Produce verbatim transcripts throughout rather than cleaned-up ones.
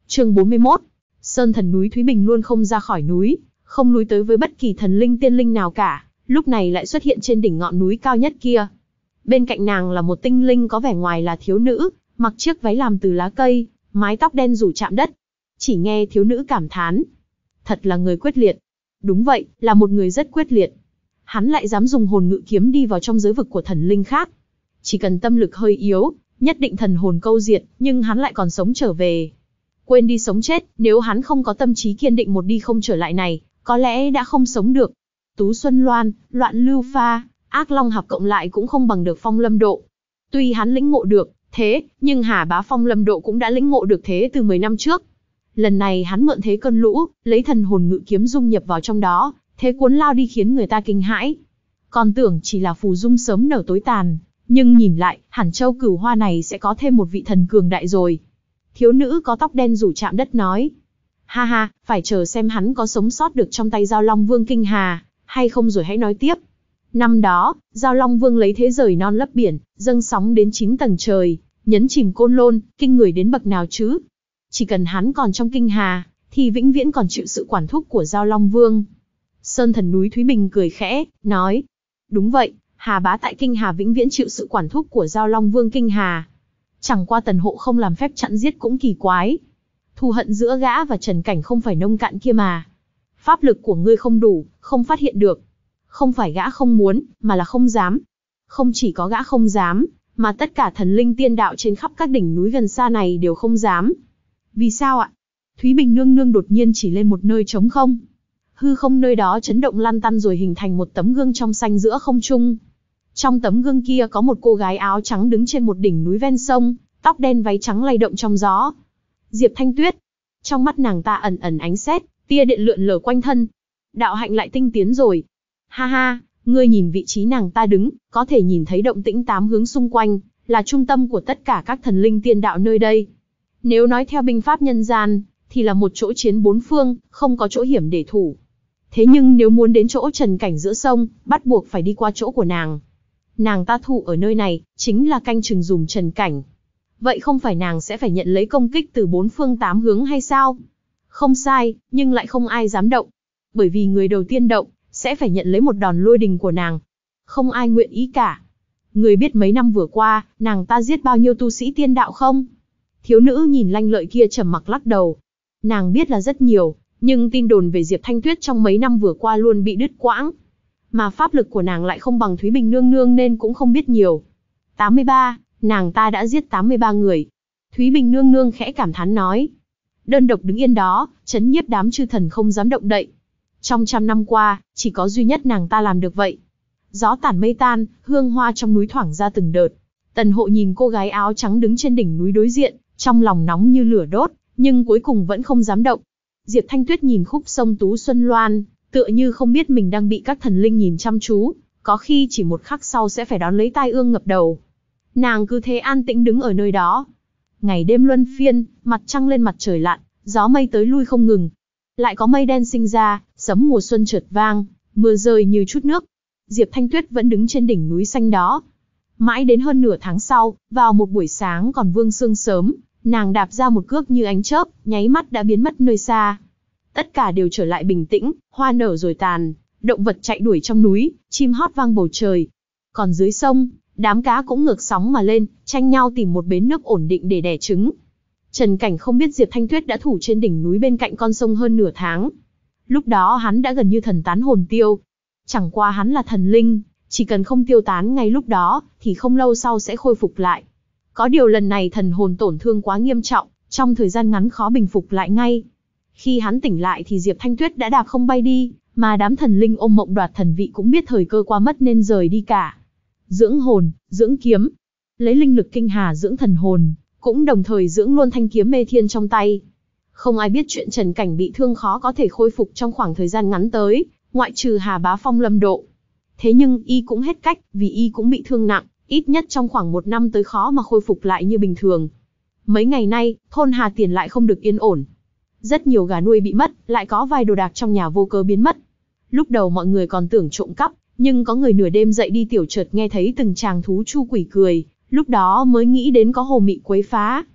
Chương bốn mươi mốt. Sơn thần núi Thúy Bình luôn không ra khỏi núi, không lui tới với bất kỳ thần linh tiên linh nào cả, lúc này lại xuất hiện trên đỉnh ngọn núi cao nhất kia. Bên cạnh nàng là một tinh linh có vẻ ngoài là thiếu nữ, mặc chiếc váy làm từ lá cây, mái tóc đen rủ chạm đất. Chỉ nghe thiếu nữ cảm thán, thật là người quyết liệt. Đúng vậy, là một người rất quyết liệt. Hắn lại dám dùng hồn ngự kiếm đi vào trong giới vực của thần linh khác. Chỉ cần tâm lực hơi yếu, nhất định thần hồn câu diệt, nhưng hắn lại còn sống trở về. Quên đi sống chết, nếu hắn không có tâm trí kiên định một đi không trở lại này, có lẽ đã không sống được. Tú Xuân Loan, Loạn Lưu Pha, Ác Long Hạp cộng lại cũng không bằng được Phong Lâm Độ. Tuy hắn lĩnh ngộ được thế, nhưng Hà Bá Phong Lâm Độ cũng đã lĩnh ngộ được thế từ mười năm trước. Lần này hắn mượn thế cơn lũ, lấy thần hồn ngự kiếm dung nhập vào trong đó, thế cuốn lao đi khiến người ta kinh hãi. Còn tưởng chỉ là phù dung sớm nở tối tàn, nhưng nhìn lại, hẳn châu cửu hoa này sẽ có thêm một vị thần cường đại rồi. Thiếu nữ có tóc đen rủ chạm đất nói. Ha ha, phải chờ xem hắn có sống sót được trong tay Giao Long Vương Kinh Hà, hay không rồi hãy nói tiếp. Năm đó, Giao Long Vương lấy thế rời non lấp biển, dâng sóng đến chín tầng trời, nhấn chìm Côn Lôn, kinh người đến bậc nào chứ? Chỉ cần hắn còn trong Kinh Hà, thì vĩnh viễn còn chịu sự quản thúc của Giao Long Vương. Sơn thần núi Thúy Bình cười khẽ, nói. Đúng vậy, Hà Bá tại Kinh Hà vĩnh viễn chịu sự quản thúc của Giao Long Vương Kinh Hà. Chẳng qua Tần Hộ không làm phép chặn giết cũng kỳ quái. Thù hận giữa gã và Trần Cảnh không phải nông cạn kia mà. Pháp lực của ngươi không đủ, không phát hiện được. Không phải gã không muốn, mà là không dám. Không chỉ có gã không dám, mà tất cả thần linh tiên đạo trên khắp các đỉnh núi gần xa này đều không dám. Vì sao ạ? Thúy Bình nương nương đột nhiên chỉ lên một nơi trống không. Hư không nơi đó chấn động lăn tăn rồi hình thành một tấm gương trong xanh giữa không trung. Trong tấm gương kia có một cô gái áo trắng đứng trên một đỉnh núi ven sông, tóc đen váy trắng lay động trong gió. Diệp Thanh Tuyết. Trong mắt nàng ta ẩn ẩn ánh sét, tia điện lượn lờ quanh thân. Đạo hạnh lại tinh tiến rồi. Ha ha, ngươi nhìn vị trí nàng ta đứng, có thể nhìn thấy động tĩnh tám hướng xung quanh, là trung tâm của tất cả các thần linh tiên đạo nơi đây. Nếu nói theo binh pháp nhân gian, thì là một chỗ chiến bốn phương, không có chỗ hiểm để thủ. Thế nhưng nếu muốn đến chỗ Trần Cảnh giữa sông, bắt buộc phải đi qua chỗ của nàng. Nàng ta thủ ở nơi này, chính là canh chừng dùm Trần Cảnh. Vậy không phải nàng sẽ phải nhận lấy công kích từ bốn phương tám hướng hay sao? Không sai, nhưng lại không ai dám động. Bởi vì người đầu tiên động, sẽ phải nhận lấy một đòn lôi đình của nàng. Không ai nguyện ý cả. Người biết mấy năm vừa qua, nàng ta giết bao nhiêu tu sĩ tiên đạo không? Thiếu nữ nhìn lanh lợi kia trầm mặc lắc đầu. Nàng biết là rất nhiều, nhưng tin đồn về Diệp Thanh Tuyết trong mấy năm vừa qua luôn bị đứt quãng. Mà pháp lực của nàng lại không bằng Thúy Bình nương nương nên cũng không biết nhiều. tám mươi ba, nàng ta đã giết tám mươi ba người. Thúy Bình nương nương khẽ cảm thán nói. Đơn độc đứng yên đó, trấn nhiếp đám chư thần không dám động đậy. Trong trăm năm qua, chỉ có duy nhất nàng ta làm được vậy. Gió tản mây tan, hương hoa trong núi thoảng ra từng đợt. Tần Hộ nhìn cô gái áo trắng đứng trên đỉnh núi đối diện, trong lòng nóng như lửa đốt, nhưng cuối cùng vẫn không dám động. Diệp Thanh Tuyết nhìn khúc sông Tú Xuân Loan, tựa như không biết mình đang bị các thần linh nhìn chăm chú, có khi chỉ một khắc sau sẽ phải đón lấy tai ương ngập đầu. Nàng cứ thế an tĩnh đứng ở nơi đó. Ngày đêm luân phiên, mặt trăng lên mặt trời lặn, gió mây tới lui không ngừng. Lại có mây đen sinh ra, sấm mùa xuân chợt vang, mưa rơi như chút nước. Diệp Thanh Tuyết vẫn đứng trên đỉnh núi xanh đó. Mãi đến hơn nửa tháng sau, vào một buổi sáng còn vương sương sớm, nàng đạp ra một cước như ánh chớp, nháy mắt đã biến mất nơi xa. Tất cả đều trở lại bình tĩnh, hoa nở rồi tàn, động vật chạy đuổi trong núi, chim hót vang bầu trời. Còn dưới sông, đám cá cũng ngược sóng mà lên, tranh nhau tìm một bến nước ổn định để đẻ trứng. Trần Cảnh không biết Diệp Thanh Tuyết đã thủ trên đỉnh núi bên cạnh con sông hơn nửa tháng. Lúc đó hắn đã gần như thần tán hồn tiêu. Chẳng qua hắn là thần linh, chỉ cần không tiêu tán ngay lúc đó, thì không lâu sau sẽ khôi phục lại. Có điều lần này thần hồn tổn thương quá nghiêm trọng, trong thời gian ngắn khó bình phục lại ngay. Khi hắn tỉnh lại thì Diệp Thanh Tuyết đã đạp không bay đi, mà đám thần linh ôm mộng đoạt thần vị cũng biết thời cơ qua mất nên rời đi cả. Dưỡng hồn, dưỡng kiếm, lấy linh lực Kinh Hà dưỡng thần hồn, cũng đồng thời dưỡng luôn thanh kiếm mê thiên trong tay. Không ai biết chuyện Trần Cảnh bị thương khó có thể khôi phục trong khoảng thời gian ngắn tới, ngoại trừ Hà Bá Phong Lâm Độ. Thế nhưng y cũng hết cách, vì y cũng bị thương nặng, ít nhất trong khoảng một năm tới khó mà khôi phục lại như bình thường. Mấy ngày nay, thôn Hà Tiền lại không được yên ổn. Rất nhiều gà nuôi bị mất, lại có vài đồ đạc trong nhà vô cớ biến mất. Lúc đầu mọi người còn tưởng trộm cắp, nhưng có người nửa đêm dậy đi tiểu chợt nghe thấy từng tràng thú chu quỷ cười, lúc đó mới nghĩ đến có hồ mị quấy phá.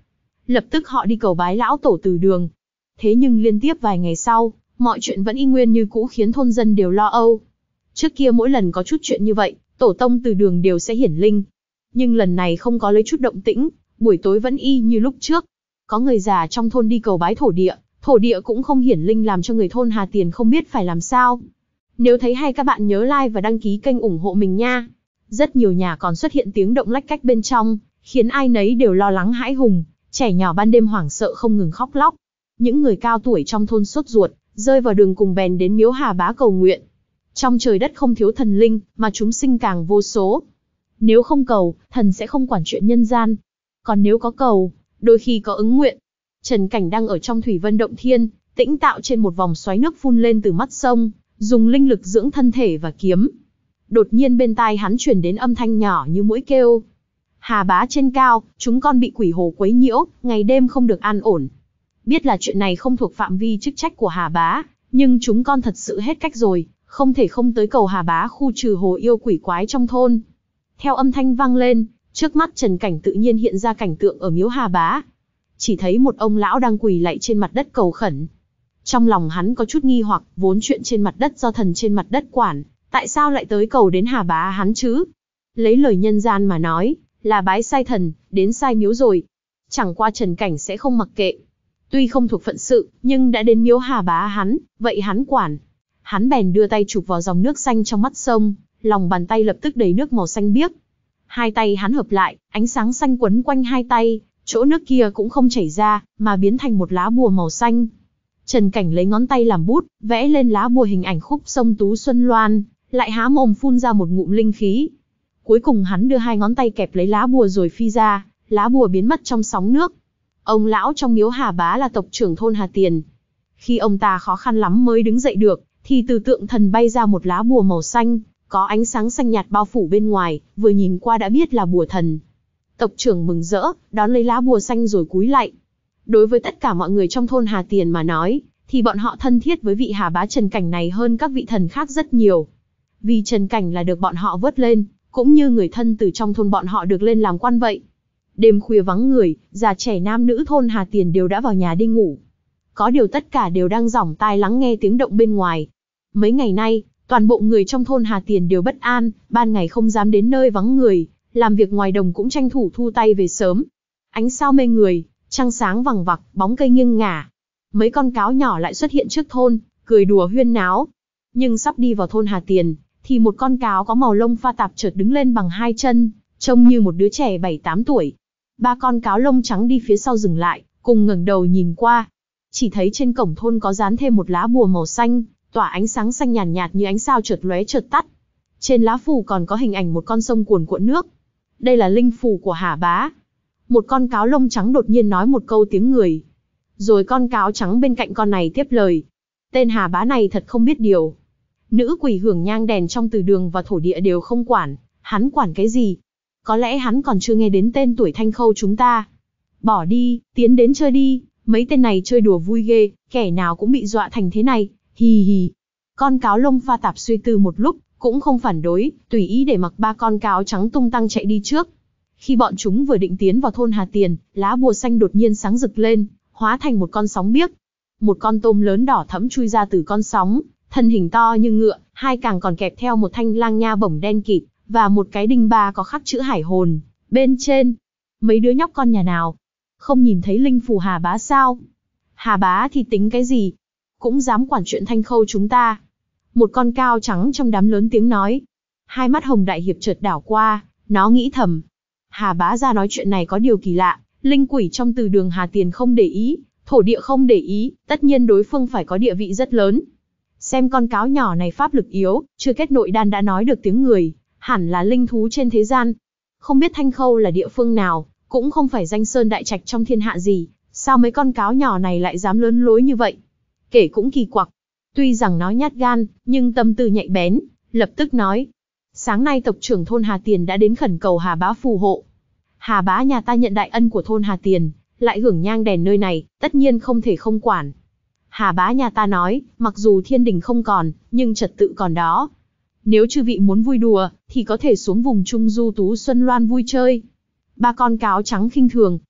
Lập tức họ đi cầu bái lão tổ Từ Đường. Thế nhưng liên tiếp vài ngày sau, mọi chuyện vẫn y nguyên như cũ, khiến thôn dân đều lo âu. Trước kia mỗi lần có chút chuyện như vậy, tổ tông Từ Đường đều sẽ hiển linh. Nhưng lần này không có lấy chút động tĩnh, buổi tối vẫn y như lúc trước. Có người già trong thôn đi cầu bái thổ địa, thổ địa cũng không hiển linh, làm cho người thôn Hà Tiền không biết phải làm sao. Nếu thấy hay các bạn nhớ like và đăng ký kênh ủng hộ mình nha. Rất nhiều nhà còn xuất hiện tiếng động lách cách bên trong, khiến ai nấy đều lo lắng hãi hùng, trẻ nhỏ ban đêm hoảng sợ không ngừng khóc lóc. Những người cao tuổi trong thôn sốt ruột, rơi vào đường cùng bèn đến miếu Hà Bá cầu nguyện. Trong trời đất không thiếu thần linh, mà chúng sinh càng vô số. Nếu không cầu, thần sẽ không quản chuyện nhân gian. Còn nếu có cầu, đôi khi có ứng nguyện. Trần Cảnh đang ở trong Thủy Vân Động Thiên, tĩnh tạo trên một vòng xoáy nước phun lên từ mắt sông, dùng linh lực dưỡng thân thể và kiếm. Đột nhiên bên tai hắn truyền đến âm thanh nhỏ như mũi kêu. Hà Bá trên cao, chúng con bị quỷ hồ quấy nhiễu, ngày đêm không được an ổn. Biết là chuyện này không thuộc phạm vi chức trách của Hà Bá, nhưng chúng con thật sự hết cách rồi, không thể không tới cầu Hà Bá khu trừ hồ yêu quỷ quái trong thôn. Theo âm thanh vang lên, trước mắt Trần Cảnh tự nhiên hiện ra cảnh tượng ở miếu Hà Bá. Chỉ thấy một ông lão đang quỳ lạy trên mặt đất cầu khẩn. Trong lòng hắn có chút nghi hoặc, vốn chuyện trên mặt đất do thần trên mặt đất quản, tại sao lại tới cầu đến Hà Bá hắn chứ? Lấy lời nhân gian mà nói, là bái sai thần, đến sai miếu rồi. Chẳng qua Trần Cảnh sẽ không mặc kệ. Tuy không thuộc phận sự, nhưng đã đến miếu Hà Bá hắn, vậy hắn quản. Hắn bèn đưa tay chụp vào dòng nước xanh trong mắt sông, lòng bàn tay lập tức đầy nước màu xanh biếc. Hai tay hắn hợp lại, ánh sáng xanh quấn quanh hai tay, chỗ nước kia cũng không chảy ra, mà biến thành một lá bùa màu xanh. Trần Cảnh lấy ngón tay làm bút, vẽ lên lá bùa hình ảnh khúc sông Tú Xuân Loan, lại há mồm phun ra một ngụm linh khí. Cuối cùng hắn đưa hai ngón tay kẹp lấy lá bùa rồi phi ra, lá bùa biến mất trong sóng nước. Ông lão trong miếu Hà Bá là tộc trưởng thôn Hà Tiền. Khi ông ta khó khăn lắm mới đứng dậy được, thì từ tượng thần bay ra một lá bùa màu xanh, có ánh sáng xanh nhạt bao phủ bên ngoài, vừa nhìn qua đã biết là bùa thần. Tộc trưởng mừng rỡ, đón lấy lá bùa xanh rồi cúi lạy. Đối với tất cả mọi người trong thôn Hà Tiền mà nói, thì bọn họ thân thiết với vị Hà Bá Trần Cảnh này hơn các vị thần khác rất nhiều. Vì Trần Cảnh là được bọn họ vớt lên, cũng như người thân từ trong thôn bọn họ được lên làm quan vậy. Đêm khuya vắng người, già trẻ nam nữ thôn Hà Tiền đều đã vào nhà đi ngủ. Có điều tất cả đều đang dõng tai lắng nghe tiếng động bên ngoài. Mấy ngày nay, toàn bộ người trong thôn Hà Tiền đều bất an, ban ngày không dám đến nơi vắng người, làm việc ngoài đồng cũng tranh thủ thu tay về sớm. Ánh sao mê người, trăng sáng vằng vặc, bóng cây nghiêng ngả. Mấy con cáo nhỏ lại xuất hiện trước thôn, cười đùa huyên náo. Nhưng sắp đi vào thôn Hà Tiền, thì một con cáo có màu lông pha tạp chợt đứng lên bằng hai chân, trông như một đứa trẻ bảy tám tuổi. Ba con cáo lông trắng đi phía sau dừng lại, cùng ngẩng đầu nhìn qua. Chỉ thấy trên cổng thôn có dán thêm một lá bùa màu xanh, tỏa ánh sáng xanh nhàn nhạt, nhạt như ánh sao chợt lóe chợt tắt. Trên lá phù còn có hình ảnh một con sông cuồn cuộn nước. Đây là linh phù của Hà Bá. Một con cáo lông trắng đột nhiên nói một câu tiếng người. Rồi con cáo trắng bên cạnh con này tiếp lời. Tên Hà Bá này thật không biết điều. Nữ quỷ hưởng nhang đèn trong từ đường và thổ địa đều không quản, hắn quản cái gì? Có lẽ hắn còn chưa nghe đến tên tuổi Thanh Khâu chúng ta. Bỏ đi, tiến đến chơi đi, mấy tên này chơi đùa vui ghê, kẻ nào cũng bị dọa thành thế này, hì hì. Con cáo lông pha tạp suy tư một lúc, cũng không phản đối, tùy ý để mặc ba con cáo trắng tung tăng chạy đi trước. Khi bọn chúng vừa định tiến vào thôn Hà Tiền, lá bùa xanh đột nhiên sáng rực lên, hóa thành một con sóng biếc. Một con tôm lớn đỏ thẫm chui ra từ con sóng, thân hình to như ngựa, hai càng còn kẹp theo một thanh lang nha bổng đen kịt, và một cái đinh ba có khắc chữ Hải Hồn. Bên trên, mấy đứa nhóc con nhà nào? Không nhìn thấy linh phù Hà Bá sao? Hà Bá thì tính cái gì? Cũng dám quản chuyện Thanh Khâu chúng ta. Một con cao trắng trong đám lớn tiếng nói. Hai mắt Hồng Đại Hiệp chợt đảo qua, nó nghĩ thầm. Hà Bá ra nói chuyện này có điều kỳ lạ, linh quỷ trong từ đường Hà Tiền không để ý, thổ địa không để ý, tất nhiên đối phương phải có địa vị rất lớn. Xem con cáo nhỏ này pháp lực yếu, chưa kết nội đan đã nói được tiếng người, hẳn là linh thú trên thế gian. Không biết Thanh Khâu là địa phương nào, cũng không phải danh sơn đại trạch trong thiên hạ gì, sao mấy con cáo nhỏ này lại dám lớn lối như vậy? Kể cũng kỳ quặc. Tuy rằng nó nhát gan, nhưng tâm tư nhạy bén, lập tức nói. Sáng nay tộc trưởng thôn Hà Tiền đã đến khẩn cầu Hà Bá phù hộ. Hà Bá nhà ta nhận đại ân của thôn Hà Tiền, lại hưởng nhang đèn nơi này, tất nhiên không thể không quản. Hà Bá nhà ta nói, mặc dù thiên đình không còn, nhưng trật tự còn đó. Nếu chư vị muốn vui đùa, thì có thể xuống vùng Trung Du Tú Xuân Loan vui chơi. Ba con cáo trắng khinh thường.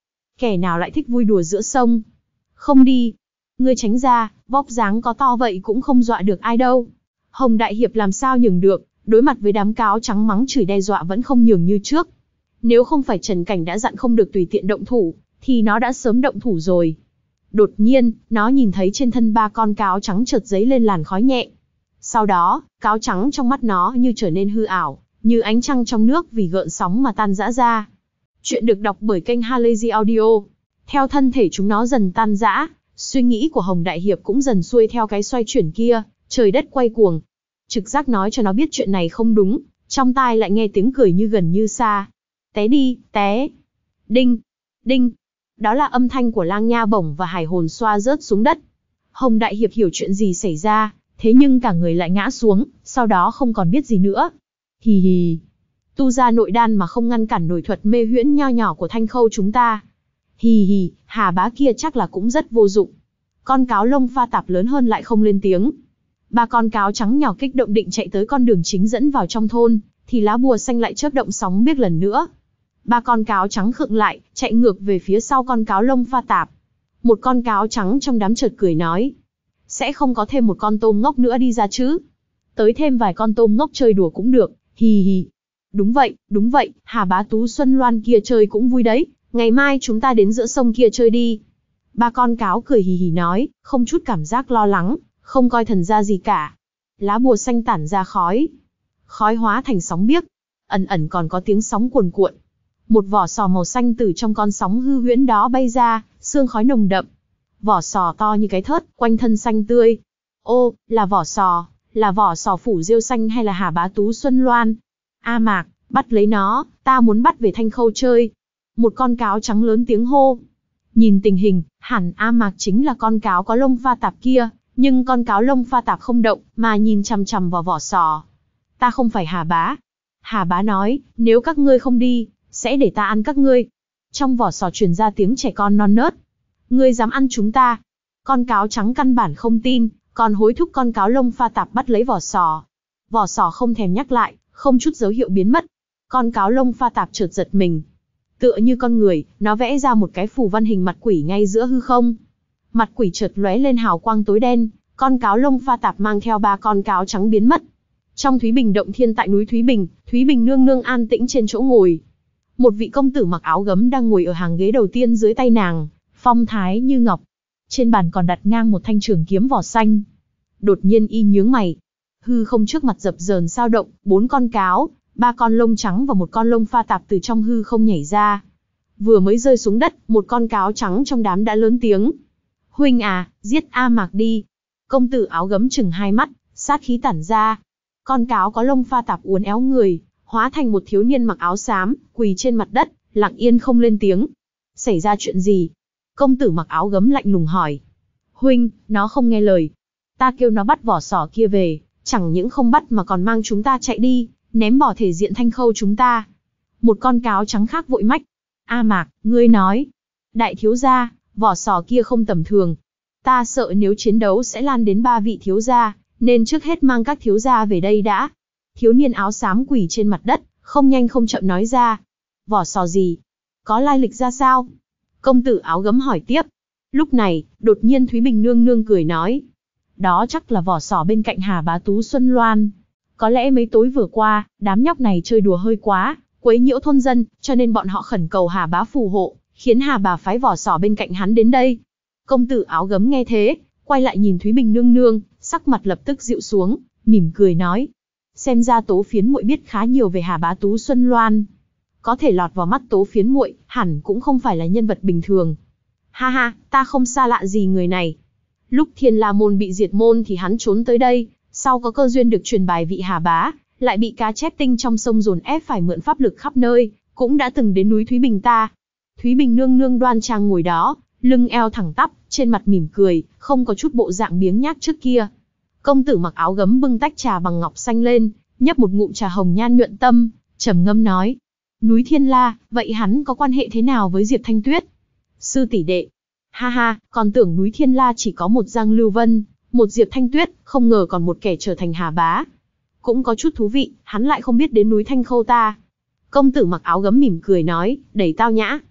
kẻ nào lại thích vui đùa giữa sông. Không đi. Ngươi tránh ra, vóc dáng có to vậy cũng không dọa được ai đâu. Hồng Đại Hiệp làm sao nhường được, đối mặt với đám cáo trắng mắng chửi đe dọa vẫn không nhường như trước. Nếu không phải Trần Cảnh đã dặn không được tùy tiện động thủ, thì nó đã sớm động thủ rồi. Đột nhiên, nó nhìn thấy trên thân ba con cáo trắng chợt dấy lên làn khói nhẹ. Sau đó, cáo trắng trong mắt nó như trở nên hư ảo, như ánh trăng trong nước vì gợn sóng mà tan rã ra. Chuyện được đọc bởi kênh Halazy Audio. Theo thân thể chúng nó dần tan rã, suy nghĩ của Hồng Đại Hiệp cũng dần xuôi theo cái xoay chuyển kia, trời đất quay cuồng. Trực giác nói cho nó biết chuyện này không đúng, trong tai lại nghe tiếng cười như gần như xa. Té đi, té. Đinh, đinh. Đó là âm thanh của Lang Nha Bổng và Hải Hồn Xoa rớt xuống đất. Hồng Đại Hiệp hiểu chuyện gì xảy ra, thế nhưng cả người lại ngã xuống, sau đó không còn biết gì nữa. Hì hì. Tu ra nội đan mà không ngăn cản nổi thuật mê huyễn nho nhỏ của Thanh Khâu chúng ta. Hì hì, Hà Bá kia chắc là cũng rất vô dụng. Con cáo lông pha tạp lớn hơn lại không lên tiếng. Ba con cáo trắng nhỏ kích động định chạy tới con đường chính dẫn vào trong thôn, thì lá bùa xanh lại chớp động sóng biếc lần nữa. Ba con cáo trắng khựng lại, chạy ngược về phía sau con cáo lông pha tạp. Một con cáo trắng trong đám chợt cười nói. Sẽ không có thêm một con tôm ngốc nữa đi ra chứ? Tới thêm vài con tôm ngốc chơi đùa cũng được, hì hì. Đúng vậy, đúng vậy, Hà Bá Tú Xuân Loan kia chơi cũng vui đấy, ngày mai chúng ta đến giữa sông kia chơi đi. Ba con cáo cười hì hì nói, không chút cảm giác lo lắng, không coi thần ra gì cả. Lá bùa xanh tản ra khói. Khói hóa thành sóng biếc. Ẩn ẩn còn có tiếng sóng cuồn cuộn. Một vỏ sò màu xanh từ trong con sóng hư huyễn đó bay ra, sương khói nồng đậm. Vỏ sò to như cái thớt, quanh thân xanh tươi. Ô, là vỏ sò, là vỏ sò phủ rêu xanh hay là Hà Bá Tú Xuân Loan? A Mạc, bắt lấy nó, ta muốn bắt về Thanh Khâu chơi. Một con cáo trắng lớn tiếng hô. Nhìn tình hình, hẳn A Mạc chính là con cáo có lông pha tạp kia, nhưng con cáo lông pha tạp không động, mà nhìn chằm chằm vào vỏ sò. Ta không phải Hà Bá. Hà Bá nói, nếu các ngươi không đi, sẽ để ta ăn các ngươi. Trong vỏ sò truyền ra tiếng trẻ con non nớt. Ngươi dám ăn chúng ta? Con cáo trắng căn bản không tin, còn hối thúc con cáo lông pha tạp bắt lấy vỏ sò. Vỏ sò không thèm nhắc lại, không chút dấu hiệu biến mất. Con cáo lông pha tạp chợt giật mình. Tựa như con người, nó vẽ ra một cái phù văn hình mặt quỷ ngay giữa hư không. Mặt quỷ chợt lóe lên hào quang tối đen, con cáo lông pha tạp mang theo ba con cáo trắng biến mất. Trong Thúy Bình Động Thiên tại núi Thúy Bình, Thúy Bình nương nương an tĩnh trên chỗ ngồi. Một vị công tử mặc áo gấm đang ngồi ở hàng ghế đầu tiên dưới tay nàng, phong thái như ngọc. Trên bàn còn đặt ngang một thanh trường kiếm vỏ xanh. Đột nhiên y nhướng mày. Hư không trước mặt dập dờn sao động, bốn con cáo, ba con lông trắng và một con lông pha tạp từ trong hư không nhảy ra. Vừa mới rơi xuống đất, một con cáo trắng trong đám đã lớn tiếng. Huynh à, giết A Mạc đi. Công tử áo gấm chừng hai mắt, sát khí tản ra. Con cáo có lông pha tạp uốn éo người, hóa thành một thiếu niên mặc áo xám, quỳ trên mặt đất, lặng yên không lên tiếng. Xảy ra chuyện gì? Công tử mặc áo gấm lạnh lùng hỏi. Huynh, nó không nghe lời. Ta kêu nó bắt vỏ sò kia về, chẳng những không bắt mà còn mang chúng ta chạy đi, ném bỏ thể diện Thanh Khâu chúng ta. Một con cáo trắng khác vội mách. A Mạc, ngươi nói. Đại thiếu gia, vỏ sò kia không tầm thường. Ta sợ nếu chiến đấu sẽ lan đến ba vị thiếu gia, nên trước hết mang các thiếu gia về đây đã. Thiếu niên áo xám quỳ trên mặt đất, không nhanh không chậm nói ra. Vỏ sò gì? Có lai lịch ra sao? Công tử áo gấm hỏi tiếp. Lúc này, đột nhiên Thúy Bình nương nương cười nói. Đó chắc là vỏ sò bên cạnh Hà Bá Tú Xuân Loan. Có lẽ mấy tối vừa qua, đám nhóc này chơi đùa hơi quá, quấy nhiễu thôn dân, cho nên bọn họ khẩn cầu Hà Bá phù hộ, khiến Hà Bà phái vỏ sò bên cạnh hắn đến đây. Công tử áo gấm nghe thế, quay lại nhìn Thúy Bình nương nương, sắc mặt lập tức dịu xuống, mỉm cười nói. Xem ra Tố Phiến muội biết khá nhiều về Hà Bá Tú Xuân Loan. Có thể lọt vào mắt Tố Phiến muội, hẳn cũng không phải là nhân vật bình thường. Ha ha, ta không xa lạ gì người này. Lúc Thiên La môn bị diệt môn thì hắn trốn tới đây, sau có cơ duyên được truyền bài vị Hà Bá, lại bị cá chép tinh trong sông dồn ép phải mượn pháp lực khắp nơi, cũng đã từng đến núi Thúy Bình ta. Thúy Bình nương nương đoan trang ngồi đó, lưng eo thẳng tắp, trên mặt mỉm cười, không có chút bộ dạng biếng nhác trước kia. Công tử mặc áo gấm bưng tách trà bằng ngọc xanh lên, nhấp một ngụm trà hồng nhan nhuận tâm, trầm ngâm nói. Núi Thiên La, vậy hắn có quan hệ thế nào với Diệp Thanh Tuyết? Sư tỷ đệ. Ha ha, còn tưởng núi Thiên La chỉ có một Giang Lưu Vân, một Diệp Thanh Tuyết, không ngờ còn một kẻ trở thành Hà Bá. Cũng có chút thú vị, hắn lại không biết đến núi Thanh Khâu ta. Công tử mặc áo gấm mỉm cười nói, đầy tao nhã.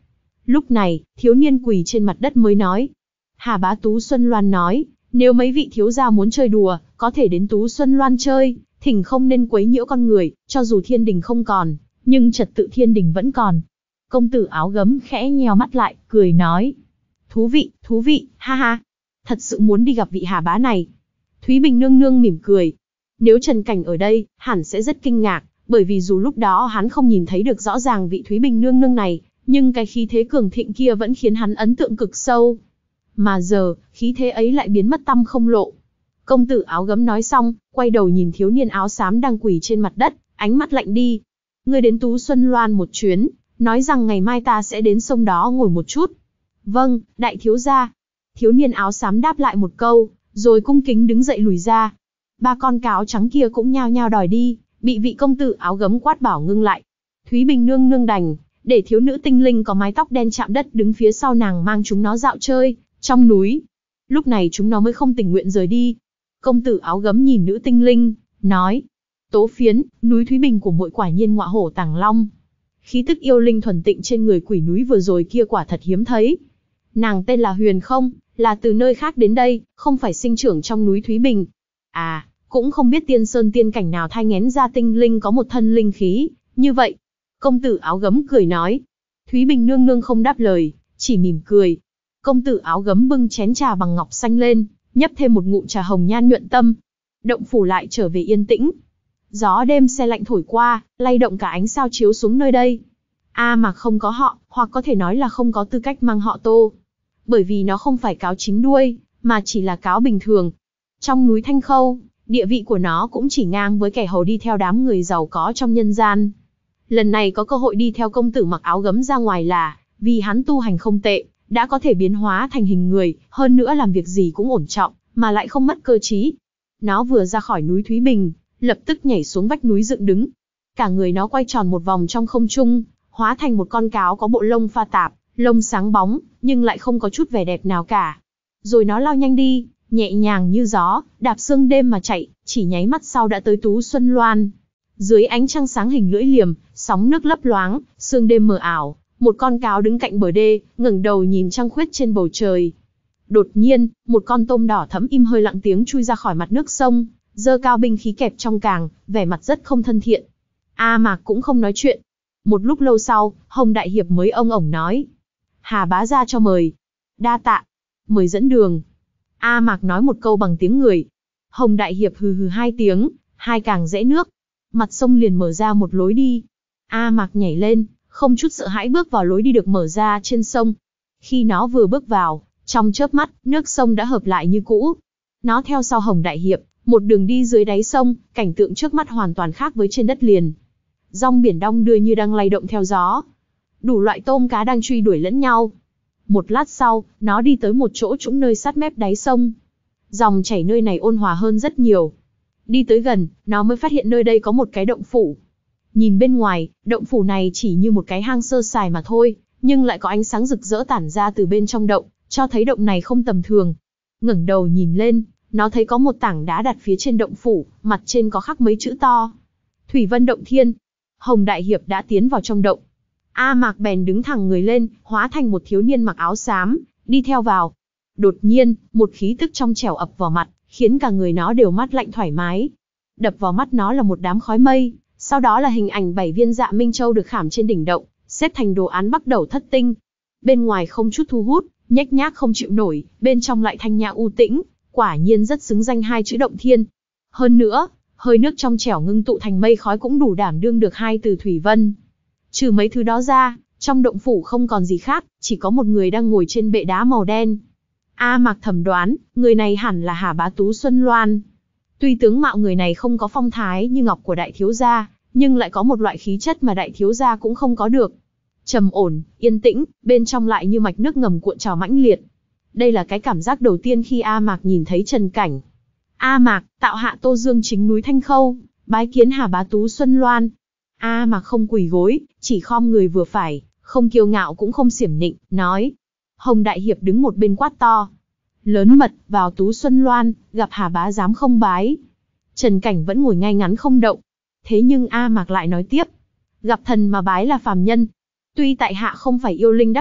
Lúc này, thiếu niên quỳ trên mặt đất mới nói. Hà Bá Tú Xuân Loan nói, nếu mấy vị thiếu gia muốn chơi đùa, có thể đến Tú Xuân Loan chơi, thỉnh không nên quấy nhiễu con người, cho dù thiên đình không còn, nhưng trật tự thiên đình vẫn còn. Công tử áo gấm khẽ nheo mắt lại, cười nói. Thú vị, thú vị, ha ha. Thật sự muốn đi gặp vị Hà Bá này. Thúy Bình nương nương mỉm cười. Nếu Trần Cảnh ở đây, hẳn sẽ rất kinh ngạc, bởi vì dù lúc đó hắn không nhìn thấy được rõ ràng vị Thúy Bình nương nương này, nhưng cái khí thế cường thịnh kia vẫn khiến hắn ấn tượng cực sâu. Mà giờ, khí thế ấy lại biến mất tăm không lộ. Công tử áo gấm nói xong, quay đầu nhìn thiếu niên áo xám đang quỳ trên mặt đất, ánh mắt lạnh đi. Ngươi đến Tú Xuân Loan một chuyến, nói rằng ngày mai ta sẽ đến sông đó ngồi một chút. Vâng, đại thiếu gia. Thiếu niên áo xám đáp lại một câu, rồi cung kính đứng dậy lùi ra. Ba con cáo trắng kia cũng nhao nhao đòi đi, bị vị công tử áo gấm quát bảo ngưng lại. Thúy Bình nương nương đành để thiếu nữ tinh linh có mái tóc đen chạm đất đứng phía sau nàng mang chúng nó dạo chơi trong núi. Lúc này chúng nó mới không tình nguyện rời đi. Công tử áo gấm nhìn nữ tinh linh, nói: Tố Phiến, núi Thúy Bình của muội quả nhiên ngọa hổ tàng long. Khí tức yêu linh thuần tịnh trên người quỷ núi vừa rồi kia quả thật hiếm thấy. Nàng tên là Huyền không, là từ nơi khác đến đây, không phải sinh trưởng trong núi Thúy Bình. À, cũng không biết tiên sơn tiên cảnh nào thai nghén ra tinh linh có một thân linh khí như vậy. Công tử áo gấm cười nói. Thúy Bình nương nương không đáp lời, chỉ mỉm cười. Công tử áo gấm bưng chén trà bằng ngọc xanh lên, nhấp thêm một ngụm trà hồng nhan nhuận tâm. Động phủ lại trở về yên tĩnh. Gió đêm se lạnh thổi qua, lay động cả ánh sao chiếu xuống nơi đây. A Mạc không có họ, hoặc có thể nói là không có tư cách mang họ Tô. Bởi vì nó không phải cáo chính đuôi, mà chỉ là cáo bình thường. Trong núi Thanh Khâu, địa vị của nó cũng chỉ ngang với kẻ hầu đi theo đám người giàu có trong nhân gian. Lần này có cơ hội đi theo công tử mặc áo gấm ra ngoài là vì hắn tu hành không tệ, đã có thể biến hóa thành hình người, hơn nữa làm việc gì cũng ổn trọng, mà lại không mất cơ trí. Nó vừa ra khỏi núi Thúy Bình, lập tức nhảy xuống vách núi dựng đứng. Cả người nó quay tròn một vòng trong không trung, hóa thành một con cáo có bộ lông pha tạp, lông sáng bóng, nhưng lại không có chút vẻ đẹp nào cả. Rồi nó lao nhanh đi, nhẹ nhàng như gió, đạp sương đêm mà chạy, chỉ nháy mắt sau đã tới Tú Xuân Loan. Dưới ánh trăng sáng hình lưỡi liềm, sóng nước lấp loáng, sương đêm mờ ảo, một con cáo đứng cạnh bờ đê, ngẩng đầu nhìn trăng khuyết trên bầu trời. Đột nhiên, một con tôm đỏ thẫm im hơi lặng tiếng chui ra khỏi mặt nước sông, giơ cao binh khí kẹp trong càng, vẻ mặt rất không thân thiện. A Mạc cũng không nói chuyện. Một lúc lâu sau, Hồng Đại Hiệp mới ông ổng nói: Hà bá gia cho mời. Đa tạ. Mời dẫn đường. A Mạc nói một câu bằng tiếng người. Hồng Đại Hiệp hừ hừ hai tiếng, hai càng rẽ nước. Mặt sông liền mở ra một lối đi. A Mạc nhảy lên, không chút sợ hãi bước vào lối đi được mở ra trên sông. Khi nó vừa bước vào, trong chớp mắt, nước sông đã hợp lại như cũ. Nó theo sau Hồng Đại Hiệp, một đường đi dưới đáy sông, cảnh tượng trước mắt hoàn toàn khác với trên đất liền. Dòng biển đong đưa như đang lay động theo gió. Đủ loại tôm cá đang truy đuổi lẫn nhau. Một lát sau, nó đi tới một chỗ trũng nơi sát mép đáy sông. Dòng chảy nơi này ôn hòa hơn rất nhiều. Đi tới gần, nó mới phát hiện nơi đây có một cái động phủ. Nhìn bên ngoài, động phủ này chỉ như một cái hang sơ sài mà thôi, nhưng lại có ánh sáng rực rỡ tản ra từ bên trong động, cho thấy động này không tầm thường. Ngẩng đầu nhìn lên, nó thấy có một tảng đá đặt phía trên động phủ, mặt trên có khắc mấy chữ to. Thủy Vân Động Thiên. Hồng Đại Hiệp đã tiến vào trong động. A Mạc bèn đứng thẳng người lên, hóa thành một thiếu niên mặc áo xám, đi theo vào. Đột nhiên, một khí tức trong trẻo ập vào mặt, khiến cả người nó đều mát lạnh thoải mái. Đập vào mắt nó là một đám khói mây, sau đó là hình ảnh bảy viên Dạ Minh Châu được khảm trên đỉnh động, xếp thành đồ án Bắc Đẩu Thất Tinh. Bên ngoài không chút thu hút, nhếch nhác không chịu nổi, bên trong lại thanh nhã u tĩnh, quả nhiên rất xứng danh hai chữ Động Thiên. Hơn nữa, hơi nước trong trẻo ngưng tụ thành mây khói cũng đủ đảm đương được hai từ Thủy Vân. Trừ mấy thứ đó ra, trong động phủ không còn gì khác, chỉ có một người đang ngồi trên bệ đá màu đen. A Mạc thầm đoán, người này hẳn là Hà Bá Tú Xuân Loan. Tuy tướng mạo người này không có phong thái như ngọc của đại thiếu gia, nhưng lại có một loại khí chất mà đại thiếu gia cũng không có được. Trầm ổn, yên tĩnh, bên trong lại như mạch nước ngầm cuộn trào mãnh liệt. Đây là cái cảm giác đầu tiên khi A Mạc nhìn thấy Trần Cảnh. A Mạc, tạo hạ Tô Dương chính núi Thanh Khâu, bái kiến Hà Bá Tú Xuân Loan. A Mạc không quỳ gối, chỉ khom người vừa phải, không kiêu ngạo cũng không xiểm nịnh, nói. Hồng Đại Hiệp đứng một bên quát to. Lớn mật, vào Tú Xuân Loan, gặp Hà Bá dám không bái. Trần Cảnh vẫn ngồi ngay ngắn không động. Thế nhưng A Mạc lại nói tiếp. Gặp thần mà bái là phàm nhân. Tuy tại hạ không phải yêu linh đắc đạo,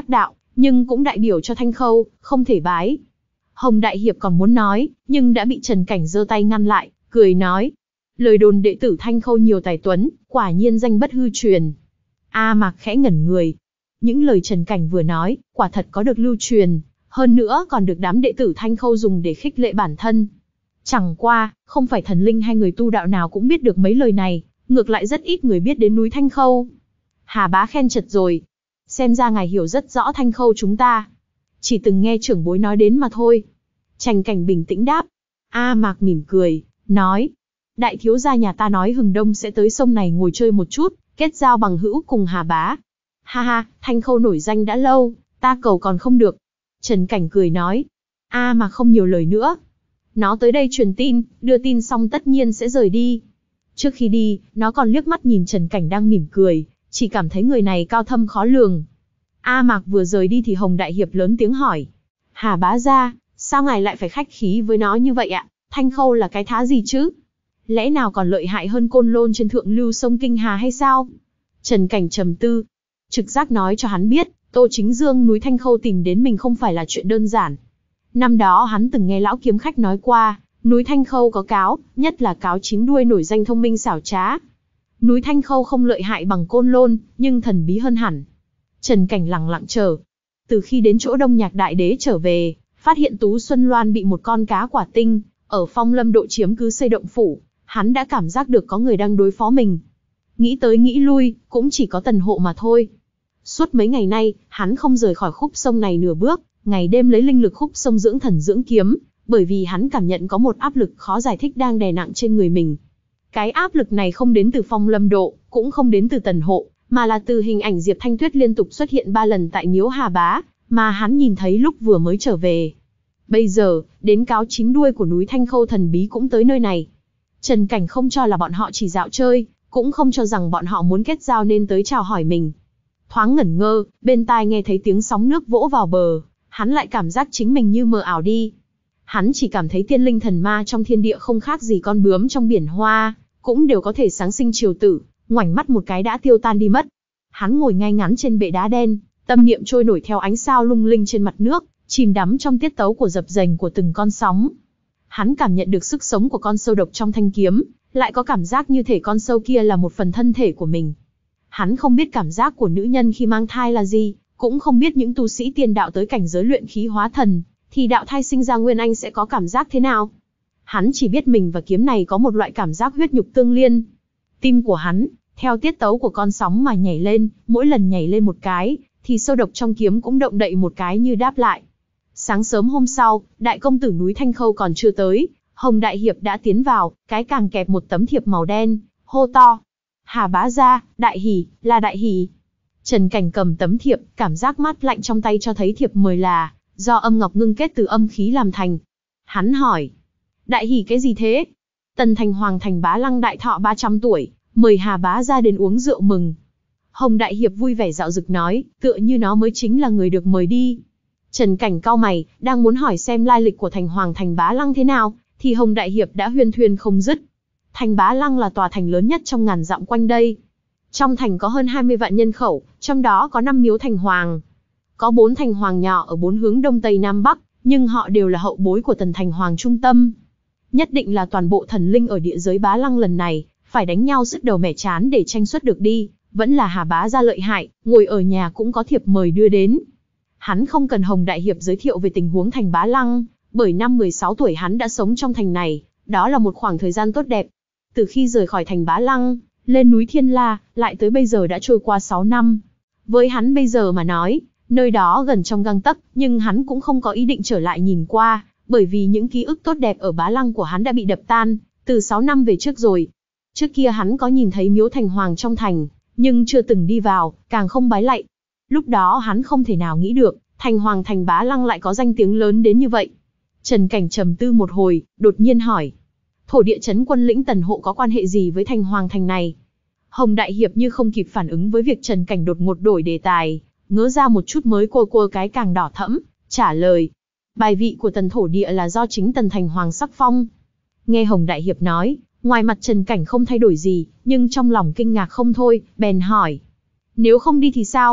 nhưng cũng đại biểu cho Thanh Khâu, không thể bái. Hồng Đại Hiệp còn muốn nói, nhưng đã bị Trần Cảnh giơ tay ngăn lại, cười nói. Lời đồn đệ tử Thanh Khâu nhiều tài tuấn, quả nhiên danh bất hư truyền. A Mạc khẽ ngẩn người. Những lời Trần Cảnh vừa nói, quả thật có được lưu truyền, hơn nữa còn được đám đệ tử Thanh Khâu dùng để khích lệ bản thân. Chẳng qua, không phải thần linh hay người tu đạo nào cũng biết được mấy lời này, ngược lại rất ít người biết đến núi Thanh Khâu. Hà bá khen chật rồi. Xem ra ngài hiểu rất rõ Thanh Khâu chúng ta. Chỉ từng nghe trưởng bối nói đến mà thôi. Trần Cảnh bình tĩnh đáp. A Mạc mỉm cười, nói. Đại thiếu gia nhà ta nói hừng đông sẽ tới sông này ngồi chơi một chút, kết giao bằng hữu cùng Hà bá. Ha ha, Thanh Khâu nổi danh đã lâu, ta cầu còn không được. Trần Cảnh cười nói. A Mạc không nhiều lời nữa. Nó tới đây truyền tin, đưa tin xong tất nhiên sẽ rời đi. Trước khi đi, nó còn liếc mắt nhìn Trần Cảnh đang mỉm cười, chỉ cảm thấy người này cao thâm khó lường. A Mạc vừa rời đi thì Hồng Đại Hiệp lớn tiếng hỏi. Hà bá gia, sao ngài lại phải khách khí với nó như vậy ạ? Thanh Khâu là cái thá gì chứ? Lẽ nào còn lợi hại hơn Côn Lôn trên thượng lưu sông Kinh Hà hay sao? Trần Cảnh trầm tư. Trực giác nói cho hắn biết, Tô Chính Dương núi Thanh Khâu tìm đến mình không phải là chuyện đơn giản. Năm đó hắn từng nghe lão kiếm khách nói qua, núi Thanh Khâu có cáo, nhất là cáo chín đuôi nổi danh thông minh xảo trá. Núi Thanh Khâu không lợi hại bằng Côn Lôn, nhưng thần bí hơn hẳn. Trần Cảnh lặng lặng chờ. Từ khi đến chỗ Đông Nhạc Đại Đế trở về, phát hiện Tú Xuân Loan bị một con cá quả tinh, ở Phong Lâm Độ chiếm cứ xây động phủ, hắn đã cảm giác được có người đang đối phó mình. Nghĩ tới nghĩ lui, cũng chỉ có Tần Hộ mà thôi. Suốt mấy ngày nay, hắn không rời khỏi khúc sông này nửa bước, ngày đêm lấy linh lực khúc sông dưỡng thần dưỡng kiếm, bởi vì hắn cảm nhận có một áp lực khó giải thích đang đè nặng trên người mình. Cái áp lực này không đến từ Phong Lâm Độ, cũng không đến từ Tần Hộ, mà là từ hình ảnh Diệp Thanh Tuyết liên tục xuất hiện ba lần tại miếu Hà Bá, mà hắn nhìn thấy lúc vừa mới trở về. Bây giờ, đến cáo chín đuôi của núi Thanh Khâu thần bí cũng tới nơi này. Trần Cảnh không cho là bọn họ chỉ dạo chơi, cũng không cho rằng bọn họ muốn kết giao nên tới chào hỏi mình. Thoáng ngẩn ngơ, bên tai nghe thấy tiếng sóng nước vỗ vào bờ, hắn lại cảm giác chính mình như mờ ảo đi. Hắn chỉ cảm thấy tiên linh thần ma trong thiên địa không khác gì con bướm trong biển hoa, cũng đều có thể sáng sinh chiều tử, ngoảnh mắt một cái đã tiêu tan đi mất. Hắn ngồi ngay ngắn trên bệ đá đen, tâm niệm trôi nổi theo ánh sao lung linh trên mặt nước, chìm đắm trong tiết tấu của dập dềnh của từng con sóng. Hắn cảm nhận được sức sống của con sâu độc trong thanh kiếm, lại có cảm giác như thể con sâu kia là một phần thân thể của mình. Hắn không biết cảm giác của nữ nhân khi mang thai là gì, cũng không biết những tu sĩ tiên đạo tới cảnh giới luyện khí hóa thần, thì đạo thai sinh ra nguyên anh sẽ có cảm giác thế nào. Hắn chỉ biết mình và kiếm này có một loại cảm giác huyết nhục tương liên. Tim của hắn, theo tiết tấu của con sóng mà nhảy lên, mỗi lần nhảy lên một cái, thì sâu độc trong kiếm cũng động đậy một cái như đáp lại. Sáng sớm hôm sau, đại công tử núi Thanh Khâu còn chưa tới, Hồng Đại Hiệp đã tiến vào, cái càng kẹp một tấm thiệp màu đen, hô to. Hà bá gia, đại hỉ, là đại hỉ. Trần Cảnh cầm tấm thiệp, cảm giác mát lạnh trong tay cho thấy thiệp mời là do âm ngọc ngưng kết từ âm khí làm thành. Hắn hỏi, đại hỉ cái gì thế? Tần Thành Hoàng Thành Bá Lăng đại thọ ba trăm tuổi, mời Hà bá gia đến uống rượu mừng. Hồng Đại Hiệp vui vẻ dạo dực nói, tựa như nó mới chính là người được mời đi. Trần Cảnh cau mày, đang muốn hỏi xem lai lịch của Thành Hoàng Thành Bá Lăng thế nào, thì Hồng Đại Hiệp đã huyên thuyên không dứt. Thành Bá Lăng là tòa thành lớn nhất trong ngàn dặm quanh đây. Trong thành có hơn hai mươi vạn nhân khẩu, trong đó có năm miếu thành hoàng. Có bốn thành hoàng nhỏ ở bốn hướng đông tây nam bắc, nhưng họ đều là hậu bối của Tần Thành Hoàng trung tâm. Nhất định là toàn bộ thần linh ở địa giới Bá Lăng lần này, phải đánh nhau sứt đầu mẻ chán để tranh suất được đi, vẫn là Hà bá gia lợi hại, ngồi ở nhà cũng có thiệp mời đưa đến. Hắn không cần Hồng Đại Hiệp giới thiệu về tình huống thành Bá Lăng, bởi năm mười sáu tuổi hắn đã sống trong thành này, đó là một khoảng thời gian tốt đẹp. Từ khi rời khỏi thành Bá Lăng, lên núi Thiên La, lại tới bây giờ đã trôi qua sáu năm. Với hắn bây giờ mà nói, nơi đó gần trong gang tấc, nhưng hắn cũng không có ý định trở lại nhìn qua, bởi vì những ký ức tốt đẹp ở Bá Lăng của hắn đã bị đập tan, từ sáu năm về trước rồi. Trước kia hắn có nhìn thấy miếu thành hoàng trong thành, nhưng chưa từng đi vào, càng không bái lạy. Lúc đó hắn không thể nào nghĩ được, thành hoàng thành Bá Lăng lại có danh tiếng lớn đến như vậy. Trần Cảnh trầm tư một hồi, đột nhiên hỏi. Thổ địa chấn quân lĩnh Tần Hộ có quan hệ gì với thành hoàng thành này? Hồng Đại Hiệp như không kịp phản ứng với việc Trần Cảnh đột ngột đổi đề tài, ngớ ra một chút mới cua cua cái càng đỏ thẫm, trả lời. Bài vị của Tần thổ địa là do chính Tần Thành Hoàng sắc phong. Nghe Hồng Đại Hiệp nói, ngoài mặt Trần Cảnh không thay đổi gì, nhưng trong lòng kinh ngạc không thôi, bèn hỏi. Nếu không đi thì sao?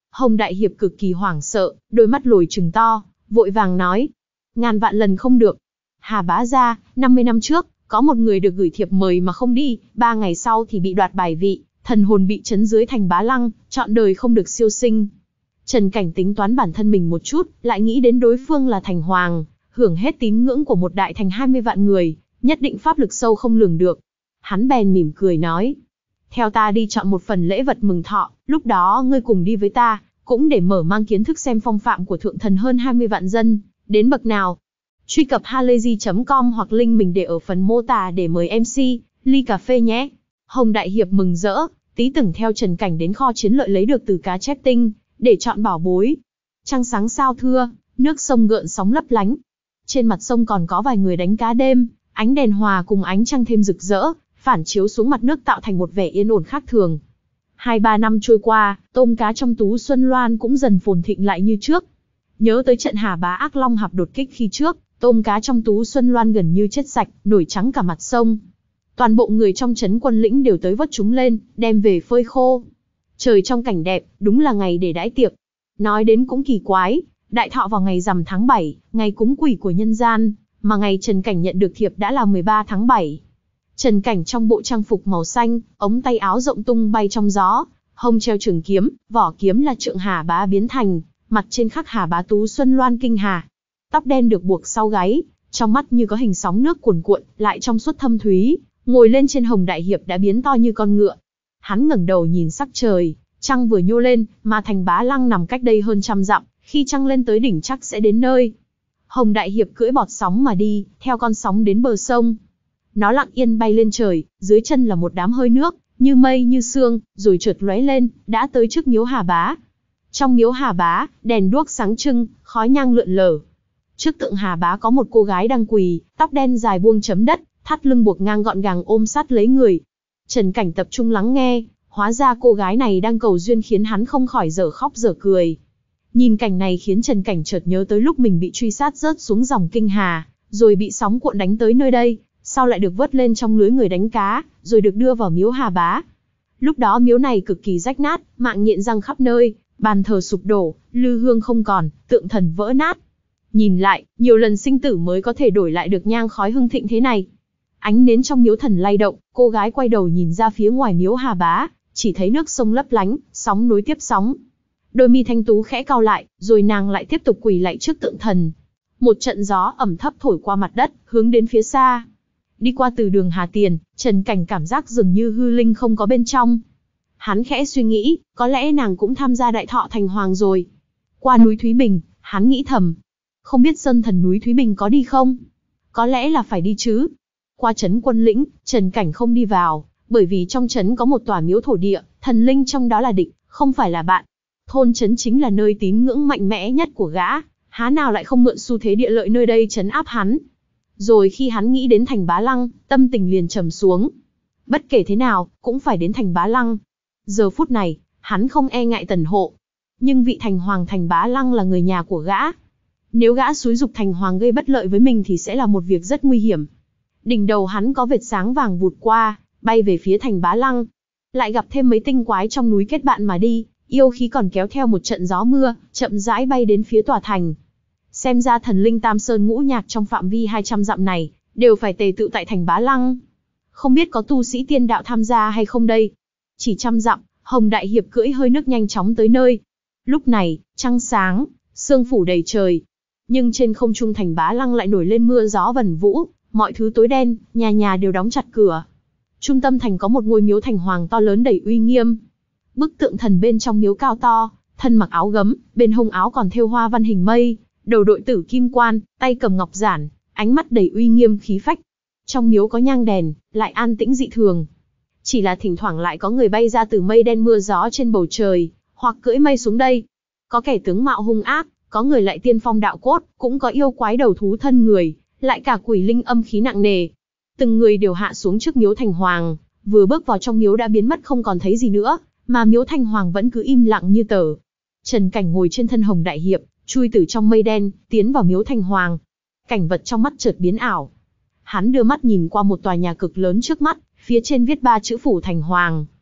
Hồng Đại Hiệp cực kỳ hoảng sợ, đôi mắt lồi trừng to, vội vàng nói. Ngàn vạn lần không được. Hà bá gia, năm mươi năm trước, có một người được gửi thiệp mời mà không đi, ba ngày sau thì bị đoạt bài vị, thần hồn bị trấn dưới thành bá lăng, trọn đời không được siêu sinh. Trần Cảnh tính toán bản thân mình một chút, lại nghĩ đến đối phương là thành hoàng, hưởng hết tín ngưỡng của một đại thành hai mươi vạn người, nhất định pháp lực sâu không lường được. Hắn bèn mỉm cười nói. Theo ta đi chọn một phần lễ vật mừng thọ, lúc đó ngươi cùng đi với ta, cũng để mở mang kiến thức xem phong phạm của thượng thần hơn hai mươi vạn dân, đến bậc nào. Truy cập halayzi chấm com hoặc link mình để ở phần mô tả để mời em xê, ly cà phê nhé. Hồng Đại Hiệp mừng rỡ, tí từng theo Trần Cảnh đến kho chiến lợi lấy được từ cá chép tinh, để chọn bảo bối. Trăng sáng sao thưa, nước sông gợn sóng lấp lánh. Trên mặt sông còn có vài người đánh cá đêm, ánh đèn hòa cùng ánh trăng thêm rực rỡ, phản chiếu xuống mặt nước tạo thành một vẻ yên ổn khác thường. Hai ba năm trôi qua, tôm cá trong Tú Xuân Loan cũng dần phồn thịnh lại như trước. Nhớ tới trận Hà Bá Ác Long Hạp đột kích khi trước, tôm cá trong Tú Xuân Loan gần như chết sạch, nổi trắng cả mặt sông. Toàn bộ người trong trấn Quân Lĩnh đều tới vớt chúng lên, đem về phơi khô. Trời trong cảnh đẹp, đúng là ngày để đãi tiệc. Nói đến cũng kỳ quái, đại thọ vào ngày rằm tháng bảy, ngày cúng quỷ của nhân gian, mà ngày Trần Cảnh nhận được thiệp đã là mười ba tháng bảy. Trần Cảnh trong bộ trang phục màu xanh, ống tay áo rộng tung bay trong gió, hông treo trường kiếm, vỏ kiếm là trượng Hà Bá biến thành, mặt trên khắc Hà Bá Tú Xuân Loan kinh hà. Tóc đen được buộc sau gáy, trong mắt như có hình sóng nước cuồn cuộn, lại trong suốt thâm thúy, ngồi lên trên Hồng Đại Hiệp đã biến to như con ngựa. Hắn ngẩng đầu nhìn sắc trời, trăng vừa nhô lên, mà thành Bá Lăng nằm cách đây hơn trăm dặm, khi trăng lên tới đỉnh chắc sẽ đến nơi. Hồng Đại Hiệp cưỡi bọt sóng mà đi, theo con sóng đến bờ sông. Nó lặng yên bay lên trời, dưới chân là một đám hơi nước, như mây như sương, rồi chợt lóe lên, đã tới trước miếu Hà Bá. Trong miếu Hà Bá, đèn đuốc sáng trưng, khói nhang lượn lờ. Trước tượng Hà Bá có một cô gái đang quỳ, tóc đen dài buông chấm đất, thắt lưng buộc ngang gọn gàng ôm sát lấy người. Trần Cảnh tập trung lắng nghe, hóa ra cô gái này đang cầu duyên khiến hắn không khỏi dở khóc dở cười. Nhìn cảnh này khiến Trần Cảnh chợt nhớ tới lúc mình bị truy sát rớt xuống dòng kinh hà, rồi bị sóng cuộn đánh tới nơi đây, sau lại được vớt lên trong lưới người đánh cá, rồi được đưa vào miếu Hà Bá. Lúc đó miếu này cực kỳ rách nát, mạng nhện răng khắp nơi, bàn thờ sụp đổ, lư hương không còn, tượng thần vỡ nát. Nhìn lại, nhiều lần sinh tử mới có thể đổi lại được nhang khói hưng thịnh thế này. Ánh nến trong miếu thần lay động, cô gái quay đầu nhìn ra phía ngoài miếu Hà Bá, chỉ thấy nước sông lấp lánh, sóng nối tiếp sóng. Đôi mi thanh tú khẽ cau lại, rồi nàng lại tiếp tục quỳ lạy trước tượng thần. Một trận gió ẩm thấp thổi qua mặt đất, hướng đến phía xa. Đi qua từ đường Hà Tiền, Trần Cảnh cảm giác dường như hư linh không có bên trong. Hắn khẽ suy nghĩ, có lẽ nàng cũng tham gia đại thọ thành hoàng rồi. Qua núi Thúy Bình, hắn nghĩ thầm. Không biết sơn thần núi Thúy Bình có đi không? Có lẽ là phải đi chứ. Qua trấn Quân Lĩnh, Trần Cảnh không đi vào, bởi vì trong trấn có một tòa miếu thổ địa, thần linh trong đó là địch, không phải là bạn. Thôn trấn chính là nơi tín ngưỡng mạnh mẽ nhất của gã, há nào lại không mượn xu thế địa lợi nơi đây trấn áp hắn. Rồi khi hắn nghĩ đến thành Bá Lăng, tâm tình liền trầm xuống. Bất kể thế nào, cũng phải đến thành Bá Lăng. Giờ phút này, hắn không e ngại Tần Hộ. Nhưng vị thành hoàng thành Bá Lăng là người nhà của gã. Nếu gã xúi dục thành hoàng gây bất lợi với mình thì sẽ là một việc rất nguy hiểm. Đỉnh đầu hắn có vệt sáng vàng vụt qua, bay về phía thành Bá Lăng. Lại gặp thêm mấy tinh quái trong núi kết bạn mà đi, yêu khí còn kéo theo một trận gió mưa, chậm rãi bay đến phía tòa thành. Xem ra thần linh Tam Sơn Ngũ Nhạc trong phạm vi hai trăm dặm này, đều phải tề tựu tại thành Bá Lăng. Không biết có tu sĩ tiên đạo tham gia hay không đây? Chỉ trăm dặm, Hồng Đại Hiệp cưỡi hơi nước nhanh chóng tới nơi. Lúc này, trăng sáng, sương phủ đầy trời. Nhưng trên không trung thành Bá Lăng lại nổi lên mưa gió vần vũ, mọi thứ tối đen, nhà nhà đều đóng chặt cửa. Trung tâm thành có một ngôi miếu thành hoàng to lớn đầy uy nghiêm. Bức tượng thần bên trong miếu cao to, thân mặc áo gấm, bên hông áo còn thêu hoa văn hình mây, đầu đội tử kim quan, tay cầm ngọc giản, ánh mắt đầy uy nghiêm khí phách. Trong miếu có nhang đèn, lại an tĩnh dị thường. Chỉ là thỉnh thoảng lại có người bay ra từ mây đen mưa gió trên bầu trời, hoặc cưỡi mây xuống đây. Có kẻ tướng mạo hung ác, có người lại tiên phong đạo cốt, cũng có yêu quái đầu thú thân người, lại cả quỷ linh âm khí nặng nề. Từng người đều hạ xuống trước miếu thành hoàng, vừa bước vào trong miếu đã biến mất không còn thấy gì nữa, mà miếu thành hoàng vẫn cứ im lặng như tờ. Trần Cảnh ngồi trên thân Hồng Đại Hiệp, chui từ trong mây đen, tiến vào miếu thành hoàng. Cảnh vật trong mắt chợt biến ảo. Hắn đưa mắt nhìn qua một tòa nhà cực lớn trước mắt, phía trên viết ba chữ phủ thành hoàng.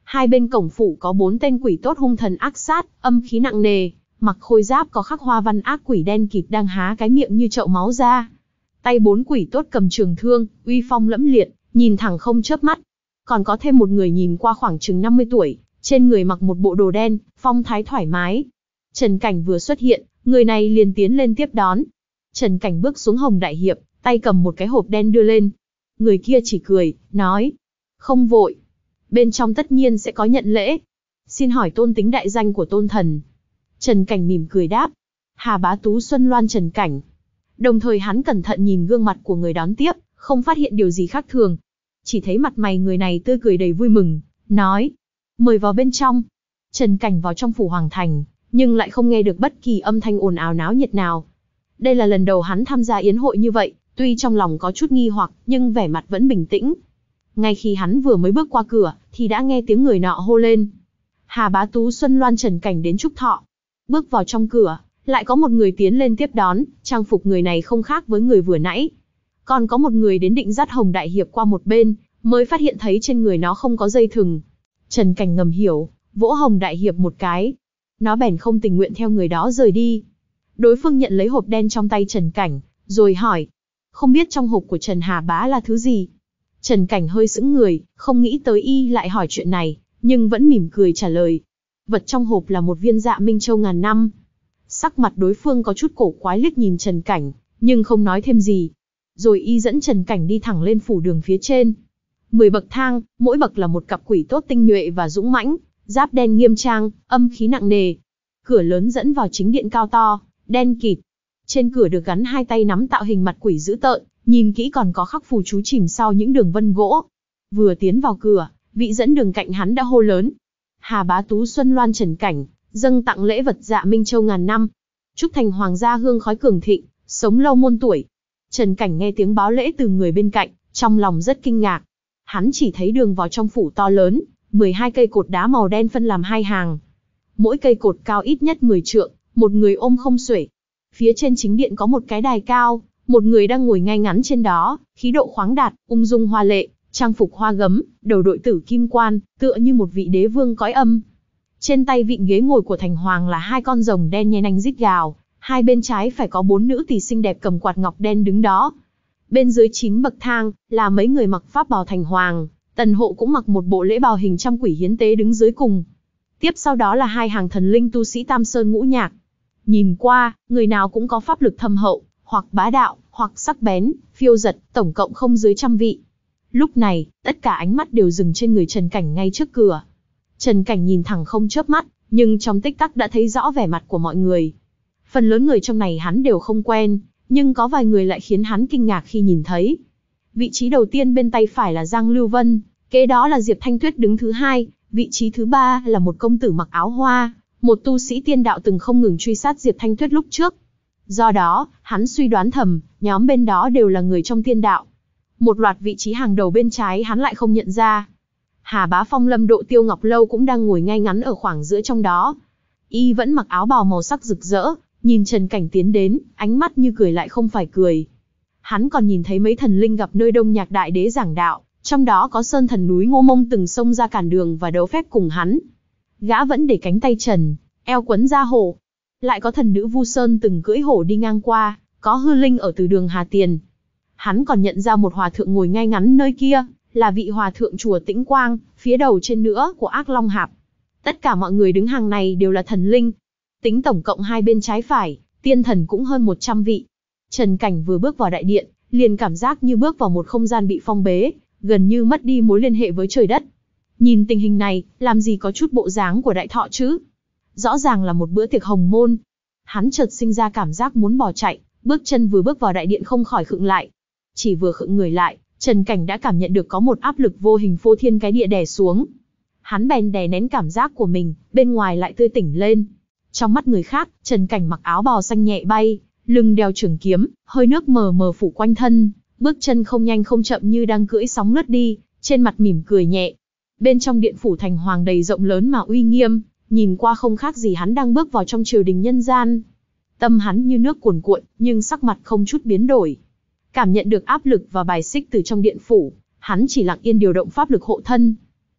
Hai bên cổng phủ có bốn tên quỷ tốt hung thần ác sát, âm khí nặng nề, mặc khôi giáp có khắc hoa văn ác quỷ đen kịt đang há cái miệng như chậu máu ra. Tay bốn quỷ tốt cầm trường thương, uy phong lẫm liệt, nhìn thẳng không chớp mắt. Còn có thêm một người nhìn qua khoảng chừng năm mươi tuổi, trên người mặc một bộ đồ đen, phong thái thoải mái. Trần Cảnh vừa xuất hiện, người này liền tiến lên tiếp đón. Trần Cảnh bước xuống Hồng Đại Hiệp, tay cầm một cái hộp đen đưa lên. Người kia chỉ cười, nói, không vội. Bên trong tất nhiên sẽ có nhận lễ. Xin hỏi tôn tính đại danh của tôn thần. Trần Cảnh mỉm cười đáp, Hà Bá Tú Xuân Loan Trần Cảnh. Đồng thời hắn cẩn thận nhìn gương mặt của người đón tiếp, không phát hiện điều gì khác thường. Chỉ thấy mặt mày người này tươi cười đầy vui mừng, nói, mời vào bên trong. Trần Cảnh vào trong phủ hoàng thành, nhưng lại không nghe được bất kỳ âm thanh ồn ào náo nhiệt nào. Đây là lần đầu hắn tham gia yến hội như vậy, tuy trong lòng có chút nghi hoặc, nhưng vẻ mặt vẫn bình tĩnh. Ngay khi hắn vừa mới bước qua cửa, thì đã nghe tiếng người nọ hô lên. Hà Bá Tú Xuân Loan Trần Cảnh đến chúc thọ. Bước vào trong cửa, lại có một người tiến lên tiếp đón, trang phục người này không khác với người vừa nãy. Còn có một người đến định dắt Hồng Đại Hiệp qua một bên, mới phát hiện thấy trên người nó không có dây thừng. Trần Cảnh ngầm hiểu, vỗ Hồng Đại Hiệp một cái. Nó bèn không tình nguyện theo người đó rời đi. Đối phương nhận lấy hộp đen trong tay Trần Cảnh, rồi hỏi, không biết trong hộp của Trần Hà Bá là thứ gì? Trần Cảnh hơi sững người, không nghĩ tới y lại hỏi chuyện này, nhưng vẫn mỉm cười trả lời. Vật trong hộp là một viên Dạ Minh Châu ngàn năm. Sắc mặt đối phương có chút cổ quái liếc nhìn Trần Cảnh, nhưng không nói thêm gì. Rồi y dẫn Trần Cảnh đi thẳng lên phủ đường phía trên. Mười bậc thang, mỗi bậc là một cặp quỷ tốt tinh nhuệ và dũng mãnh, giáp đen nghiêm trang, âm khí nặng nề. Cửa lớn dẫn vào chính điện cao to, đen kịt. Trên cửa được gắn hai tay nắm tạo hình mặt quỷ dữ tợn, nhìn kỹ còn có khắc phù chú chìm sau những đường vân gỗ. Vừa tiến vào cửa, vị dẫn đường cạnh hắn đã hô lớn. Hà Bá Tú Xuân Loan Trần Cảnh, dâng tặng lễ vật Dạ Minh Châu ngàn năm. Chúc thành hoàng gia hương khói cường thịnh, sống lâu muôn tuổi. Trần Cảnh nghe tiếng báo lễ từ người bên cạnh, trong lòng rất kinh ngạc. Hắn chỉ thấy đường vào trong phủ to lớn, mười hai cây cột đá màu đen phân làm hai hàng. Mỗi cây cột cao ít nhất mười trượng, một người ôm không xuể. Phía trên chính điện có một cái đài cao, một người đang ngồi ngay ngắn trên đó, khí độ khoáng đạt, ung dung hoa lệ, trang phục hoa gấm, đầu đội tử kim quan, tựa như một vị đế vương cõi âm. Trên tay vịn ghế ngồi của thành hoàng là hai con rồng đen nhe nanh rít gào, hai bên trái phải có bốn nữ tỳ xinh đẹp cầm quạt ngọc đen đứng đó. Bên dưới chín bậc thang là mấy người mặc pháp bào thành hoàng, tần hộ cũng mặc một bộ lễ bào hình trăm quỷ hiến tế đứng dưới cùng. Tiếp sau đó là hai hàng thần linh tu sĩ Tam Sơn Ngũ Nhạc. Nhìn qua, người nào cũng có pháp lực thâm hậu, hoặc bá đạo, hoặc sắc bén, phiêu dật, tổng cộng không dưới trăm vị. Lúc này, tất cả ánh mắt đều dừng trên người Trần Cảnh ngay trước cửa. Trần Cảnh nhìn thẳng không chớp mắt, nhưng trong tích tắc đã thấy rõ vẻ mặt của mọi người. Phần lớn người trong này hắn đều không quen, nhưng có vài người lại khiến hắn kinh ngạc khi nhìn thấy. Vị trí đầu tiên bên tay phải là Giang Lưu Vân, kế đó là Diệp Thanh Tuyết đứng thứ hai, vị trí thứ ba là một công tử mặc áo hoa, một tu sĩ tiên đạo từng không ngừng truy sát Diệp Thanh Tuyết lúc trước. Do đó, hắn suy đoán thầm, nhóm bên đó đều là người trong tiên đạo. Một loạt vị trí hàng đầu bên trái hắn lại không nhận ra. Hà Bá Phong Lâm Độ Tiêu Ngọc Lâu cũng đang ngồi ngay ngắn ở khoảng giữa trong đó. Y vẫn mặc áo bào màu sắc rực rỡ, nhìn Trần Cảnh tiến đến, ánh mắt như cười lại không phải cười. Hắn còn nhìn thấy mấy thần linh gặp nơi Đông Nhạc Đại Đế giảng đạo, trong đó có Sơn Thần núi Ngô Mông từng xông ra cản đường và đấu phép cùng hắn. Gã vẫn để cánh tay trần, eo quấn ra hổ. Lại có thần nữ Vu Sơn từng cưỡi hổ đi ngang qua, có hư linh ở từ đường Hà Tiền. Hắn còn nhận ra một hòa thượng ngồi ngay ngắn nơi kia, là vị hòa thượng chùa Tĩnh Quang, phía đầu trên nữa của Ác Long Hạp. Tất cả mọi người đứng hàng này đều là thần linh. Tính tổng cộng hai bên trái phải, tiên thần cũng hơn một trăm vị. Trần Cảnh vừa bước vào đại điện, liền cảm giác như bước vào một không gian bị phong bế, gần như mất đi mối liên hệ với trời đất. Nhìn tình hình này, làm gì có chút bộ dáng của đại thọ chứ? Rõ ràng là một bữa tiệc hồng môn. Hắn chợt sinh ra cảm giác muốn bỏ chạy, bước chân vừa bước vào đại điện không khỏi khựng lại. Chỉ vừa khựng người lại, Trần Cảnh đã cảm nhận được có một áp lực vô hình phô thiên cái địa đè xuống. Hắn bèn đè nén cảm giác của mình, bên ngoài lại tươi tỉnh lên. Trong mắt người khác, Trần Cảnh mặc áo bào xanh nhẹ bay, lưng đeo trường kiếm, hơi nước mờ mờ phủ quanh thân, bước chân không nhanh không chậm như đang cưỡi sóng lướt đi, trên mặt mỉm cười nhẹ. Bên trong điện phủ thành hoàng đầy rộng lớn mà uy nghiêm, nhìn qua không khác gì hắn đang bước vào trong triều đình nhân gian. Tâm hắn như nước cuồn cuộn, nhưng sắc mặt không chút biến đổi. Cảm nhận được áp lực và bài xích từ trong điện phủ, hắn chỉ lặng yên điều động pháp lực hộ thân.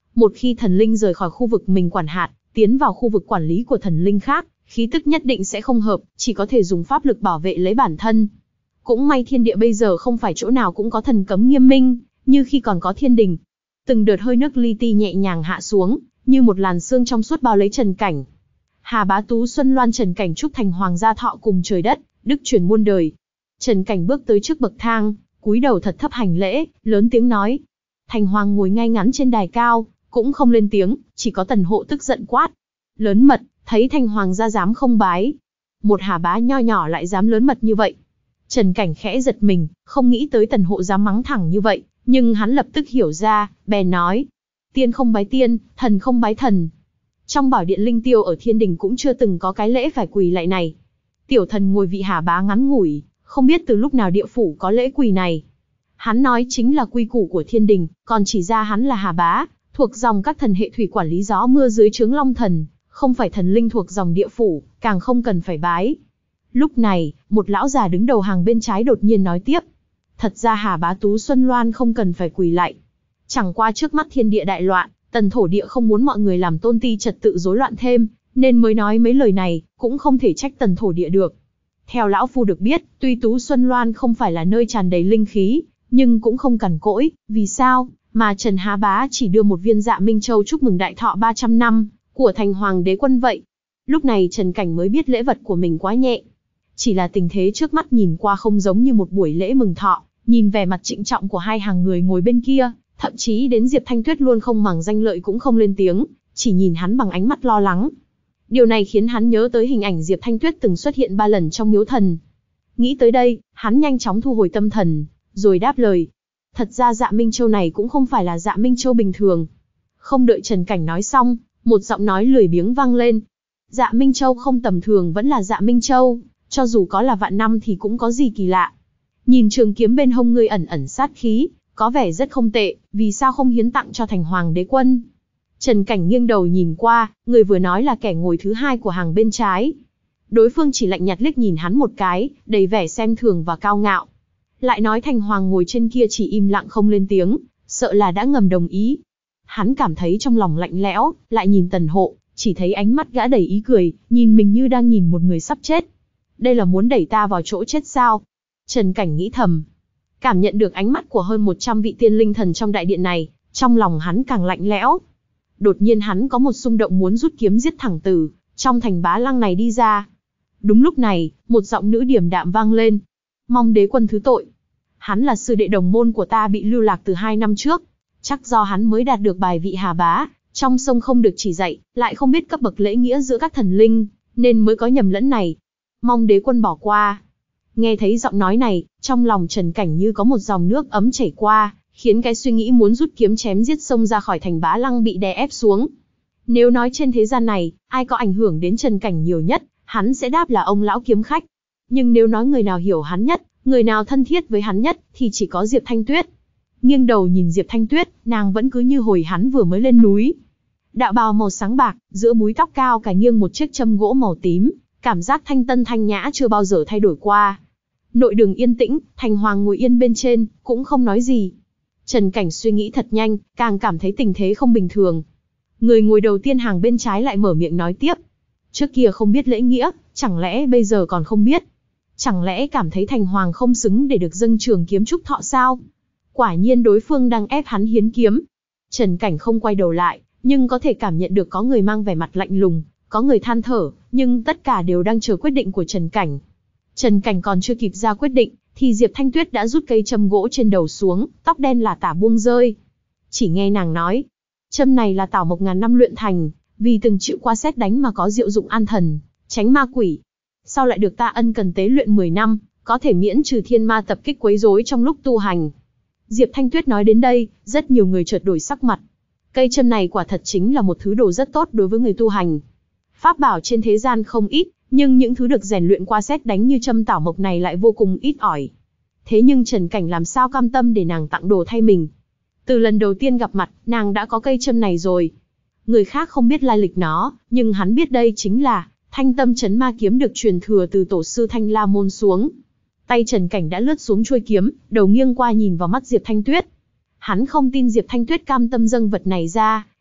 Một khi thần linh rời khỏi khu vực mình quản hạt, tiến vào khu vực quản lý của thần linh khác, khí tức nhất định sẽ không hợp, chỉ có thể dùng pháp lực bảo vệ lấy bản thân. Cũng may thiên địa bây giờ không phải chỗ nào cũng có thần cấm nghiêm minh, như khi còn có thiên đình. Từng đợt hơi nước li ti nhẹ nhàng hạ xuống, như một làn sương trong suốt bao lấy Trần Cảnh. Hà Bá Tú Xuân Loan Trần Cảnh chúc thành hoàng gia thọ cùng trời đất, đức truyền muôn đời. Trần Cảnh bước tới trước bậc thang, cúi đầu thật thấp hành lễ, lớn tiếng nói. Thành hoàng ngồi ngay ngắn trên đài cao, cũng không lên tiếng, chỉ có Tần Hộ tức giận quát. Lớn mật, thấy thành hoàng gia dám không bái. Một Hà Bá nho nhỏ lại dám lớn mật như vậy. Trần Cảnh khẽ giật mình, không nghĩ tới Tần Hộ dám mắng thẳng như vậy, nhưng hắn lập tức hiểu ra, bèn nói. Tiên không bái tiên, thần không bái thần. Trong bảo điện linh tiêu ở thiên đình cũng chưa từng có cái lễ phải quỳ lạy này. Tiểu thần ngồi vị Hà Bá ngắn ngủi, không biết từ lúc nào địa phủ có lễ quỳ này. Hắn nói chính là quy củ của thiên đình, còn chỉ ra hắn là Hà Bá, thuộc dòng các thần hệ thủy quản lý gió mưa dưới trướng Long Thần, không phải thần linh thuộc dòng địa phủ, càng không cần phải bái. Lúc này, một lão già đứng đầu hàng bên trái đột nhiên nói tiếp. Thật ra Hà Bá Tú Xuân Loan không cần phải quỳ lạy. Chẳng qua trước mắt thiên địa đại loạn, Tần thổ địa không muốn mọi người làm tôn ti trật tự rối loạn thêm, nên mới nói mấy lời này, cũng không thể trách Tần thổ địa được. Theo lão phu được biết, tuy Tú Xuân Loan không phải là nơi tràn đầy linh khí, nhưng cũng không cằn cỗi, vì sao mà Trần Hà Bá chỉ đưa một viên Dạ Minh Châu chúc mừng đại thọ ba trăm năm của thành hoàng đế quân vậy. Lúc này Trần Cảnh mới biết lễ vật của mình quá nhẹ. Chỉ là tình thế trước mắt nhìn qua không giống như một buổi lễ mừng thọ, nhìn vẻ mặt trịnh trọng của hai hàng người ngồi bên kia, thậm chí đến Diệp Thanh Tuyết luôn không màng danh lợi cũng không lên tiếng, chỉ nhìn hắn bằng ánh mắt lo lắng. Điều này khiến hắn nhớ tới hình ảnh Diệp Thanh Tuyết từng xuất hiện ba lần trong miếu thần. Nghĩ tới đây, hắn nhanh chóng thu hồi tâm thần, rồi đáp lời. Thật ra Dạ Minh Châu này cũng không phải là Dạ Minh Châu bình thường. Không đợi Trần Cảnh nói xong, một giọng nói lười biếng vang lên. Dạ Minh Châu không tầm thường vẫn là Dạ Minh Châu, cho dù có là vạn năm thì cũng có gì kỳ lạ. Nhìn trường kiếm bên hông ngươi ẩn ẩn sát khí, có vẻ rất không tệ, vì sao không hiến tặng cho thành hoàng đế quân? Trần Cảnh nghiêng đầu nhìn qua, người vừa nói là kẻ ngồi thứ hai của hàng bên trái. Đối phương chỉ lạnh nhạt liếc nhìn hắn một cái, đầy vẻ xem thường và cao ngạo. Lại nói thành hoàng ngồi trên kia chỉ im lặng không lên tiếng, sợ là đã ngầm đồng ý. Hắn cảm thấy trong lòng lạnh lẽo, lại nhìn Tần Hộ, chỉ thấy ánh mắt gã đầy ý cười, nhìn mình như đang nhìn một người sắp chết. Đây là muốn đẩy ta vào chỗ chết sao? Trần Cảnh nghĩ thầm. Cảm nhận được ánh mắt của hơn một trăm vị tiên linh thần trong đại điện này, trong lòng hắn càng lạnh lẽo. Đột nhiên hắn có một xung động muốn rút kiếm giết thẳng từ trong thành Bá Lăng này đi ra. Đúng lúc này, một giọng nữ điềm đạm vang lên. Mong đế quân thứ tội. Hắn là sư đệ đồng môn của ta bị lưu lạc từ hai năm trước. Chắc do hắn mới đạt được bài vị Hà Bá, trong sông không được chỉ dạy, lại không biết cấp bậc lễ nghĩa giữa các thần linh, nên mới có nhầm lẫn này. Mong đế quân bỏ qua. Nghe thấy giọng nói này, trong lòng Trần Cảnh như có một dòng nước ấm chảy qua, khiến cái suy nghĩ muốn rút kiếm chém giết xông ra khỏi thành Bá Lăng bị đè ép xuống. Nếu nói trên thế gian này, ai có ảnh hưởng đến Trần Cảnh nhiều nhất, hắn sẽ đáp là ông lão kiếm khách. Nhưng nếu nói người nào hiểu hắn nhất, người nào thân thiết với hắn nhất, thì chỉ có Diệp Thanh Tuyết. Nghiêng đầu nhìn Diệp Thanh Tuyết, nàng vẫn cứ như hồi hắn vừa mới lên núi. Đạo bào màu sáng bạc, giữa búi tóc cao cài nghiêng một chiếc châm gỗ màu tím, cảm giác thanh tân thanh nhã chưa bao giờ thay đổi qua. Nội đường yên tĩnh, thành hoàng ngồi yên bên trên, cũng không nói gì. Trần Cảnh suy nghĩ thật nhanh, càng cảm thấy tình thế không bình thường. Người ngồi đầu tiên hàng bên trái lại mở miệng nói tiếp. Trước kia không biết lễ nghĩa, chẳng lẽ bây giờ còn không biết? Chẳng lẽ cảm thấy thành hoàng không xứng để được dâng trường kiếm trúc thọ sao? Quả nhiên đối phương đang ép hắn hiến kiếm. Trần Cảnh không quay đầu lại, nhưng có thể cảm nhận được có người mang vẻ mặt lạnh lùng, có người than thở, nhưng tất cả đều đang chờ quyết định của Trần Cảnh. Trần Cảnh còn chưa kịp ra quyết định, thì Diệp Thanh Tuyết đã rút cây châm gỗ trên đầu xuống, tóc đen là tả buông rơi. Chỉ nghe nàng nói, châm này là tảo mộc ngàn năm luyện thành, vì từng chịu qua sét đánh mà có diệu dụng an thần, tránh ma quỷ. Sau lại được ta ân cần tế luyện mười năm, có thể miễn trừ thiên ma tập kích quấy rối trong lúc tu hành. Diệp Thanh Tuyết nói đến đây, rất nhiều người chợt đổi sắc mặt. Cây châm này quả thật chính là một thứ đồ rất tốt đối với người tu hành. Pháp bảo trên thế gian không ít, nhưng những thứ được rèn luyện qua sét đánh như châm tảo mộc này lại vô cùng ít ỏi. Thế nhưng Trần Cảnh làm sao cam tâm để nàng tặng đồ thay mình. Từ lần đầu tiên gặp mặt, nàng đã có cây châm này rồi. Người khác không biết lai lịch nó, nhưng hắn biết đây chính là Thanh Tâm Chấn Ma Kiếm được truyền thừa từ tổ sư Thanh La Môn xuống. Tay Trần Cảnh đã lướt xuống chuôi kiếm, đầu nghiêng qua nhìn vào mắt Diệp Thanh Tuyết. Hắn không tin Diệp Thanh Tuyết cam tâm dâng vật này ra,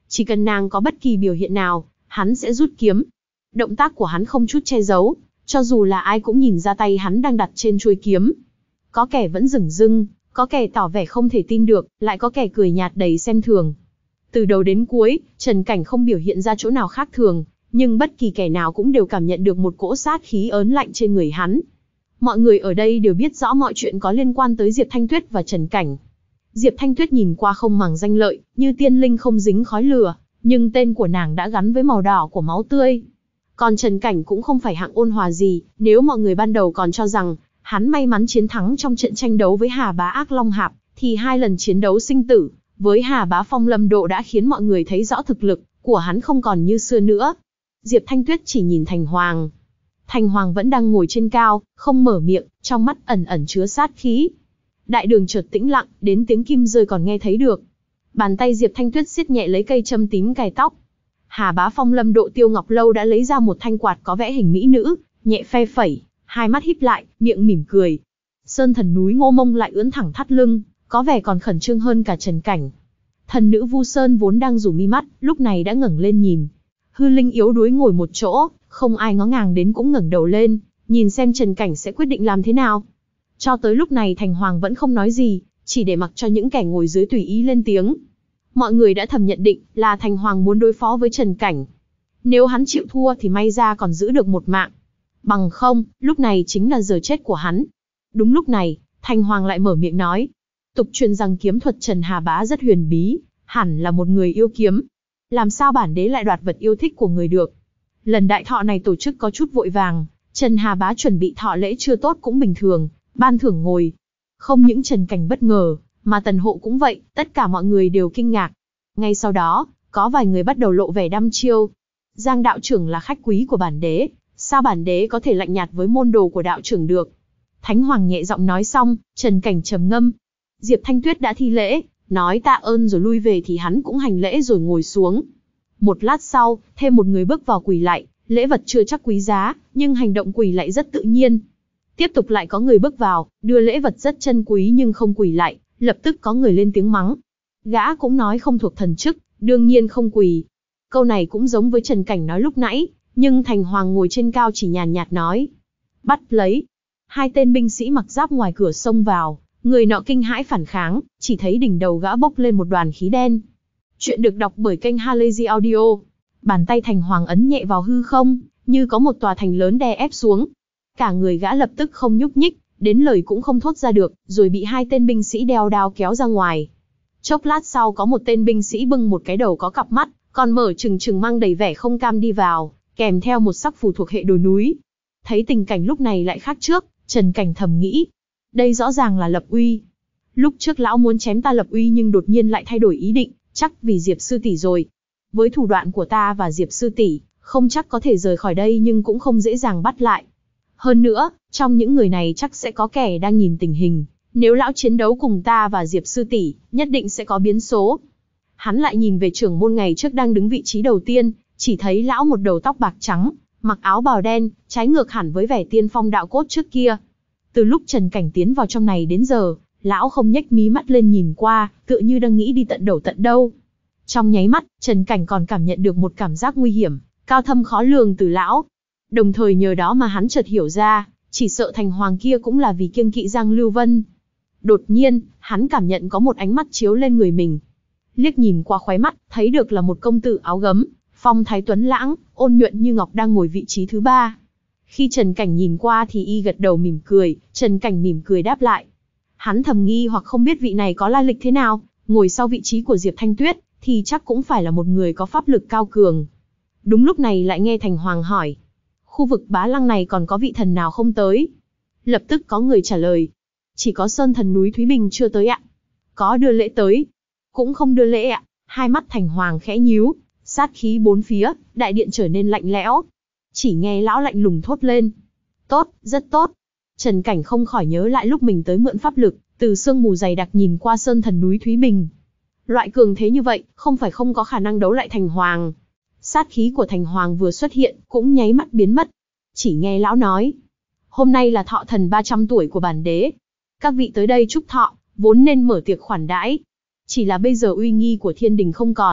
Chỉ cần nàng có bất kỳ biểu hiện nào, hắn sẽ rút kiếm. Động tác của hắn không chút che giấu, cho dù là ai cũng nhìn ra tay hắn đang đặt trên chuôi kiếm. Có kẻ vẫn dửng dưng, có kẻ tỏ vẻ không thể tin được, lại có kẻ cười nhạt đầy xem thường. Từ đầu đến cuối, Trần Cảnh không biểu hiện ra chỗ nào khác thường, nhưng bất kỳ kẻ nào cũng đều cảm nhận được một cỗ sát khí ớn lạnh trên người hắn. Mọi người ở đây đều biết rõ mọi chuyện có liên quan tới Diệp Thanh Tuyết và Trần Cảnh. Diệp Thanh Tuyết nhìn qua không màng danh lợi, như tiên linh không dính khói lửa, nhưng tên của nàng đã gắn với màu đỏ của máu tươi. Còn Trần Cảnh cũng không phải hạng ôn hòa gì, nếu mọi người ban đầu còn cho rằng hắn may mắn chiến thắng trong trận tranh đấu với Hà Bá Ác Long Hạp, thì hai lần chiến đấu sinh tử với Hà Bá Phong Lâm Độ đã khiến mọi người thấy rõ thực lực của hắn không còn như xưa nữa. Diệp Thanh Tuyết chỉ nhìn Thành Hoàng. Thành Hoàng vẫn đang ngồi trên cao, không mở miệng, trong mắt ẩn ẩn chứa sát khí. Đại đường chợt tĩnh lặng, đến tiếng kim rơi còn nghe thấy được. Bàn tay Diệp Thanh Tuyết siết nhẹ lấy cây châm tím cài tóc. Hà Bá Phong Lâm Độ Tiêu Ngọc Lâu đã lấy ra một thanh quạt có vẽ hình mỹ nữ, nhẹ phe phẩy, hai mắt híp lại, miệng mỉm cười. Sơn thần núi Ngô Mông lại ưỡn thẳng thắt lưng, có vẻ còn khẩn trương hơn cả Trần Cảnh. Thần nữ Vu Sơn vốn đang rủ mi mắt, lúc này đã ngẩng lên nhìn. Hư Linh yếu đuối ngồi một chỗ, không ai ngó ngàng đến cũng ngẩng đầu lên, nhìn xem Trần Cảnh sẽ quyết định làm thế nào. Cho tới lúc này Thành Hoàng vẫn không nói gì, chỉ để mặc cho những kẻ ngồi dưới tùy ý lên tiếng. Mọi người đã thầm nhận định là Thành Hoàng muốn đối phó với Trần Cảnh. Nếu hắn chịu thua thì may ra còn giữ được một mạng. Bằng không, lúc này chính là giờ chết của hắn. Đúng lúc này, Thành Hoàng lại mở miệng nói. Tục truyền rằng kiếm thuật Trần Hà Bá rất huyền bí, hẳn là một người yêu kiếm. Làm sao bản đế lại đoạt vật yêu thích của người được? Lần đại thọ này tổ chức có chút vội vàng, Trần Hà Bá chuẩn bị thọ lễ chưa tốt cũng bình thường, ban thưởng ngồi. Không những Trần Cảnh bất ngờ, mà Tần Hộ cũng vậy, tất cả mọi người đều kinh ngạc. Ngay sau đó, có vài người bắt đầu lộ vẻ đăm chiêu. Giang đạo trưởng là khách quý của bản đế, sao bản đế có thể lạnh nhạt với môn đồ của đạo trưởng được? Thánh Hoàng nhẹ giọng nói xong, Trần Cảnh trầm ngâm. Diệp Thanh Tuyết đã thi lễ, nói tạ ơn rồi lui về thì hắn cũng hành lễ rồi ngồi xuống. Một lát sau, thêm một người bước vào quỳ lạy, lễ vật chưa chắc quý giá, nhưng hành động quỳ lạy rất tự nhiên. Tiếp tục lại có người bước vào, đưa lễ vật rất chân quý nhưng không quỳ lạy, lập tức có người lên tiếng mắng. Gã cũng nói không thuộc thần chức, đương nhiên không quỳ. Câu này cũng giống với Trần Cảnh nói lúc nãy, nhưng Thành Hoàng ngồi trên cao chỉ nhàn nhạt nói. Bắt lấy. Hai tên binh sĩ mặc giáp ngoài cửa xông vào, người nọ kinh hãi phản kháng, chỉ thấy đỉnh đầu gã bốc lên một đoàn khí đen. Chuyện được đọc bởi kênh Halazy Audio. Bàn tay Thành Hoàng ấn nhẹ vào hư không, như có một tòa thành lớn đè ép xuống. Cả người gã lập tức không nhúc nhích, đến lời cũng không thốt ra được, rồi bị hai tên binh sĩ đeo đao kéo ra ngoài. Chốc lát sau có một tên binh sĩ bưng một cái đầu có cặp mắt, còn mở trừng trừng mang đầy vẻ không cam đi vào, kèm theo một sắc phù thuộc hệ đồi núi. Thấy tình cảnh lúc này lại khác trước, Trần Cảnh thầm nghĩ. Đây rõ ràng là Lập Uy. Lúc trước lão muốn chém ta Lập Uy nhưng đột nhiên lại thay đổi ý định, chắc vì Diệp sư tỷ rồi. Với thủ đoạn của ta và Diệp sư tỷ, không chắc có thể rời khỏi đây nhưng cũng không dễ dàng bắt lại. Hơn nữa, trong những người này chắc sẽ có kẻ đang nhìn tình hình. Nếu lão chiến đấu cùng ta và Diệp sư tỷ, nhất định sẽ có biến số. Hắn lại nhìn về trưởng môn ngày trước đang đứng vị trí đầu tiên, chỉ thấy lão một đầu tóc bạc trắng, mặc áo bào đen, trái ngược hẳn với vẻ tiên phong đạo cốt trước kia. Từ lúc Trần Cảnh tiến vào trong này đến giờ, lão không nhếch mí mắt lên nhìn qua, tựa như đang nghĩ đi tận đầu tận đâu. Trong nháy mắt, Trần Cảnh còn cảm nhận được một cảm giác nguy hiểm, cao thâm khó lường từ lão. Đồng thời nhờ đó mà hắn chợt hiểu ra, chỉ sợ Thành Hoàng kia cũng là vì kiêng kỵ Giang Lưu Vân. Đột nhiên, hắn cảm nhận có một ánh mắt chiếu lên người mình. Liếc nhìn qua khóe mắt, thấy được là một công tử áo gấm, phong thái tuấn lãng, ôn nhuận như ngọc đang ngồi vị trí thứ ba. Khi Trần Cảnh nhìn qua thì y gật đầu mỉm cười, Trần Cảnh mỉm cười đáp lại. Hắn thầm nghi hoặc không biết vị này có lai lịch thế nào, ngồi sau vị trí của Diệp Thanh Tuyết, thì chắc cũng phải là một người có pháp lực cao cường. Đúng lúc này lại nghe Thành Hoàng hỏi. Khu vực Bá Lăng này còn có vị thần nào không tới? Lập tức có người trả lời. Chỉ có Sơn thần núi Thúy Bình chưa tới ạ. Có đưa lễ tới. Cũng không đưa lễ ạ. Hai mắt Thành Hoàng khẽ nhíu, sát khí bốn phía, đại điện trở nên lạnh lẽo. Chỉ nghe lão lạnh lùng thốt lên. Tốt, rất tốt. Trần Cảnh không khỏi nhớ lại lúc mình tới mượn pháp lực, từ sương mù dày đặc nhìn qua Sơn thần núi Thúy Bình. Loại cường thế như vậy, không phải không có khả năng đấu lại Thành Hoàng. Sát khí của Thành Hoàng vừa xuất hiện, cũng nháy mắt biến mất. Chỉ nghe lão nói. Hôm nay là thọ thần ba trăm tuổi của bản đế. Các vị tới đây chúc thọ, vốn nên mở tiệc khoản đãi. Chỉ là bây giờ uy nghi của thiên đình không còn,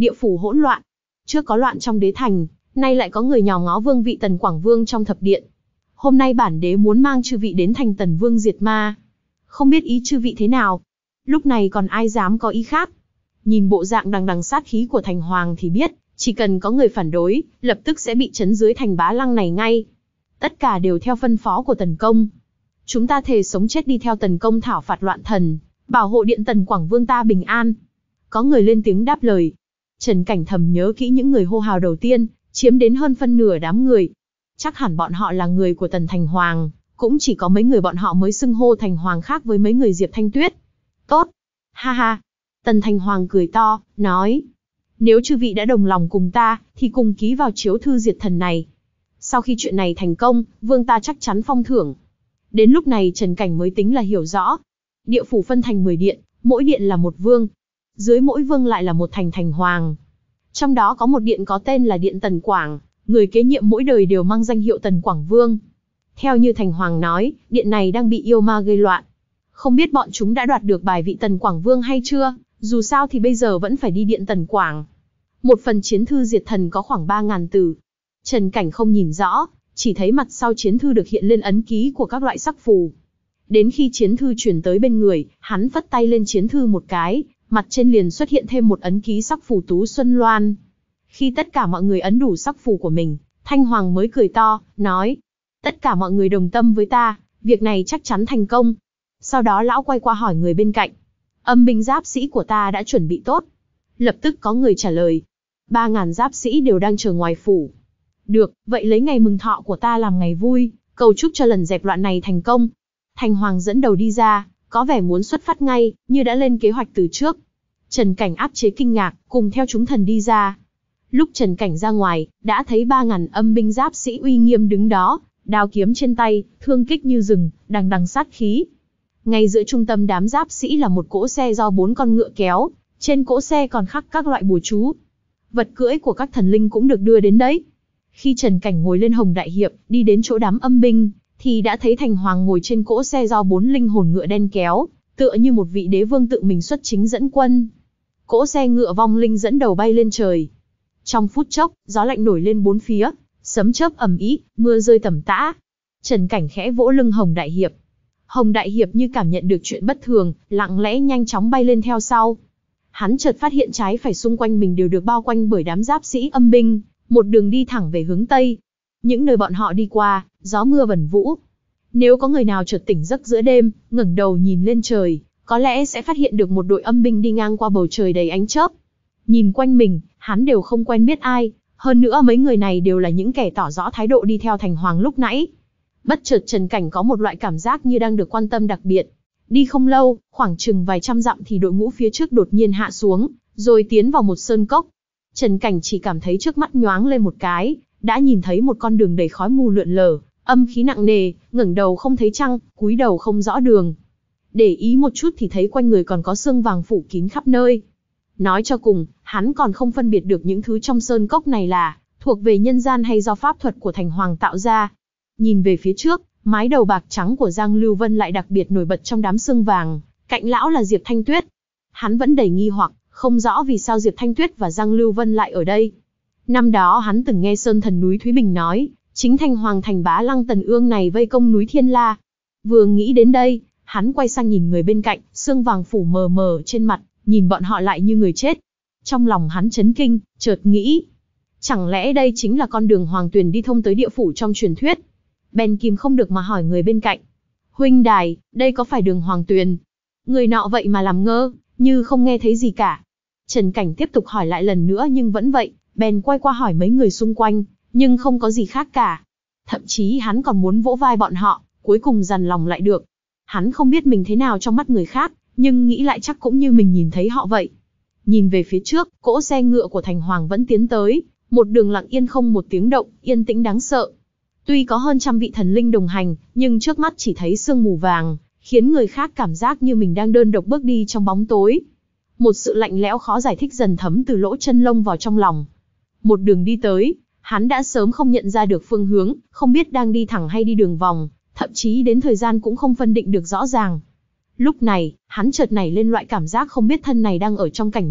địa phủ hỗn loạn. Trước có loạn trong đế thành, nay lại có người nhòm ngó vương vị Tần Quảng Vương trong thập điện. Hôm nay bản đế muốn mang chư vị đến thành Tần Vương diệt ma. Không biết ý chư vị thế nào? Lúc này còn ai dám có ý khác? Nhìn bộ dạng đằng đằng sát khí của thành hoàng thì biết, chỉ cần có người phản đối, lập tức sẽ bị trấn dưới thành Bá Lăng này ngay. Tất cả đều theo phân phó của Tần Công. Chúng ta thề sống chết đi theo Tần Công thảo phạt loạn thần, bảo hộ điện Tần Quảng Vương ta bình an. Có người lên tiếng đáp lời. Trần Cảnh thầm nhớ kỹ những người hô hào đầu tiên, chiếm đến hơn phân nửa đám người. Chắc hẳn bọn họ là người của Tần Thành Hoàng, cũng chỉ có mấy người bọn họ mới xưng hô Thành Hoàng khác với mấy người Diệp Thanh Tuyết. Tốt. Ha ha. Tần Thành Hoàng cười to, nói. Nếu chư vị đã đồng lòng cùng ta, thì cùng ký vào chiếu thư diệt thần này. Sau khi chuyện này thành công, vương ta chắc chắn phong thưởng. Đến lúc này Trần Cảnh mới tính là hiểu rõ. Địa phủ phân thành mười điện, mỗi điện là một vương. Dưới mỗi vương lại là một thành Thành Hoàng. Trong đó có một điện có tên là Điện Tần Quảng, người kế nhiệm mỗi đời đều mang danh hiệu Tần Quảng Vương. Theo như Thành Hoàng nói, điện này đang bị yêu ma gây loạn. Không biết bọn chúng đã đoạt được bài vị Tần Quảng Vương hay chưa, dù sao thì bây giờ vẫn phải đi Điện Tần Quảng. Một phần chiến thư diệt thần có khoảng ba ngàn từ. Trần Cảnh không nhìn rõ, chỉ thấy mặt sau chiến thư được hiện lên ấn ký của các loại sắc phù. Đến khi chiến thư chuyển tới bên người, hắn phất tay lên chiến thư một cái, mặt trên liền xuất hiện thêm một ấn ký sắc phù Tú Xuân Loan. Khi tất cả mọi người ấn đủ sắc phù của mình, Thanh Hoàng mới cười to, nói. Tất cả mọi người đồng tâm với ta, việc này chắc chắn thành công. Sau đó lão quay qua hỏi người bên cạnh. Âm binh giáp sĩ của ta đã chuẩn bị tốt. Lập tức có người trả lời. Ba ngàn giáp sĩ đều đang chờ ngoài phủ. Được, vậy lấy ngày mừng thọ của ta làm ngày vui, cầu chúc cho lần dẹp loạn này thành công. Thành Hoàng dẫn đầu đi ra, có vẻ muốn xuất phát ngay, như đã lên kế hoạch từ trước. Trần Cảnh áp chế kinh ngạc, cùng theo chúng thần đi ra. Lúc Trần Cảnh ra ngoài, đã thấy ba ngàn âm binh giáp sĩ uy nghiêm đứng đó, đao kiếm trên tay, thương kích như rừng, đằng đằng sát khí. Ngay giữa trung tâm đám giáp sĩ là một cỗ xe do bốn con ngựa kéo, trên cỗ xe còn khắc các loại bùa chú. Vật cưỡi của các thần linh cũng được đưa đến đấy. Khi Trần Cảnh ngồi lên Hồng Đại Hiệp, đi đến chỗ đám âm binh, thì đã thấy Thành Hoàng ngồi trên cỗ xe do bốn linh hồn ngựa đen kéo, tựa như một vị đế vương tự mình xuất chính dẫn quân. Cỗ xe ngựa vong linh dẫn đầu bay lên trời. Trong phút chốc, gió lạnh nổi lên bốn phía, sấm chớp ầm ĩ, mưa rơi tầm tã. Trần Cảnh khẽ vỗ lưng Hồng Đại Hiệp. Hồng Đại Hiệp như cảm nhận được chuyện bất thường, lặng lẽ nhanh chóng bay lên theo sau. Hắn chợt phát hiện trái phải xung quanh mình đều được bao quanh bởi đám giáp sĩ âm binh, một đường đi thẳng về hướng Tây. Những nơi bọn họ đi qua, gió mưa vẩn vũ. Nếu có người nào chợt tỉnh giấc giữa đêm, ngẩng đầu nhìn lên trời, có lẽ sẽ phát hiện được một đội âm binh đi ngang qua bầu trời đầy ánh chớp. Nhìn quanh mình, hắn đều không quen biết ai, hơn nữa mấy người này đều là những kẻ tỏ rõ thái độ đi theo Thành Hoàng lúc nãy. Bất chợt Trần Cảnh có một loại cảm giác như đang được quan tâm đặc biệt. Đi không lâu, khoảng chừng vài trăm dặm thì đội ngũ phía trước đột nhiên hạ xuống, rồi tiến vào một sơn cốc. Trần Cảnh chỉ cảm thấy trước mắt nhoáng lên một cái, đã nhìn thấy một con đường đầy khói mù lượn lờ, âm khí nặng nề, ngẩng đầu không thấy trăng, cúi đầu không rõ đường. Để ý một chút thì thấy quanh người còn có sương vàng phủ kín khắp nơi. Nói cho cùng, hắn còn không phân biệt được những thứ trong sơn cốc này là thuộc về nhân gian hay do pháp thuật của Thành Hoàng tạo ra. Nhìn về phía trước, mái đầu bạc trắng của Giang Lưu Vân lại đặc biệt nổi bật trong đám sương vàng, cạnh lão là Diệp Thanh Tuyết. Hắn vẫn đầy nghi hoặc, không rõ vì sao Diệp Thanh Tuyết và Giang Lưu Vân lại ở đây. Năm đó hắn từng nghe Sơn Thần núi Thúy Bình nói, chính Thành Hoàng thành Bá Lăng Tần Ương này vây công núi Thiên La. Vừa nghĩ đến đây, hắn quay sang nhìn người bên cạnh, sương vàng phủ mờ mờ trên mặt, nhìn bọn họ lại như người chết. Trong lòng hắn chấn kinh, chợt nghĩ, chẳng lẽ đây chính là con đường Hoàng Tuyền đi thông tới địa phủ trong truyền thuyết? Bèn kìm không được mà hỏi người bên cạnh. Huynh đài, đây có phải đường Hoàng Tuyền? Người nọ vậy mà làm ngơ, như không nghe thấy gì cả. Trần Cảnh tiếp tục hỏi lại lần nữa nhưng vẫn vậy, bèn quay qua hỏi mấy người xung quanh, nhưng không có gì khác cả. Thậm chí hắn còn muốn vỗ vai bọn họ, cuối cùng dằn lòng lại được. Hắn không biết mình thế nào trong mắt người khác, nhưng nghĩ lại chắc cũng như mình nhìn thấy họ vậy. Nhìn về phía trước, cỗ xe ngựa của Thành Hoàng vẫn tiến tới, một đường lặng yên không một tiếng động, yên tĩnh đáng sợ. Tuy có hơn trăm vị thần linh đồng hành, nhưng trước mắt chỉ thấy sương mù vàng, khiến người khác cảm giác như mình đang đơn độc bước đi trong bóng tối. Một sự lạnh lẽo khó giải thích dần thấm từ lỗ chân lông vào trong lòng. Một đường đi tới, hắn đã sớm không nhận ra được phương hướng, không biết đang đi thẳng hay đi đường vòng, thậm chí đến thời gian cũng không phân định được rõ ràng. Lúc này, hắn chợt nảy lên loại cảm giác không biết thân này đang ở trong cảnh mộng,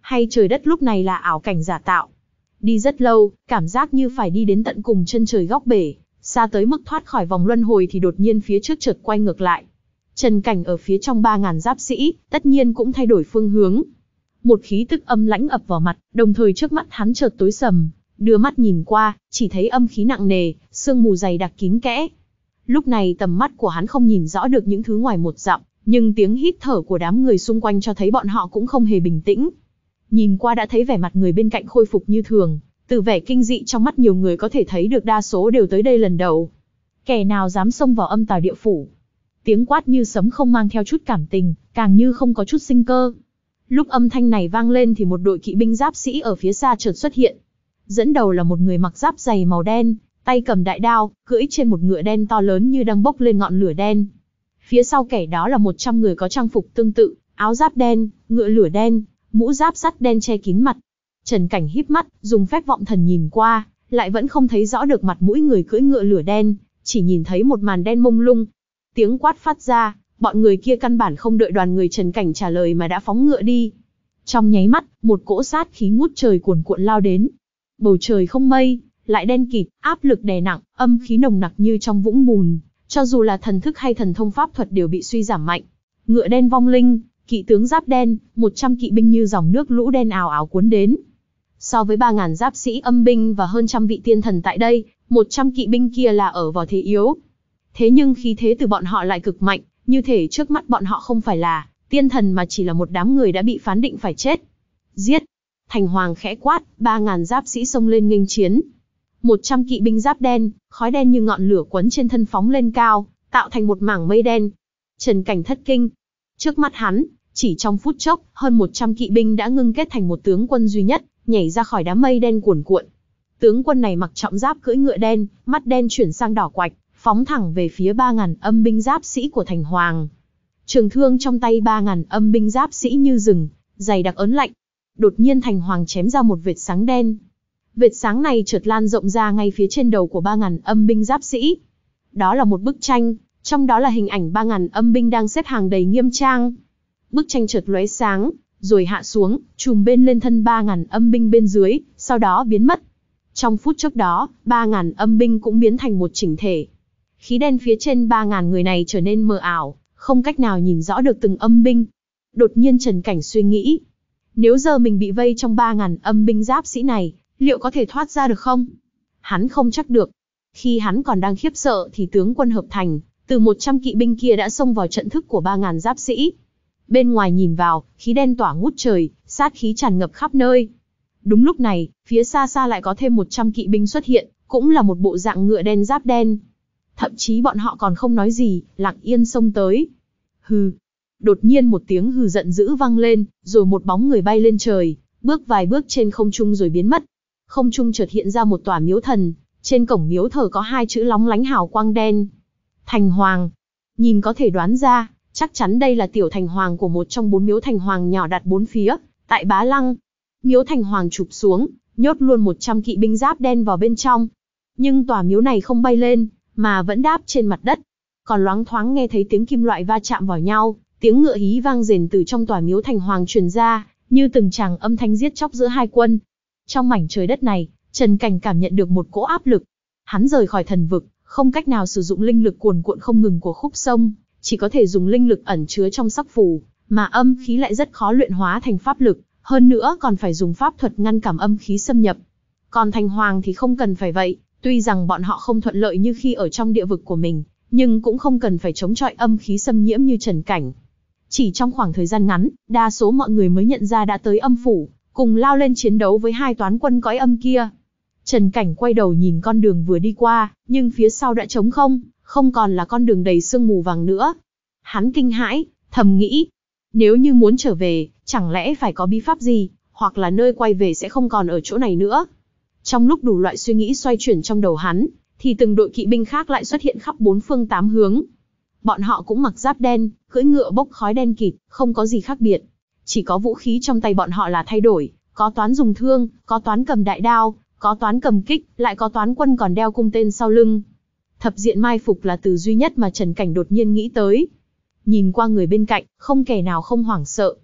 hay trời đất lúc này là ảo cảnh giả tạo. Đi rất lâu, cảm giác như phải đi đến tận cùng chân trời góc bể, xa tới mức thoát khỏi vòng luân hồi thì đột nhiên phía trước chợt quay ngược lại. Trần Cảnh ở phía trong ba ngàn giáp sĩ, tất nhiên cũng thay đổi phương hướng. Một khí tức âm lãnh ập vào mặt, đồng thời trước mắt hắn chợt tối sầm, đưa mắt nhìn qua, chỉ thấy âm khí nặng nề, sương mù dày đặc kín kẽ. Lúc này tầm mắt của hắn không nhìn rõ được những thứ ngoài một dặm, nhưng tiếng hít thở của đám người xung quanh cho thấy bọn họ cũng không hề bình tĩnh. Nhìn qua đã thấy vẻ mặt người bên cạnh khôi phục như thường, từ vẻ kinh dị trong mắt nhiều người có thể thấy được đa số đều tới đây lần đầu. Kẻ nào dám xông vào âm tào địa phủ? Tiếng quát như sấm không mang theo chút cảm tình, càng như không có chút sinh cơ. Lúc âm thanh này vang lên thì một đội kỵ binh giáp sĩ ở phía xa chợt xuất hiện. Dẫn đầu là một người mặc giáp dày màu đen, tay cầm đại đao, cưỡi trên một ngựa đen to lớn như đang bốc lên ngọn lửa đen. Phía sau kẻ đó là một trăm người có trang phục tương tự, áo giáp đen, ngựa lửa đen, mũ giáp sắt đen che kín mặt. Trần Cảnh híp mắt, dùng phép vọng thần nhìn qua, lại vẫn không thấy rõ được mặt mũi người cưỡi ngựa lửa đen, chỉ nhìn thấy một màn đen mông lung. Tiếng quát phát ra, bọn người kia căn bản không đợi đoàn người Trần Cảnh trả lời mà đã phóng ngựa đi. Trong nháy mắt, một cỗ sát khí ngút trời cuồn cuộn lao đến. Bầu trời không mây, lại đen kịt, áp lực đè nặng, âm khí nồng nặc như trong vũng bùn, cho dù là thần thức hay thần thông pháp thuật đều bị suy giảm mạnh. Ngựa đen vong linh, kỵ tướng giáp đen, một trăm kỵ binh như dòng nước lũ đen ào ào cuốn đến. So với ba ngàn giáp sĩ âm binh và hơn trăm vị tiên thần tại đây, một trăm kỵ binh kia là ở vào thế yếu. Thế nhưng khí thế từ bọn họ lại cực mạnh, như thể trước mắt bọn họ không phải là tiên thần mà chỉ là một đám người đã bị phán định phải chết. Giết! Thành Hoàng khẽ quát, ba ngàn giáp sĩ xông lên nghênh chiến. một trăm kỵ binh giáp đen, khói đen như ngọn lửa quấn trên thân phóng lên cao, tạo thành một mảng mây đen. Trần Cảnh thất kinh. Trước mắt hắn, chỉ trong phút chốc, hơn một trăm kỵ binh đã ngưng kết thành một tướng quân duy nhất, nhảy ra khỏi đám mây đen cuồn cuộn. Tướng quân này mặc trọng giáp cưỡi ngựa đen, mắt đen chuyển sang đỏ quạch, phóng thẳng về phía ba ngàn âm binh giáp sĩ của Thành Hoàng. Trường thương trong tay ba ngàn âm binh giáp sĩ như rừng, dày đặc ớn lạnh. Đột nhiên Thành Hoàng chém ra một vệt sáng đen. Vệt sáng này chợt lan rộng ra ngay phía trên đầu của ba ngàn âm binh giáp sĩ. Đó là một bức tranh, trong đó là hình ảnh ba ngàn âm binh đang xếp hàng đầy nghiêm trang. Bức tranh chợt lóe sáng, rồi hạ xuống, trùm bên lên thân ba ngàn âm binh bên dưới, sau đó biến mất. Trong phút chốc đó, ba ngàn âm binh cũng biến thành một chỉnh thể. Khí đen phía trên ba ngàn người này trở nên mờ ảo, không cách nào nhìn rõ được từng âm binh. Đột nhiên Trần Cảnh suy nghĩ, nếu giờ mình bị vây trong ba ngàn âm binh giáp sĩ này, liệu có thể thoát ra được không? Hắn không chắc được. Khi hắn còn đang khiếp sợ thì tướng quân hợp thành, từ một trăm kỵ binh kia đã xông vào trận thức của ba ngàn giáp sĩ. Bên ngoài nhìn vào, khí đen tỏa ngút trời, sát khí tràn ngập khắp nơi. Đúng lúc này, phía xa xa lại có thêm một trăm kỵ binh xuất hiện, cũng là một bộ dạng ngựa đen giáp đen. Thậm chí bọn họ còn không nói gì, lặng yên xông tới. Hừ. Đột nhiên một tiếng hừ giận dữ vang lên, rồi một bóng người bay lên trời, bước vài bước trên không trung rồi biến mất. Không trung chợt hiện ra một tòa miếu thần, trên cổng miếu thờ có hai chữ lóng lánh hào quang đen. Thành Hoàng. Nhìn có thể đoán ra, chắc chắn đây là tiểu thành hoàng của một trong bốn miếu thành hoàng nhỏ đặt bốn phía, tại Bá Lăng. Miếu thành hoàng chụp xuống, nhốt luôn một trăm kỵ binh giáp đen vào bên trong. Nhưng tòa miếu này không bay lên, mà vẫn đáp trên mặt đất. Còn loáng thoáng nghe thấy tiếng kim loại va chạm vào nhau, tiếng ngựa hí vang rền từ trong tòa miếu thành hoàng truyền ra, như từng tràng âm thanh giết chóc giữa hai quân. Trong mảnh trời đất này, Trần Cảnh cảm nhận được một cỗ áp lực. Hắn rời khỏi thần vực, không cách nào sử dụng linh lực cuồn cuộn không ngừng của khúc sông, chỉ có thể dùng linh lực ẩn chứa trong sắc phù, mà âm khí lại rất khó luyện hóa thành pháp lực, hơn nữa còn phải dùng pháp thuật ngăn cản âm khí xâm nhập. Còn Thành Hoàng thì không cần phải vậy, tuy rằng bọn họ không thuận lợi như khi ở trong địa vực của mình, nhưng cũng không cần phải chống chọi âm khí xâm nhiễm như Trần Cảnh. Chỉ trong khoảng thời gian ngắn, đa số mọi người mới nhận ra đã tới âm phủ, cùng lao lên chiến đấu với hai toán quân cõi âm kia. Trần Cảnh quay đầu nhìn con đường vừa đi qua, nhưng phía sau đã trống không, không còn là con đường đầy sương mù vàng nữa. Hắn kinh hãi, thầm nghĩ, nếu như muốn trở về, chẳng lẽ phải có bí pháp gì, hoặc là nơi quay về sẽ không còn ở chỗ này nữa. Trong lúc đủ loại suy nghĩ xoay chuyển trong đầu hắn, thì từng đội kỵ binh khác lại xuất hiện khắp bốn phương tám hướng. Bọn họ cũng mặc giáp đen, cưỡi ngựa bốc khói đen kịt, không có gì khác biệt. Chỉ có vũ khí trong tay bọn họ là thay đổi, có toán dùng thương, có toán cầm đại đao, có toán cầm kích, lại có toán quân còn đeo cung tên sau lưng. Thập diện mai phục là từ duy nhất mà Trần Cảnh đột nhiên nghĩ tới. Nhìn qua người bên cạnh, không kẻ nào không hoảng sợ.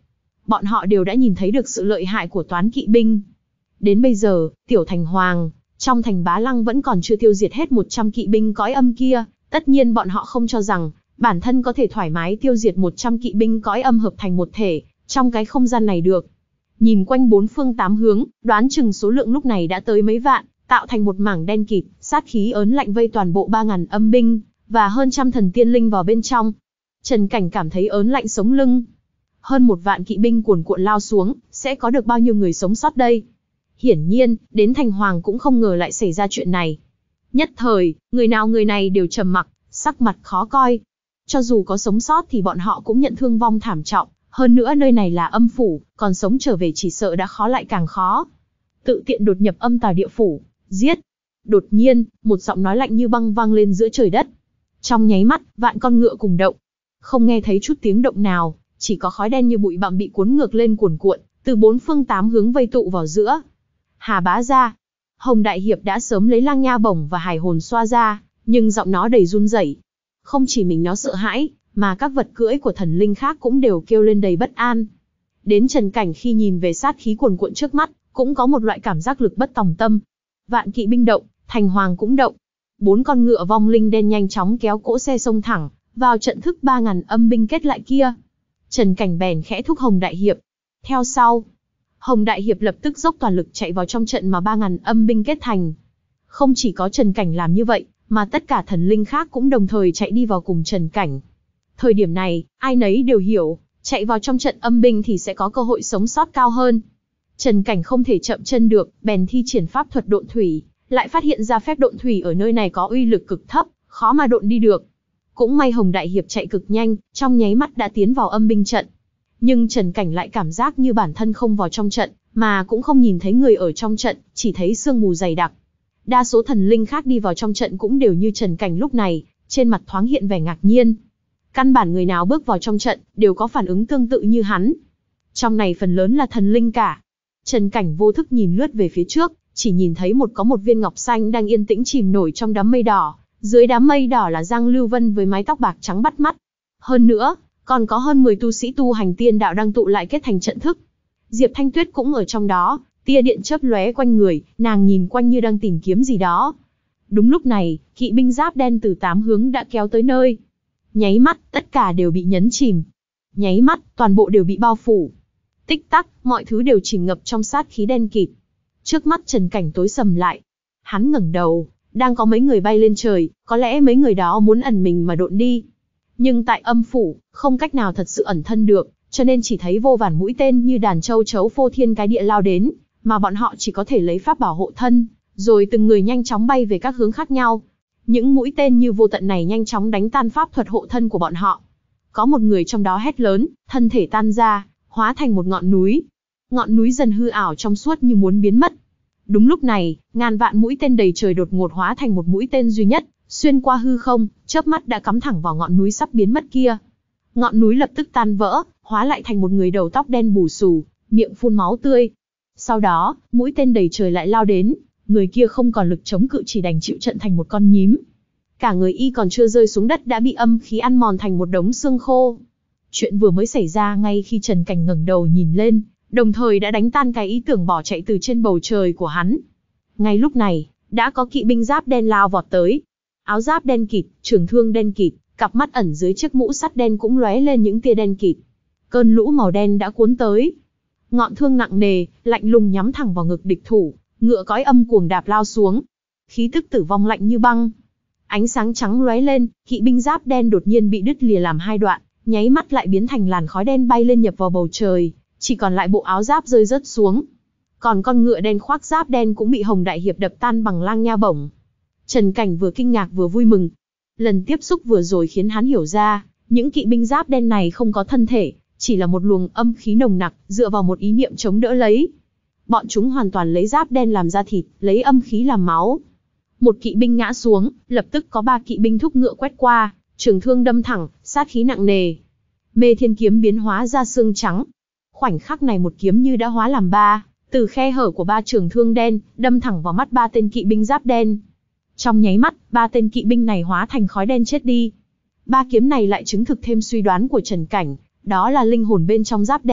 bọn họ đều đã nhìn thấy được sự lợi hại của toán kỵ binh. Đến bây giờ, Tiểu Thành Hoàng, trong thành Bá Lăng vẫn còn chưa tiêu diệt hết một trăm kỵ binh cõi âm kia, tất nhiên bọn họ không cho rằng, bản thân có thể thoải mái tiêu diệt một trăm kỵ binh cõi âm hợp thành một thể, trong cái không gian này được. Nhìn quanh bốn phương tám hướng, đoán chừng số lượng lúc này đã tới mấy vạn, tạo thành một mảng đen kịt, sát khí ớn lạnh vây toàn bộ ba ngàn âm binh, và hơn trăm thần tiên linh vào bên trong. Trần Cảnh cảm thấy ớn lạnh sống lưng. Hơn một vạn kỵ binh cuồn cuộn lao xuống, sẽ có được bao nhiêu người sống sót đây? Hiển nhiên, đến Thành Hoàng cũng không ngờ lại xảy ra chuyện này. Nhất thời, người nào người này đều trầm mặc, sắc mặt khó coi. Cho dù có sống sót thì bọn họ cũng nhận thương vong thảm trọng, hơn nữa nơi này là âm phủ, còn sống trở về chỉ sợ đã khó lại càng khó. Tự tiện đột nhập âm tà địa phủ, giết. Đột nhiên, một giọng nói lạnh như băng vang lên giữa trời đất. Trong nháy mắt, vạn con ngựa cùng động. Không nghe thấy chút tiếng động nào, chỉ có khói đen như bụi bặm bị cuốn ngược lên cuồn cuộn, từ bốn phương tám hướng vây tụ vào giữa. Hà bá gia. Hồng Đại Hiệp đã sớm lấy lang nha bổng và hải hồn xoa ra, nhưng giọng nó đầy run rẩy. Không chỉ mình nó sợ hãi, mà các vật cưỡi của thần linh khác cũng đều kêu lên đầy bất an. Đến Trần Cảnh khi nhìn về sát khí cuồn cuộn trước mắt, cũng có một loại cảm giác lực bất tòng tâm. Vạn kỵ binh động, Thành Hoàng cũng động. Bốn con ngựa vong linh đen nhanh chóng kéo cỗ xe xông thẳng vào trận thức ba ngàn âm binh kết lại kia. Trần Cảnh bèn khẽ thúc Hồng Đại Hiệp. Theo sau, Hồng Đại Hiệp lập tức dốc toàn lực chạy vào trong trận mà ba ngàn âm binh kết thành. Không chỉ có Trần Cảnh làm như vậy, mà tất cả thần linh khác cũng đồng thời chạy đi vào cùng Trần Cảnh. Thời điểm này, ai nấy đều hiểu, chạy vào trong trận âm binh thì sẽ có cơ hội sống sót cao hơn. Trần Cảnh không thể chậm chân được, bèn thi triển pháp thuật độn thủy, lại phát hiện ra phép độn thủy ở nơi này có uy lực cực thấp, khó mà độn đi được. Cũng may Hồng Đại Hiệp chạy cực nhanh, trong nháy mắt đã tiến vào âm binh trận. Nhưng Trần Cảnh lại cảm giác như bản thân không vào trong trận, mà cũng không nhìn thấy người ở trong trận, chỉ thấy sương mù dày đặc. Đa số thần linh khác đi vào trong trận cũng đều như Trần Cảnh lúc này, trên mặt thoáng hiện vẻ ngạc nhiên. Căn bản người nào bước vào trong trận, đều có phản ứng tương tự như hắn. Trong này phần lớn là thần linh cả. Trần Cảnh vô thức nhìn lướt về phía trước, chỉ nhìn thấy một có một viên ngọc xanh đang yên tĩnh chìm nổi trong đám mây đỏ. Dưới đám mây đỏ là Giang Lưu Vân với mái tóc bạc trắng bắt mắt. Hơn nữa, còn có hơn mười tu sĩ tu hành tiên đạo đang tụ lại kết thành trận thức. Diệp Thanh Tuyết cũng ở trong đó, tia điện chớp lóe quanh người, nàng nhìn quanh như đang tìm kiếm gì đó. Đúng lúc này, kỵ binh giáp đen từ tám hướng đã kéo tới nơi. Nháy mắt, tất cả đều bị nhấn chìm. Nháy mắt, toàn bộ đều bị bao phủ. Tích tắc, mọi thứ đều chìm ngập trong sát khí đen kịt. Trước mắt Trần Cảnh tối sầm lại. Hắn ngẩng đầu, đang có mấy người bay lên trời, có lẽ mấy người đó muốn ẩn mình mà độn đi. Nhưng tại âm phủ, không cách nào thật sự ẩn thân được, cho nên chỉ thấy vô vàn mũi tên như đàn châu chấu phô thiên cái địa lao đến, mà bọn họ chỉ có thể lấy pháp bảo hộ thân, rồi từng người nhanh chóng bay về các hướng khác nhau. Những mũi tên như vô tận này nhanh chóng đánh tan pháp thuật hộ thân của bọn họ. Có một người trong đó hét lớn, thân thể tan ra, hóa thành một ngọn núi. Ngọn núi dần hư ảo trong suốt như muốn biến mất. Đúng lúc này, ngàn vạn mũi tên đầy trời đột ngột hóa thành một mũi tên duy nhất, xuyên qua hư không, chớp mắt đã cắm thẳng vào ngọn núi sắp biến mất kia. Ngọn núi lập tức tan vỡ, hóa lại thành một người đầu tóc đen bù xù, miệng phun máu tươi. Sau đó, mũi tên đầy trời lại lao đến, người kia không còn lực chống cự chỉ đành chịu trận thành một con nhím. Cả người y còn chưa rơi xuống đất đã bị âm khí ăn mòn thành một đống xương khô. Chuyện vừa mới xảy ra ngay khi Trần Cảnh ngẩng đầu nhìn lên, đồng thời đã đánh tan cái ý tưởng bỏ chạy từ trên bầu trời của hắn. Ngay lúc này, đã có kỵ binh giáp đen lao vọt tới. Áo giáp đen kịt, trường thương đen kịt, cặp mắt ẩn dưới chiếc mũ sắt đen cũng lóe lên những tia đen kịt. Cơn lũ màu đen đã cuốn tới. Ngọn thương nặng nề, lạnh lùng nhắm thẳng vào ngực địch thủ, ngựa cõi âm cuồng đạp lao xuống. Khí tức tử vong lạnh như băng. Ánh sáng trắng lóe lên, kỵ binh giáp đen đột nhiên bị đứt lìa làm hai đoạn, nháy mắt lại biến thành làn khói đen bay lên nhập vào bầu trời, chỉ còn lại bộ áo giáp rơi rớt xuống. Còn con ngựa đen khoác giáp đen cũng bị Hồng Đại Hiệp đập tan bằng lang nha bổng. Trần Cảnh vừa kinh ngạc vừa vui mừng. Lần tiếp xúc vừa rồi khiến hắn hiểu ra, những kỵ binh giáp đen này không có thân thể, chỉ là một luồng âm khí nồng nặc, dựa vào một ý niệm chống đỡ lấy. Bọn chúng hoàn toàn lấy giáp đen làm da thịt, lấy âm khí làm máu. Một kỵ binh ngã xuống, lập tức có ba kỵ binh thúc ngựa quét qua, trường thương đâm thẳng, sát khí nặng nề. Mê Thiên kiếm biến hóa ra xương trắng. Khoảnh khắc này một kiếm như đã hóa làm ba, từ khe hở của ba trường thương đen, đâm thẳng vào mắt ba tên kỵ binh giáp đen. Trong nháy mắt, ba tên kỵ binh này hóa thành khói đen chết đi. Ba kiếm này lại chứng thực thêm suy đoán của Trần Cảnh, đó là linh hồn bên trong giáp đen,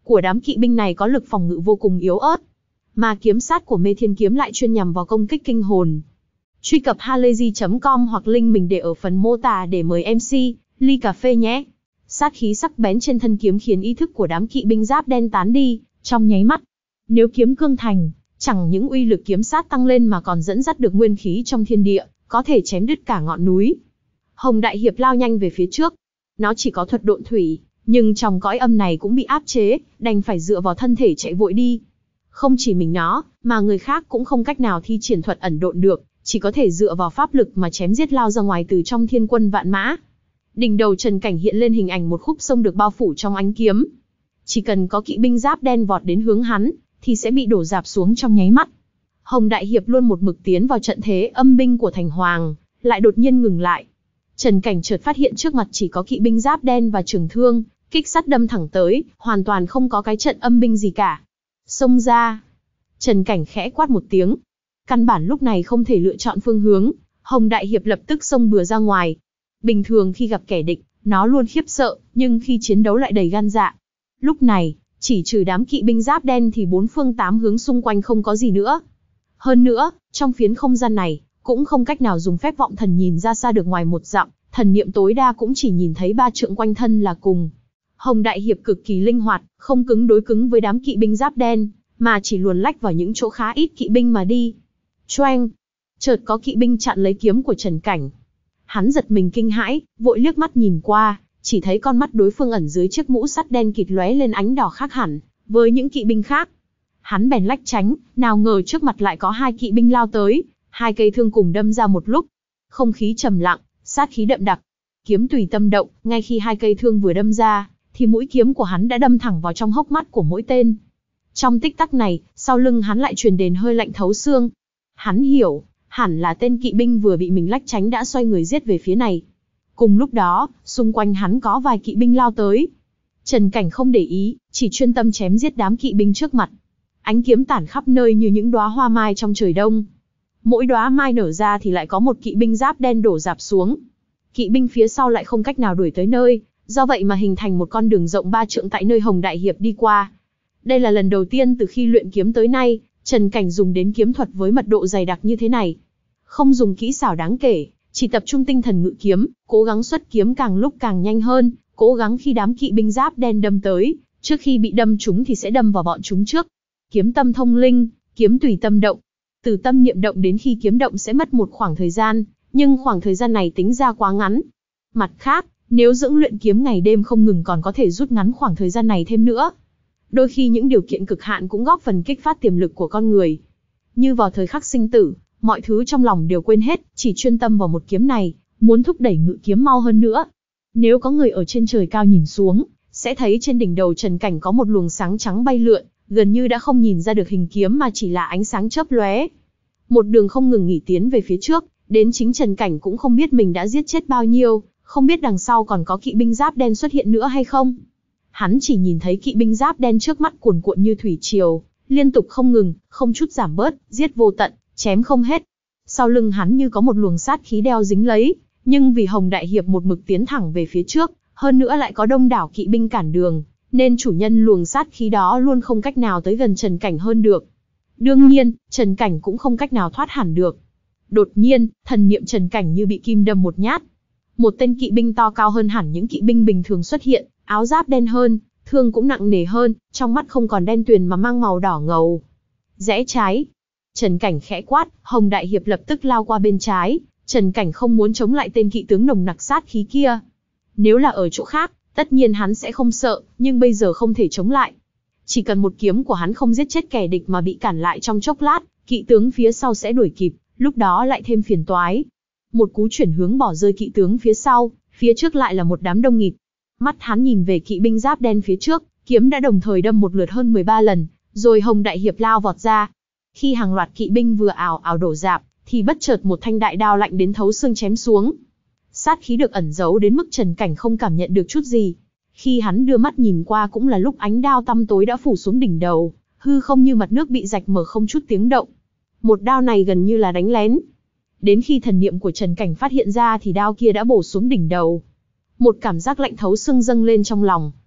của đám kỵ binh này có lực phòng ngự vô cùng yếu ớt, mà kiếm sát của Mê Thiên Kiếm lại chuyên nhằm vào công kích kinh hồn. Truy cập halayzi chấm com hoặc link mình để ở phần mô tả để mời em xê, ly cà phê nhé. Sát khí sắc bén trên thân kiếm khiến ý thức của đám kỵ binh giáp đen tán đi, trong nháy mắt. Nếu kiếm cương thành, chẳng những uy lực kiếm sát tăng lên mà còn dẫn dắt được nguyên khí trong thiên địa, có thể chém đứt cả ngọn núi. Hồng Đại Hiệp lao nhanh về phía trước. Nó chỉ có thuật độn thủy, nhưng trong cõi âm này cũng bị áp chế, đành phải dựa vào thân thể chạy vội đi. Không chỉ mình nó, mà người khác cũng không cách nào thi triển thuật ẩn độn được, chỉ có thể dựa vào pháp lực mà chém giết lao ra ngoài từ trong thiên quân vạn mã. Đỉnh đầu Trần Cảnh hiện lên hình ảnh một khúc sông được bao phủ trong ánh kiếm. Chỉ cần có kỵ binh giáp đen vọt đến hướng hắn, thì sẽ bị đổ rạp xuống trong nháy mắt. Hồng Đại Hiệp luôn một mực tiến vào trận thế âm binh của Thành Hoàng, lại đột nhiên ngừng lại. Trần Cảnh chợt phát hiện trước mặt chỉ có kỵ binh giáp đen và trường thương, kích sắt đâm thẳng tới, hoàn toàn không có cái trận âm binh gì cả. Xông ra! Trần Cảnh khẽ quát một tiếng. Căn bản lúc này không thể lựa chọn phương hướng, Hồng Đại Hiệp lập tức xông bừa ra ngoài. Bình thường khi gặp kẻ địch, nó luôn khiếp sợ, nhưng khi chiến đấu lại đầy gan dạ. Lúc này, chỉ trừ đám kỵ binh giáp đen thì bốn phương tám hướng xung quanh không có gì nữa. Hơn nữa, trong phiến không gian này, cũng không cách nào dùng phép vọng thần nhìn ra xa được ngoài một dặm, thần niệm tối đa cũng chỉ nhìn thấy ba trượng quanh thân là cùng. Hồng Đại Hiệp cực kỳ linh hoạt, không cứng đối cứng với đám kỵ binh giáp đen, mà chỉ luồn lách vào những chỗ khá ít kỵ binh mà đi. Choeng! Chợt có kỵ binh chặn lấy kiếm của Trần Cảnh. Hắn giật mình kinh hãi, vội liếc mắt nhìn qua, chỉ thấy con mắt đối phương ẩn dưới chiếc mũ sắt đen kịt lóe lên ánh đỏ khác hẳn với những kỵ binh khác. Hắn bèn lách tránh, nào ngờ trước mặt lại có hai kỵ binh lao tới, hai cây thương cùng đâm ra một lúc. Không khí trầm lặng, sát khí đậm đặc. Kiếm tùy tâm động, ngay khi hai cây thương vừa đâm ra, thì mũi kiếm của hắn đã đâm thẳng vào trong hốc mắt của mỗi tên. Trong tích tắc này, sau lưng hắn lại truyền đến hơi lạnh thấu xương. Hắn hiểu, hẳn là tên kỵ binh vừa bị mình lách tránh đã xoay người giết về phía này. Cùng lúc đó, xung quanh hắn có vài kỵ binh lao tới. Trần Cảnh không để ý, chỉ chuyên tâm chém giết đám kỵ binh trước mặt. Ánh kiếm tản khắp nơi như những đóa hoa mai trong trời đông. Mỗi đóa mai nở ra thì lại có một kỵ binh giáp đen đổ rạp xuống. Kỵ binh phía sau lại không cách nào đuổi tới nơi, do vậy mà hình thành một con đường rộng ba trượng tại nơi Hồng Đại Hiệp đi qua. Đây là lần đầu tiên từ khi luyện kiếm tới nay, Trần Cảnh dùng đến kiếm thuật với mật độ dày đặc như thế này. Không dùng kỹ xảo đáng kể, chỉ tập trung tinh thần ngự kiếm, cố gắng xuất kiếm càng lúc càng nhanh hơn, cố gắng khi đám kỵ binh giáp đen đâm tới, trước khi bị đâm trúng thì sẽ đâm vào bọn chúng trước. Kiếm tâm thông linh, kiếm tùy tâm động. Từ tâm niệm động đến khi kiếm động sẽ mất một khoảng thời gian, nhưng khoảng thời gian này tính ra quá ngắn. Mặt khác, nếu dưỡng luyện kiếm ngày đêm không ngừng còn có thể rút ngắn khoảng thời gian này thêm nữa. Đôi khi những điều kiện cực hạn cũng góp phần kích phát tiềm lực của con người. Như vào thời khắc sinh tử, mọi thứ trong lòng đều quên hết, chỉ chuyên tâm vào một kiếm này, muốn thúc đẩy ngự kiếm mau hơn nữa. Nếu có người ở trên trời cao nhìn xuống, sẽ thấy trên đỉnh đầu Trần Cảnh có một luồng sáng trắng bay lượn, gần như đã không nhìn ra được hình kiếm mà chỉ là ánh sáng chớp lóe. Một đường không ngừng nghỉ tiến về phía trước, đến chính Trần Cảnh cũng không biết mình đã giết chết bao nhiêu, không biết đằng sau còn có kỵ binh giáp đen xuất hiện nữa hay không. Hắn chỉ nhìn thấy kỵ binh giáp đen trước mắt cuồn cuộn như thủy triều, liên tục không ngừng, không chút giảm bớt, giết vô tận, chém không hết. Sau lưng hắn như có một luồng sát khí đeo dính lấy, nhưng vì Hồng Đại Hiệp một mực tiến thẳng về phía trước, hơn nữa lại có đông đảo kỵ binh cản đường, nên chủ nhân luồng sát khí đó luôn không cách nào tới gần Trần Cảnh hơn được. Đương nhiên, Trần Cảnh cũng không cách nào thoát hẳn được. Đột nhiên, thần niệm Trần Cảnh như bị kim đâm một nhát. Một tên kỵ binh to cao hơn hẳn những kỵ binh bình thường xuất hiện, áo giáp đen hơn, thương cũng nặng nề hơn, trong mắt không còn đen tuyền mà mang màu đỏ ngầu. Rẽ trái. Trần Cảnh khẽ quát, Hồng Đại Hiệp lập tức lao qua bên trái. Trần Cảnh không muốn chống lại tên kỵ tướng nồng nặc sát khí kia. Nếu là ở chỗ khác, tất nhiên hắn sẽ không sợ, nhưng bây giờ không thể chống lại. Chỉ cần một kiếm của hắn không giết chết kẻ địch mà bị cản lại trong chốc lát, kỵ tướng phía sau sẽ đuổi kịp, lúc đó lại thêm phiền toái. Một cú chuyển hướng bỏ rơi kỵ tướng phía sau, phía trước lại là một đám đông nghịt. Mắt hắn nhìn về kỵ binh giáp đen phía trước, kiếm đã đồng thời đâm một lượt hơn mười ba lần, rồi Hồng Đại Hiệp lao vọt ra. Khi hàng loạt kỵ binh vừa ảo ảo đổ rạp, thì bất chợt một thanh đại đao lạnh đến thấu xương chém xuống. Sát khí được ẩn giấu đến mức Trần Cảnh không cảm nhận được chút gì. Khi hắn đưa mắt nhìn qua cũng là lúc ánh đao tăm tối đã phủ xuống đỉnh đầu, hư không như mặt nước bị rạch mở không chút tiếng động. Một đao này gần như là đánh lén. Đến khi thần niệm của Trần Cảnh phát hiện ra thì đao kia đã bổ xuống đỉnh đầu. Một cảm giác lạnh thấu xương dâng lên trong lòng.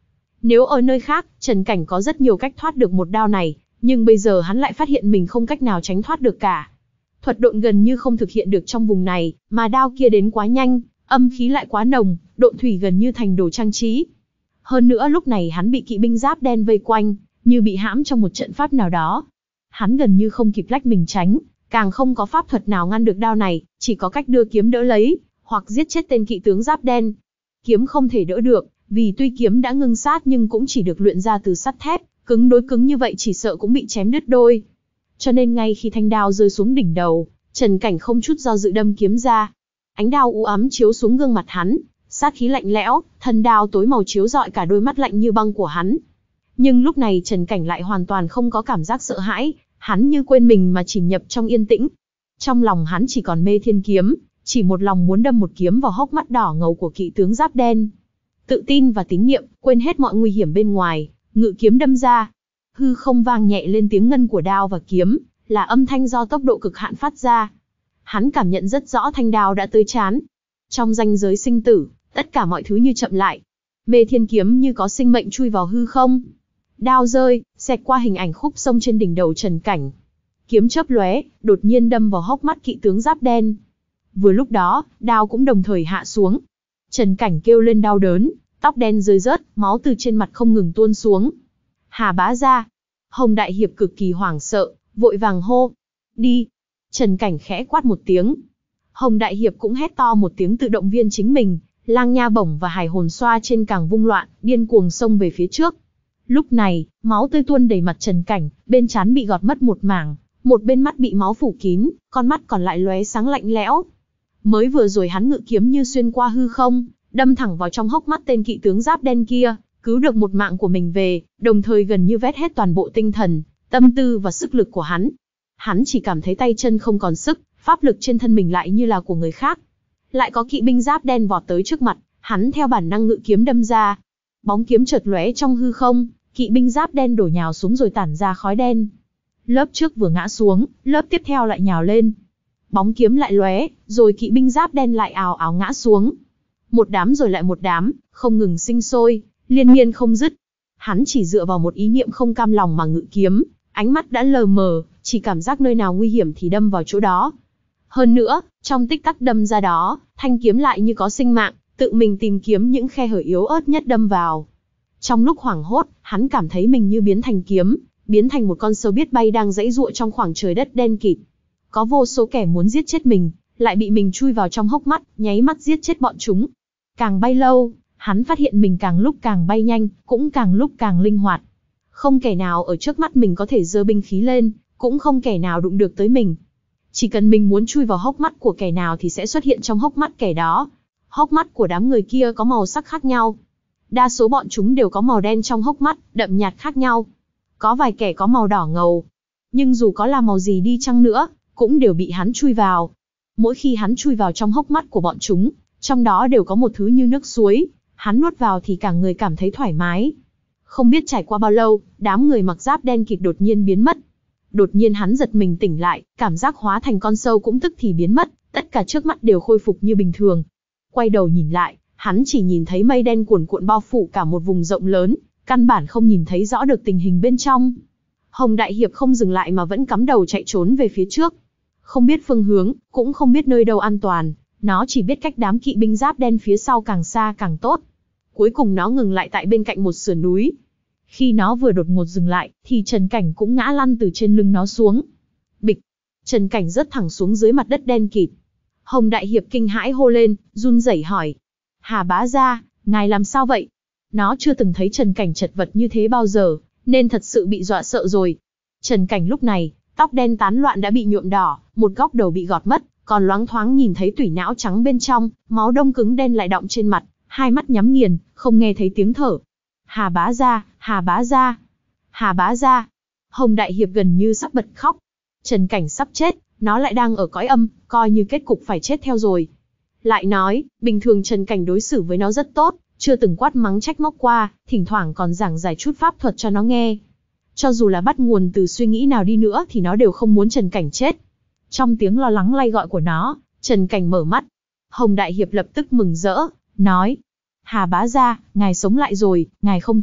Nếu ở nơi khác, Trần Cảnh có rất nhiều cách thoát được một đao này, nhưng bây giờ hắn lại phát hiện mình không cách nào tránh thoát được cả. Thuật độn gần như không thực hiện được trong vùng này, mà đao kia đến quá nhanh, âm khí lại quá nồng, độn thủy gần như thành đồ trang trí. Hơn nữa lúc này hắn bị kỵ binh giáp đen vây quanh, như bị hãm trong một trận pháp nào đó. Hắn gần như không kịp lách mình tránh, càng không có pháp thuật nào ngăn được đao này, chỉ có cách đưa kiếm đỡ lấy, hoặc giết chết tên kỵ tướng giáp đen. Kiếm không thể đỡ được, vì tuy kiếm đã ngưng sát nhưng cũng chỉ được luyện ra từ sắt thép, cứng đối cứng như vậy chỉ sợ cũng bị chém đứt đôi. Cho nên ngay khi thanh đao rơi xuống đỉnh đầu, Trần Cảnh không chút do dự đâm kiếm ra. Ánh đao u ám chiếu xuống gương mặt hắn, sát khí lạnh lẽo, thân đao tối màu chiếu rọi cả đôi mắt lạnh như băng của hắn. Nhưng lúc này Trần Cảnh lại hoàn toàn không có cảm giác sợ hãi, hắn như quên mình mà chìm nhập trong yên tĩnh. Trong lòng hắn chỉ còn mê thiên kiếm, chỉ một lòng muốn đâm một kiếm vào hốc mắt đỏ ngầu của kỵ tướng giáp đen. Tự tin và tín niệm, quên hết mọi nguy hiểm bên ngoài, ngự kiếm đâm ra. Hư không vang nhẹ lên tiếng ngân của đao và kiếm, là âm thanh do tốc độ cực hạn phát ra. Hắn cảm nhận rất rõ thanh đao đã tới trán. Trong ranh giới sinh tử, tất cả mọi thứ như chậm lại. Mê thiên kiếm như có sinh mệnh chui vào hư không. Đao rơi, xẹt qua hình ảnh khúc sông trên đỉnh đầu Trần Cảnh. Kiếm chớp lóe, đột nhiên đâm vào hốc mắt kỵ tướng giáp đen. Vừa lúc đó, đao cũng đồng thời hạ xuống. Trần Cảnh kêu lên đau đớn, tóc đen rơi rớt, máu từ trên mặt không ngừng tuôn xuống. Hà bá gia. Hồng Đại Hiệp cực kỳ hoảng sợ, vội vàng hô. Đi. Trần Cảnh khẽ quát một tiếng. Hồng Đại Hiệp cũng hét to một tiếng tự động viên chính mình, lang nha bổng và hải hồn xoa trên càng vung loạn, điên cuồng xông về phía trước. Lúc này, máu tươi tuôn đầy mặt Trần Cảnh, bên trán bị gọt mất một mảng, một bên mắt bị máu phủ kín, con mắt còn lại lóe sáng lạnh lẽo. Mới vừa rồi hắn ngự kiếm như xuyên qua hư không, đâm thẳng vào trong hốc mắt tên kỵ tướng giáp đen kia, cứu được một mạng của mình về, đồng thời gần như vét hết toàn bộ tinh thần, tâm tư và sức lực của hắn. Hắn chỉ cảm thấy tay chân không còn sức, pháp lực trên thân mình lại như là của người khác. Lại có kỵ binh giáp đen vọt tới trước mặt, hắn theo bản năng ngự kiếm đâm ra. Bóng kiếm chợt lóe trong hư không, kỵ binh giáp đen đổ nhào xuống rồi tản ra khói đen. Lớp trước vừa ngã xuống, lớp tiếp theo lại nhào lên. Bóng kiếm lại lóe, rồi kỵ binh giáp đen lại ào ào ngã xuống. Một đám rồi lại một đám, không ngừng sinh sôi, liên miên không dứt. Hắn chỉ dựa vào một ý niệm không cam lòng mà ngự kiếm, ánh mắt đã lờ mờ, chỉ cảm giác nơi nào nguy hiểm thì đâm vào chỗ đó. Hơn nữa, trong tích tắc đâm ra đó, thanh kiếm lại như có sinh mạng, tự mình tìm kiếm những khe hở yếu ớt nhất đâm vào. Trong lúc hoảng hốt, hắn cảm thấy mình như biến thành kiếm, biến thành một con sâu biết bay đang giãy giụa trong khoảng trời đất đen kịt. Có vô số kẻ muốn giết chết mình, lại bị mình chui vào trong hốc mắt, nháy mắt giết chết bọn chúng. Càng bay lâu, hắn phát hiện mình càng lúc càng bay nhanh, cũng càng lúc càng linh hoạt. Không kẻ nào ở trước mắt mình có thể giơ binh khí lên, cũng không kẻ nào đụng được tới mình. Chỉ cần mình muốn chui vào hốc mắt của kẻ nào thì sẽ xuất hiện trong hốc mắt kẻ đó. Hốc mắt của đám người kia có màu sắc khác nhau. Đa số bọn chúng đều có màu đen trong hốc mắt, đậm nhạt khác nhau. Có vài kẻ có màu đỏ ngầu. Nhưng dù có là màu gì đi chăng nữa, cũng đều bị hắn chui vào. Mỗi khi hắn chui vào trong hốc mắt của bọn chúng, trong đó đều có một thứ như nước suối, hắn nuốt vào thì cả người cảm thấy thoải mái. Không biết trải qua bao lâu, đám người mặc giáp đen kịt đột nhiên biến mất. Đột nhiên hắn giật mình tỉnh lại, cảm giác hóa thành con sâu cũng tức thì biến mất, tất cả trước mắt đều khôi phục như bình thường. Quay đầu nhìn lại, hắn chỉ nhìn thấy mây đen cuồn cuộn bao phủ cả một vùng rộng lớn, căn bản không nhìn thấy rõ được tình hình bên trong. Hồng Đại Hiệp không dừng lại mà vẫn cắm đầu chạy trốn về phía trước. Không biết phương hướng, cũng không biết nơi đâu an toàn, nó chỉ biết cách đám kỵ binh giáp đen phía sau càng xa càng tốt. Cuối cùng nó ngừng lại tại bên cạnh một sườn núi. Khi nó vừa đột ngột dừng lại, thì Trần Cảnh cũng ngã lăn từ trên lưng nó xuống. Bịch! Trần Cảnh rớt thẳng xuống dưới mặt đất đen kịt. Hồng Đại Hiệp kinh hãi hô lên, run rẩy hỏi. Hà bá gia, ngài làm sao vậy? Nó chưa từng thấy Trần Cảnh chật vật như thế bao giờ, nên thật sự bị dọa sợ rồi. Trần Cảnh lúc này, tóc đen tán loạn đã bị nhuộm đỏ, một góc đầu bị gọt mất, còn loáng thoáng nhìn thấy tủy não trắng bên trong, máu đông cứng đen lại đọng trên mặt, hai mắt nhắm nghiền, không nghe thấy tiếng thở. Hà bá gia, Hà bá gia, Hà bá gia. Hồng Đại Hiệp gần như sắp bật khóc. Trần Cảnh sắp chết, nó lại đang ở cõi âm, coi như kết cục phải chết theo rồi. Lại nói, bình thường Trần Cảnh đối xử với nó rất tốt, chưa từng quát mắng trách móc qua, thỉnh thoảng còn giảng giải chút pháp thuật cho nó nghe. Cho dù là bắt nguồn từ suy nghĩ nào đi nữa thì nó đều không muốn Trần Cảnh chết. Trong tiếng lo lắng lay gọi của nó, Trần Cảnh mở mắt. Hồng Đại Hiệp lập tức mừng rỡ, nói. Hà bá gia, ngài sống lại rồi, ngài không chết,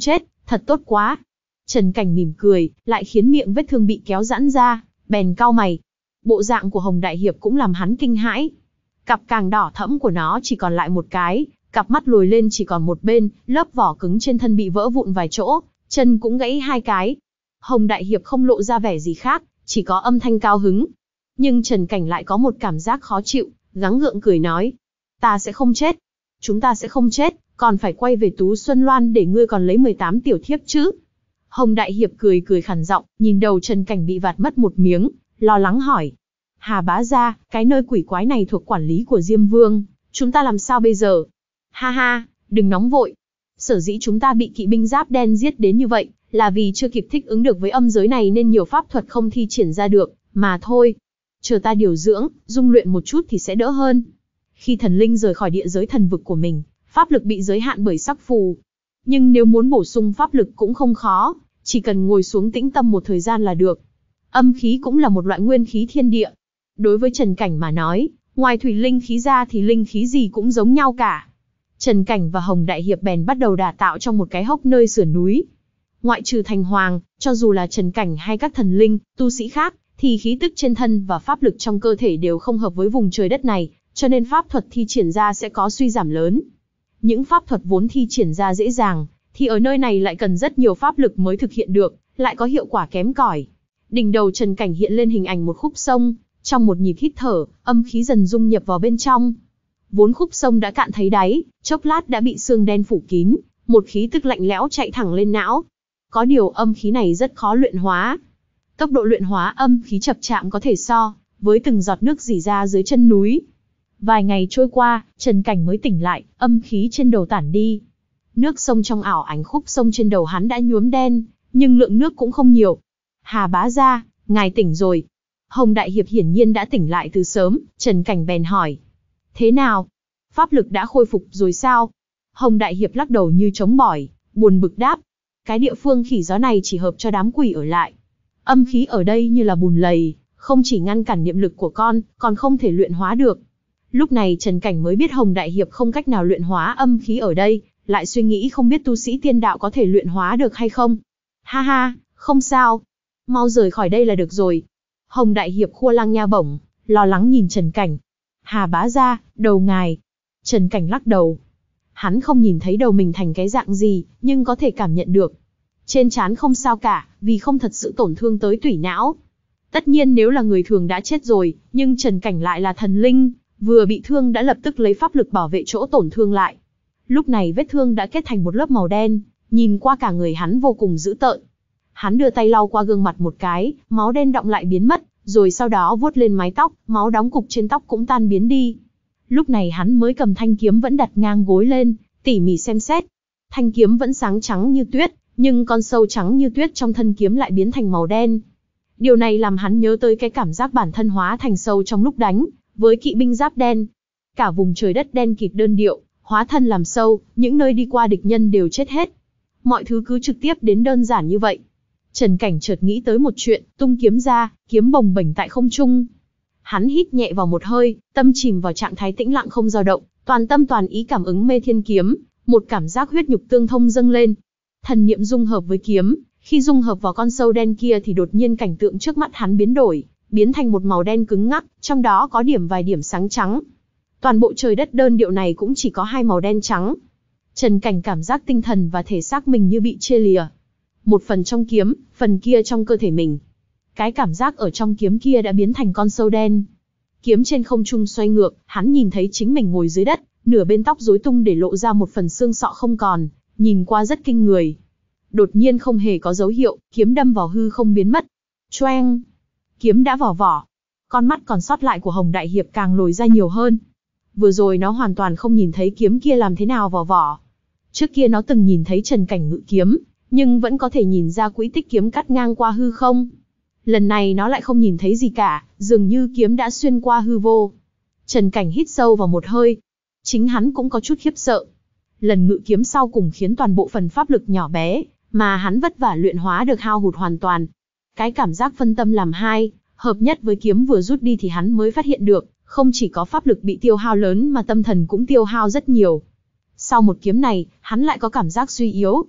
Thật tốt quá. Trần Cảnh mỉm cười, lại khiến miệng vết thương bị kéo giãn ra, bèn cau mày. Bộ dạng của Hồng Đại Hiệp cũng làm hắn kinh hãi. Cặp càng đỏ thẫm của nó chỉ còn lại một cái, cặp mắt lồi lên chỉ còn một bên, lớp vỏ cứng trên thân bị vỡ vụn vài chỗ, chân cũng gãy hai cái. Hồng Đại Hiệp không lộ ra vẻ gì khác, chỉ có âm thanh cao hứng. Nhưng Trần Cảnh lại có một cảm giác khó chịu, gắng gượng cười nói. Ta sẽ không chết. Chúng ta sẽ không chết, còn phải quay về Tú Xuân Loan để ngươi còn lấy mười tám tiểu thiếp chứ. Hồng Đại Hiệp cười cười khàn giọng, nhìn đầu Trần Cảnh bị vạt mất một miếng, lo lắng hỏi. Hà bá gia, cái nơi quỷ quái này thuộc quản lý của Diêm Vương, chúng ta làm sao bây giờ? Ha ha, đừng nóng vội. Sở dĩ chúng ta bị kỵ binh giáp đen giết đến như vậy, là vì chưa kịp thích ứng được với âm giới này nên nhiều pháp thuật không thi triển ra được, mà thôi. Chờ ta điều dưỡng, dung luyện một chút thì sẽ đỡ hơn. Khi thần linh rời khỏi địa giới thần vực của mình, pháp lực bị giới hạn bởi sắc phù. Nhưng nếu muốn bổ sung pháp lực cũng không khó, chỉ cần ngồi xuống tĩnh tâm một thời gian là được. Âm khí cũng là một loại nguyên khí thiên địa. Đối với Trần Cảnh mà nói, ngoài thủy linh khí ra thì linh khí gì cũng giống nhau cả. Trần Cảnh và Hồng Đại Hiệp bèn bắt đầu đả tạo trong một cái hốc nơi sườn núi. Ngoại trừ Thành Hoàng, cho dù là Trần Cảnh hay các thần linh, tu sĩ khác, thì khí tức trên thân và pháp lực trong cơ thể đều không hợp với vùng trời đất này, cho nên pháp thuật thi triển ra sẽ có suy giảm lớn. Những pháp thuật vốn thi triển ra dễ dàng, thì ở nơi này lại cần rất nhiều pháp lực mới thực hiện được, lại có hiệu quả kém cỏi. Đỉnh đầu Trần Cảnh hiện lên hình ảnh một khúc sông, trong một nhịp hít thở, âm khí dần dung nhập vào bên trong. Vốn khúc sông đã cạn thấy đáy, chốc lát đã bị sương đen phủ kín, một khí tức lạnh lẽo chạy thẳng lên não. Có điều âm khí này rất khó luyện hóa. Tốc độ luyện hóa âm khí chập chạm có thể so với từng giọt nước rỉ ra dưới chân núi. Vài ngày trôi qua, Trần Cảnh mới tỉnh lại, âm khí trên đầu tản đi. Nước sông trong ảo ảnh khúc sông trên đầu hắn đã nhuốm đen, nhưng lượng nước cũng không nhiều. Hà bá gia, ngài tỉnh rồi. Hồng Đại Hiệp hiển nhiên đã tỉnh lại từ sớm, Trần Cảnh bèn hỏi. Thế nào? Pháp lực đã khôi phục rồi sao? Hồng Đại Hiệp lắc đầu như trống bỏi, buồn bực đáp. Cái địa phương khỉ gió này chỉ hợp cho đám quỷ ở lại. Âm khí ở đây như là bùn lầy, không chỉ ngăn cản niệm lực của con, còn không thể luyện hóa được. Lúc này Trần Cảnh mới biết Hồng Đại Hiệp không cách nào luyện hóa âm khí ở đây, lại suy nghĩ không biết tu sĩ tiên đạo có thể luyện hóa được hay không. Ha ha, không sao. Mau rời khỏi đây là được rồi. Hồng Đại Hiệp khua lăng nha bổng, lo lắng nhìn Trần Cảnh. Hà bá gia, đầu ngài. Trần Cảnh lắc đầu. Hắn không nhìn thấy đầu mình thành cái dạng gì, nhưng có thể cảm nhận được. Trên trán không sao cả, vì không thật sự tổn thương tới tủy não. Tất nhiên nếu là người thường đã chết rồi, nhưng Trần Cảnh lại là thần linh, vừa bị thương đã lập tức lấy pháp lực bảo vệ chỗ tổn thương lại. Lúc này vết thương đã kết thành một lớp màu đen, nhìn qua cả người hắn vô cùng dữ tợn. Hắn đưa tay lau qua gương mặt một cái, máu đen đọng lại biến mất, rồi sau đó vuốt lên mái tóc, máu đóng cục trên tóc cũng tan biến đi. Lúc này hắn mới cầm thanh kiếm vẫn đặt ngang gối lên, tỉ mỉ xem xét. Thanh kiếm vẫn sáng trắng như tuyết, nhưng con sâu trắng như tuyết trong thân kiếm lại biến thành màu đen. Điều này làm hắn nhớ tới cái cảm giác bản thân hóa thành sâu trong lúc đánh với kỵ binh giáp đen. Cả vùng trời đất đen kịt đơn điệu, hóa thân làm sâu, những nơi đi qua địch nhân đều chết hết. Mọi thứ cứ trực tiếp đến đơn giản như vậy. Trần Cảnh chợt nghĩ tới một chuyện, tung kiếm ra, kiếm bồng bềnh tại không trung. Hắn hít nhẹ vào một hơi, tâm chìm vào trạng thái tĩnh lặng không dao động, toàn tâm toàn ý cảm ứng mê thiên kiếm, một cảm giác huyết nhục tương thông dâng lên. Thần niệm dung hợp với kiếm, khi dung hợp vào con sâu đen kia thì đột nhiên cảnh tượng trước mắt hắn biến đổi, biến thành một màu đen cứng ngắc, trong đó có điểm vài điểm sáng trắng. Toàn bộ trời đất đơn điệu này cũng chỉ có hai màu đen trắng. Trần Cảnh cảm giác tinh thần và thể xác mình như bị chia lìa. Một phần trong kiếm, phần kia trong cơ thể mình. Cái cảm giác ở trong kiếm kia đã biến thành con sâu đen. Kiếm trên không trung xoay ngược, hắn nhìn thấy chính mình ngồi dưới đất, nửa bên tóc rối tung để lộ ra một phần xương sọ không còn, nhìn qua rất kinh người. Đột nhiên không hề có dấu hiệu, kiếm đâm vào hư không biến mất. Choeng! Kiếm đã vào vỏ. Con mắt còn sót lại của Hồng Đại Hiệp càng lồi ra nhiều hơn. Vừa rồi nó hoàn toàn không nhìn thấy kiếm kia làm thế nào vào vỏ. Trước kia nó từng nhìn thấy Trần Cảnh ngự kiếm, nhưng vẫn có thể nhìn ra quỹ tích kiếm cắt ngang qua hư không. Lần này nó lại không nhìn thấy gì cả, dường như kiếm đã xuyên qua hư vô. Trần Cảnh hít sâu vào một hơi. Chính hắn cũng có chút khiếp sợ. Lần ngự kiếm sau cùng khiến toàn bộ phần pháp lực nhỏ bé, mà hắn vất vả luyện hóa được hao hụt hoàn toàn. Cái cảm giác phân tâm làm hai, hợp nhất với kiếm vừa rút đi thì hắn mới phát hiện được, không chỉ có pháp lực bị tiêu hao lớn mà tâm thần cũng tiêu hao rất nhiều. Sau một kiếm này, hắn lại có cảm giác suy yếu.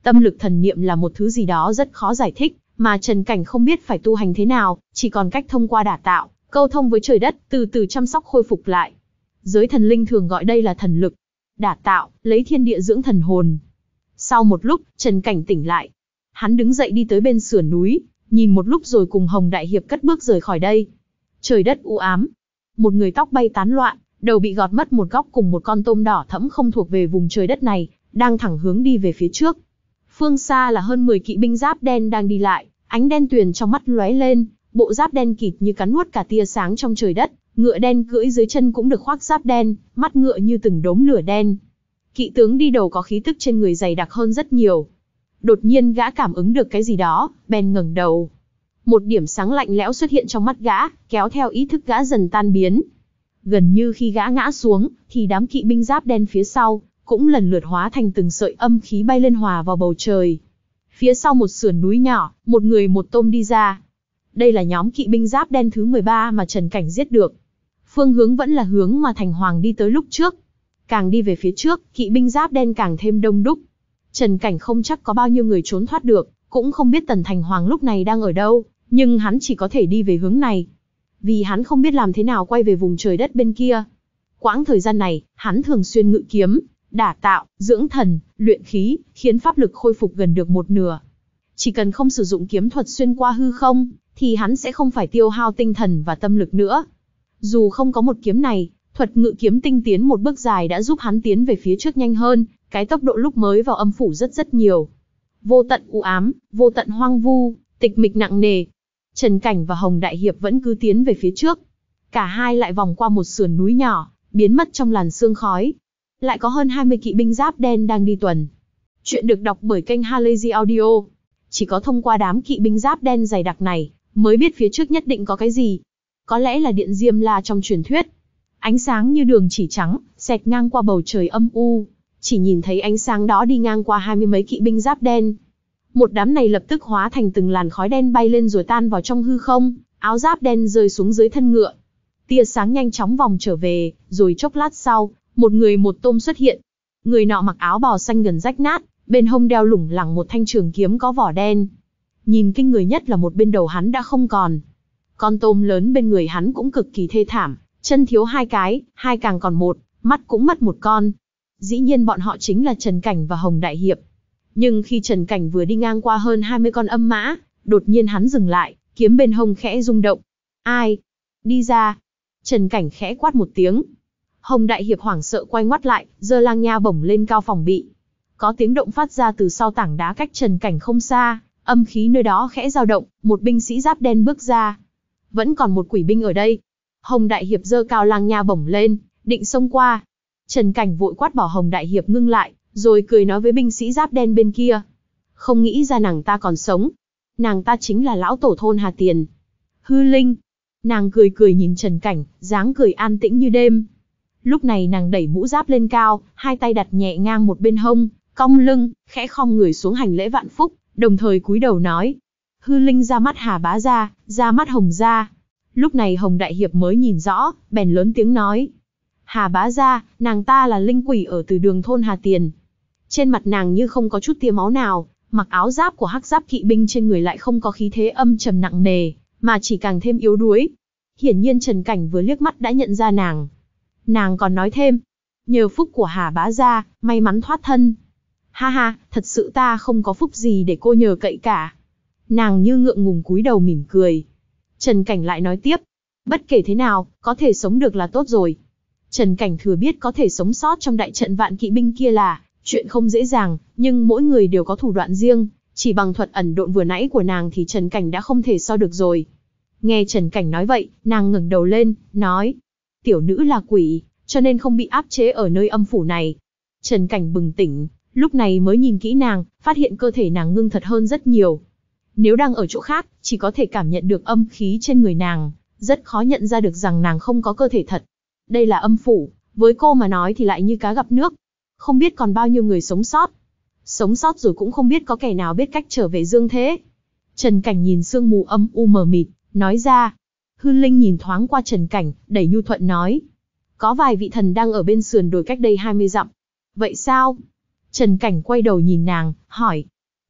Tâm lực thần niệm là một thứ gì đó rất khó giải thích, mà Trần Cảnh không biết phải tu hành thế nào, chỉ còn cách thông qua đả tạo, câu thông với trời đất, từ từ chăm sóc khôi phục lại. Giới thần linh thường gọi đây là thần lực. Đả tạo, lấy thiên địa dưỡng thần hồn. Sau một lúc, Trần Cảnh tỉnh lại. Hắn đứng dậy đi tới bên sườn núi, nhìn một lúc rồi cùng Hồng Đại Hiệp cất bước rời khỏi đây. Trời đất u ám. Một người tóc bay tán loạn, đầu bị gọt mất một góc cùng một con tôm đỏ thẫm không thuộc về vùng trời đất này, đang thẳng hướng đi về phía trước. Phương xa là hơn mười kỵ binh giáp đen đang đi lại, ánh đen tuyền trong mắt lóe lên, bộ giáp đen kịt như cắn nuốt cả tia sáng trong trời đất, ngựa đen cưỡi dưới chân cũng được khoác giáp đen, mắt ngựa như từng đốm lửa đen. Kỵ tướng đi đầu có khí tức trên người dày đặc hơn rất nhiều. Đột nhiên gã cảm ứng được cái gì đó, bèn ngẩng đầu. Một điểm sáng lạnh lẽo xuất hiện trong mắt gã, kéo theo ý thức gã dần tan biến. Gần như khi gã ngã xuống, thì đám kỵ binh giáp đen phía sau cũng lần lượt hóa thành từng sợi âm khí bay lên hòa vào bầu trời. Phía sau một sườn núi nhỏ, một người một tôm đi ra. Đây là nhóm kỵ binh giáp đen thứ mười ba mà Trần Cảnh giết được. Phương hướng vẫn là hướng mà Thành Hoàng đi tới lúc trước. Càng đi về phía trước, kỵ binh giáp đen càng thêm đông đúc. Trần Cảnh không chắc có bao nhiêu người trốn thoát được, cũng không biết Tần Thành Hoàng lúc này đang ở đâu, nhưng hắn chỉ có thể đi về hướng này. Vì hắn không biết làm thế nào quay về vùng trời đất bên kia. Quãng thời gian này, hắn thường xuyên ngự kiếm, đả tạo, dưỡng thần, luyện khí, khiến pháp lực khôi phục gần được một nửa. Chỉ cần không sử dụng kiếm thuật xuyên qua hư không, thì hắn sẽ không phải tiêu hao tinh thần và tâm lực nữa. Dù không có một kiếm này, thuật ngự kiếm tinh tiến một bước dài đã giúp hắn tiến về phía trước nhanh hơn, cái tốc độ lúc mới vào âm phủ rất rất nhiều. Vô tận u ám, vô tận hoang vu, tịch mịch nặng nề. Trần Cảnh và Hồng Đại Hiệp vẫn cứ tiến về phía trước. Cả hai lại vòng qua một sườn núi nhỏ, biến mất trong làn sương khói. Lại có hơn hai mươi kỵ binh giáp đen đang đi tuần. Chuyện được đọc bởi kênh Halazy Audio. Chỉ có thông qua đám kỵ binh giáp đen dày đặc này, mới biết phía trước nhất định có cái gì. Có lẽ là điện Diêm La trong truyền thuyết. Ánh sáng như đường chỉ trắng, xẹt ngang qua bầu trời âm u. Chỉ nhìn thấy ánh sáng đó đi ngang qua hai mươi mấy kỵ binh giáp đen. Một đám này lập tức hóa thành từng làn khói đen bay lên rồi tan vào trong hư không, áo giáp đen rơi xuống dưới thân ngựa. Tia sáng nhanh chóng vòng trở về, rồi chốc lát sau, một người một tôm xuất hiện. Người nọ mặc áo bào xanh gần rách nát, bên hông đeo lủng lẳng một thanh trường kiếm có vỏ đen. Nhìn kinh người nhất là một bên đầu hắn đã không còn. Con tôm lớn bên người hắn cũng cực kỳ thê thảm, chân thiếu hai cái, hai càng còn một, mắt cũng mất một con. Dĩ nhiên bọn họ chính là Trần Cảnh và Hồng Đại Hiệp. Nhưng khi Trần Cảnh vừa đi ngang qua hơn hai mươi con âm mã, đột nhiên hắn dừng lại, kiếm bên hông khẽ rung động. Ai? Đi ra. Trần Cảnh khẽ quát một tiếng. Hồng Đại Hiệp hoảng sợ quay ngoắt lại, giơ lang nha bổng lên cao phòng bị. Có tiếng động phát ra từ sau tảng đá cách Trần Cảnh không xa, âm khí nơi đó khẽ dao động, một binh sĩ giáp đen bước ra. Vẫn còn một quỷ binh ở đây. Hồng Đại Hiệp giơ cao lang nha bổng lên, định xông qua. Trần Cảnh vội quát bảo Hồng Đại Hiệp ngưng lại, rồi cười nói với binh sĩ giáp đen bên kia. Không nghĩ ra nàng ta còn sống. Nàng ta chính là lão tổ thôn Hà Tiền. Hư Linh. Nàng cười cười nhìn Trần Cảnh, dáng cười an tĩnh như đêm. Lúc này nàng đẩy mũ giáp lên cao, hai tay đặt nhẹ ngang một bên hông, cong lưng, khẽ khom người xuống hành lễ vạn phúc, đồng thời cúi đầu nói. Hư Linh ra mắt Hà bá gia, ra mắt Hồng gia. Lúc này Hồng Đại Hiệp mới nhìn rõ, bèn lớn tiếng nói. Hà bá gia, nàng ta là linh quỷ ở từ đường thôn Hà Tiền. Trên mặt nàng như không có chút tia máu nào, mặc áo giáp của hắc giáp kỵ binh trên người lại không có khí thế âm trầm nặng nề, mà chỉ càng thêm yếu đuối. Hiển nhiên Trần Cảnh vừa liếc mắt đã nhận ra nàng. Nàng còn nói thêm, nhờ phúc của Hà bá gia, may mắn thoát thân. Ha ha, thật sự ta không có phúc gì để cô nhờ cậy cả. Nàng như ngượng ngùng cúi đầu mỉm cười. Trần Cảnh lại nói tiếp, bất kể thế nào, có thể sống được là tốt rồi. Trần Cảnh thừa biết có thể sống sót trong đại trận vạn kỵ binh kia là chuyện không dễ dàng, nhưng mỗi người đều có thủ đoạn riêng, chỉ bằng thuật ẩn độn vừa nãy của nàng thì Trần Cảnh đã không thể so được rồi. Nghe Trần Cảnh nói vậy, nàng ngẩng đầu lên, nói, tiểu nữ là quỷ, cho nên không bị áp chế ở nơi âm phủ này. Trần Cảnh bừng tỉnh, lúc này mới nhìn kỹ nàng, phát hiện cơ thể nàng ngưng thật hơn rất nhiều. Nếu đang ở chỗ khác, chỉ có thể cảm nhận được âm khí trên người nàng, rất khó nhận ra được rằng nàng không có cơ thể thật. Đây là âm phủ, với cô mà nói thì lại như cá gặp nước. Không biết còn bao nhiêu người sống sót. Sống sót rồi cũng không biết có kẻ nào biết cách trở về dương thế. Trần Cảnh nhìn sương mù âm u mờ mịt, nói ra. Hư Linh nhìn thoáng qua Trần Cảnh, đầy nhu thuận nói. Có vài vị thần đang ở bên sườn đồi cách đây hai mươi dặm. Vậy sao? Trần Cảnh quay đầu nhìn nàng, hỏi.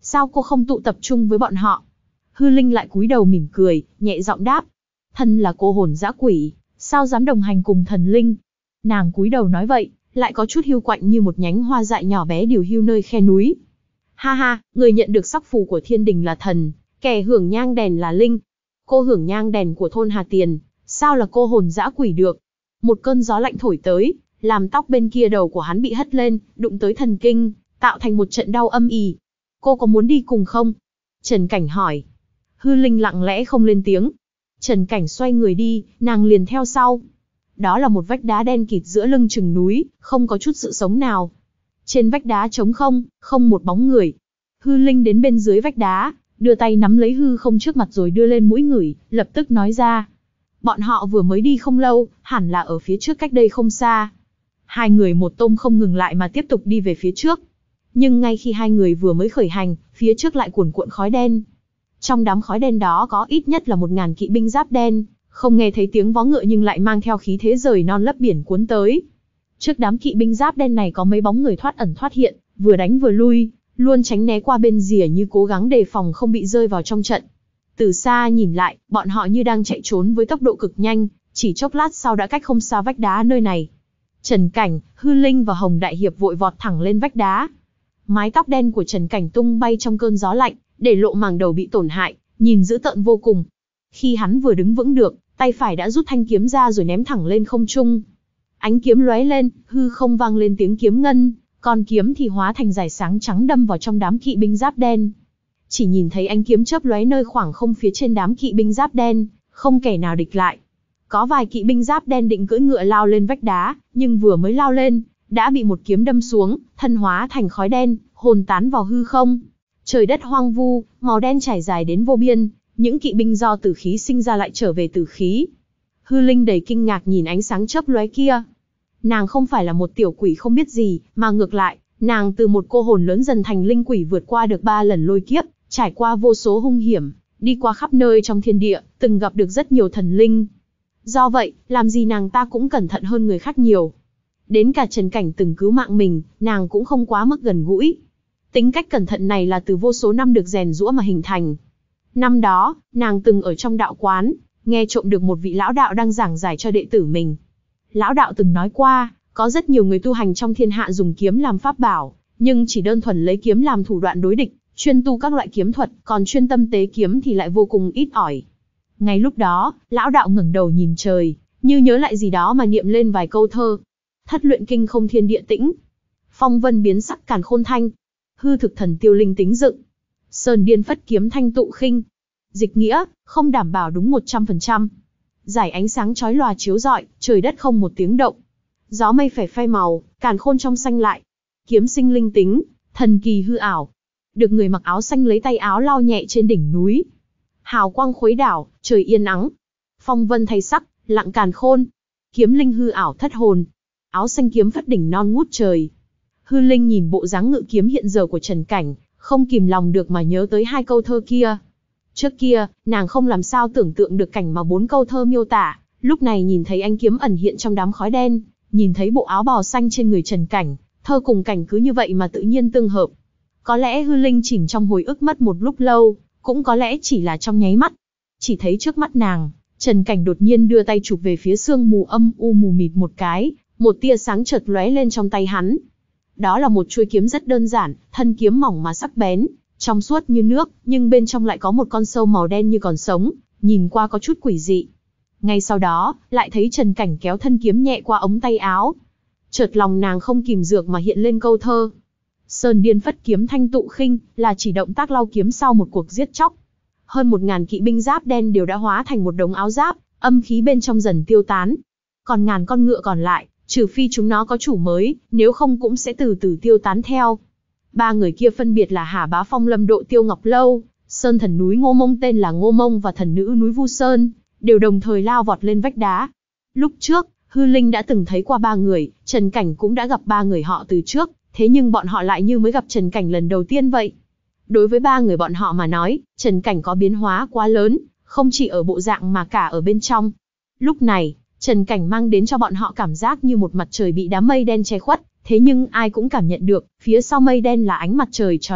sao cô không tụ tập trung với bọn họ? Hư Linh lại cúi đầu mỉm cười, nhẹ giọng đáp. Thân là cô hồn dã quỷ, sao dám đồng hành cùng thần linh? Nàng cúi đầu nói vậy, lại có chút hiu quạnh như một nhánh hoa dại nhỏ bé điều hiu nơi khe núi. Ha ha, người nhận được sắc phù của thiên đình là thần, kẻ hưởng nhang đèn là linh. Cô hưởng nhang đèn của thôn Hà Tiền, sao là cô hồn dã quỷ được? Một cơn gió lạnh thổi tới, làm tóc bên kia đầu của hắn bị hất lên, đụng tới thần kinh, tạo thành một trận đau âm ỉ. Cô có muốn đi cùng không? Trần Cảnh hỏi. Hư Linh lặng lẽ không lên tiếng. Trần Cảnh xoay người đi, nàng liền theo sau. Đó là một vách đá đen kịt giữa lưng chừng núi, không có chút sự sống nào. Trên vách đá trống không, không một bóng người. Hư Linh đến bên dưới vách đá, đưa tay nắm lấy hư không trước mặt rồi đưa lên mũi ngửi, lập tức nói ra. Bọn họ vừa mới đi không lâu, hẳn là ở phía trước cách đây không xa. Hai người một tôm không ngừng lại mà tiếp tục đi về phía trước. Nhưng ngay khi hai người vừa mới khởi hành, phía trước lại cuồn cuộn khói đen. Trong đám khói đen đó có ít nhất là một ngàn kỵ binh giáp đen, không nghe thấy tiếng vó ngựa nhưng lại mang theo khí thế rời non lấp biển cuốn tới. Trước đám kỵ binh giáp đen này có mấy bóng người thoát ẩn thoát hiện, vừa đánh vừa lui, luôn tránh né qua bên rìa như cố gắng đề phòng không bị rơi vào trong trận. Từ xa nhìn lại, bọn họ như đang chạy trốn với tốc độ cực nhanh, chỉ chốc lát sau đã cách không xa vách đá nơi này. Trần Cảnh, Hư Linh và Hồng Đại Hiệp vội vọt thẳng lên vách đá. Mái tóc đen của Trần Cảnh tung bay trong cơn gió lạnh, để lộ màng đầu bị tổn hại, nhìn dữ tợn vô cùng. Khi hắn vừa đứng vững được, tay phải đã rút thanh kiếm ra rồi ném thẳng lên không trung. Ánh kiếm lóe lên, hư không vang lên tiếng kiếm ngân, còn kiếm thì hóa thành dải sáng trắng đâm vào trong đám kỵ binh giáp đen. Chỉ nhìn thấy ánh kiếm chớp lóe nơi khoảng không phía trên đám kỵ binh giáp đen, không kẻ nào địch lại. Có vài kỵ binh giáp đen định cưỡi ngựa lao lên vách đá, nhưng vừa mới lao lên, đã bị một kiếm đâm xuống, thân hóa thành khói đen, hồn tán vào hư không. Trời đất hoang vu, màu đen trải dài đến vô biên, những kỵ binh do tử khí sinh ra lại trở về tử khí. Hư Linh đầy kinh ngạc nhìn ánh sáng chớp lóe kia. Nàng không phải là một tiểu quỷ không biết gì, mà ngược lại, nàng từ một cô hồn lớn dần thành linh quỷ vượt qua được ba lần lôi kiếp, trải qua vô số hung hiểm, đi qua khắp nơi trong thiên địa, từng gặp được rất nhiều thần linh. Do vậy, làm gì nàng ta cũng cẩn thận hơn người khác nhiều. Đến cả Trần Cảnh từng cứu mạng mình, nàng cũng không quá mức gần gũi. Tính cách cẩn thận này là từ vô số năm được rèn giũa mà hình thành. Năm đó, nàng từng ở trong đạo quán, nghe trộm được một vị lão đạo đang giảng giải cho đệ tử mình. Lão đạo từng nói qua, có rất nhiều người tu hành trong thiên hạ dùng kiếm làm pháp bảo, nhưng chỉ đơn thuần lấy kiếm làm thủ đoạn đối địch, chuyên tu các loại kiếm thuật, còn chuyên tâm tế kiếm thì lại vô cùng ít ỏi. Ngay lúc đó, lão đạo ngẩng đầu nhìn trời, như nhớ lại gì đó mà niệm lên vài câu thơ. Thất luyện kinh không thiên địa tĩnh, phong vân biến sắc càn khôn thanh, hư thực thần tiêu linh tính dựng, sơn điên phất kiếm thanh tụ khinh. Dịch nghĩa, không đảm bảo đúng một trăm phần trăm. Giải ánh sáng chói lòa chiếu rọi, trời đất không một tiếng động. Gió mây phẩy phai màu, càn khôn trong xanh lại. Kiếm sinh linh tính, thần kỳ hư ảo. Được người mặc áo xanh lấy tay áo lau nhẹ trên đỉnh núi. Hào quang khuấy đảo, trời yên ắng. Phong vân thay sắc, lặng càn khôn. Kiếm linh hư ảo thất hồn. Áo xanh kiếm phất đỉnh non ngút trời. Hư Linh nhìn bộ dáng ngự kiếm hiện giờ của Trần Cảnh, không kìm lòng được mà nhớ tới hai câu thơ kia. Trước kia, nàng không làm sao tưởng tượng được cảnh mà bốn câu thơ miêu tả, lúc này nhìn thấy anh kiếm ẩn hiện trong đám khói đen, nhìn thấy bộ áo bào xanh trên người Trần Cảnh, thơ cùng cảnh cứ như vậy mà tự nhiên tương hợp. Có lẽ Hư Linh chìm trong hồi ức mất một lúc lâu, cũng có lẽ chỉ là trong nháy mắt. Chỉ thấy trước mắt nàng, Trần Cảnh đột nhiên đưa tay chụp về phía sương mù âm u mù mịt một cái, một tia sáng chợt lóe lên trong tay hắn. Đó là một chuôi kiếm rất đơn giản, thân kiếm mỏng mà sắc bén, trong suốt như nước, nhưng bên trong lại có một con sâu màu đen như còn sống, nhìn qua có chút quỷ dị. Ngay sau đó, lại thấy Trần Cảnh kéo thân kiếm nhẹ qua ống tay áo. Chợt lòng nàng không kìm dược mà hiện lên câu thơ. Sơn điên phất kiếm thanh tụ khinh, là chỉ động tác lau kiếm sau một cuộc giết chóc. Hơn một ngàn kỵ binh giáp đen đều đã hóa thành một đống áo giáp, âm khí bên trong dần tiêu tán. Còn ngàn con ngựa còn lại, trừ phi chúng nó có chủ mới, nếu không cũng sẽ từ từ tiêu tán theo. Ba người kia phân biệt là Hà Bá Phong Lâm Độ Tiêu Ngọc Lâu, Sơn Thần núi Ngô Mông tên là Ngô Mông và Thần nữ núi Vu Sơn, đều đồng thời lao vọt lên vách đá. Lúc trước, Hư Linh đã từng thấy qua ba người, Trần Cảnh cũng đã gặp ba người họ từ trước, thế nhưng bọn họ lại như mới gặp Trần Cảnh lần đầu tiên vậy. Đối với ba người bọn họ mà nói, Trần Cảnh có biến hóa quá lớn, không chỉ ở bộ dạng mà cả ở bên trong. Lúc này, Trần Cảnh mang đến cho bọn họ cảm giác như một mặt trời bị đám mây đen che khuất, thế nhưng ai cũng cảm nhận được, phía sau mây đen là ánh mặt trời chói mắt,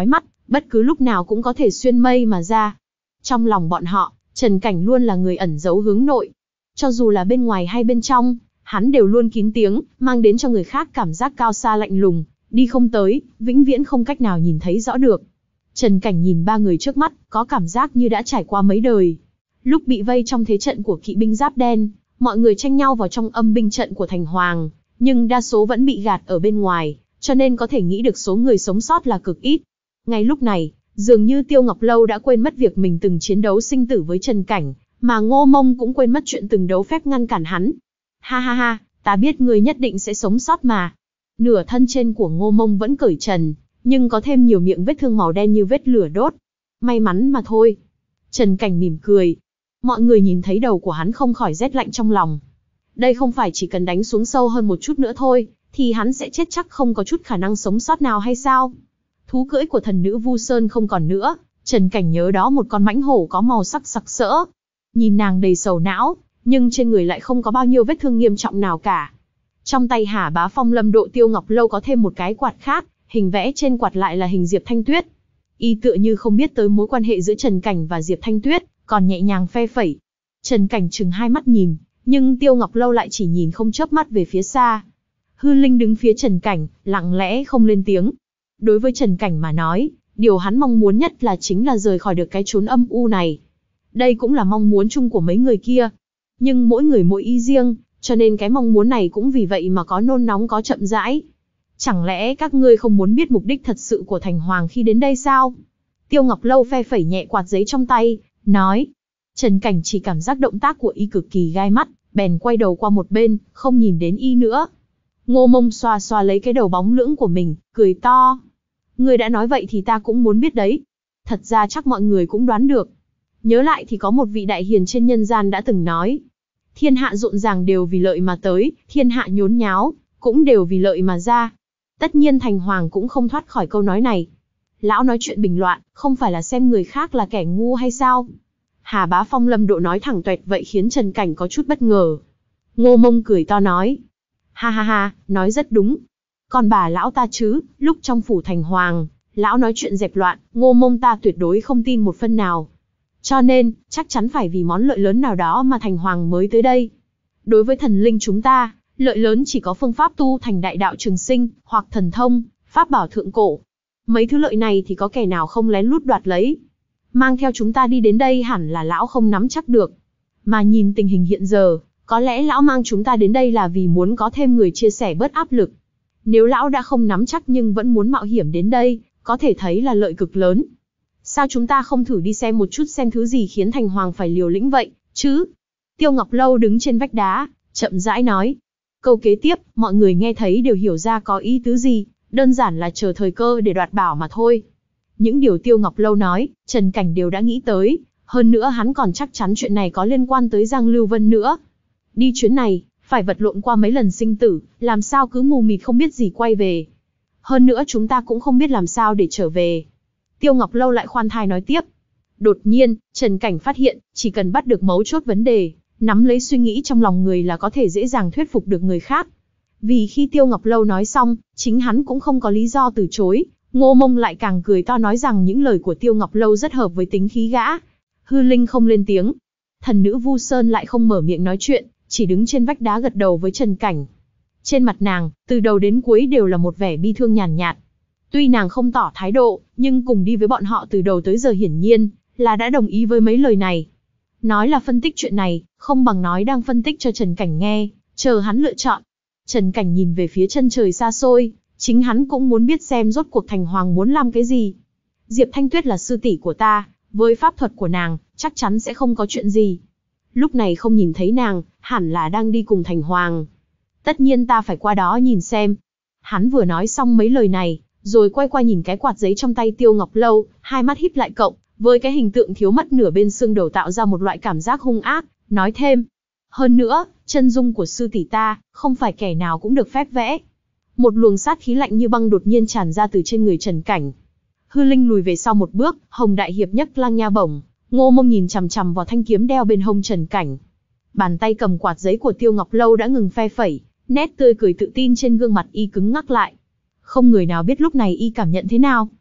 bất cứ lúc nào cũng có thể xuyên mây mà ra. Trong lòng bọn họ, Trần Cảnh luôn là người ẩn giấu hướng nội. Cho dù là bên ngoài hay bên trong, hắn đều luôn kín tiếng, mang đến cho người khác cảm giác cao xa lạnh lùng, đi không tới, vĩnh viễn không cách nào nhìn thấy rõ được. Trần Cảnh nhìn ba người trước mắt, có cảm giác như đã trải qua mấy đời. Lúc bị vây trong thế trận của kỵ binh giáp đen, mọi người tranh nhau vào trong âm binh trận của Thành Hoàng, nhưng đa số vẫn bị gạt ở bên ngoài, cho nên có thể nghĩ được số người sống sót là cực ít. Ngay lúc này, dường như Tiêu Ngọc Lâu đã quên mất việc mình từng chiến đấu sinh tử với Trần Cảnh, mà Ngô Mông cũng quên mất chuyện từng đấu phép ngăn cản hắn. Ha ha ha, ta biết ngươi nhất định sẽ sống sót mà. Nửa thân trên của Ngô Mông vẫn cởi trần, nhưng có thêm nhiều miệng vết thương màu đen như vết lửa đốt. May mắn mà thôi. Trần Cảnh mỉm cười. Mọi người nhìn thấy đầu của hắn không khỏi rét lạnh trong lòng. Đây không phải chỉ cần đánh xuống sâu hơn một chút nữa thôi, thì hắn sẽ chết chắc không có chút khả năng sống sót nào hay sao? Thú cưỡi của thần nữ Vu Sơn không còn nữa, Trần Cảnh nhớ đó một con mãnh hổ có màu sắc sặc sỡ. Nhìn nàng đầy sầu não, nhưng trên người lại không có bao nhiêu vết thương nghiêm trọng nào cả. Trong tay Hà Bá Phong Lâm Độ Tiêu Ngọc Lâu có thêm một cái quạt khác, hình vẽ trên quạt lại là hình Diệp Thanh Tuyết. Y tựa như không biết tới mối quan hệ giữa Trần Cảnh và Diệp Thanh Tuyết, còn nhẹ nhàng phe phẩy. Trần Cảnh chừng hai mắt nhìn, nhưng Tiêu Ngọc Lâu lại chỉ nhìn không chớp mắt về phía xa. Hư Linh đứng phía Trần Cảnh, lặng lẽ không lên tiếng. Đối với Trần Cảnh mà nói, điều hắn mong muốn nhất là chính là rời khỏi được cái chốn âm u này. Đây cũng là mong muốn chung của mấy người kia. Nhưng mỗi người mỗi ý riêng, cho nên cái mong muốn này cũng vì vậy mà có nôn nóng có chậm rãi. Chẳng lẽ các ngươi không muốn biết mục đích thật sự của Thành Hoàng khi đến đây sao? Tiêu Ngọc Lâu phe phẩy nhẹ quạt giấy trong tay, nói. Trần Cảnh chỉ cảm giác động tác của y cực kỳ gai mắt, bèn quay đầu qua một bên, không nhìn đến y nữa. Ngô Mông xoa xoa lấy cái đầu bóng lưỡng của mình, cười to. Ngươi đã nói vậy thì ta cũng muốn biết đấy. Thật ra chắc mọi người cũng đoán được. Nhớ lại thì có một vị đại hiền trên nhân gian đã từng nói. Thiên hạ rộn ràng đều vì lợi mà tới, thiên hạ nhốn nháo, cũng đều vì lợi mà ra. Tất nhiên Thành Hoàng cũng không thoát khỏi câu nói này. Lão nói chuyện bình loạn, không phải là xem người khác là kẻ ngu hay sao? Hà Bá Phong Lâm Độ nói thẳng tuẹt vậy khiến Trần Cảnh có chút bất ngờ. Ngô Mông cười to nói. Ha ha ha, nói rất đúng. Còn bà lão ta chứ, lúc trong phủ Thành Hoàng, lão nói chuyện dẹp loạn, Ngô Mông ta tuyệt đối không tin một phân nào. Cho nên, chắc chắn phải vì món lợi lớn nào đó mà Thành Hoàng mới tới đây. Đối với thần linh chúng ta, lợi lớn chỉ có phương pháp tu thành đại đạo trường sinh, hoặc thần thông, pháp bảo thượng cổ. Mấy thứ lợi này thì có kẻ nào không lén lút đoạt lấy. Mang theo chúng ta đi đến đây hẳn là lão không nắm chắc được. Mà nhìn tình hình hiện giờ, có lẽ lão mang chúng ta đến đây là vì muốn có thêm người chia sẻ bớt áp lực. Nếu lão đã không nắm chắc nhưng vẫn muốn mạo hiểm đến đây, có thể thấy là lợi cực lớn. Sao chúng ta không thử đi xem một chút xem thứ gì khiến Thành Hoàng phải liều lĩnh vậy, chứ? Tiêu Ngọc Lâu đứng trên vách đá, chậm rãi nói. Câu kế tiếp, mọi người nghe thấy đều hiểu ra có ý tứ gì, đơn giản là chờ thời cơ để đoạt bảo mà thôi. Những điều Tiêu Ngọc Lâu nói, Trần Cảnh đều đã nghĩ tới, hơn nữa hắn còn chắc chắn chuyện này có liên quan tới Giang Lưu Vân nữa. Đi chuyến này, phải vật lộn qua mấy lần sinh tử, làm sao cứ mù mịt không biết gì quay về. Hơn nữa chúng ta cũng không biết làm sao để trở về. Tiêu Ngọc Lâu lại khoan thai nói tiếp. Đột nhiên, Trần Cảnh phát hiện, chỉ cần bắt được mấu chốt vấn đề, nắm lấy suy nghĩ trong lòng người là có thể dễ dàng thuyết phục được người khác. Vì khi Tiêu Ngọc Lâu nói xong, chính hắn cũng không có lý do từ chối. Ngô Mông lại càng cười to nói rằng những lời của Tiêu Ngọc Lâu rất hợp với tính khí gã. Hư Linh không lên tiếng. Thần nữ Vu Sơn lại không mở miệng nói chuyện, chỉ đứng trên vách đá gật đầu với Trần Cảnh. Trên mặt nàng, từ đầu đến cuối đều là một vẻ bi thương nhàn nhạt. Tuy nàng không tỏ thái độ, nhưng cùng đi với bọn họ từ đầu tới giờ hiển nhiên là đã đồng ý với mấy lời này. Nói là phân tích chuyện này, không bằng nói đang phân tích cho Trần Cảnh nghe, chờ hắn lựa chọn. Trần Cảnh nhìn về phía chân trời xa xôi, chính hắn cũng muốn biết xem rốt cuộc Thành Hoàng muốn làm cái gì. Diệp Thanh Tuyết là sư tỷ của ta, với pháp thuật của nàng, chắc chắn sẽ không có chuyện gì. Lúc này không nhìn thấy nàng, hẳn là đang đi cùng Thành Hoàng. Tất nhiên ta phải qua đó nhìn xem. Hắn vừa nói xong mấy lời này, rồi quay qua nhìn cái quạt giấy trong tay Tiêu Ngọc Lâu, hai mắt híp lại cộng, với cái hình tượng thiếu mất nửa bên xương đầu tạo ra một loại cảm giác hung ác, nói thêm. Hơn nữa, chân dung của sư tỷ ta, không phải kẻ nào cũng được phép vẽ. Một luồng sát khí lạnh như băng đột nhiên tràn ra từ trên người Trần Cảnh. Hư Linh lùi về sau một bước, Hồng Đại Hiệp nhấc Lang Nha Bổng, Ngô Mông nhìn chằm chằm vào thanh kiếm đeo bên hông Trần Cảnh. Bàn tay cầm quạt giấy của Tiêu Ngọc Lâu đã ngừng phe phẩy, nét tươi cười tự tin trên gương mặt y cứng ngắc lại. Không người nào biết lúc này y cảm nhận thế nào.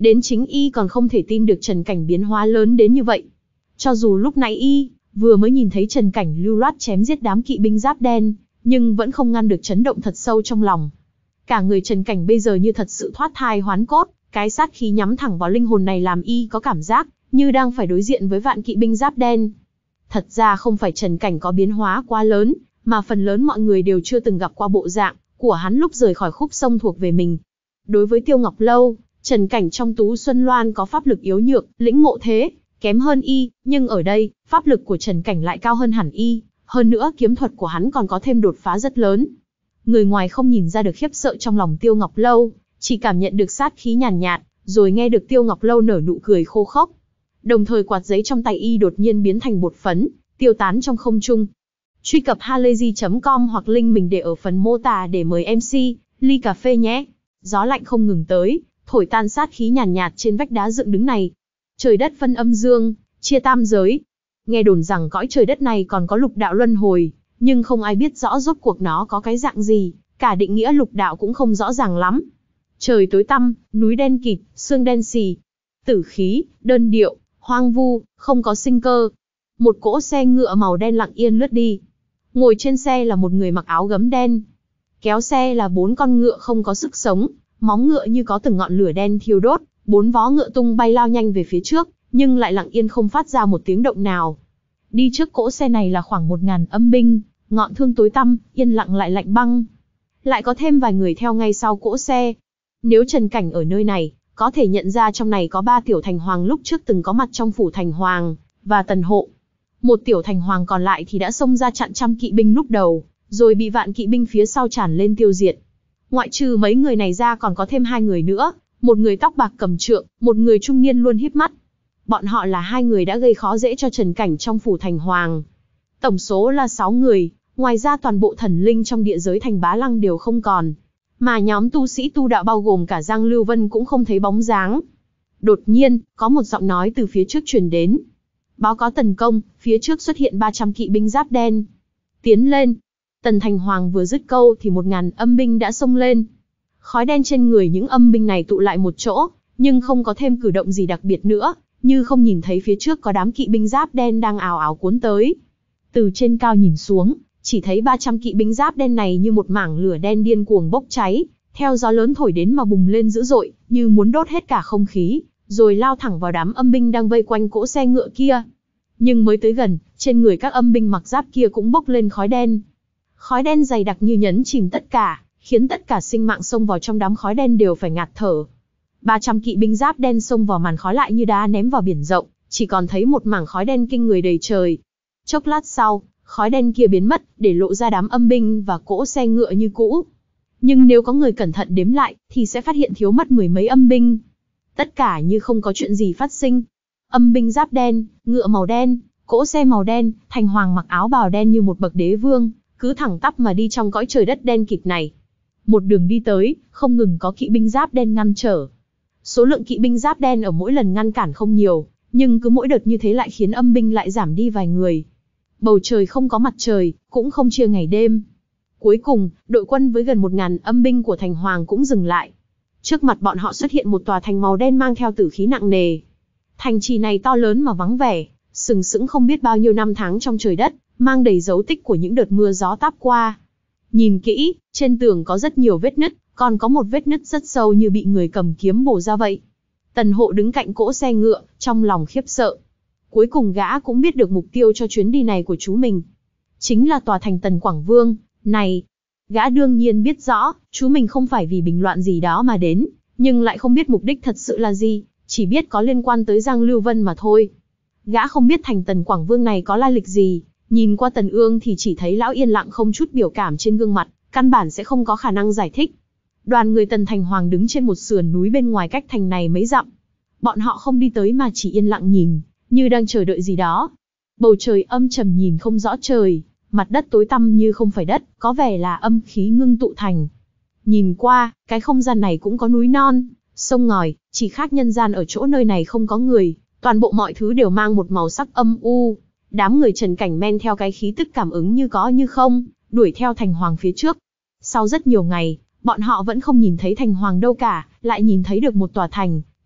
Đến chính y còn không thể tin được Trần Cảnh biến hóa lớn đến như vậy. Cho dù lúc nãy y vừa mới nhìn thấy Trần Cảnh lưu loát chém giết đám kỵ binh giáp đen, nhưng vẫn không ngăn được chấn động thật sâu trong lòng. Cả người Trần Cảnh bây giờ như thật sự thoát thai hoán cốt, cái sát khí nhắm thẳng vào linh hồn này làm y có cảm giác như đang phải đối diện với vạn kỵ binh giáp đen. Thật ra không phải Trần Cảnh có biến hóa quá lớn, mà phần lớn mọi người đều chưa từng gặp qua bộ dạng của hắn lúc rời khỏi khúc sông thuộc về mình. Đối với Tiêu Ngọc Lâu, Trần Cảnh trong Tú Xuân Loan có pháp lực yếu nhược, lĩnh ngộ thế kém hơn y, nhưng ở đây, pháp lực của Trần Cảnh lại cao hơn hẳn y, hơn nữa kiếm thuật của hắn còn có thêm đột phá rất lớn. Người ngoài không nhìn ra được khiếp sợ trong lòng Tiêu Ngọc Lâu, chỉ cảm nhận được sát khí nhàn nhạt, rồi nghe được Tiêu Ngọc Lâu nở nụ cười khô khốc. Đồng thời quạt giấy trong tay y đột nhiên biến thành bột phấn, tiêu tán trong không trung. Truy cập halayzi chấm com hoặc link mình để ở phần mô tả để mời em xê ly cà phê nhé. Gió lạnh không ngừng tới, thổi tan sát khí nhàn nhạt trên vách đá dựng đứng này. Trời đất phân âm dương, chia tam giới. Nghe đồn rằng cõi trời đất này còn có lục đạo luân hồi, nhưng không ai biết rõ rốt cuộc nó có cái dạng gì, cả định nghĩa lục đạo cũng không rõ ràng lắm. Trời tối tăm, núi đen kịt, sương đen xì. Tử khí, đơn điệu, hoang vu, không có sinh cơ. Một cỗ xe ngựa màu đen lặng yên lướt đi. Ngồi trên xe là một người mặc áo gấm đen. Kéo xe là bốn con ngựa không có sức sống, móng ngựa như có từng ngọn lửa đen thiêu đốt, bốn vó ngựa tung bay lao nhanh về phía trước, nhưng lại lặng yên không phát ra một tiếng động nào. Đi trước cỗ xe này là khoảng một ngàn âm binh, ngọn thương tối tăm, yên lặng lại lạnh băng. Lại có thêm vài người theo ngay sau cỗ xe. Nếu Trần Cảnh ở nơi này, có thể nhận ra trong này có ba tiểu thành hoàng lúc trước từng có mặt trong phủ thành hoàng, và tần hộ. Một tiểu thành hoàng còn lại thì đã xông ra chặn trăm kỵ binh lúc đầu, rồi bị vạn kỵ binh phía sau tràn lên tiêu diệt. Ngoại trừ mấy người này ra còn có thêm hai người nữa, một người tóc bạc cầm trượng, một người trung niên luôn híp mắt. Bọn họ là hai người đã gây khó dễ cho Trần Cảnh trong phủ thành hoàng. Tổng số là sáu người, ngoài ra toàn bộ thần linh trong địa giới thành Bá Lăng đều không còn. Mà nhóm tu sĩ tu đạo bao gồm cả Giang Lưu Vân cũng không thấy bóng dáng. Đột nhiên, có một giọng nói từ phía trước truyền đến. Báo cáo tần công, phía trước xuất hiện ba trăm kỵ binh giáp đen. Tiến lên. Tần Thành Hoàng vừa dứt câu thì một ngàn âm binh đã xông lên. Khói đen trên người những âm binh này tụ lại một chỗ, nhưng không có thêm cử động gì đặc biệt nữa, như không nhìn thấy phía trước có đám kỵ binh giáp đen đang ào ào cuốn tới. Từ trên cao nhìn xuống, chỉ thấy ba trăm kỵ binh giáp đen này như một mảng lửa đen điên cuồng bốc cháy, theo gió lớn thổi đến mà bùng lên dữ dội, như muốn đốt hết cả không khí, rồi lao thẳng vào đám âm binh đang vây quanh cỗ xe ngựa kia. Nhưng mới tới gần, trên người các âm binh mặc giáp kia cũng bốc lên khói đen. Khói đen dày đặc như nhấn chìm tất cả, khiến tất cả sinh mạng xông vào trong đám khói đen đều phải ngạt thở. ba trăm kỵ binh giáp đen xông vào màn khói lại như đá ném vào biển rộng, chỉ còn thấy một mảng khói đen kinh người đầy trời. Chốc lát sau, khói đen kia biến mất, để lộ ra đám âm binh và cỗ xe ngựa như cũ. Nhưng nếu có người cẩn thận đếm lại, thì sẽ phát hiện thiếu mất mười mấy âm binh. Tất cả như không có chuyện gì phát sinh. Âm binh giáp đen, ngựa màu đen, cỗ xe màu đen, Thành Hoàng mặc áo bào đen như một bậc đế vương, cứ thẳng tắp mà đi trong cõi trời đất đen kịt này. Một đường đi tới, không ngừng có kỵ binh giáp đen ngăn trở. Số lượng kỵ binh giáp đen ở mỗi lần ngăn cản không nhiều, nhưng cứ mỗi đợt như thế lại khiến âm binh lại giảm đi vài người. Bầu trời không có mặt trời, cũng không chia ngày đêm. Cuối cùng, đội quân với gần một ngàn âm binh của Thành Hoàng cũng dừng lại. Trước mặt bọn họ xuất hiện một tòa thành màu đen mang theo tử khí nặng nề. Thành trì này to lớn mà vắng vẻ, sừng sững không biết bao nhiêu năm tháng trong trời đất, mang đầy dấu tích của những đợt mưa gió táp qua. Nhìn kỹ, trên tường có rất nhiều vết nứt, còn có một vết nứt rất sâu như bị người cầm kiếm bổ ra vậy. Tần Hộ đứng cạnh cỗ xe ngựa, trong lòng khiếp sợ. Cuối cùng gã cũng biết được mục tiêu cho chuyến đi này của chú mình. Chính là tòa thành Tần Quảng Vương, này. Gã đương nhiên biết rõ, chú mình không phải vì bình loạn gì đó mà đến, nhưng lại không biết mục đích thật sự là gì, chỉ biết có liên quan tới Giang Lưu Vân mà thôi. Gã không biết thành Tần Quảng Vương này có lai lịch gì, nhìn qua Tần Ương thì chỉ thấy lão yên lặng không chút biểu cảm trên gương mặt, căn bản sẽ không có khả năng giải thích. Đoàn người Tần Thành Hoàng đứng trên một sườn núi bên ngoài cách thành này mấy dặm. Bọn họ không đi tới mà chỉ yên lặng nhìn, như đang chờ đợi gì đó. Bầu trời âm trầm nhìn không rõ trời, mặt đất tối tăm như không phải đất, có vẻ là âm khí ngưng tụ thành. Nhìn qua, cái không gian này cũng có núi non, sông ngòi, chỉ khác nhân gian ở chỗ nơi này không có người, toàn bộ mọi thứ đều mang một màu sắc âm u. Đám người Trần Cảnh men theo cái khí tức cảm ứng như có như không, đuổi theo Thành Hoàng phía trước. Sau rất nhiều ngày, bọn họ vẫn không nhìn thấy Thành Hoàng đâu cả, lại nhìn thấy được một tòa thành,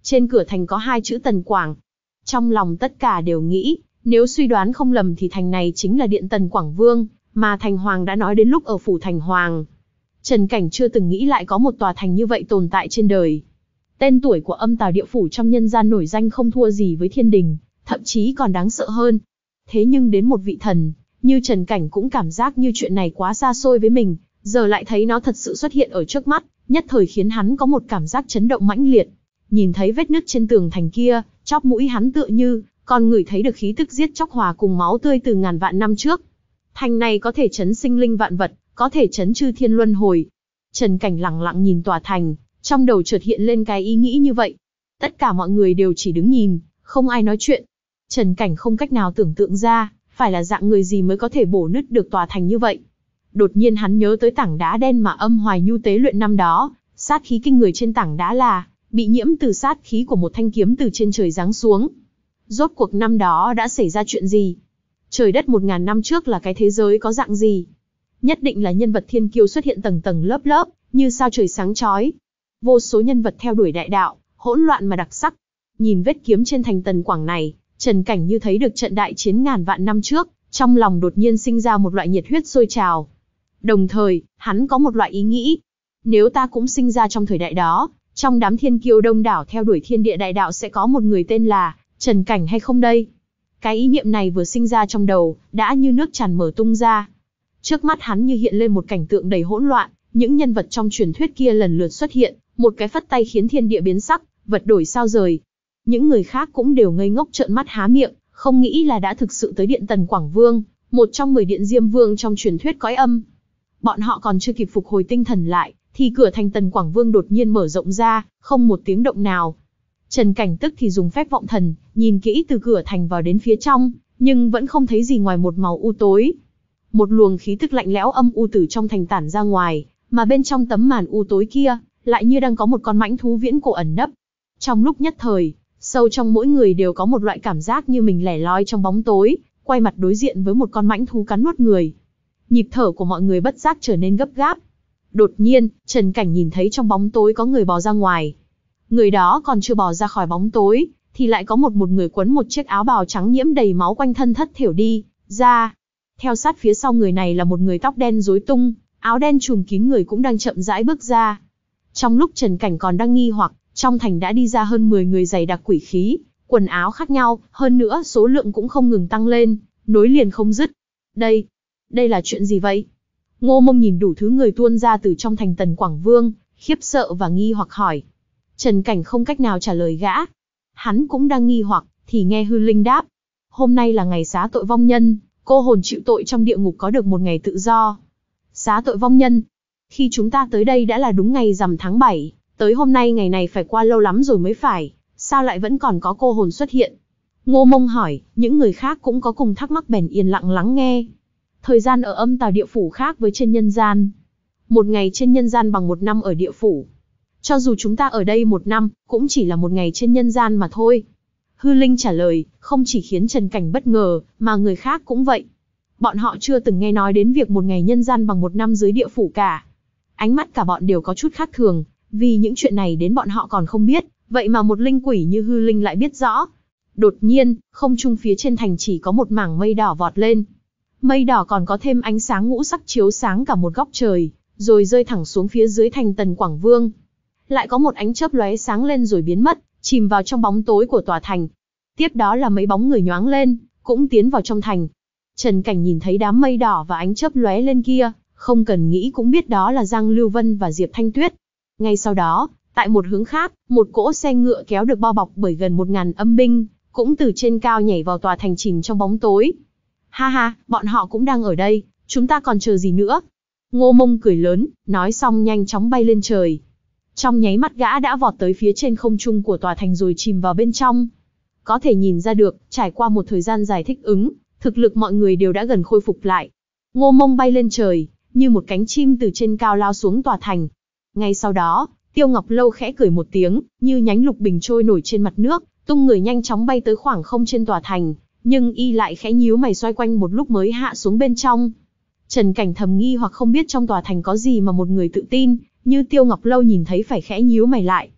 trên cửa thành có hai chữ Tần Quảng. Trong lòng tất cả đều nghĩ, nếu suy đoán không lầm thì thành này chính là điện Tần Quảng Vương, mà Thành Hoàng đã nói đến lúc ở phủ Thành Hoàng. Trần Cảnh chưa từng nghĩ lại có một tòa thành như vậy tồn tại trên đời. Tên tuổi của Âm Tào Địa Phủ trong nhân gian nổi danh không thua gì với thiên đình, thậm chí còn đáng sợ hơn. Thế nhưng đến một vị thần, như Trần Cảnh cũng cảm giác như chuyện này quá xa xôi với mình, giờ lại thấy nó thật sự xuất hiện ở trước mắt, nhất thời khiến hắn có một cảm giác chấn động mãnh liệt. Nhìn thấy vết nứt trên tường thành kia, chóp mũi hắn tựa như còn ngửi thấy được khí tức giết chóc hòa cùng máu tươi từ ngàn vạn năm trước. Thành này có thể chấn sinh linh vạn vật, có thể chấn chư thiên luân hồi. Trần Cảnh lặng lặng nhìn tòa thành, trong đầu chợt hiện lên cái ý nghĩ như vậy. Tất cả mọi người đều chỉ đứng nhìn, không ai nói chuyện. Trần Cảnh không cách nào tưởng tượng ra, phải là dạng người gì mới có thể bổ nứt được tòa thành như vậy. Đột nhiên hắn nhớ tới tảng đá đen mà Âm Hoài Nhu tế luyện năm đó, sát khí kinh người trên tảng đá là bị nhiễm từ sát khí của một thanh kiếm từ trên trời giáng xuống. Rốt cuộc năm đó đã xảy ra chuyện gì? Trời đất một ngàn năm trước là cái thế giới có dạng gì? Nhất định là nhân vật thiên kiêu xuất hiện tầng tầng lớp lớp, như sao trời sáng chói. Vô số nhân vật theo đuổi đại đạo, hỗn loạn mà đặc sắc. Nhìn vết kiếm trên thành Tần Quảng này, Trần Cảnh như thấy được trận đại chiến ngàn vạn năm trước, trong lòng đột nhiên sinh ra một loại nhiệt huyết sôi trào. Đồng thời, hắn có một loại ý nghĩ. Nếu ta cũng sinh ra trong thời đại đó, trong đám thiên kiêu đông đảo theo đuổi thiên địa đại đạo sẽ có một người tên là Trần Cảnh hay không đây? Cái ý niệm này vừa sinh ra trong đầu, đã như nước tràn mở tung ra. Trước mắt hắn như hiện lên một cảnh tượng đầy hỗn loạn, những nhân vật trong truyền thuyết kia lần lượt xuất hiện, một cái phất tay khiến thiên địa biến sắc, vật đổi sao rời. Những người khác cũng đều ngây ngốc trợn mắt há miệng, không nghĩ là đã thực sự tới điện Tần Quảng Vương, một trong mười điện Diêm Vương trong truyền thuyết cõi âm. Bọn họ còn chưa kịp phục hồi tinh thần lại, thì cửa thành Tần Quảng Vương đột nhiên mở rộng ra, không một tiếng động nào. Trần Cảnh tức thì dùng phép vọng thần, nhìn kỹ từ cửa thành vào đến phía trong, nhưng vẫn không thấy gì ngoài một màu u tối. Một luồng khí tức lạnh lẽo âm u từ trong thành tản ra ngoài, mà bên trong tấm màn u tối kia, lại như đang có một con mãnh thú viễn cổ ẩn nấp. Trong lúc nhất thời, sâu trong mỗi người đều có một loại cảm giác như mình lẻ loi trong bóng tối, quay mặt đối diện với một con mãnh thú cắn nuốt người. Nhịp thở của mọi người bất giác trở nên gấp gáp. Đột nhiên, Trần Cảnh nhìn thấy trong bóng tối có người bò ra ngoài. Người đó còn chưa bò ra khỏi bóng tối, thì lại có một một người quấn một chiếc áo bào trắng nhiễm đầy máu quanh thân thất thểu đi ra. Theo sát phía sau người này là một người tóc đen rối tung, áo đen trùm kín người cũng đang chậm rãi bước ra. Trong lúc Trần Cảnh còn đang nghi hoặc, trong thành đã đi ra hơn mười người dày đặc quỷ khí, quần áo khác nhau, hơn nữa số lượng cũng không ngừng tăng lên, nối liền không dứt. Đây, đây là chuyện gì vậy? Ngô Mông nhìn đủ thứ người tuôn ra từ trong thành Tần Quảng Vương, khiếp sợ và nghi hoặc hỏi. Trần Cảnh không cách nào trả lời gã. Hắn cũng đang nghi hoặc, thì nghe Hư Linh đáp. Hôm nay là ngày xá tội vong nhân, cô hồn chịu tội trong địa ngục có được một ngày tự do. Xá tội vong nhân. Khi chúng ta tới đây đã là đúng ngày rằm tháng bảy, tới hôm nay ngày này phải qua lâu lắm rồi mới phải, sao lại vẫn còn có cô hồn xuất hiện? Ngô Mông hỏi, những người khác cũng có cùng thắc mắc bèn yên lặng lắng nghe. Thời gian ở Âm Tào Địa Phủ khác với trên nhân gian. Một ngày trên nhân gian bằng một năm ở địa phủ. Cho dù chúng ta ở đây một năm, cũng chỉ là một ngày trên nhân gian mà thôi. Hư Linh trả lời, không chỉ khiến Trần Cảnh bất ngờ, mà người khác cũng vậy. Bọn họ chưa từng nghe nói đến việc một ngày nhân gian bằng một năm dưới địa phủ cả. Ánh mắt cả bọn đều có chút khác thường, vì những chuyện này đến bọn họ còn không biết, vậy mà một linh quỷ như Hư Linh lại biết rõ. Đột nhiên, không trung phía trên thành chỉ có một mảng mây đỏ vọt lên. Mây đỏ còn có thêm ánh sáng ngũ sắc chiếu sáng cả một góc trời, rồi rơi thẳng xuống phía dưới thành Tần Quảng Vương. Lại có một ánh chớp lóe sáng lên rồi biến mất, chìm vào trong bóng tối của tòa thành. Tiếp đó là mấy bóng người nhoáng lên, cũng tiến vào trong thành. Trần Cảnh nhìn thấy đám mây đỏ và ánh chớp lóe lên kia, không cần nghĩ cũng biết đó là Giang Lưu Vân và Diệp Thanh Tuyết. Ngay sau đó, tại một hướng khác, một cỗ xe ngựa kéo được bao bọc bởi gần một ngàn âm binh, cũng từ trên cao nhảy vào tòa thành chìm trong bóng tối. Ha ha, bọn họ cũng đang ở đây, chúng ta còn chờ gì nữa? Ngô Mông cười lớn, nói xong nhanh chóng bay lên trời. Trong nháy mắt gã đã vọt tới phía trên không trung của tòa thành rồi chìm vào bên trong. Có thể nhìn ra được, trải qua một thời gian dài thích ứng, thực lực mọi người đều đã gần khôi phục lại. Ngô Mông bay lên trời, như một cánh chim từ trên cao lao xuống tòa thành. Ngay sau đó, Tiêu Ngọc Lâu khẽ cười một tiếng, như nhánh lục bình trôi nổi trên mặt nước, tung người nhanh chóng bay tới khoảng không trên tòa thành, nhưng y lại khẽ nhíu mày xoay quanh một lúc mới hạ xuống bên trong. Trần Cảnh thầm nghi hoặc không biết trong tòa thành có gì mà một người tự tin như Tiêu Ngọc Lâu nhìn thấy phải khẽ nhíu mày lại.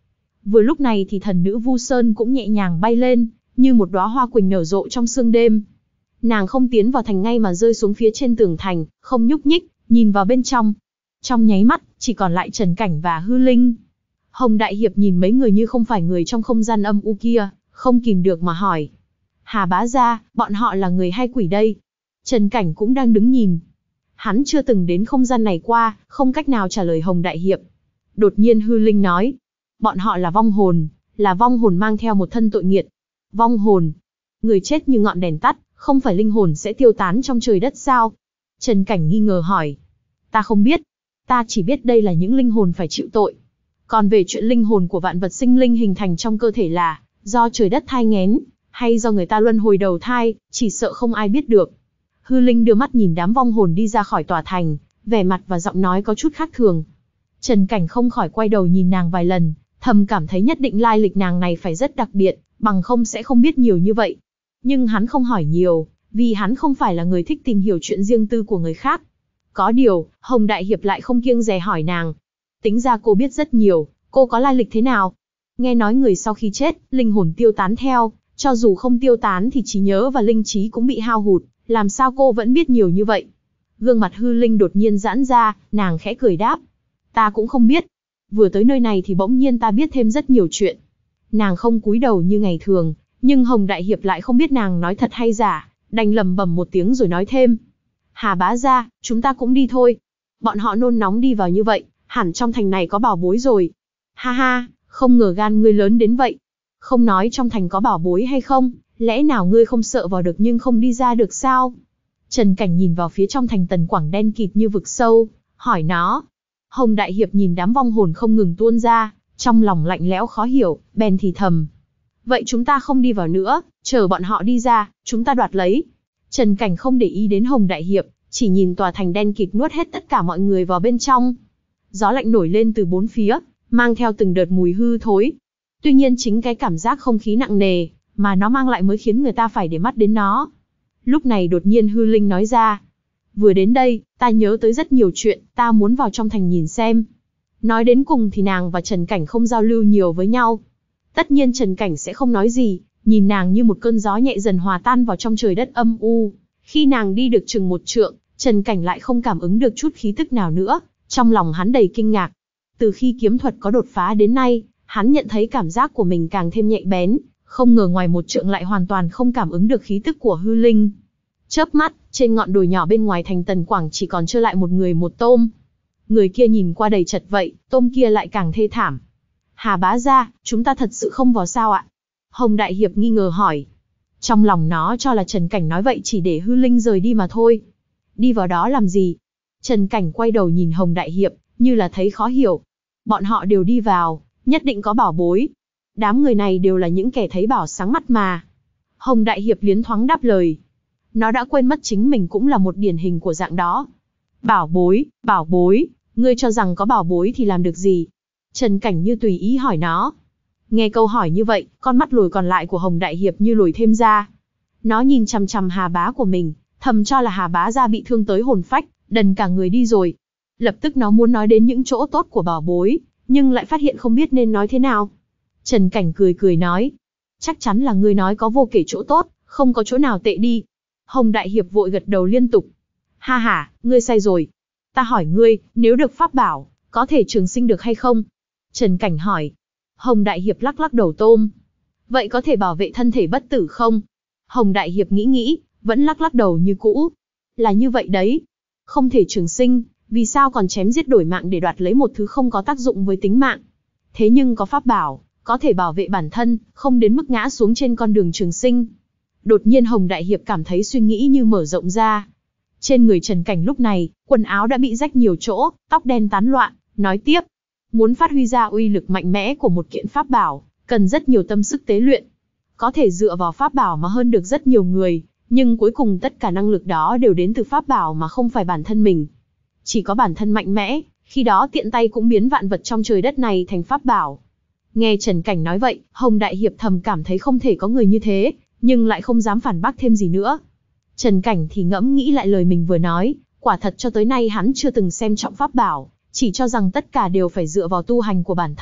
Vừa lúc này thì thần nữ Vu Sơn cũng nhẹ nhàng bay lên, như một đóa hoa quỳnh nở rộ trong sương đêm. Nàng không tiến vào thành ngay mà rơi xuống phía trên tường thành, không nhúc nhích, nhìn vào bên trong. Trong nháy mắt, chỉ còn lại Trần Cảnh và Hư Linh. Hồng Đại Hiệp nhìn mấy người như không phải người trong không gian âm u kia, không kìm được mà hỏi. Hà bá gia, bọn họ là người hay quỷ đây? Trần Cảnh cũng đang đứng nhìn. Hắn chưa từng đến không gian này qua, không cách nào trả lời Hồng Đại Hiệp. Đột nhiên Hư Linh nói. Bọn họ là vong hồn, là vong hồn mang theo một thân tội nghiệt. Vong hồn? Người chết như ngọn đèn tắt, không phải linh hồn sẽ tiêu tán trong trời đất sao? Trần Cảnh nghi ngờ hỏi. Ta không biết. Ta chỉ biết đây là những linh hồn phải chịu tội. Còn về chuyện linh hồn của vạn vật sinh linh hình thành trong cơ thể là do trời đất thai nghén, hay do người ta luân hồi đầu thai, chỉ sợ không ai biết được. Hư Linh đưa mắt nhìn đám vong hồn đi ra khỏi tòa thành, vẻ mặt và giọng nói có chút khác thường. Trần Cảnh không khỏi quay đầu nhìn nàng vài lần, thầm cảm thấy nhất định lai lịch nàng này phải rất đặc biệt, bằng không sẽ không biết nhiều như vậy. Nhưng hắn không hỏi nhiều, vì hắn không phải là người thích tìm hiểu chuyện riêng tư của người khác. Có điều, Hồng Đại Hiệp lại không kiêng dè hỏi nàng. Tính ra cô biết rất nhiều, cô có lai lịch thế nào? Nghe nói người sau khi chết, linh hồn tiêu tán theo, cho dù không tiêu tán thì trí nhớ và linh trí cũng bị hao hụt, làm sao cô vẫn biết nhiều như vậy? Gương mặt Hư Linh đột nhiên giãn ra, nàng khẽ cười đáp. Ta cũng không biết. Vừa tới nơi này thì bỗng nhiên ta biết thêm rất nhiều chuyện. Nàng không cúi đầu như ngày thường, nhưng Hồng Đại Hiệp lại không biết nàng nói thật hay giả, đành lầm bầm một tiếng rồi nói thêm. Hà bá gia, chúng ta cũng đi thôi. Bọn họ nôn nóng đi vào như vậy, hẳn trong thành này có bảo bối rồi. Ha ha, không ngờ gan ngươi lớn đến vậy. Không nói trong thành có bảo bối hay không, lẽ nào ngươi không sợ vào được nhưng không đi ra được sao? Trần Cảnh nhìn vào phía trong thành Tần Quảng đen kịt như vực sâu, hỏi nó. Hồng Đại Hiệp nhìn đám vong hồn không ngừng tuôn ra, trong lòng lạnh lẽo khó hiểu, bèn thì thầm. Vậy chúng ta không đi vào nữa, chờ bọn họ đi ra, chúng ta đoạt lấy. Trần Cảnh không để ý đến Hồng Đại Hiệp, chỉ nhìn tòa thành đen kịt nuốt hết tất cả mọi người vào bên trong. Gió lạnh nổi lên từ bốn phía, mang theo từng đợt mùi hư thối. Tuy nhiên chính cái cảm giác không khí nặng nề mà nó mang lại mới khiến người ta phải để mắt đến nó. Lúc này đột nhiên Hư Linh nói ra. Vừa đến đây, ta nhớ tới rất nhiều chuyện, ta muốn vào trong thành nhìn xem. Nói đến cùng thì nàng và Trần Cảnh không giao lưu nhiều với nhau. Tất nhiên Trần Cảnh sẽ không nói gì, nhìn nàng như một cơn gió nhẹ dần hòa tan vào trong trời đất âm u. Khi nàng đi được chừng một trượng, Trần Cảnh lại không cảm ứng được chút khí tức nào nữa, trong lòng hắn đầy kinh ngạc. Từ khi kiếm thuật có đột phá đến nay, hắn nhận thấy cảm giác của mình càng thêm nhạy bén, không ngờ ngoài một trượng lại hoàn toàn không cảm ứng được khí tức của Hư Linh. Chớp mắt, trên ngọn đồi nhỏ bên ngoài thành Tần Quảng chỉ còn trơ lại một người một tôm. Người kia nhìn qua đầy chật vậy, tôm kia lại càng thê thảm. Hà bá gia, chúng ta thật sự không vào sao ạ? Hồng Đại Hiệp nghi ngờ hỏi. Trong lòng nó cho là Trần Cảnh nói vậy chỉ để Hư Linh rời đi mà thôi. Đi vào đó làm gì? Trần Cảnh quay đầu nhìn Hồng Đại Hiệp, như là thấy khó hiểu. Bọn họ đều đi vào, nhất định có bảo bối. Đám người này đều là những kẻ thấy bảo sáng mắt mà. Hồng Đại Hiệp liến thoáng đáp lời. Nó đã quên mất chính mình cũng là một điển hình của dạng đó. Bảo bối, bảo bối, ngươi cho rằng có bảo bối thì làm được gì? Trần Cảnh như tùy ý hỏi nó. Nghe câu hỏi như vậy, con mắt lồi còn lại của Hồng Đại Hiệp như lồi thêm ra. Nó nhìn chằm chằm Hà bá của mình, thầm cho là Hà bá gia bị thương tới hồn phách, đần cả người đi rồi. Lập tức nó muốn nói đến những chỗ tốt của bảo bối, nhưng lại phát hiện không biết nên nói thế nào. Trần Cảnh cười cười nói. Chắc chắn là ngươi nói có vô kể chỗ tốt, không có chỗ nào tệ đi. Hồng Đại Hiệp vội gật đầu liên tục. Ha ha, ngươi sai rồi. Ta hỏi ngươi, nếu được pháp bảo, có thể trường sinh được hay không? Trần Cảnh hỏi. Hồng Đại Hiệp lắc lắc đầu tôm. Vậy có thể bảo vệ thân thể bất tử không? Hồng Đại Hiệp nghĩ nghĩ, vẫn lắc lắc đầu như cũ. Là như vậy đấy. Không thể trường sinh, vì sao còn chém giết đổi mạng để đoạt lấy một thứ không có tác dụng với tính mạng? Thế nhưng có pháp bảo, có thể bảo vệ bản thân, không đến mức ngã xuống trên con đường trường sinh. Đột nhiên Hồng Đại Hiệp cảm thấy suy nghĩ như mở rộng ra. Trên người Trần Cảnh lúc này, quần áo đã bị rách nhiều chỗ, tóc đen tán loạn, nói tiếp. Muốn phát huy ra uy lực mạnh mẽ của một kiện pháp bảo, cần rất nhiều tâm sức tế luyện. Có thể dựa vào pháp bảo mà hơn được rất nhiều người, nhưng cuối cùng tất cả năng lực đó đều đến từ pháp bảo mà không phải bản thân mình. Chỉ có bản thân mạnh mẽ, khi đó tiện tay cũng biến vạn vật trong trời đất này thành pháp bảo. Nghe Trần Cảnh nói vậy, Hồng Đại Hiệp thầm cảm thấy không thể có người như thế, nhưng lại không dám phản bác thêm gì nữa. Trần Cảnh thì ngẫm nghĩ lại lời mình vừa nói, quả thật cho tới nay hắn chưa từng xem trọng pháp bảo, chỉ cho rằng tất cả đều phải dựa vào tu hành của bản thân,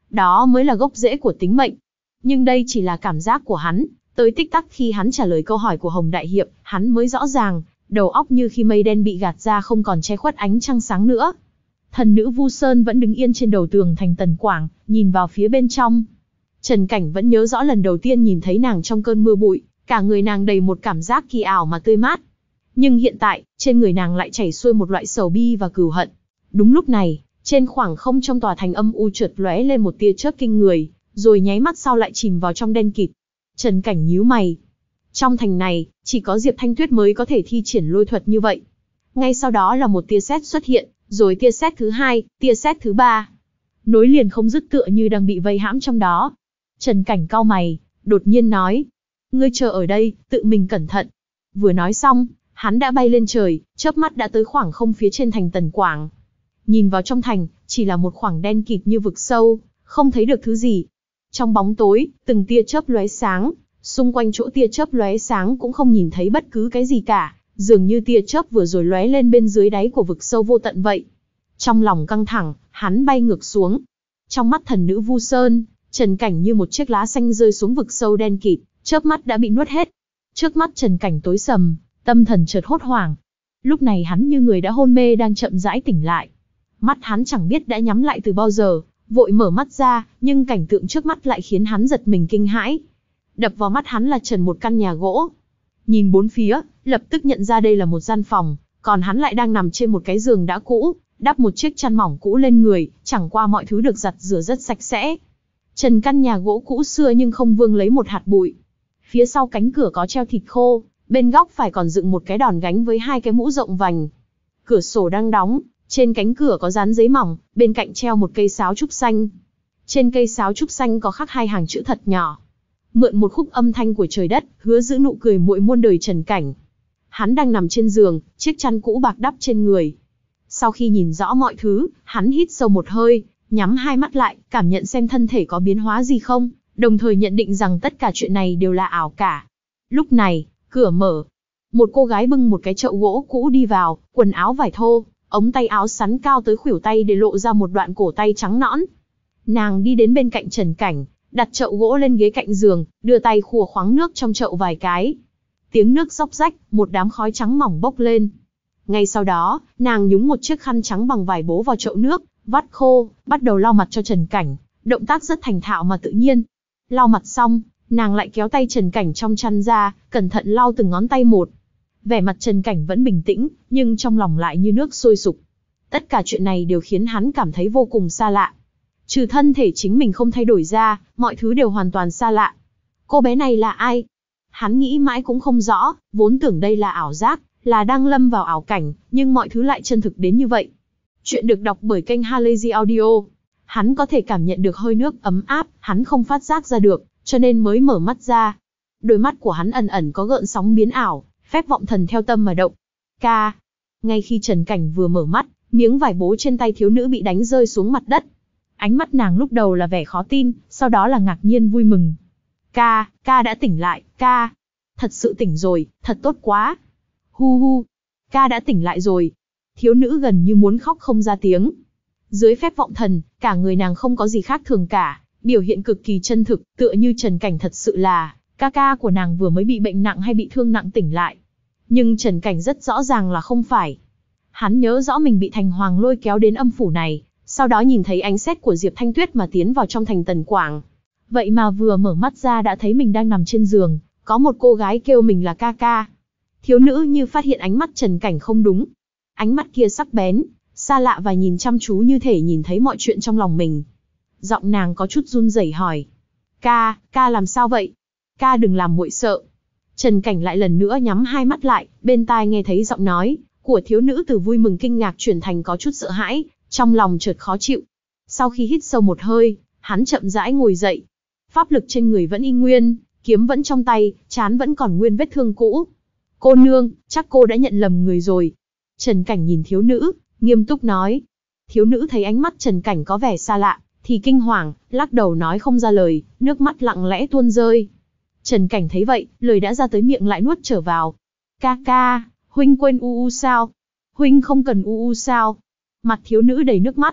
Đó mới là gốc rễ của tính mệnh. Nhưng đây chỉ là cảm giác của hắn, tới tích tắc khi hắn trả lời câu hỏi của Hồng Đại Hiệp, hắn mới rõ ràng, đầu óc như khi mây đen bị gạt ra không còn che khuất ánh trăng sáng nữa. Thần nữ Vu Sơn vẫn đứng yên trên đầu tường thành Tần Quảng, nhìn vào phía bên trong. Trần Cảnh vẫn nhớ rõ lần đầu tiên nhìn thấy nàng trong cơn mưa bụi, cả người nàng đầy một cảm giác kỳ ảo mà tươi mát. Nhưng hiện tại, trên người nàng lại chảy xuôi một loại sầu bi và cừu hận. Đúng lúc này, trên khoảng không trong tòa thành âm u chợt lóe lên một tia chớp kinh người, rồi nháy mắt sau lại chìm vào trong đen kịt. Trần Cảnh nhíu mày. Trong thành này, chỉ có Diệp Thanh Tuyết mới có thể thi triển lôi thuật như vậy. Ngay sau đó là một tia sét xuất hiện, rồi tia sét thứ hai, tia sét thứ ba. Nối liền không dứt tựa như đang bị vây hãm trong đó. Trần Cảnh cau mày, đột nhiên nói. Ngươi chờ ở đây, tự mình cẩn thận. Vừa nói xong, hắn đã bay lên trời, chớp mắt đã tới khoảng không phía trên thành Tần Quảng. Nhìn vào trong thành, chỉ là một khoảng đen kịt như vực sâu, không thấy được thứ gì. Trong bóng tối, từng tia chớp lóe sáng, xung quanh chỗ tia chớp lóe sáng cũng không nhìn thấy bất cứ cái gì cả, dường như tia chớp vừa rồi lóe lên bên dưới đáy của vực sâu vô tận vậy. Trong lòng căng thẳng, hắn bay ngược xuống. Trong mắt thần nữ Vu Sơn, Trần Cảnh như một chiếc lá xanh rơi xuống vực sâu đen kịt, chớp mắt đã bị nuốt hết. Trước mắt Trần Cảnh tối sầm, tâm thần chợt hốt hoảng. Lúc này hắn như người đã hôn mê đang chậm rãi tỉnh lại. Mắt hắn chẳng biết đã nhắm lại từ bao giờ, vội mở mắt ra, nhưng cảnh tượng trước mắt lại khiến hắn giật mình kinh hãi. Đập vào mắt hắn là trần một căn nhà gỗ. Nhìn bốn phía, lập tức nhận ra đây là một gian phòng, còn hắn lại đang nằm trên một cái giường đã cũ, đắp một chiếc chăn mỏng cũ lên người, chẳng qua mọi thứ được giặt rửa rất sạch sẽ. Trần căn nhà gỗ cũ xưa nhưng không vương lấy một hạt bụi. Phía sau cánh cửa có treo thịt khô, bên góc phải còn dựng một cái đòn gánh với hai cái mũ rộng vành. Cửa sổ đang đóng, trên cánh cửa có dán giấy mỏng, bên cạnh treo một cây sáo trúc xanh. Trên cây sáo trúc xanh có khắc hai hàng chữ thật nhỏ. Mượn một khúc âm thanh của trời đất, hứa giữ nụ cười muội muôn đời Trần Cảnh. Hắn đang nằm trên giường, chiếc chăn cũ bạc đắp trên người. Sau khi nhìn rõ mọi thứ, hắn hít sâu một hơi, nhắm hai mắt lại, cảm nhận xem thân thể có biến hóa gì không, đồng thời nhận định rằng tất cả chuyện này đều là ảo cả. Lúc này, cửa mở. Một cô gái bưng một cái chậu gỗ cũ đi vào, quần áo vải thô, ống tay áo sắn cao tới khuỷu tay để lộ ra một đoạn cổ tay trắng nõn. Nàng đi đến bên cạnh Trần Cảnh, đặt chậu gỗ lên ghế cạnh giường, đưa tay khua khoáng nước trong chậu vài cái. Tiếng nước róc rách, một đám khói trắng mỏng bốc lên. Ngay sau đó, nàng nhúng một chiếc khăn trắng bằng vải bố vào chậu nước, vắt khô, bắt đầu lau mặt cho Trần Cảnh, động tác rất thành thạo mà tự nhiên. Lau mặt xong, nàng lại kéo tay Trần Cảnh trong chăn ra, cẩn thận lau từng ngón tay một. Vẻ mặt Trần Cảnh vẫn bình tĩnh, nhưng trong lòng lại như nước sôi sục. Tất cả chuyện này đều khiến hắn cảm thấy vô cùng xa lạ. Trừ thân thể chính mình không thay đổi ra, mọi thứ đều hoàn toàn xa lạ. Cô bé này là ai? Hắn nghĩ mãi cũng không rõ, vốn tưởng đây là ảo giác, là đang lâm vào ảo cảnh, nhưng mọi thứ lại chân thực đến như vậy. Chuyện được đọc bởi kênh Halazy Audio. Hắn có thể cảm nhận được hơi nước ấm áp, hắn không phát giác ra được, cho nên mới mở mắt ra. Đôi mắt của hắn ẩn ẩn có gợn sóng biến ảo, phép vọng thần theo tâm mà động. Ca. Ngay khi Trần Cảnh vừa mở mắt, miếng vải bố trên tay thiếu nữ bị đánh rơi xuống mặt đất. Ánh mắt nàng lúc đầu là vẻ khó tin, sau đó là ngạc nhiên vui mừng. Ca, ca đã tỉnh lại, ca. Thật sự tỉnh rồi, thật tốt quá. Hu hu. Ca đã tỉnh lại rồi. Thiếu nữ gần như muốn khóc không ra tiếng. Dưới phép vọng thần, cả người nàng không có gì khác thường cả, biểu hiện cực kỳ chân thực, tựa như Trần Cảnh thật sự là ca ca của nàng vừa mới bị bệnh nặng hay bị thương nặng tỉnh lại. Nhưng Trần Cảnh rất rõ ràng là không phải. Hắn nhớ rõ mình bị Thành Hoàng lôi kéo đến âm phủ này, sau đó nhìn thấy ánh sét của Diệp Thanh Tuyết mà tiến vào trong thành Tần Quảng. Vậy mà vừa mở mắt ra đã thấy mình đang nằm trên giường, có một cô gái kêu mình là ca ca. Thiếu nữ như phát hiện ánh mắt Trần Cảnh không đúng. Ánh mắt kia sắc bén, xa lạ và nhìn chăm chú như thể nhìn thấy mọi chuyện trong lòng mình. Giọng nàng có chút run rẩy hỏi. Ca, ca làm sao vậy? Ca đừng làm muội sợ. Trần Cảnh lại lần nữa nhắm hai mắt lại, bên tai nghe thấy giọng nói của thiếu nữ từ vui mừng kinh ngạc chuyển thành có chút sợ hãi, trong lòng chợt khó chịu. Sau khi hít sâu một hơi, hắn chậm rãi ngồi dậy. Pháp lực trên người vẫn y nguyên, kiếm vẫn trong tay, trán vẫn còn nguyên vết thương cũ. Cô nương, chắc cô đã nhận lầm người rồi. Trần Cảnh nhìn thiếu nữ, nghiêm túc nói. Thiếu nữ thấy ánh mắt Trần Cảnh có vẻ xa lạ, thì kinh hoàng, lắc đầu nói không ra lời, nước mắt lặng lẽ tuôn rơi. Trần Cảnh thấy vậy, lời đã ra tới miệng lại nuốt trở vào. Ca ca, huynh quên u u sao? Huynh không cần u u sao? Mặt thiếu nữ đầy nước mắt.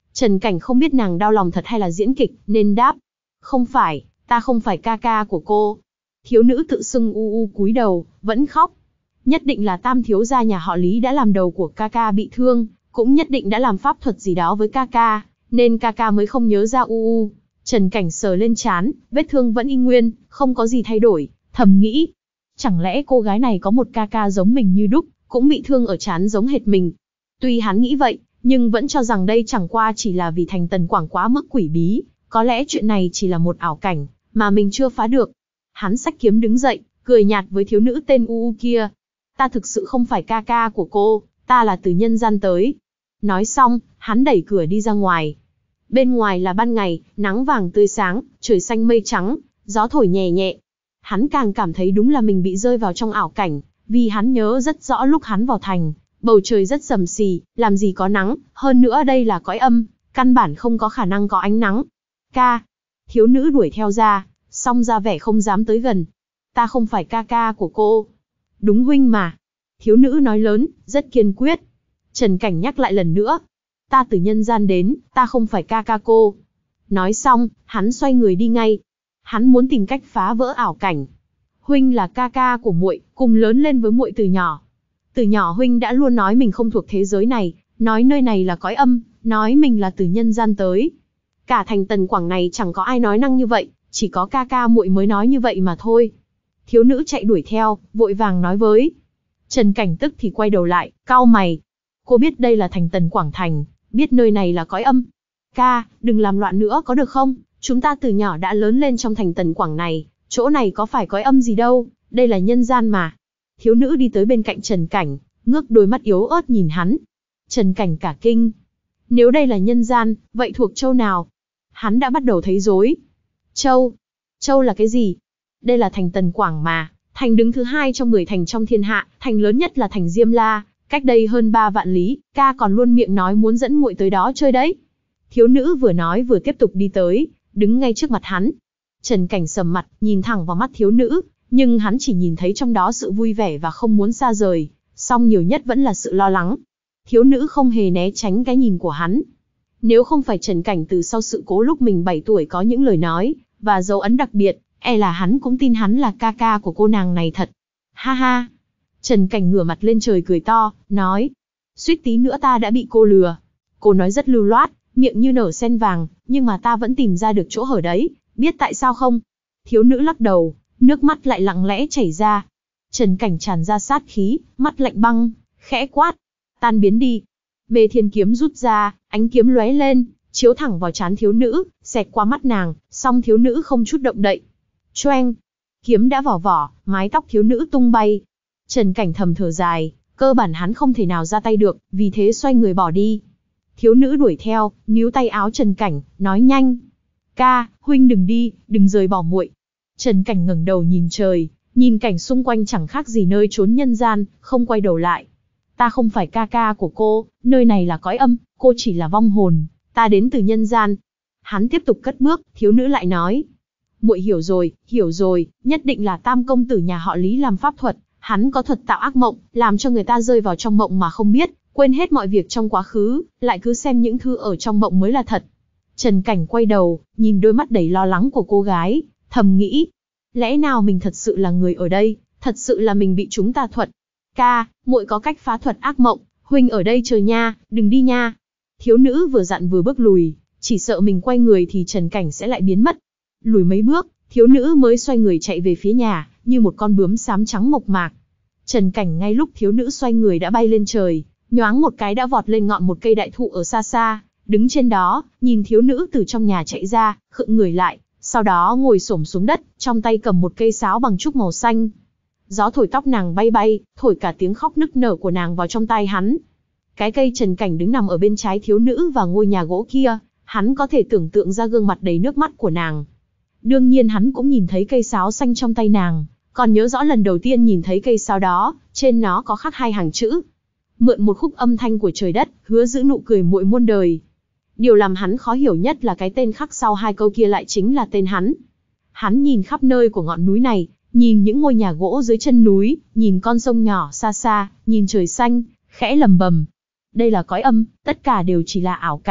Trần Cảnh không biết nàng đau lòng thật hay là diễn kịch, nên đáp. Không phải, ta không phải ca ca của cô. Thiếu nữ tự xưng u u cúi đầu, vẫn khóc. Nhất định là Tam thiếu gia nhà họ Lý đã làm đầu của ca ca bị thương, cũng nhất định đã làm pháp thuật gì đó với ca ca, nên ca ca mới không nhớ ra u u. Trần Cảnh sờ lên trán, vết thương vẫn y nguyên, không có gì thay đổi, thầm nghĩ. Chẳng lẽ cô gái này có một ca ca giống mình như đúc, cũng bị thương ở trán giống hệt mình. Tuy hắn nghĩ vậy, nhưng vẫn cho rằng đây chẳng qua chỉ là vì Thành Tần Quảng quá mức quỷ bí, có lẽ chuyện này chỉ là một ảo cảnh, mà mình chưa phá được. Hắn xách kiếm đứng dậy, cười nhạt với thiếu nữ tên U U kia. Ta thực sự không phải ca ca của cô, ta là từ nhân gian tới. Nói xong, hắn đẩy cửa đi ra ngoài. Bên ngoài là ban ngày, nắng vàng tươi sáng, trời xanh mây trắng, gió thổi nhẹ nhẹ. Hắn càng cảm thấy đúng là mình bị rơi vào trong ảo cảnh, vì hắn nhớ rất rõ lúc hắn vào thành, bầu trời rất rầm rì, làm gì có nắng, hơn nữa đây là cõi âm, căn bản không có khả năng có ánh nắng. Ca, thiếu nữ đuổi theo ra, song ra vẻ không dám tới gần. Ta không phải ca ca của cô. Đúng huynh mà. Thiếu nữ nói lớn, rất kiên quyết. Trần Cảnh nhắc lại lần nữa. Ta từ nhân gian đến, ta không phải ca ca cô. Nói xong, hắn xoay người đi ngay. Hắn muốn tìm cách phá vỡ ảo cảnh. Huynh là ca ca của muội, cùng lớn lên với muội từ nhỏ. Từ nhỏ huynh đã luôn nói mình không thuộc thế giới này, nói nơi này là cõi âm, nói mình là từ nhân gian tới. Cả Thành Tần Quảng này chẳng có ai nói năng như vậy, chỉ có ca ca muội mới nói như vậy mà thôi. Thiếu nữ chạy đuổi theo, vội vàng nói với. Trần Cảnh tức thì quay đầu lại, cau mày. Cô biết đây là Thành Tần Quảng thành, biết nơi này là cõi âm. Ca, đừng làm loạn nữa có được không? Chúng ta từ nhỏ đã lớn lên trong Thành Tần Quảng này, chỗ này có phải cõi âm gì đâu, đây là nhân gian mà. Thiếu nữ đi tới bên cạnh Trần Cảnh, ngước đôi mắt yếu ớt nhìn hắn. Trần Cảnh cả kinh. Nếu đây là nhân gian, vậy thuộc châu nào? Hắn đã bắt đầu thấy rối. Châu? Châu là cái gì? Đây là Thành Tần Quảng mà, thành đứng thứ hai trong mười thành trong thiên hạ, thành lớn nhất là thành Diêm La, cách đây hơn ba vạn lý, ca còn luôn miệng nói muốn dẫn muội tới đó chơi đấy. Thiếu nữ vừa nói vừa tiếp tục đi tới, đứng ngay trước mặt hắn. Trần Cảnh sầm mặt, nhìn thẳng vào mắt thiếu nữ, nhưng hắn chỉ nhìn thấy trong đó sự vui vẻ và không muốn xa rời, song nhiều nhất vẫn là sự lo lắng. Thiếu nữ không hề né tránh cái nhìn của hắn. Nếu không phải Trần Cảnh từ sau sự cố lúc mình bảy tuổi có những lời nói, và dấu ấn đặc biệt, e là hắn cũng tin hắn là ca ca của cô nàng này thật. Ha ha! Trần Cảnh ngửa mặt lên trời cười to, nói. Suýt tí nữa ta đã bị cô lừa. Cô nói rất lưu loát, miệng như nở sen vàng, nhưng mà ta vẫn tìm ra được chỗ hở đấy, biết tại sao không? Thiếu nữ lắc đầu, nước mắt lại lặng lẽ chảy ra. Trần Cảnh tràn ra sát khí, mắt lạnh băng, khẽ quát. Tan biến đi. Mê Thiên kiếm rút ra, ánh kiếm lóe lên, chiếu thẳng vào trán thiếu nữ, xẹt qua mắt nàng, song thiếu nữ không chút động đậy. Choeng! Kiếm đã vào vỏ, mái tóc thiếu nữ tung bay. Trần Cảnh thầm thở dài, cơ bản hắn không thể nào ra tay được, vì thế xoay người bỏ đi. Thiếu nữ đuổi theo, níu tay áo Trần Cảnh, nói nhanh. Ca, huynh đừng đi, đừng rời bỏ muội. Trần Cảnh ngẩng đầu nhìn trời, nhìn cảnh xung quanh chẳng khác gì nơi trốn nhân gian, không quay đầu lại. Ta không phải ca ca của cô, nơi này là cõi âm, cô chỉ là vong hồn, ta đến từ nhân gian. Hắn tiếp tục cất bước, thiếu nữ lại nói. Muội hiểu rồi, hiểu rồi, nhất định là Tam công tử nhà họ Lý làm pháp thuật, hắn có thuật tạo ác mộng, làm cho người ta rơi vào trong mộng mà không biết, quên hết mọi việc trong quá khứ, lại cứ xem những thứ ở trong mộng mới là thật. Trần Cảnh quay đầu, nhìn đôi mắt đầy lo lắng của cô gái, thầm nghĩ. Lẽ nào mình thật sự là người ở đây, thật sự là mình bị chúng tà thuật. Ca, muội có cách phá thuật ác mộng, huynh ở đây chờ nha, đừng đi nha. Thiếu nữ vừa dặn vừa bước lùi, chỉ sợ mình quay người thì Trần Cảnh sẽ lại biến mất. Lùi mấy bước, thiếu nữ mới xoay người chạy về phía nhà, như một con bướm xám trắng mộc mạc. Trần Cảnh ngay lúc thiếu nữ xoay người đã bay lên trời, nhoáng một cái đã vọt lên ngọn một cây đại thụ ở xa xa, đứng trên đó, nhìn thiếu nữ từ trong nhà chạy ra, khựng người lại, sau đó ngồi xổm xuống đất, trong tay cầm một cây sáo bằng trúc màu xanh. Gió thổi tóc nàng bay bay, thổi cả tiếng khóc nức nở của nàng vào trong tai hắn. Cái cây Trần Cảnh đứng nằm ở bên trái thiếu nữ và ngôi nhà gỗ kia, hắn có thể tưởng tượng ra gương mặt đầy nước mắt của nàng. Đương nhiên hắn cũng nhìn thấy cây sáo xanh trong tay nàng, còn nhớ rõ lần đầu tiên nhìn thấy cây sáo đó, trên nó có khắc hai hàng chữ. Mượn một khúc âm thanh của trời đất, hứa giữ nụ cười muội muôn đời. Điều làm hắn khó hiểu nhất là cái tên khắc sau hai câu kia lại chính là tên hắn. Hắn nhìn khắp nơi của ngọn núi này, nhìn những ngôi nhà gỗ dưới chân núi, nhìn con sông nhỏ xa xa, nhìn trời xanh, khẽ lầm bầm. Đây là cõi âm, tất cả đều chỉ là ảo cảnh,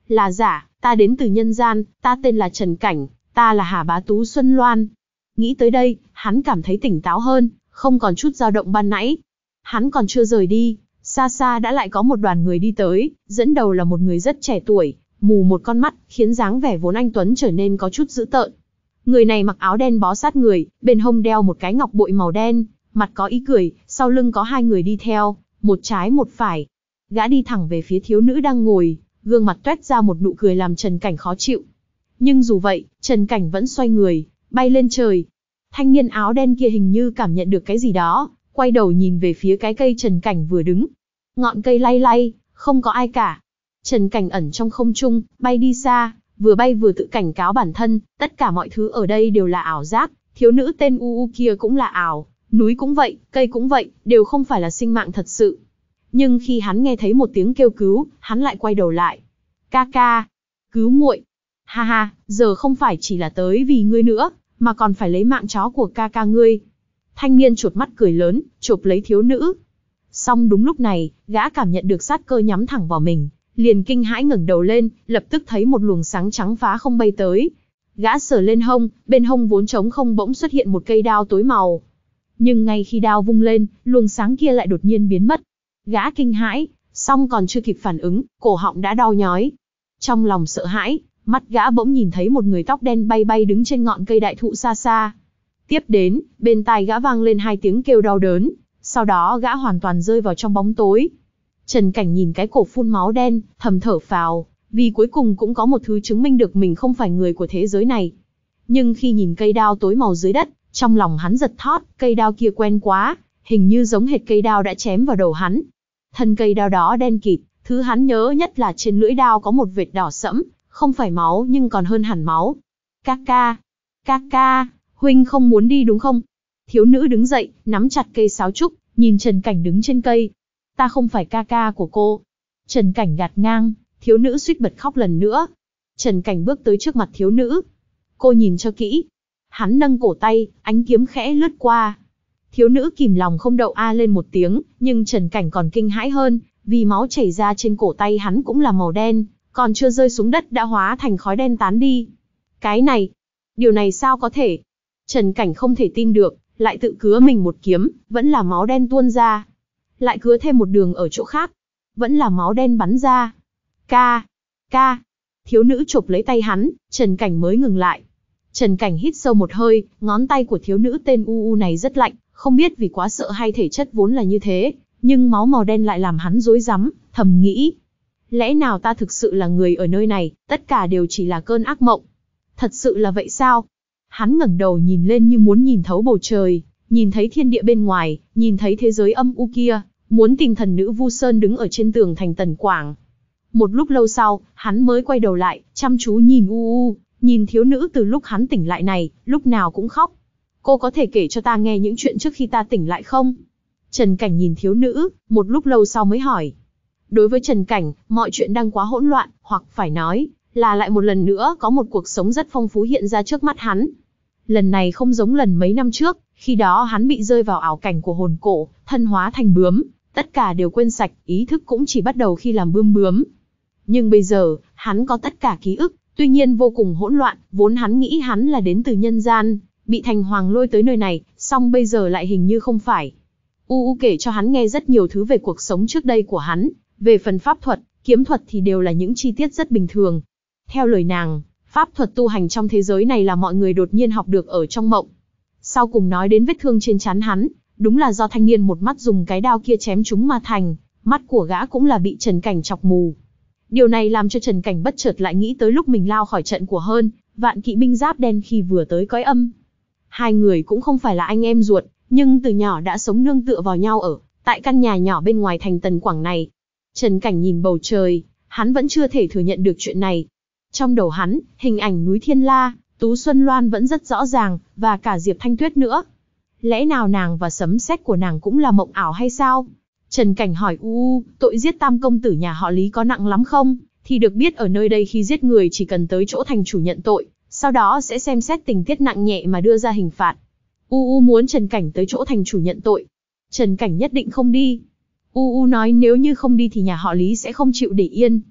Là giả, ta đến từ nhân gian, ta tên là Trần Cảnh, ta là Hà Bá Tú Xuân Loan. Nghĩ tới đây, hắn cảm thấy tỉnh táo hơn, không còn chút dao động ban nãy. Hắn còn chưa rời đi, xa xa đã lại có một đoàn người đi tới, dẫn đầu là một người rất trẻ tuổi, mù một con mắt, khiến dáng vẻ vốn anh tuấn trở nên có chút dữ tợn. Người này mặc áo đen bó sát người, bên hông đeo một cái ngọc bội màu đen, mặt có ý cười, sau lưng có hai người đi theo, một trái một phải. Gã đi thẳng về phía thiếu nữ đang ngồi, gương mặt toét ra một nụ cười làm Trần Cảnh khó chịu. Nhưng dù vậy, Trần Cảnh vẫn xoay người, bay lên trời. Thanh niên áo đen kia hình như cảm nhận được cái gì đó, quay đầu nhìn về phía cái cây Trần Cảnh vừa đứng. Ngọn cây lay lay, không có ai cả. Trần Cảnh ẩn trong không trung, bay đi xa, vừa bay vừa tự cảnh cáo bản thân, tất cả mọi thứ ở đây đều là ảo giác, thiếu nữ tên U U kia cũng là ảo, núi cũng vậy, cây cũng vậy, đều không phải là sinh mạng thật sự. Nhưng khi hắn nghe thấy một tiếng kêu cứu, hắn lại quay đầu lại. Ca ca, cứu muội. Ha ha, giờ không phải chỉ là tới vì ngươi nữa, mà còn phải lấy mạng chó của ca ca ngươi. Thanh niên chột mắt cười lớn, chộp lấy thiếu nữ. Song đúng lúc này, gã cảm nhận được sát cơ nhắm thẳng vào mình, liền kinh hãi ngẩng đầu lên, lập tức thấy một luồng sáng trắng phá không bay tới. Gã sờ lên hông, bên hông vốn trống không bỗng xuất hiện một cây đao tối màu. Nhưng ngay khi đao vung lên, luồng sáng kia lại đột nhiên biến mất. Gã kinh hãi, song còn chưa kịp phản ứng, cổ họng đã đau nhói. Trong lòng sợ hãi, mắt gã bỗng nhìn thấy một người tóc đen bay bay đứng trên ngọn cây đại thụ xa xa. Tiếp đến, bên tai gã vang lên hai tiếng kêu đau đớn, sau đó gã hoàn toàn rơi vào trong bóng tối. Trần Cảnh nhìn cái cổ phun máu đen, thầm thở phào, vì cuối cùng cũng có một thứ chứng minh được mình không phải người của thế giới này. Nhưng khi nhìn cây đao tối màu dưới đất, trong lòng hắn giật thót, cây đao kia quen quá, hình như giống hệt cây đao đã chém vào đầu hắn. Thân cây đao đó đen kịt, thứ hắn nhớ nhất là trên lưỡi đao có một vệt đỏ sẫm, không phải máu nhưng còn hơn hẳn máu. Ca ca, ca ca, huynh không muốn đi đúng không? Thiếu nữ đứng dậy, nắm chặt cây sáo trúc, nhìn Trần Cảnh đứng trên cây. Ta không phải ca ca của cô. Trần Cảnh gạt ngang, thiếu nữ suýt bật khóc lần nữa. Trần Cảnh bước tới trước mặt thiếu nữ. Cô nhìn cho kỹ. Hắn nâng cổ tay, ánh kiếm khẽ lướt qua. Thiếu nữ kìm lòng không đậu a lên một tiếng, nhưng Trần Cảnh còn kinh hãi hơn, vì máu chảy ra trên cổ tay hắn cũng là màu đen, còn chưa rơi xuống đất đã hóa thành khói đen tán đi. Cái này, điều này sao có thể? Trần Cảnh không thể tin được, lại tự cứa mình một kiếm, vẫn là máu đen tuôn ra. Lại cứa thêm một đường ở chỗ khác, vẫn là máu đen bắn ra. Ca, ca, thiếu nữ chộp lấy tay hắn, Trần Cảnh mới ngừng lại. Trần Cảnh hít sâu một hơi, ngón tay của thiếu nữ tên U U này rất lạnh, không biết vì quá sợ hay thể chất vốn là như thế, nhưng máu màu đen lại làm hắn rối rắm, thầm nghĩ. Lẽ nào ta thực sự là người ở nơi này, tất cả đều chỉ là cơn ác mộng? Thật sự là vậy sao? Hắn ngẩng đầu nhìn lên như muốn nhìn thấu bầu trời, nhìn thấy thiên địa bên ngoài, nhìn thấy thế giới âm u kia, muốn tìm thần nữ Vu Sơn đứng ở trên tường thành Tần Quảng. Một lúc lâu sau, hắn mới quay đầu lại, chăm chú nhìn U U, nhìn thiếu nữ từ lúc hắn tỉnh lại này, lúc nào cũng khóc. Cô có thể kể cho ta nghe những chuyện trước khi ta tỉnh lại không? Trần Cảnh nhìn thiếu nữ, một lúc lâu sau mới hỏi. Đối với Trần Cảnh, mọi chuyện đang quá hỗn loạn, hoặc phải nói, là lại một lần nữa có một cuộc sống rất phong phú hiện ra trước mắt hắn. Lần này không giống lần mấy năm trước, khi đó hắn bị rơi vào ảo cảnh của hồn cổ, thân hóa thành bướm, tất cả đều quên sạch, ý thức cũng chỉ bắt đầu khi làm bươm bướm. Nhưng bây giờ, hắn có tất cả ký ức, tuy nhiên vô cùng hỗn loạn, vốn hắn nghĩ hắn là đến từ nhân gian, bị Thành Hoàng lôi tới nơi này, song bây giờ lại hình như không phải. U U kể cho hắn nghe rất nhiều thứ về cuộc sống trước đây của hắn, về phần pháp thuật, kiếm thuật thì đều là những chi tiết rất bình thường. Theo lời nàng, pháp thuật tu hành trong thế giới này là mọi người đột nhiên học được ở trong mộng. Sau cùng nói đến vết thương trên trán hắn, đúng là do thanh niên một mắt dùng cái đao kia chém chúng mà thành, mắt của gã cũng là bị Trần Cảnh chọc mù. Điều này làm cho Trần Cảnh bất chợt lại nghĩ tới lúc mình lao khỏi trận của hơn vạn kỵ binh giáp đen khi vừa tới cõi âm. Hai người cũng không phải là anh em ruột, nhưng từ nhỏ đã sống nương tựa vào nhau ở tại căn nhà nhỏ bên ngoài thành Tần Quảng này. Trần Cảnh nhìn bầu trời, hắn vẫn chưa thể thừa nhận được chuyện này. Trong đầu hắn, hình ảnh núi Thiên La, Tú Xuân Loan vẫn rất rõ ràng, và cả Diệp Thanh Tuyết nữa. Lẽ nào nàng và sấm sét của nàng cũng là mộng ảo hay sao? Trần Cảnh hỏi U U, tội giết tam công tử nhà họ Lý có nặng lắm không? Thì được biết ở nơi đây khi giết người chỉ cần tới chỗ thành chủ nhận tội, sau đó sẽ xem xét tình tiết nặng nhẹ mà đưa ra hình phạt. U U muốn Trần Cảnh tới chỗ thành chủ nhận tội. Trần Cảnh nhất định không đi. U U nói nếu như không đi thì nhà họ Lý sẽ không chịu để yên.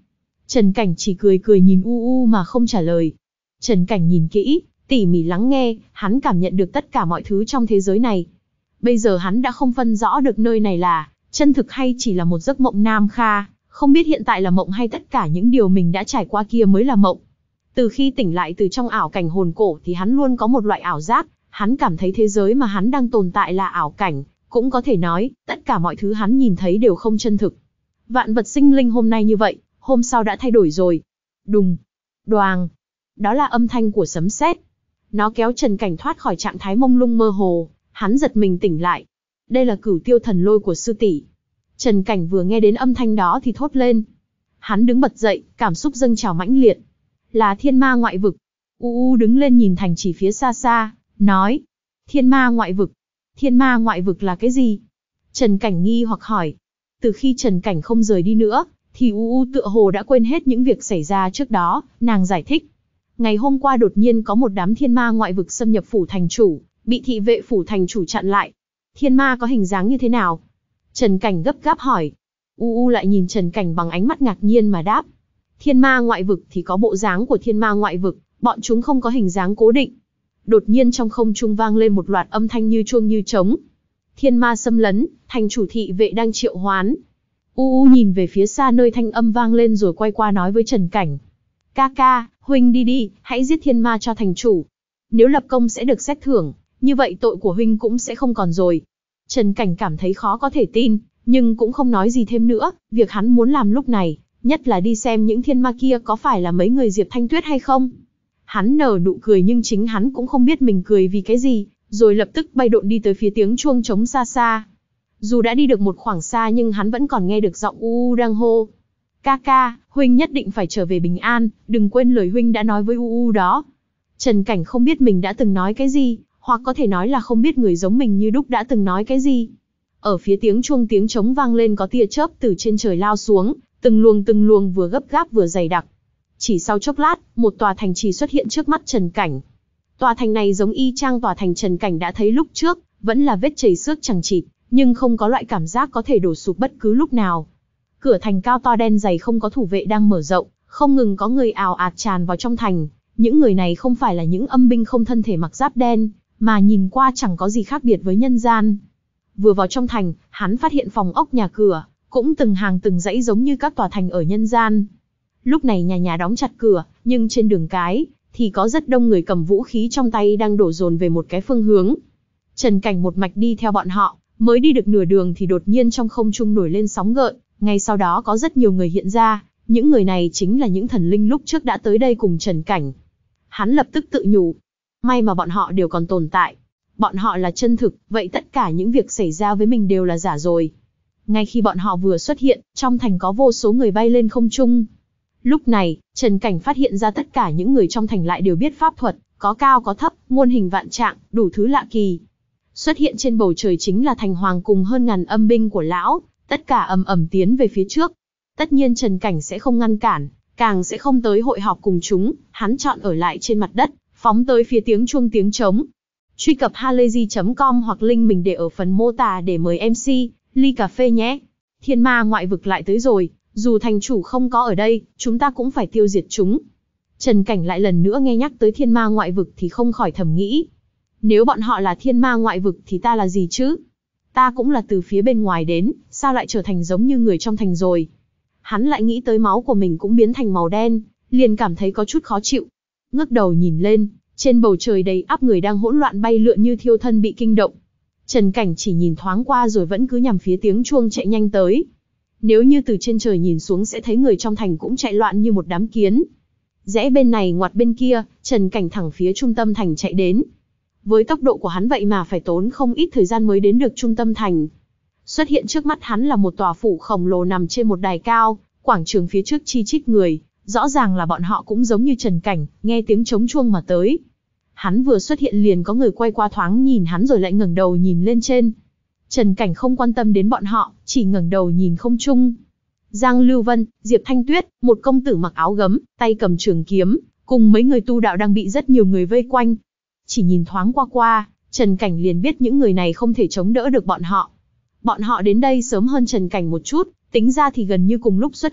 Trần Cảnh chỉ cười cười nhìn U U mà không trả lời. Trần Cảnh nhìn kỹ, tỉ mỉ lắng nghe, hắn cảm nhận được tất cả mọi thứ trong thế giới này. Bây giờ hắn đã không phân rõ được nơi này là chân thực hay chỉ là một giấc mộng nam kha, không biết hiện tại là mộng hay tất cả những điều mình đã trải qua kia mới là mộng. Từ khi tỉnh lại từ trong ảo cảnh hồn cổ thì hắn luôn có một loại ảo giác, hắn cảm thấy thế giới mà hắn đang tồn tại là ảo cảnh, cũng có thể nói, tất cả mọi thứ hắn nhìn thấy đều không chân thực. Vạn vật sinh linh hôm nay như vậy, hôm sau đã thay đổi rồi. Đùng, đoàng, đó là âm thanh của sấm sét. Nó kéo Trần Cảnh thoát khỏi trạng thái mông lung mơ hồ, hắn giật mình tỉnh lại. Đây là Cửu Tiêu Thần Lôi của sư tỷ. Trần Cảnh vừa nghe đến âm thanh đó thì thốt lên. Hắn đứng bật dậy, cảm xúc dâng trào mãnh liệt. Là thiên ma ngoại vực. U U đứng lên nhìn thành chỉ phía xa xa, nói. Thiên ma ngoại vực. Thiên ma ngoại vực là cái gì? Trần Cảnh nghi hoặc hỏi. Từ khi Trần Cảnh không rời đi nữa, thì U U tựa hồ đã quên hết những việc xảy ra trước đó, nàng giải thích. Ngày hôm qua đột nhiên có một đám thiên ma ngoại vực xâm nhập phủ thành chủ, bị thị vệ phủ thành chủ chặn lại. Thiên ma có hình dáng như thế nào? Trần Cảnh gấp gáp hỏi. U U lại nhìn Trần Cảnh bằng ánh mắt ngạc nhiên mà đáp. Thiên ma ngoại vực thì có bộ dáng của thiên ma ngoại vực, bọn chúng không có hình dáng cố định. Đột nhiên trong không trung vang lên một loạt âm thanh như chuông như trống. Thiên ma xâm lấn, thành chủ thị vệ đang triệu hoán. U U nhìn về phía xa nơi thanh âm vang lên rồi quay qua nói với Trần Cảnh. Ca ca, huynh đi đi, hãy giết thiên ma cho thành chủ. Nếu lập công sẽ được xét thưởng, như vậy tội của huynh cũng sẽ không còn rồi. Trần Cảnh cảm thấy khó có thể tin, nhưng cũng không nói gì thêm nữa, việc hắn muốn làm lúc này, nhất là đi xem những thiên ma kia có phải là mấy người Diệp Thanh Tuyết hay không. Hắn nở nụ cười nhưng chính hắn cũng không biết mình cười vì cái gì, rồi lập tức bay độn đi tới phía tiếng chuông trống xa xa. Dù đã đi được một khoảng xa nhưng hắn vẫn còn nghe được giọng U U đang hô. Ca ca, huynh nhất định phải trở về bình an, đừng quên lời huynh đã nói với U U đó. Trần Cảnh không biết mình đã từng nói cái gì, hoặc có thể nói là không biết người giống mình như đúc đã từng nói cái gì. Ở phía tiếng chuông tiếng trống vang lên có tia chớp từ trên trời lao xuống, từng luồng từng luồng vừa gấp gáp vừa dày đặc. Chỉ sau chốc lát, một tòa thành trì xuất hiện trước mắt Trần Cảnh. Tòa thành này giống y chang tòa thành Trần Cảnh đã thấy lúc trước, vẫn là vết chảy xước chằng chịt, nhưng không có loại cảm giác có thể đổ sụp bất cứ lúc nào. Cửa thành cao to đen dày không có thủ vệ đang mở rộng, không ngừng có người ào ạt tràn vào trong thành. Những người này không phải là những âm binh không thân thể mặc giáp đen, mà nhìn qua chẳng có gì khác biệt với nhân gian. Vừa vào trong thành, hắn phát hiện phòng ốc nhà cửa, cũng từng hàng từng dãy giống như các tòa thành ở nhân gian. Lúc này nhà nhà đóng chặt cửa, nhưng trên đường cái, thì có rất đông người cầm vũ khí trong tay đang đổ dồn về một cái phương hướng. Trần Cảnh một mạch đi theo bọn họ, mới đi được nửa đường thì đột nhiên trong không trung nổi lên sóng gợn, ngay sau đó có rất nhiều người hiện ra, những người này chính là những thần linh lúc trước đã tới đây cùng Trần Cảnh. Hắn lập tức tự nhủ, may mà bọn họ đều còn tồn tại. Bọn họ là chân thực, vậy tất cả những việc xảy ra với mình đều là giả rồi. Ngay khi bọn họ vừa xuất hiện, trong thành có vô số người bay lên không trung. Lúc này, Trần Cảnh phát hiện ra tất cả những người trong thành lại đều biết pháp thuật, có cao có thấp, muôn hình vạn trạng, đủ thứ lạ kỳ. Xuất hiện trên bầu trời chính là thành hoàng cùng hơn ngàn âm binh của lão, tất cả ầm ầm tiến về phía trước. Tất nhiên Trần Cảnh sẽ không ngăn cản, càng sẽ không tới hội họp cùng chúng, hắn chọn ở lại trên mặt đất, phóng tới phía tiếng chuông tiếng trống. Truy cập halayzi chấm com hoặc link mình để ở phần mô tả để mời em xê, ly cà phê nhé. Thiên ma ngoại vực lại tới rồi, dù thành chủ không có ở đây, chúng ta cũng phải tiêu diệt chúng. Trần Cảnh lại lần nữa nghe nhắc tới thiên ma ngoại vực thì không khỏi thầm nghĩ. Nếu bọn họ là thiên ma ngoại vực thì ta là gì chứ? Ta cũng là từ phía bên ngoài đến, sao lại trở thành giống như người trong thành rồi? Hắn lại nghĩ tới máu của mình cũng biến thành màu đen, liền cảm thấy có chút khó chịu. Ngước đầu nhìn lên, trên bầu trời đầy ắp người đang hỗn loạn bay lượn như thiêu thân bị kinh động. Trần Cảnh chỉ nhìn thoáng qua rồi vẫn cứ nhằm phía tiếng chuông chạy nhanh tới. Nếu như từ trên trời nhìn xuống sẽ thấy người trong thành cũng chạy loạn như một đám kiến. Rẽ bên này ngoặt bên kia, Trần Cảnh thẳng phía trung tâm thành chạy đến. Với tốc độ của hắn vậy mà phải tốn không ít thời gian mới đến được trung tâm thành. Xuất hiện trước mắt hắn là một tòa phủ khổng lồ nằm trên một đài cao, quảng trường phía trước chi chít người, rõ ràng là bọn họ cũng giống như Trần Cảnh, nghe tiếng trống chuông mà tới. Hắn vừa xuất hiện liền có người quay qua thoáng nhìn hắn rồi lại ngẩng đầu nhìn lên trên. Trần Cảnh không quan tâm đến bọn họ, chỉ ngẩng đầu nhìn không trung. Giang Lưu Vân, Diệp Thanh Tuyết, một công tử mặc áo gấm, tay cầm trường kiếm, cùng mấy người tu đạo đang bị rất nhiều người vây quanh. Chỉ nhìn thoáng qua qua, Trần Cảnh liền biết những người này không thể chống đỡ được bọn họ. Bọn họ đến đây sớm hơn Trần Cảnh một chút, tính ra thì gần như cùng lúc xuất hiện,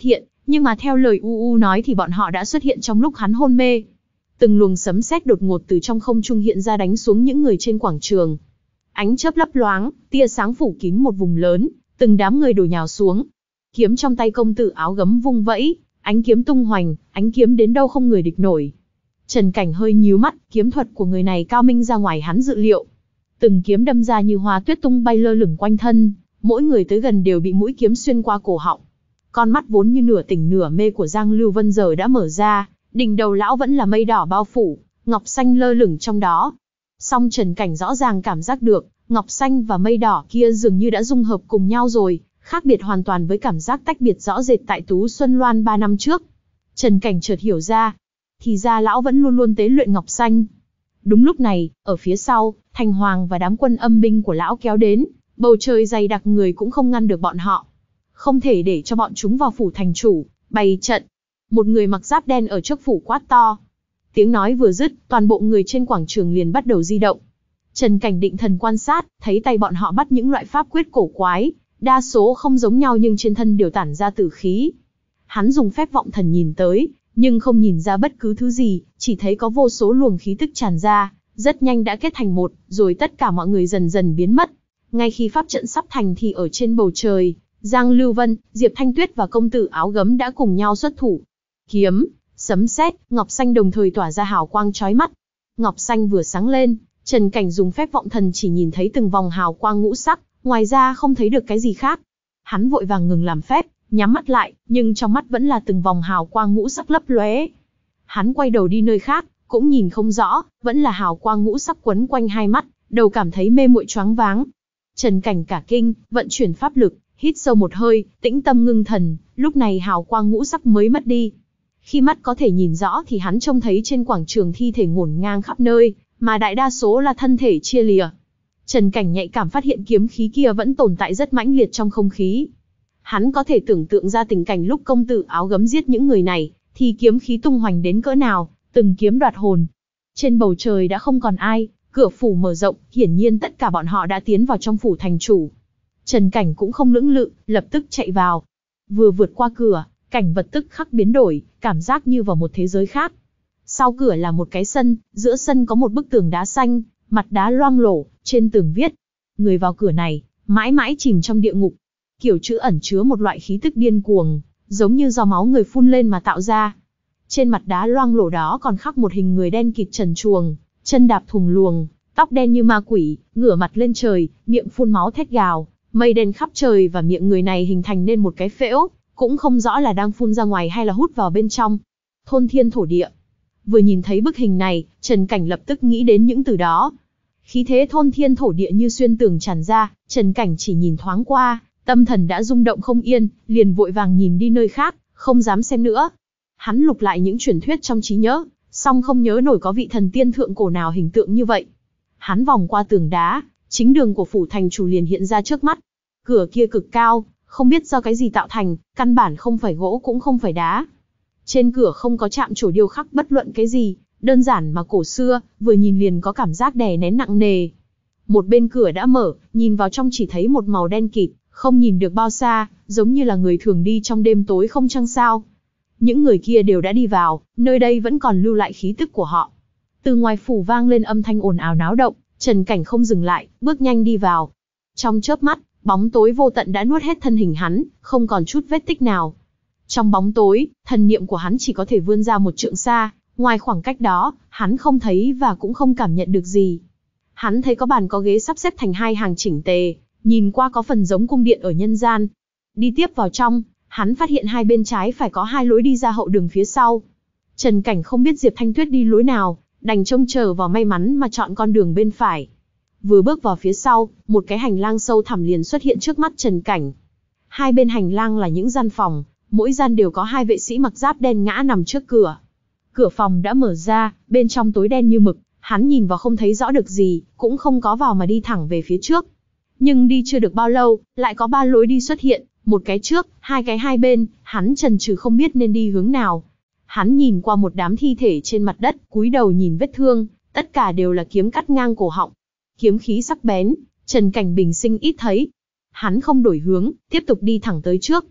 Nhưng mà theo lời U U nói thì bọn họ đã xuất hiện trong lúc hắn hôn mê. Từng luồng sấm sét đột ngột từ trong không trung hiện ra đánh xuống những người trên quảng trường. Ánh chớp lấp loáng, tia sáng phủ kín một vùng lớn, từng đám người đổ nhào xuống. Kiếm trong tay công tử áo gấm vung vẫy, ánh kiếm tung hoành, ánh kiếm đến đâu không người địch nổi. Trần Cảnh hơi nhíu mắt, kiếm thuật của người này cao minh ra ngoài hắn dự liệu. Từng kiếm đâm ra như hoa tuyết tung bay lơ lửng quanh thân, mỗi người tới gần đều bị mũi kiếm xuyên qua cổ họng. Con mắt vốn như nửa tỉnh nửa mê của Giang Lưu Vân giờ đã mở ra, đỉnh đầu lão vẫn là mây đỏ bao phủ, ngọc xanh lơ lửng trong đó. Song Trần Cảnh rõ ràng cảm giác được, ngọc xanh và mây đỏ kia dường như đã dung hợp cùng nhau rồi, khác biệt hoàn toàn với cảm giác tách biệt rõ rệt tại Tú Xuân Loan ba năm trước. Trần Cảnh chợt hiểu ra, thì ra lão vẫn luôn luôn tế luyện ngọc xanh. Đúng lúc này, ở phía sau, Thành Hoàng và đám quân âm binh của lão kéo đến, bầu trời dày đặc người cũng không ngăn được bọn họ. Không thể để cho bọn chúng vào phủ thành chủ, bày trận. Một người mặc giáp đen ở trước phủ quát to. Tiếng nói vừa dứt, toàn bộ người trên quảng trường liền bắt đầu di động. Trần Cảnh định thần quan sát, thấy tay bọn họ bắt những loại pháp quyết cổ quái, đa số không giống nhau nhưng trên thân đều tản ra tử khí. Hắn dùng phép vọng thần nhìn tới, nhưng không nhìn ra bất cứ thứ gì, chỉ thấy có vô số luồng khí tức tràn ra, rất nhanh đã kết thành một, rồi tất cả mọi người dần dần biến mất. Ngay khi pháp trận sắp thành thì ở trên bầu trời, Giang Lưu Vân, Diệp Thanh Tuyết và công tử áo gấm đã cùng nhau xuất thủ. Kiếm, sấm sét, ngọc xanh đồng thời tỏa ra hào quang chói mắt. Ngọc xanh vừa sáng lên, Trần Cảnh dùng phép vọng thần chỉ nhìn thấy từng vòng hào quang ngũ sắc, ngoài ra không thấy được cái gì khác. Hắn vội vàng ngừng làm phép, nhắm mắt lại, nhưng trong mắt vẫn là từng vòng hào quang ngũ sắc lấp lóe. Hắn quay đầu đi nơi khác, cũng nhìn không rõ, vẫn là hào quang ngũ sắc quấn quanh hai mắt, đầu cảm thấy mê muội choáng váng. Trần Cảnh cả kinh, vận chuyển pháp lực, hít sâu một hơi, tĩnh tâm ngưng thần, lúc này hào quang ngũ sắc mới mất đi. Khi mắt có thể nhìn rõ thì hắn trông thấy trên quảng trường thi thể ngổn ngang khắp nơi, mà đại đa số là thân thể chia lìa. Trần Cảnh nhạy cảm phát hiện kiếm khí kia vẫn tồn tại rất mãnh liệt trong không khí. Hắn có thể tưởng tượng ra tình cảnh lúc công tử áo gấm giết những người này, thì kiếm khí tung hoành đến cỡ nào, từng kiếm đoạt hồn. Trên bầu trời đã không còn ai, cửa phủ mở rộng, hiển nhiên tất cả bọn họ đã tiến vào trong phủ thành chủ. Trần Cảnh cũng không lưỡng lự, lập tức chạy vào. Vừa vượt qua cửa, cảnh vật tức khắc biến đổi, cảm giác như vào một thế giới khác. Sau cửa là một cái sân, giữa sân có một bức tường đá xanh, mặt đá loang lổ, trên tường viết: người vào cửa này, mãi mãi chìm trong địa ngục. Kiểu chữ ẩn chứa một loại khí tức điên cuồng, giống như do máu người phun lên mà tạo ra. Trên mặt đá loang lổ đó còn khắc một hình người đen kịt trần truồng, chân đạp thùng luồng, tóc đen như ma quỷ, ngửa mặt lên trời, miệng phun máu thét gào, mây đen khắp trời và miệng người này hình thành nên một cái phễu, cũng không rõ là đang phun ra ngoài hay là hút vào bên trong. Thôn thiên thổ địa. Vừa nhìn thấy bức hình này, Trần Cảnh lập tức nghĩ đến những từ đó. Khí thế thôn thiên thổ địa như xuyên tường tràn ra, Trần Cảnh chỉ nhìn thoáng qua, tâm thần đã rung động không yên, liền vội vàng nhìn đi nơi khác, không dám xem nữa. Hắn lục lại những truyền thuyết trong trí nhớ, song không nhớ nổi có vị thần tiên thượng cổ nào hình tượng như vậy. Hắn vòng qua tường đá, chính đường của phủ thành chủ liền hiện ra trước mắt. Cửa kia cực cao, không biết do cái gì tạo thành, căn bản không phải gỗ cũng không phải đá. Trên cửa không có chạm trổ điêu khắc bất luận cái gì, đơn giản mà cổ xưa, vừa nhìn liền có cảm giác đè nén nặng nề. Một bên cửa đã mở, nhìn vào trong chỉ thấy một màu đen kịt, không nhìn được bao xa, giống như là người thường đi trong đêm tối không trăng sao. Những người kia đều đã đi vào, nơi đây vẫn còn lưu lại khí tức của họ. Từ ngoài phủ vang lên âm thanh ồn ào náo động, Trần Cảnh không dừng lại, bước nhanh đi vào. Trong chớp mắt, bóng tối vô tận đã nuốt hết thân hình hắn, không còn chút vết tích nào. Trong bóng tối, thần niệm của hắn chỉ có thể vươn ra một trượng xa, ngoài khoảng cách đó, hắn không thấy và cũng không cảm nhận được gì. Hắn thấy có bàn có ghế sắp xếp thành hai hàng chỉnh tề, nhìn qua có phần giống cung điện ở nhân gian. Đi tiếp vào trong, hắn phát hiện hai bên trái phải có hai lối đi ra hậu đường phía sau. Trần Cảnh không biết Diệp Thanh Tuyết đi lối nào, đành trông chờ vào may mắn mà chọn con đường bên phải. Vừa bước vào phía sau, một cái hành lang sâu thẳm liền xuất hiện trước mắt Trần Cảnh. Hai bên hành lang là những gian phòng, mỗi gian đều có hai vệ sĩ mặc giáp đen ngã nằm trước cửa. Cửa phòng đã mở ra, bên trong tối đen như mực, hắn nhìn vào không thấy rõ được gì, cũng không có vào mà đi thẳng về phía trước. Nhưng đi chưa được bao lâu, lại có ba lối đi xuất hiện, một cái trước, hai cái hai bên, hắn chần chừ không biết nên đi hướng nào. Hắn nhìn qua một đám thi thể trên mặt đất, cúi đầu nhìn vết thương, tất cả đều là kiếm cắt ngang cổ họng. Kiếm khí sắc bén, Trần Cảnh bình sinh ít thấy. Hắn không đổi hướng, tiếp tục đi thẳng tới trước.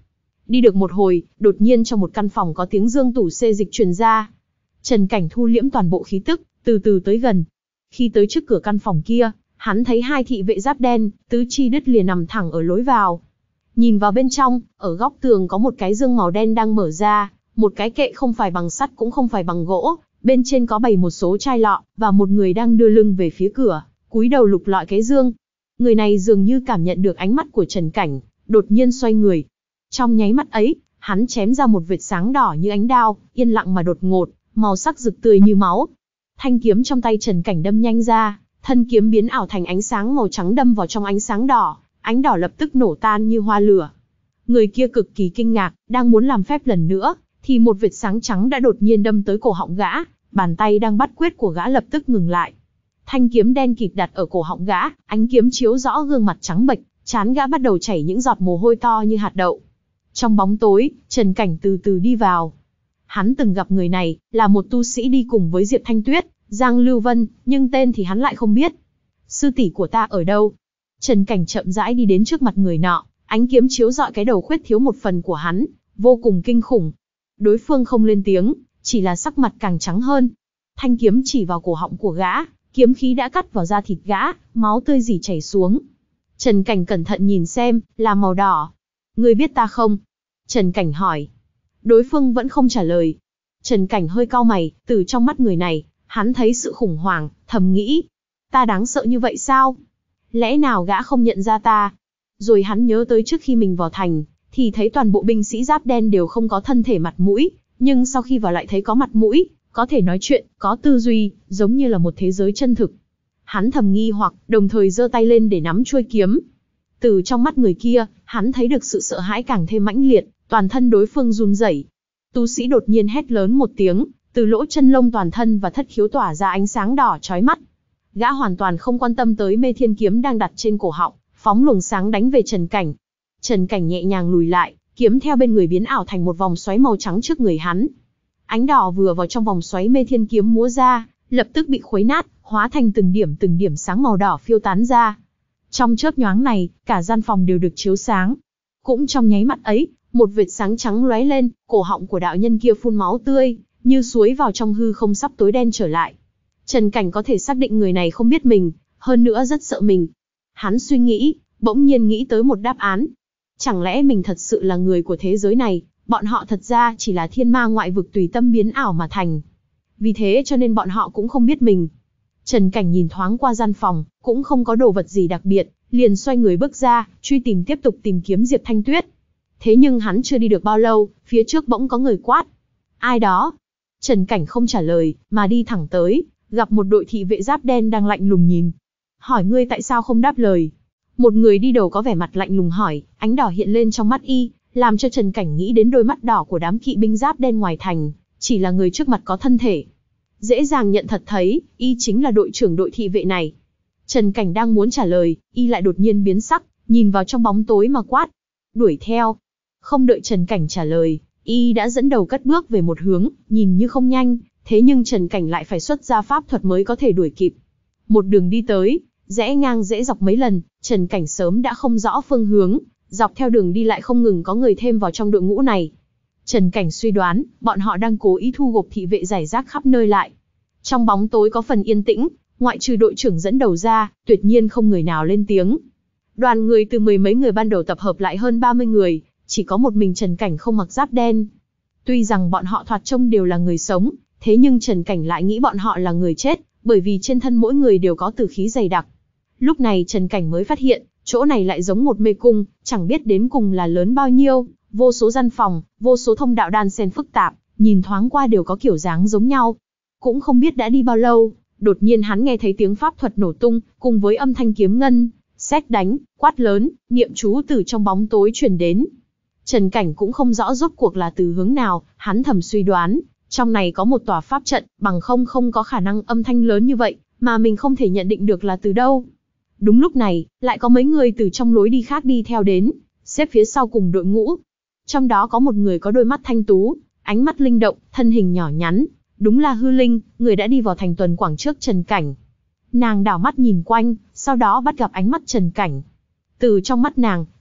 Đi được một hồi, đột nhiên trong một căn phòng có tiếng dương tủ xê dịch truyền ra. Trần Cảnh thu liễm toàn bộ khí tức, từ từ tới gần. Khi tới trước cửa căn phòng kia, hắn thấy hai thị vệ giáp đen, tứ chi đứt lìa nằm thẳng ở lối vào. Nhìn vào bên trong, ở góc tường có một cái dương màu đen đang mở ra, một cái kệ không phải bằng sắt cũng không phải bằng gỗ, bên trên có bày một số chai lọ, và một người đang đưa lưng về phía cửa, cúi đầu lục lọi cái dương. Người này dường như cảm nhận được ánh mắt của Trần Cảnh, đột nhiên xoay người. Trong nháy mắt ấy, hắn chém ra một vệt sáng đỏ như ánh đao, yên lặng mà đột ngột, màu sắc rực tươi như máu. Thanh kiếm trong tay Trần Cảnh đâm nhanh ra, thân kiếm biến ảo thành ánh sáng màu trắng đâm vào trong ánh sáng đỏ, ánh đỏ lập tức nổ tan như hoa lửa. Người kia cực kỳ kinh ngạc, đang muốn làm phép lần nữa, thì một vệt sáng trắng đã đột nhiên đâm tới cổ họng gã, bàn tay đang bắt quyết của gã lập tức ngừng lại. Thanh kiếm đen kịt đặt ở cổ họng gã, ánh kiếm chiếu rõ gương mặt trắng bệch, trán gã bắt đầu chảy những giọt mồ hôi to như hạt đậu. Trong bóng tối, Trần Cảnh từ từ đi vào. Hắn từng gặp người này, là một tu sĩ đi cùng với Diệp Thanh Tuyết, Giang Lưu Vân, nhưng tên thì hắn lại không biết. Sư tỷ của ta ở đâu? Trần Cảnh chậm rãi đi đến trước mặt người nọ, ánh kiếm chiếu rọi cái đầu khuyết thiếu một phần của hắn, vô cùng kinh khủng. Đối phương không lên tiếng, chỉ là sắc mặt càng trắng hơn. Thanh kiếm chỉ vào cổ họng của gã, kiếm khí đã cắt vào da thịt gã, máu tươi rỉ chảy xuống. Trần Cảnh cẩn thận nhìn xem, là màu đỏ. Ngươi biết ta không? Trần Cảnh hỏi. Đối phương vẫn không trả lời. Trần Cảnh hơi cau mày, từ trong mắt người này, hắn thấy sự khủng hoảng, thầm nghĩ. Ta đáng sợ như vậy sao? Lẽ nào gã không nhận ra ta? Rồi hắn nhớ tới trước khi mình vào thành, thì thấy toàn bộ binh sĩ giáp đen đều không có thân thể mặt mũi, nhưng sau khi vào lại thấy có mặt mũi, có thể nói chuyện, có tư duy, giống như là một thế giới chân thực. Hắn thầm nghi hoặc, đồng thời giơ tay lên để nắm chuôi kiếm. Từ trong mắt người kia, hắn thấy được sự sợ hãi càng thêm mãnh liệt, toàn thân đối phương run rẩy. Tu sĩ đột nhiên hét lớn một tiếng, từ lỗ chân lông toàn thân và thất khiếu tỏa ra ánh sáng đỏ chói mắt. Gã hoàn toàn không quan tâm tới Mê Thiên kiếm đang đặt trên cổ họng, phóng luồng sáng đánh về Trần Cảnh. Trần Cảnh nhẹ nhàng lùi lại, kiếm theo bên người biến ảo thành một vòng xoáy màu trắng trước người hắn. Ánh đỏ vừa vào trong vòng xoáy Mê Thiên kiếm múa ra, lập tức bị khuấy nát, hóa thành từng điểm từng điểm sáng màu đỏ phiêu tán ra. Trong chớp nhoáng này, cả gian phòng đều được chiếu sáng. Cũng trong nháy mắt ấy, một vệt sáng trắng lóe lên, cổ họng của đạo nhân kia phun máu tươi, như suối vào trong hư không sắp tối đen trở lại. Trần Cảnh có thể xác định người này không biết mình, hơn nữa rất sợ mình. Hắn suy nghĩ, bỗng nhiên nghĩ tới một đáp án. Chẳng lẽ mình thật sự là người của thế giới này, bọn họ thật ra chỉ là thiên ma ngoại vực tùy tâm biến ảo mà thành. Vì thế cho nên bọn họ cũng không biết mình. Trần Cảnh nhìn thoáng qua gian phòng, cũng không có đồ vật gì đặc biệt, liền xoay người bước ra, truy tìm tiếp tục tìm kiếm Diệp Thanh Tuyết. Thế nhưng hắn chưa đi được bao lâu, phía trước bỗng có người quát. Ai đó? Trần Cảnh không trả lời, mà đi thẳng tới, gặp một đội thị vệ giáp đen đang lạnh lùng nhìn. Hỏi ngươi tại sao không đáp lời? Một người đi đầu có vẻ mặt lạnh lùng hỏi, ánh đỏ hiện lên trong mắt y, làm cho Trần Cảnh nghĩ đến đôi mắt đỏ của đám kỵ binh giáp đen ngoài thành, chỉ là người trước mặt có thân thể. Dễ dàng nhận thật thấy, y chính là đội trưởng đội thị vệ này. Trần Cảnh đang muốn trả lời, y lại đột nhiên biến sắc, nhìn vào trong bóng tối mà quát. Đuổi theo. Không đợi Trần Cảnh trả lời, y đã dẫn đầu cất bước về một hướng, nhìn như không nhanh, thế nhưng Trần Cảnh lại phải xuất ra pháp thuật mới có thể đuổi kịp. Một đường đi tới, rẽ ngang rẽ dọc mấy lần, Trần Cảnh sớm đã không rõ phương hướng, dọc theo đường đi lại không ngừng có người thêm vào trong đội ngũ này. Trần Cảnh suy đoán, bọn họ đang cố ý thu gộp thị vệ rải rác khắp nơi lại. Trong bóng tối có phần yên tĩnh, ngoại trừ đội trưởng dẫn đầu ra, tuyệt nhiên không người nào lên tiếng. Đoàn người từ mười mấy người ban đầu tập hợp lại hơn ba mươi người, chỉ có một mình Trần Cảnh không mặc giáp đen. Tuy rằng bọn họ thoạt trông đều là người sống, thế nhưng Trần Cảnh lại nghĩ bọn họ là người chết, bởi vì trên thân mỗi người đều có tử khí dày đặc. Lúc này Trần Cảnh mới phát hiện, chỗ này lại giống một mê cung, chẳng biết đến cùng là lớn bao nhiêu, vô số gian phòng, vô số thông đạo đan xen phức tạp, nhìn thoáng qua đều có kiểu dáng giống nhau. Cũng không biết đã đi bao lâu, đột nhiên hắn nghe thấy tiếng pháp thuật nổ tung, cùng với âm thanh kiếm ngân, sét đánh, quát lớn, niệm chú từ trong bóng tối truyền đến. Trần Cảnh cũng không rõ rốt cuộc là từ hướng nào, hắn thầm suy đoán, trong này có một tòa pháp trận, bằng không không có khả năng âm thanh lớn như vậy, mà mình không thể nhận định được là từ đâu. Đúng lúc này, lại có mấy người từ trong lối đi khác đi theo đến, xếp phía sau cùng đội ngũ. Trong đó có một người có đôi mắt thanh tú, ánh mắt linh động, thân hình nhỏ nhắn, đúng là Hư Linh, người đã đi vào thành tuần quảng trước Trần Cảnh. Nàng đảo mắt nhìn quanh, sau đó bắt gặp ánh mắt Trần Cảnh. Từ trong mắt nàng,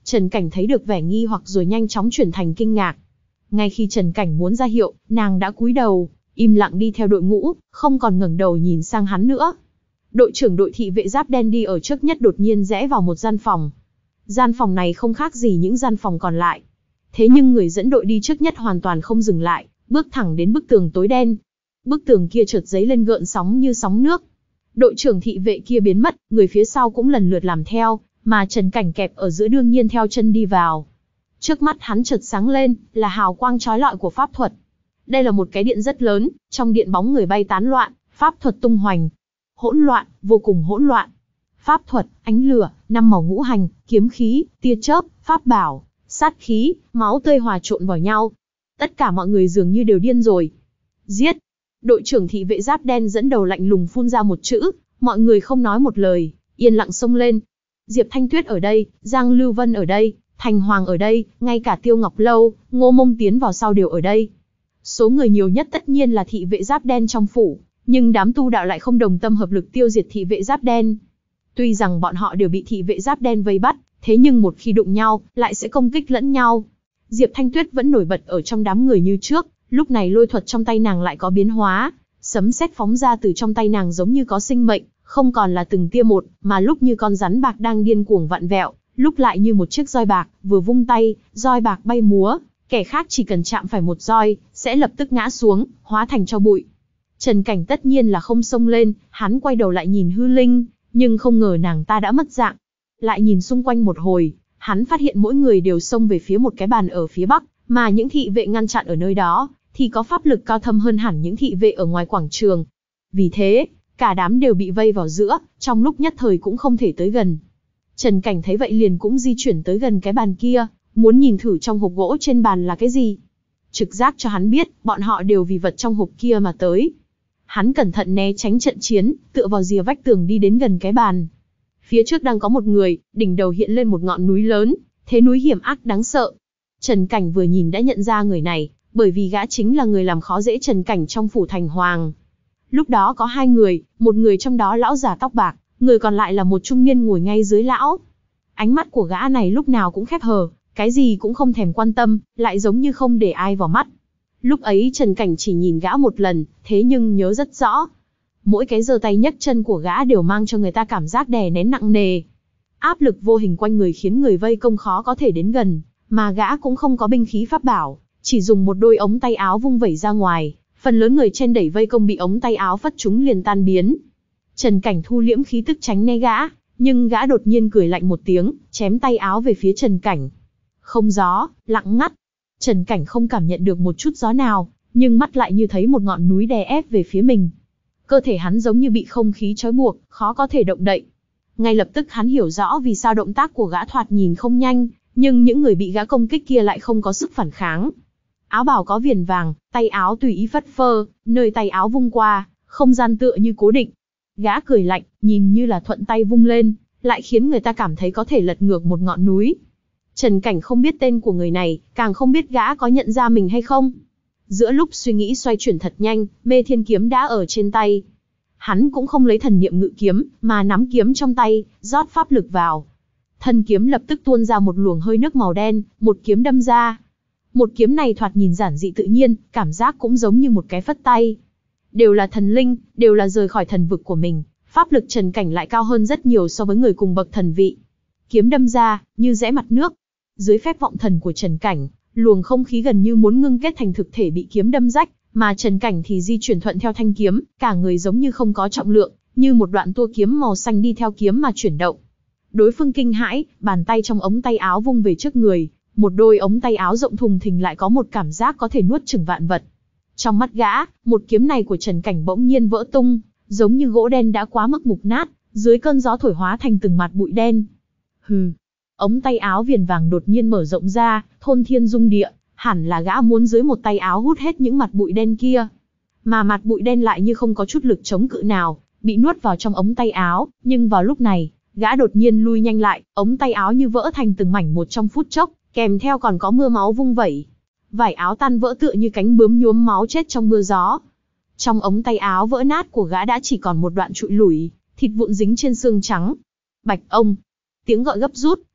Trần Cảnh thấy được vẻ nghi hoặc rồi nhanh chóng chuyển thành kinh ngạc. Ngay khi Trần Cảnh muốn ra hiệu, nàng đã cúi đầu, im lặng đi theo đội ngũ, không còn ngẩng đầu nhìn sang hắn nữa. Đội trưởng đội thị vệ giáp đen đi ở trước nhất đột nhiên rẽ vào một gian phòng. Gian phòng này không khác gì những gian phòng còn lại. Thế nhưng người dẫn đội đi trước nhất hoàn toàn không dừng lại, bước thẳng đến bức tường tối đen. Bức tường kia chợt dấy lên gợn sóng như sóng nước. Đội trưởng thị vệ kia biến mất, người phía sau cũng lần lượt làm theo, mà Trần Cảnh kẹp ở giữa đương nhiên theo chân đi vào. Trước mắt hắn chợt sáng lên, là hào quang chói lọi của pháp thuật. Đây là một cái điện rất lớn, trong điện bóng người bay tán loạn, pháp thuật tung hoành. Hỗn loạn, vô cùng hỗn loạn. Pháp thuật, ánh lửa, năm màu ngũ hành, kiếm khí, tia chớp, pháp bảo, sát khí, máu tươi hòa trộn vào nhau. Tất cả mọi người dường như đều điên rồi. Giết! Đội trưởng thị vệ giáp đen dẫn đầu lạnh lùng phun ra một chữ, mọi người không nói một lời, yên lặng xông lên. Diệp Thanh Tuyết ở đây, Giang Lưu Vân ở đây, Thành Hoàng ở đây, ngay cả Tiêu Ngọc Lâu, Ngô Mông tiến vào sau đều ở đây. Số người nhiều nhất tất nhiên là thị vệ giáp đen trong phủ, nhưng đám tu đạo lại không đồng tâm hợp lực tiêu diệt thị vệ giáp đen. Tuy rằng bọn họ đều bị thị vệ giáp đen vây bắt, thế nhưng một khi đụng nhau, lại sẽ công kích lẫn nhau. Diệp Thanh Tuyết vẫn nổi bật ở trong đám người như trước, lúc này lôi thuật trong tay nàng lại có biến hóa, sấm sét phóng ra từ trong tay nàng giống như có sinh mệnh, không còn là từng tia một, mà lúc như con rắn bạc đang điên cuồng vặn vẹo, lúc lại như một chiếc roi bạc, vừa vung tay, roi bạc bay múa, kẻ khác chỉ cần chạm phải một roi, sẽ lập tức ngã xuống, hóa thành tro bụi. Trần Cảnh tất nhiên là không xông lên, hắn quay đầu lại nhìn Hư Linh, nhưng không ngờ nàng ta đã mất dạng. Lại nhìn xung quanh một hồi, hắn phát hiện mỗi người đều xông về phía một cái bàn ở phía bắc, mà những thị vệ ngăn chặn ở nơi đó, thì có pháp lực cao thâm hơn hẳn những thị vệ ở ngoài quảng trường. Vì thế, cả đám đều bị vây vào giữa, trong lúc nhất thời cũng không thể tới gần. Trần Cảnh thấy vậy liền cũng di chuyển tới gần cái bàn kia, muốn nhìn thử trong hộp gỗ trên bàn là cái gì. Trực giác cho hắn biết, bọn họ đều vì vật trong hộp kia mà tới. Hắn cẩn thận né tránh trận chiến, tựa vào rìa vách tường đi đến gần cái bàn. Phía trước đang có một người, đỉnh đầu hiện lên một ngọn núi lớn, thế núi hiểm ác đáng sợ. Trần Cảnh vừa nhìn đã nhận ra người này, bởi vì gã chính là người làm khó dễ Trần Cảnh trong phủ Thành Hoàng. Lúc đó có hai người, một người trong đó lão già tóc bạc, người còn lại là một trung niên ngồi ngay dưới lão. Ánh mắt của gã này lúc nào cũng khép hờ, cái gì cũng không thèm quan tâm, lại giống như không để ai vào mắt. Lúc ấy Trần Cảnh chỉ nhìn gã một lần, thế nhưng nhớ rất rõ. Mỗi cái giơ tay nhấc chân của gã đều mang cho người ta cảm giác đè nén nặng nề. Áp lực vô hình quanh người khiến người vây công khó có thể đến gần, mà gã cũng không có binh khí pháp bảo, chỉ dùng một đôi ống tay áo vung vẩy ra ngoài, phần lớn người trên đẩy vây công bị ống tay áo phất trúng liền tan biến. Trần Cảnh thu liễm khí tức tránh né gã, nhưng gã đột nhiên cười lạnh một tiếng, chém tay áo về phía Trần Cảnh. Không gió, lặng ngắt. Trần Cảnh không cảm nhận được một chút gió nào, nhưng mắt lại như thấy một ngọn núi đè ép về phía mình. Cơ thể hắn giống như bị không khí trói buộc, khó có thể động đậy. Ngay lập tức hắn hiểu rõ vì sao động tác của gã thoạt nhìn không nhanh, nhưng những người bị gã công kích kia lại không có sức phản kháng. Áo bào có viền vàng, tay áo tùy ý phất phơ, nơi tay áo vung qua, không gian tựa như cố định. Gã cười lạnh, nhìn như là thuận tay vung lên, lại khiến người ta cảm thấy có thể lật ngược một ngọn núi. Trần Cảnh không biết tên của người này, càng không biết gã có nhận ra mình hay không. Giữa lúc suy nghĩ xoay chuyển thật nhanh, Mê Thiên Kiếm đã ở trên tay. Hắn cũng không lấy thần niệm ngự kiếm, mà nắm kiếm trong tay, rót pháp lực vào. Thân kiếm lập tức tuôn ra một luồng hơi nước màu đen, một kiếm đâm ra. Một kiếm này thoạt nhìn giản dị tự nhiên, cảm giác cũng giống như một cái phất tay. Đều là thần linh, đều là rời khỏi thần vực của mình, pháp lực Trần Cảnh lại cao hơn rất nhiều so với người cùng bậc thần vị. Kiếm đâm ra, như rẽ mặt nước. Dưới phép vọng thần của Trần Cảnh, luồng không khí gần như muốn ngưng kết thành thực thể bị kiếm đâm rách, mà Trần Cảnh thì di chuyển thuận theo thanh kiếm, cả người giống như không có trọng lượng, như một đoạn tua kiếm màu xanh đi theo kiếm mà chuyển động. Đối phương kinh hãi, bàn tay trong ống tay áo vung về trước người, một đôi ống tay áo rộng thùng thình lại có một cảm giác có thể nuốt chửng vạn vật. Trong mắt gã, một kiếm này của Trần Cảnh bỗng nhiên vỡ tung, giống như gỗ đen đã quá mức mục nát, dưới cơn gió thổi hóa thành từng mạt bụi đen. Hừ. Ống tay áo viền vàng đột nhiên mở rộng ra, thôn thiên dung địa, hẳn là gã muốn dưới một tay áo hút hết những mặt bụi đen kia. Mà mặt bụi đen lại như không có chút lực chống cự nào, bị nuốt vào trong ống tay áo, nhưng vào lúc này, gã đột nhiên lui nhanh lại, ống tay áo như vỡ thành từng mảnh một trong phút chốc, kèm theo còn có mưa máu vung vẩy. Vải áo tan vỡ tựa như cánh bướm nhuốm máu chết trong mưa gió. Trong ống tay áo vỡ nát của gã đã chỉ còn một đoạn trụi lủi, thịt vụn dính trên xương trắng. Bạch ông! Tiếng gọi gấp rút,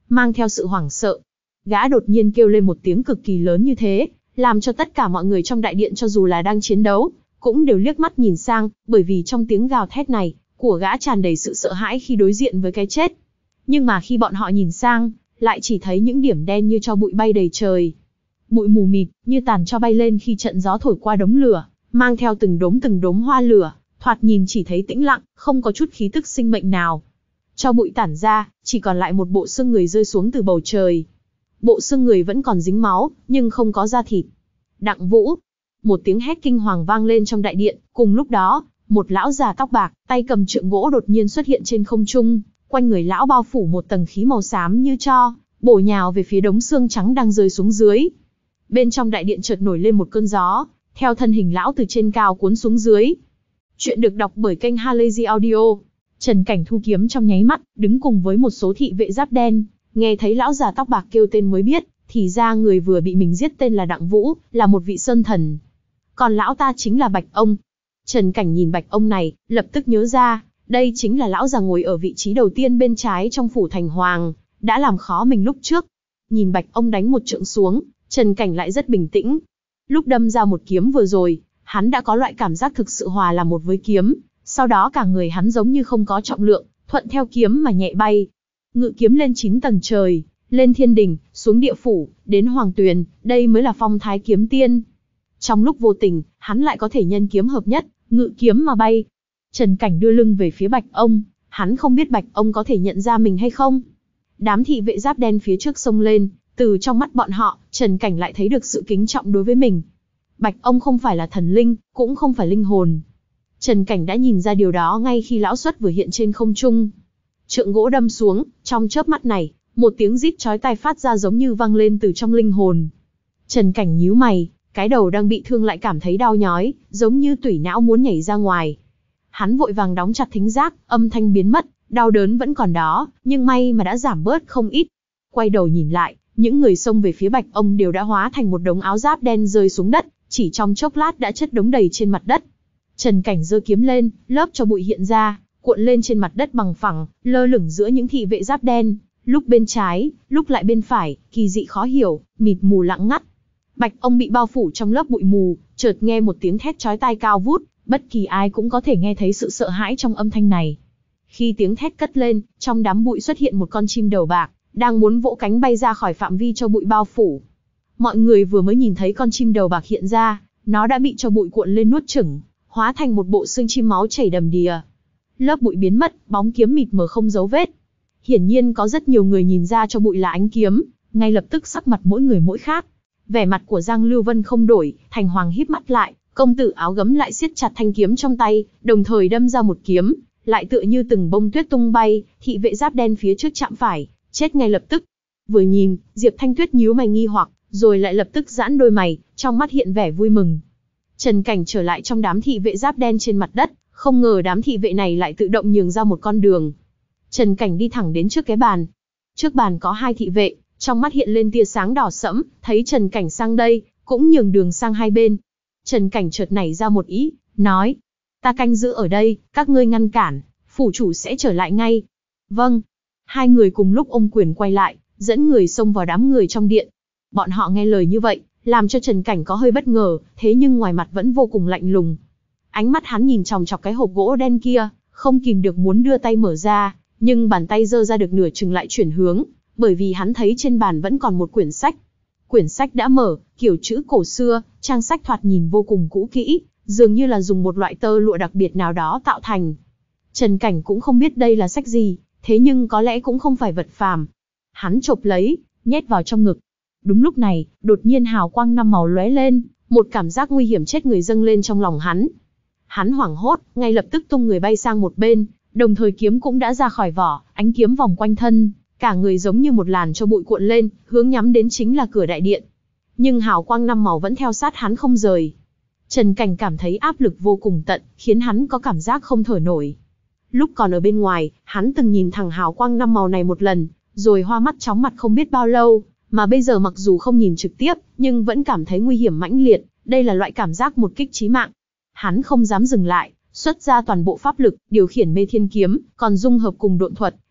mang theo sự hoảng sợ. Gã đột nhiên kêu lên một tiếng cực kỳ lớn như thế, làm cho tất cả mọi người trong đại điện cho dù là đang chiến đấu, cũng đều liếc mắt nhìn sang, bởi vì trong tiếng gào thét này, của gã tràn đầy sự sợ hãi khi đối diện với cái chết. Nhưng mà khi bọn họ nhìn sang, lại chỉ thấy những điểm đen như tro bụi bay đầy trời. Bụi mù mịt, như tàn tro bay lên khi trận gió thổi qua đống lửa, mang theo từng đốm từng đốm hoa lửa, thoạt nhìn chỉ thấy tĩnh lặng, không có chút khí tức sinh mệnh nào. Tro bụi tản ra, chỉ còn lại một bộ xương người rơi xuống từ bầu trời. Bộ xương người vẫn còn dính máu, nhưng không có da thịt. Đặng Vũ! Một tiếng hét kinh hoàng vang lên trong đại điện, cùng lúc đó, một lão già tóc bạc, tay cầm trượng gỗ đột nhiên xuất hiện trên không trung, quanh người lão bao phủ một tầng khí màu xám như tro, bổ nhào về phía đống xương trắng đang rơi xuống dưới. Bên trong đại điện chợt nổi lên một cơn gió, theo thân hình lão từ trên cao cuốn xuống dưới. Chuyện được đọc bởi kênh Halazy Audio. Trần Cảnh thu kiếm trong nháy mắt, đứng cùng với một số thị vệ giáp đen, nghe thấy lão già tóc bạc kêu tên mới biết, thì ra người vừa bị mình giết tên là Đặng Vũ, là một vị sơn thần. Còn lão ta chính là Bạch Ông. Trần Cảnh nhìn Bạch Ông này, lập tức nhớ ra, đây chính là lão già ngồi ở vị trí đầu tiên bên trái trong phủ thành hoàng, đã làm khó mình lúc trước. Nhìn Bạch Ông đánh một trượng xuống, Trần Cảnh lại rất bình tĩnh. Lúc đâm ra một kiếm vừa rồi, hắn đã có loại cảm giác thực sự hòa là một với kiếm, sau đó cả người hắn giống như không có trọng lượng, thuận theo kiếm mà nhẹ bay. Ngự kiếm lên chín tầng trời, lên thiên đình, xuống địa phủ, đến hoàng tuyền, đây mới là phong thái kiếm tiên. Trong lúc vô tình, hắn lại có thể nhân kiếm hợp nhất, ngự kiếm mà bay. Trần Cảnh đưa lưng về phía Bạch Ông, hắn không biết Bạch Ông có thể nhận ra mình hay không. Đám thị vệ giáp đen phía trước xông lên, từ trong mắt bọn họ, Trần Cảnh lại thấy được sự kính trọng đối với mình. Bạch Ông không phải là thần linh, cũng không phải linh hồn. Trần Cảnh đã nhìn ra điều đó ngay khi lão xuất vừa hiện trên không trung. Trượng gỗ đâm xuống, trong chớp mắt này, một tiếng rít chói tai phát ra giống như vang lên từ trong linh hồn. Trần Cảnh nhíu mày, cái đầu đang bị thương lại cảm thấy đau nhói, giống như tủy não muốn nhảy ra ngoài. Hắn vội vàng đóng chặt thính giác, âm thanh biến mất, đau đớn vẫn còn đó, nhưng may mà đã giảm bớt không ít. Quay đầu nhìn lại, những người xông về phía Bạch Ông đều đã hóa thành một đống áo giáp đen rơi xuống đất, chỉ trong chốc lát đã chất đống đầy trên mặt đất. Trần Cảnh giơ kiếm lên, lớp tro bụi hiện ra, cuộn lên trên mặt đất bằng phẳng, lơ lửng giữa những thị vệ giáp đen, lúc bên trái, lúc lại bên phải, kỳ dị khó hiểu, mịt mù lặng ngắt. Bạch Ông bị bao phủ trong lớp bụi mù, chợt nghe một tiếng thét chói tai cao vút, bất kỳ ai cũng có thể nghe thấy sự sợ hãi trong âm thanh này. Khi tiếng thét cất lên, trong đám bụi xuất hiện một con chim đầu bạc, đang muốn vỗ cánh bay ra khỏi phạm vi cho bụi bao phủ. Mọi người vừa mới nhìn thấy con chim đầu bạc hiện ra, nó đã bị cho bụi cuộn lên nuốt chửng, hóa thành một bộ xương chim máu chảy đầm đìa. Lớp bụi biến mất, bóng kiếm mịt mờ không dấu vết. Hiển nhiên có rất nhiều người nhìn ra cho bụi là ánh kiếm, ngay lập tức sắc mặt mỗi người mỗi khác. Vẻ mặt của Giang Lưu Vân không đổi, Thành Hoàng híp mắt lại, công tử áo gấm lại siết chặt thanh kiếm trong tay, đồng thời đâm ra một kiếm, lại tựa như từng bông tuyết tung bay, thị vệ giáp đen phía trước chạm phải, chết ngay lập tức. Vừa nhìn, Diệp Thanh Tuyết nhíu mày nghi hoặc, rồi lại lập tức giãn đôi mày, trong mắt hiện vẻ vui mừng. Trần Cảnh trở lại trong đám thị vệ giáp đen trên mặt đất, không ngờ đám thị vệ này lại tự động nhường ra một con đường. Trần Cảnh đi thẳng đến trước cái bàn. Trước bàn có hai thị vệ, trong mắt hiện lên tia sáng đỏ sẫm, thấy Trần Cảnh sang đây, cũng nhường đường sang hai bên. Trần Cảnh chợt nảy ra một ý, nói: ta canh giữ ở đây, các ngươi ngăn cản, phủ chủ sẽ trở lại ngay. Vâng. Hai người cùng lúc ôm quyền quay lại, dẫn người xông vào đám người trong điện. Bọn họ nghe lời như vậy, làm cho Trần Cảnh có hơi bất ngờ, thế nhưng ngoài mặt vẫn vô cùng lạnh lùng. Ánh mắt hắn nhìn chòng chọc cái hộp gỗ đen kia, không kìm được muốn đưa tay mở ra, nhưng bàn tay giơ ra được nửa chừng lại chuyển hướng, bởi vì hắn thấy trên bàn vẫn còn một quyển sách. Quyển sách đã mở, kiểu chữ cổ xưa, trang sách thoạt nhìn vô cùng cũ kỹ, dường như là dùng một loại tơ lụa đặc biệt nào đó tạo thành. Trần Cảnh cũng không biết đây là sách gì, thế nhưng có lẽ cũng không phải vật phàm. Hắn chộp lấy, nhét vào trong ngực. Đúng lúc này, đột nhiên hào quang năm màu lóe lên, một cảm giác nguy hiểm chết người dâng lên trong lòng hắn. Hắn hoảng hốt, ngay lập tức tung người bay sang một bên, đồng thời kiếm cũng đã ra khỏi vỏ, ánh kiếm vòng quanh thân, cả người giống như một làn cho bụi cuộn lên, hướng nhắm đến chính là cửa đại điện. Nhưng hào quang năm màu vẫn theo sát hắn không rời. Trần Cảnh cảm thấy áp lực vô cùng tận, khiến hắn có cảm giác không thở nổi. Lúc còn ở bên ngoài, hắn từng nhìn thẳng hào quang năm màu này một lần, rồi hoa mắt chóng mặt không biết bao lâu, mà bây giờ mặc dù không nhìn trực tiếp, nhưng vẫn cảm thấy nguy hiểm mãnh liệt, đây là loại cảm giác một kích chí mạng. Hắn không dám dừng lại, xuất ra toàn bộ pháp lực, điều khiển Mê Thiên kiếm, còn dung hợp cùng độn thuật,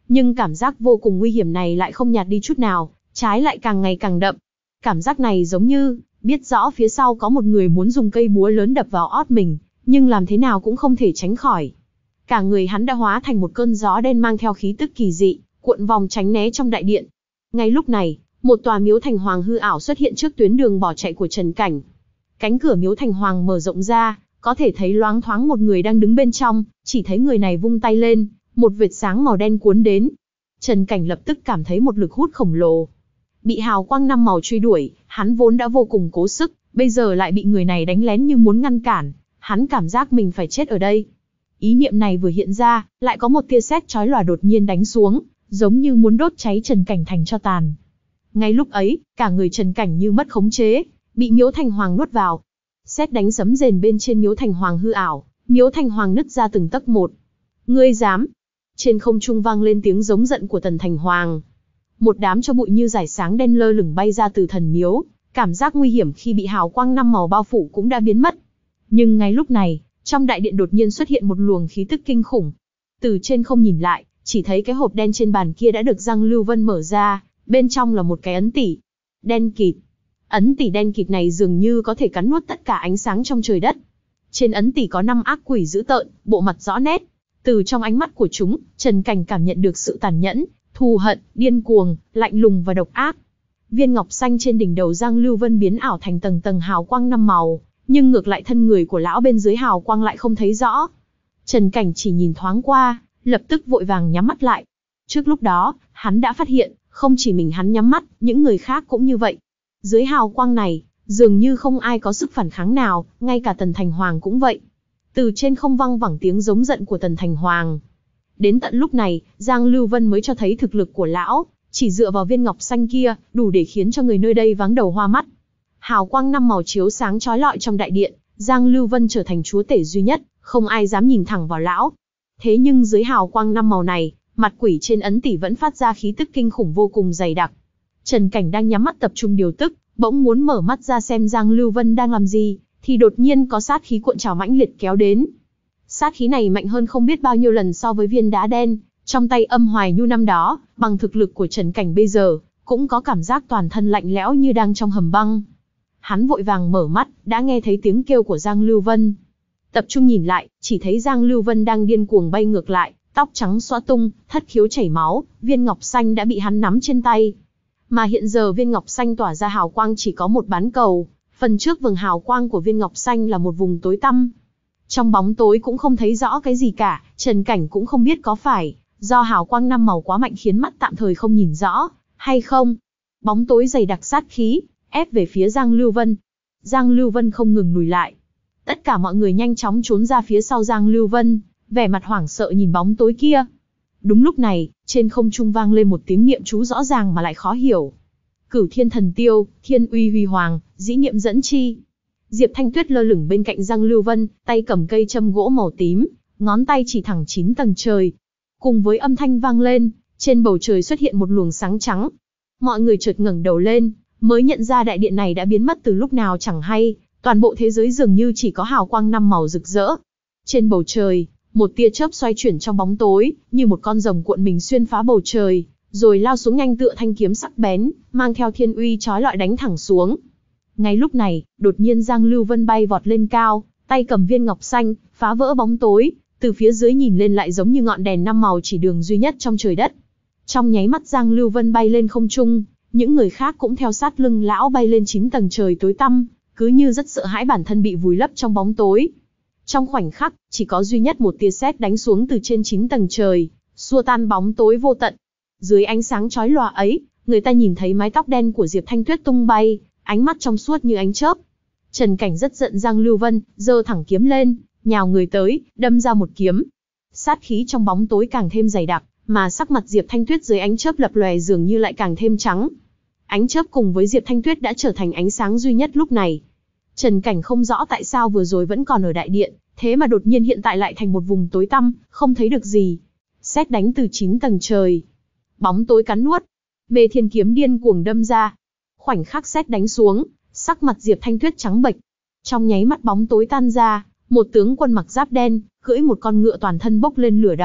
Nhưng cảm giác vô cùng nguy hiểm này lại không nhạt đi chút nào, trái lại càng ngày càng đậm. Cảm giác này giống như, biết rõ phía sau có một người muốn dùng cây búa lớn đập vào ót mình, nhưng làm thế nào cũng không thể tránh khỏi. Cả người hắn đã hóa thành một cơn gió đen mang theo khí tức kỳ dị, cuộn vòng tránh né trong đại điện. Ngay lúc này, một tòa miếu thành hoàng hư ảo xuất hiện trước tuyến đường bỏ chạy của Trần Cảnh. Cánh cửa miếu thành hoàng mở rộng ra, có thể thấy loáng thoáng một người đang đứng bên trong, chỉ thấy người này vung tay lên, một vệt sáng màu đen cuốn đến. Trần Cảnh lập tức cảm thấy một lực hút khổng lồ. Bị hào quang năm màu truy đuổi, hắn vốn đã vô cùng cố sức, bây giờ lại bị người này đánh lén như muốn ngăn cản, hắn cảm giác mình phải chết ở đây. Ý niệm này vừa hiện ra, lại có một tia sét chói lòa đột nhiên đánh xuống, giống như muốn đốt cháy Trần Cảnh thành tro tàn. Ngay lúc ấy, cả người Trần Cảnh như mất khống chế, bị miếu thành hoàng nuốt vào. Sét đánh sấm rền bên trên miếu thành hoàng hư ảo, miếu thành hoàng nứt ra từng tấc một. Ngươi dám? Trên không trung vang lên tiếng giống giận của Tần Thành Hoàng. Một đám cho bụi như dải sáng đen lơ lửng bay ra từ thần miếu, cảm giác nguy hiểm khi bị hào quang năm màu bao phủ cũng đã biến mất. Nhưng ngay lúc này, trong đại điện đột nhiên xuất hiện một luồng khí tức kinh khủng. Từ trên không nhìn lại, chỉ thấy cái hộp đen trên bàn kia đã được Giang Lưu Vân mở ra, bên trong là một cái ấn tỷ. Đen kịt. Ấn tỷ đen kịt này dường như có thể cắn nuốt tất cả ánh sáng trong trời đất. Trên ấn tỷ có năm ác quỷ dữ tợn, bộ mặt rõ nét. Từ trong ánh mắt của chúng, Trần Cảnh cảm nhận được sự tàn nhẫn, thù hận, điên cuồng, lạnh lùng và độc ác. Viên ngọc xanh trên đỉnh đầu Giang Lưu Vân biến ảo thành tầng tầng hào quang năm màu, nhưng ngược lại thân người của lão bên dưới hào quang lại không thấy rõ. Trần Cảnh chỉ nhìn thoáng qua, lập tức vội vàng nhắm mắt lại. Trước lúc đó, hắn đã phát hiện, không chỉ mình hắn nhắm mắt, những người khác cũng như vậy. Dưới hào quang này, dường như không ai có sức phản kháng nào, ngay cả Tần Thành Hoàng cũng vậy. Từ trên không vang vẳng tiếng giống giận của Tần Thành Hoàng. Đến tận lúc này, Giang Lưu Vân mới cho thấy thực lực của lão, chỉ dựa vào viên ngọc xanh kia, đủ để khiến cho người nơi đây váng đầu hoa mắt. Hào quang năm màu chiếu sáng chói lọi trong đại điện, Giang Lưu Vân trở thành chúa tể duy nhất, không ai dám nhìn thẳng vào lão. Thế nhưng dưới hào quang năm màu này, mặt quỷ trên ấn tỷ vẫn phát ra khí tức kinh khủng vô cùng dày đặc. Trần Cảnh đang nhắm mắt tập trung điều tức, bỗng muốn mở mắt ra xem Giang Lưu Vân đang làm gì, thì đột nhiên có sát khí cuộn trào mãnh liệt kéo đến. Sát khí này mạnh hơn không biết bao nhiêu lần so với viên đá đen trong tay Âm Hoài Nhu năm đó, bằng thực lực của Trần Cảnh bây giờ, cũng có cảm giác toàn thân lạnh lẽo như đang trong hầm băng. Hắn vội vàng mở mắt, đã nghe thấy tiếng kêu của Giang Lưu Vân. Tập trung nhìn lại, chỉ thấy Giang Lưu Vân đang điên cuồng bay ngược lại, tóc trắng xõa tung, thất khiếu chảy máu, viên ngọc xanh đã bị hắn nắm trên tay. Mà hiện giờ viên ngọc xanh tỏa ra hào quang chỉ có một bán cầu, phần trước vầng hào quang của viên ngọc xanh là một vùng tối tăm. Trong bóng tối cũng không thấy rõ cái gì cả, Trần Cảnh cũng không biết có phải do hào quang năm màu quá mạnh khiến mắt tạm thời không nhìn rõ, hay không. Bóng tối dày đặc sát khí, ép về phía Giang Lưu Vân. Giang Lưu Vân không ngừng lùi lại. Tất cả mọi người nhanh chóng trốn ra phía sau Giang Lưu Vân, vẻ mặt hoảng sợ nhìn bóng tối kia. Đúng lúc này, trên không trung vang lên một tiếng niệm chú rõ ràng mà lại khó hiểu. Cửu thiên thần tiêu, thiên uy huy hoàng, dĩ niệm dẫn chi. Diệp Thanh Tuyết lơ lửng bên cạnh Giang Lưu Vân, tay cầm cây châm gỗ màu tím, ngón tay chỉ thẳng chín tầng trời. Cùng với âm thanh vang lên, trên bầu trời xuất hiện một luồng sáng trắng. Mọi người chợt ngẩng đầu lên, mới nhận ra đại điện này đã biến mất từ lúc nào chẳng hay, toàn bộ thế giới dường như chỉ có hào quang năm màu rực rỡ. Trên bầu trời, một tia chớp xoay chuyển trong bóng tối, như một con rồng cuộn mình xuyên phá bầu trời, rồi lao xuống nhanh tựa thanh kiếm sắc bén, mang theo thiên uy chói lọi đánh thẳng xuống. Ngay lúc này, đột nhiên Giang Lưu Vân bay vọt lên cao, tay cầm viên ngọc xanh, phá vỡ bóng tối, từ phía dưới nhìn lên lại giống như ngọn đèn năm màu chỉ đường duy nhất trong trời đất. Trong nháy mắt Giang Lưu Vân bay lên không trung, những người khác cũng theo sát lưng lão bay lên chín tầng trời tối tăm, cứ như rất sợ hãi bản thân bị vùi lấp trong bóng tối. Trong khoảnh khắc, chỉ có duy nhất một tia sét đánh xuống từ trên chín tầng trời, xua tan bóng tối vô tận. Dưới ánh sáng chói lòa ấy, người ta nhìn thấy mái tóc đen của Diệp Thanh Tuyết tung bay, ánh mắt trong suốt như ánh chớp. Trần Cảnh rất giận Giang Lưu Vân, giơ thẳng kiếm lên, nhào người tới, đâm ra một kiếm. Sát khí trong bóng tối càng thêm dày đặc, mà sắc mặt Diệp Thanh Tuyết dưới ánh chớp lập lòe dường như lại càng thêm trắng. Ánh chớp cùng với Diệp Thanh Tuyết đã trở thành ánh sáng duy nhất lúc này. Trần Cảnh không rõ tại sao vừa rồi vẫn còn ở đại điện, thế mà đột nhiên hiện tại lại thành một vùng tối tăm, không thấy được gì. Sét đánh từ chín tầng trời. Bóng tối cắn nuốt. Mê Thiên kiếm điên cuồng đâm ra. Khoảnh khắc sét đánh xuống, sắc mặt Diệp Thanh Tuyết trắng bệch. Trong nháy mắt bóng tối tan ra, một tướng quân mặc giáp đen, cưỡi một con ngựa toàn thân bốc lên lửa đỏ,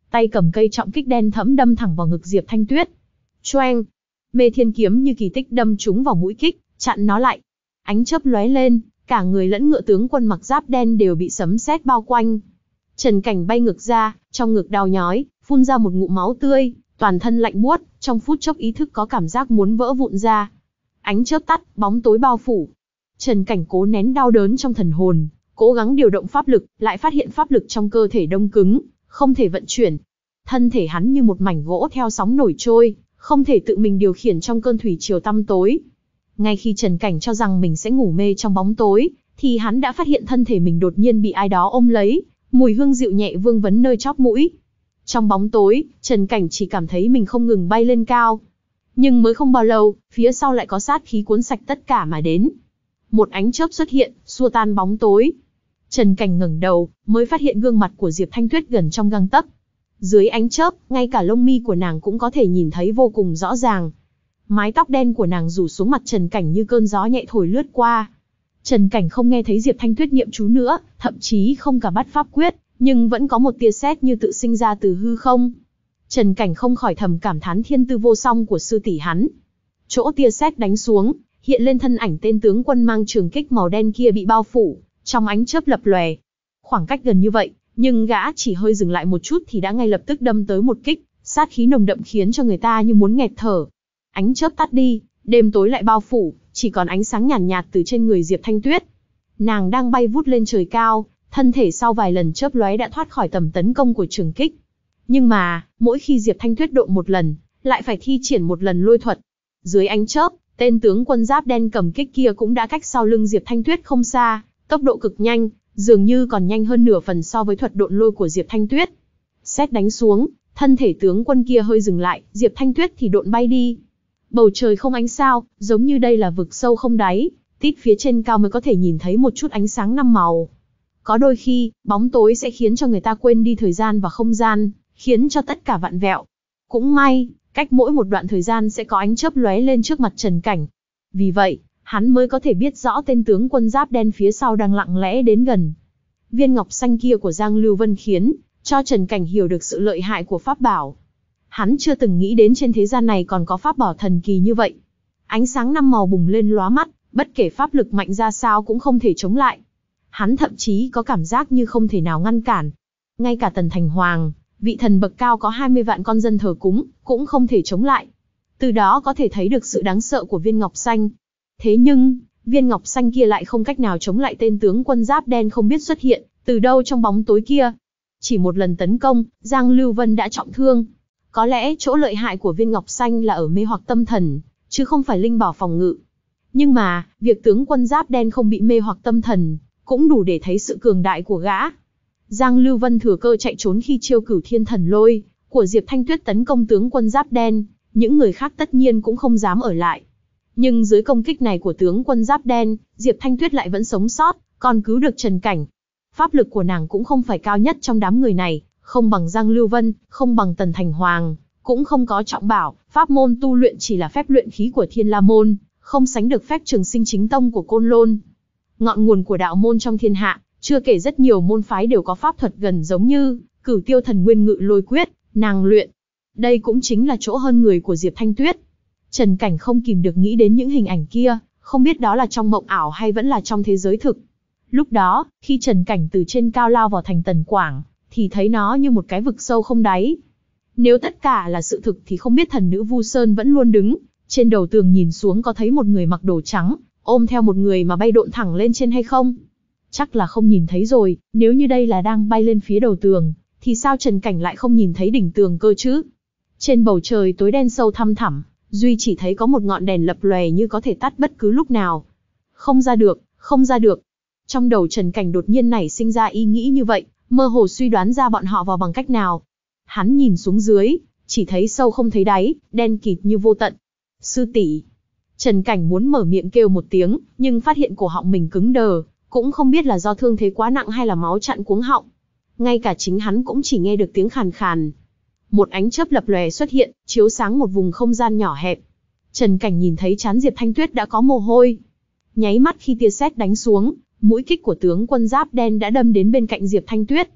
tay cầm cây trọng kích đen thẫm đâm thẳng vào ngực Diệp Thanh Tuyết. Choeng! Mê Thiên kiếm như kỳ tích đâm trúng vào mũi kích, chặn nó lại. Ánh chớp lóe lên, cả người lẫn ngựa tướng quân mặc giáp đen đều bị sấm sét bao quanh. Trần Cảnh bay ngược ra, trong ngực đau nhói, phun ra một ngụm máu tươi, toàn thân lạnh buốt, trong phút chốc ý thức có cảm giác muốn vỡ vụn ra. Ánh chớp tắt, bóng tối bao phủ. Trần Cảnh cố nén đau đớn trong thần hồn, cố gắng điều động pháp lực, lại phát hiện pháp lực trong cơ thể đông cứng, không thể vận chuyển. Thân thể hắn như một mảnh gỗ theo sóng nổi trôi, không thể tự mình điều khiển trong cơn thủy triều tăm tối. Ngay khi Trần Cảnh cho rằng mình sẽ ngủ mê trong bóng tối, thì hắn đã phát hiện thân thể mình đột nhiên bị ai đó ôm lấy, mùi hương dịu nhẹ vương vấn nơi chóp mũi. Trong bóng tối, Trần Cảnh chỉ cảm thấy mình không ngừng bay lên cao. Nhưng mới không bao lâu, phía sau lại có sát khí cuốn sạch tất cả mà đến. Một ánh chớp xuất hiện, xua tan bóng tối. Trần Cảnh ngẩng đầu, mới phát hiện gương mặt của Diệp Thanh Tuyết gần trong gang tấc. Dưới ánh chớp, ngay cả lông mi của nàng cũng có thể nhìn thấy vô cùng rõ ràng. Mái tóc đen của nàng rủ xuống mặt Trần Cảnh như cơn gió nhẹ thổi lướt qua. Trần Cảnh không nghe thấy Diệp Thanh Tuyết niệm chú nữa, thậm chí không cả bắt pháp quyết, nhưng vẫn có một tia sét như tự sinh ra từ hư không. Trần Cảnh không khỏi thầm cảm thán thiên tư vô song của sư tỷ hắn. Chỗ tia sét đánh xuống, hiện lên thân ảnh tên tướng quân mang trường kích màu đen kia bị bao phủ, trong ánh chớp lập lòe. Khoảng cách gần như vậy, nhưng gã chỉ hơi dừng lại một chút thì đã ngay lập tức đâm tới một kích, sát khí nồng đậm khiến cho người ta như muốn nghẹt thở. Ánh chớp tắt đi, đêm tối lại bao phủ, chỉ còn ánh sáng nhàn nhạt, nhạt từ trên người Diệp Thanh Tuyết. Nàng đang bay vút lên trời cao, thân thể sau vài lần chớp lóe đã thoát khỏi tầm tấn công của trường kích. Nhưng mà, mỗi khi Diệp Thanh Tuyết độ một lần, lại phải thi triển một lần lôi thuật. Dưới ánh chớp, tên tướng quân giáp đen cầm kích kia cũng đã cách sau lưng Diệp Thanh Tuyết không xa, tốc độ cực nhanh, dường như còn nhanh hơn nửa phần so với thuật độn lôi của Diệp Thanh Tuyết. Sét đánh xuống, thân thể tướng quân kia hơi dừng lại, Diệp Thanh Tuyết thì độn bay đi. Bầu trời không ánh sao, giống như đây là vực sâu không đáy, tít phía trên cao mới có thể nhìn thấy một chút ánh sáng năm màu. Có đôi khi, bóng tối sẽ khiến cho người ta quên đi thời gian và không gian, khiến cho tất cả vặn vẹo. Cũng may, cách mỗi một đoạn thời gian sẽ có ánh chớp lóe lên trước mặt Trần Cảnh. Vì vậy, hắn mới có thể biết rõ tên tướng quân giáp đen phía sau đang lặng lẽ đến gần. Viên ngọc xanh kia của Giang Lưu Vân khiến cho Trần Cảnh hiểu được sự lợi hại của pháp bảo. Hắn chưa từng nghĩ đến trên thế gian này còn có pháp bảo thần kỳ như vậy. Ánh sáng năm màu bùng lên lóa mắt, bất kể pháp lực mạnh ra sao cũng không thể chống lại. Hắn thậm chí có cảm giác như không thể nào ngăn cản. Ngay cả Tần Thành Hoàng, vị thần bậc cao có hai mươi vạn con dân thờ cúng, cũng không thể chống lại. Từ đó có thể thấy được sự đáng sợ của viên ngọc xanh. Thế nhưng, viên ngọc xanh kia lại không cách nào chống lại tên tướng quân giáp đen không biết xuất hiện từ đâu trong bóng tối kia. Chỉ một lần tấn công, Giang Lưu Vân đã trọng thương. Có lẽ chỗ lợi hại của viên ngọc xanh là ở mê hoặc tâm thần, chứ không phải linh bảo phòng ngự. Nhưng mà, việc tướng quân giáp đen không bị mê hoặc tâm thần, cũng đủ để thấy sự cường đại của gã. Giang Lưu Vân thừa cơ chạy trốn khi chiêu Cửu Thiên Thần Lôi của Diệp Thanh Tuyết tấn công tướng quân giáp đen, những người khác tất nhiên cũng không dám ở lại. Nhưng dưới công kích này của tướng quân giáp đen, Diệp Thanh Tuyết lại vẫn sống sót, còn cứu được Trần Cảnh. Pháp lực của nàng cũng không phải cao nhất trong đám người này, không bằng Giang Lưu Vân, không bằng Tần Thành Hoàng, cũng không có trọng bảo, pháp môn tu luyện chỉ là phép luyện khí của Thiên La Môn, không sánh được phép Trường Sinh Chính Tông của Côn Lôn. Ngọn nguồn của đạo môn trong thiên hạ, chưa kể rất nhiều môn phái đều có pháp thuật gần giống như Cửu Tiêu Thần Nguyên Ngự Lôi Quyết, nàng luyện. Đây cũng chính là chỗ hơn người của Diệp Thanh Tuyết. Trần Cảnh không kìm được nghĩ đến những hình ảnh kia, không biết đó là trong mộng ảo hay vẫn là trong thế giới thực. Lúc đó, khi Trần Cảnh từ trên cao lao vào thành Tần Quảng, thì thấy nó như một cái vực sâu không đáy. Nếu tất cả là sự thực thì không biết thần nữ Vu Sơn vẫn luôn đứng trên đầu tường nhìn xuống có thấy một người mặc đồ trắng, ôm theo một người mà bay độn thẳng lên trên hay không? Chắc là không nhìn thấy rồi, nếu như đây là đang bay lên phía đầu tường, thì sao Trần Cảnh lại không nhìn thấy đỉnh tường cơ chứ? Trên bầu trời tối đen sâu thăm thẳm, duy chỉ thấy có một ngọn đèn lập lòe như có thể tắt bất cứ lúc nào. Không ra được, không ra được. Trong đầu Trần Cảnh đột nhiên nảy sinh ra ý nghĩ như vậy, mơ hồ suy đoán ra bọn họ vào bằng cách nào. Hắn nhìn xuống dưới, chỉ thấy sâu không thấy đáy, đen kịt như vô tận. Sư tỷ. Trần Cảnh muốn mở miệng kêu một tiếng, nhưng phát hiện cổ họng mình cứng đờ, cũng không biết là do thương thế quá nặng hay là máu chặn cuống họng. Ngay cả chính hắn cũng chỉ nghe được tiếng khàn khàn. Một ánh chớp lập lòe xuất hiện, chiếu sáng một vùng không gian nhỏ hẹp. Trần Cảnh nhìn thấy trán Diệp Thanh Tuyết đã có mồ hôi. Nháy mắt khi tia sét đánh xuống, mũi kích của tướng quân giáp đen đã đâm đến bên cạnh Diệp Thanh Tuyết.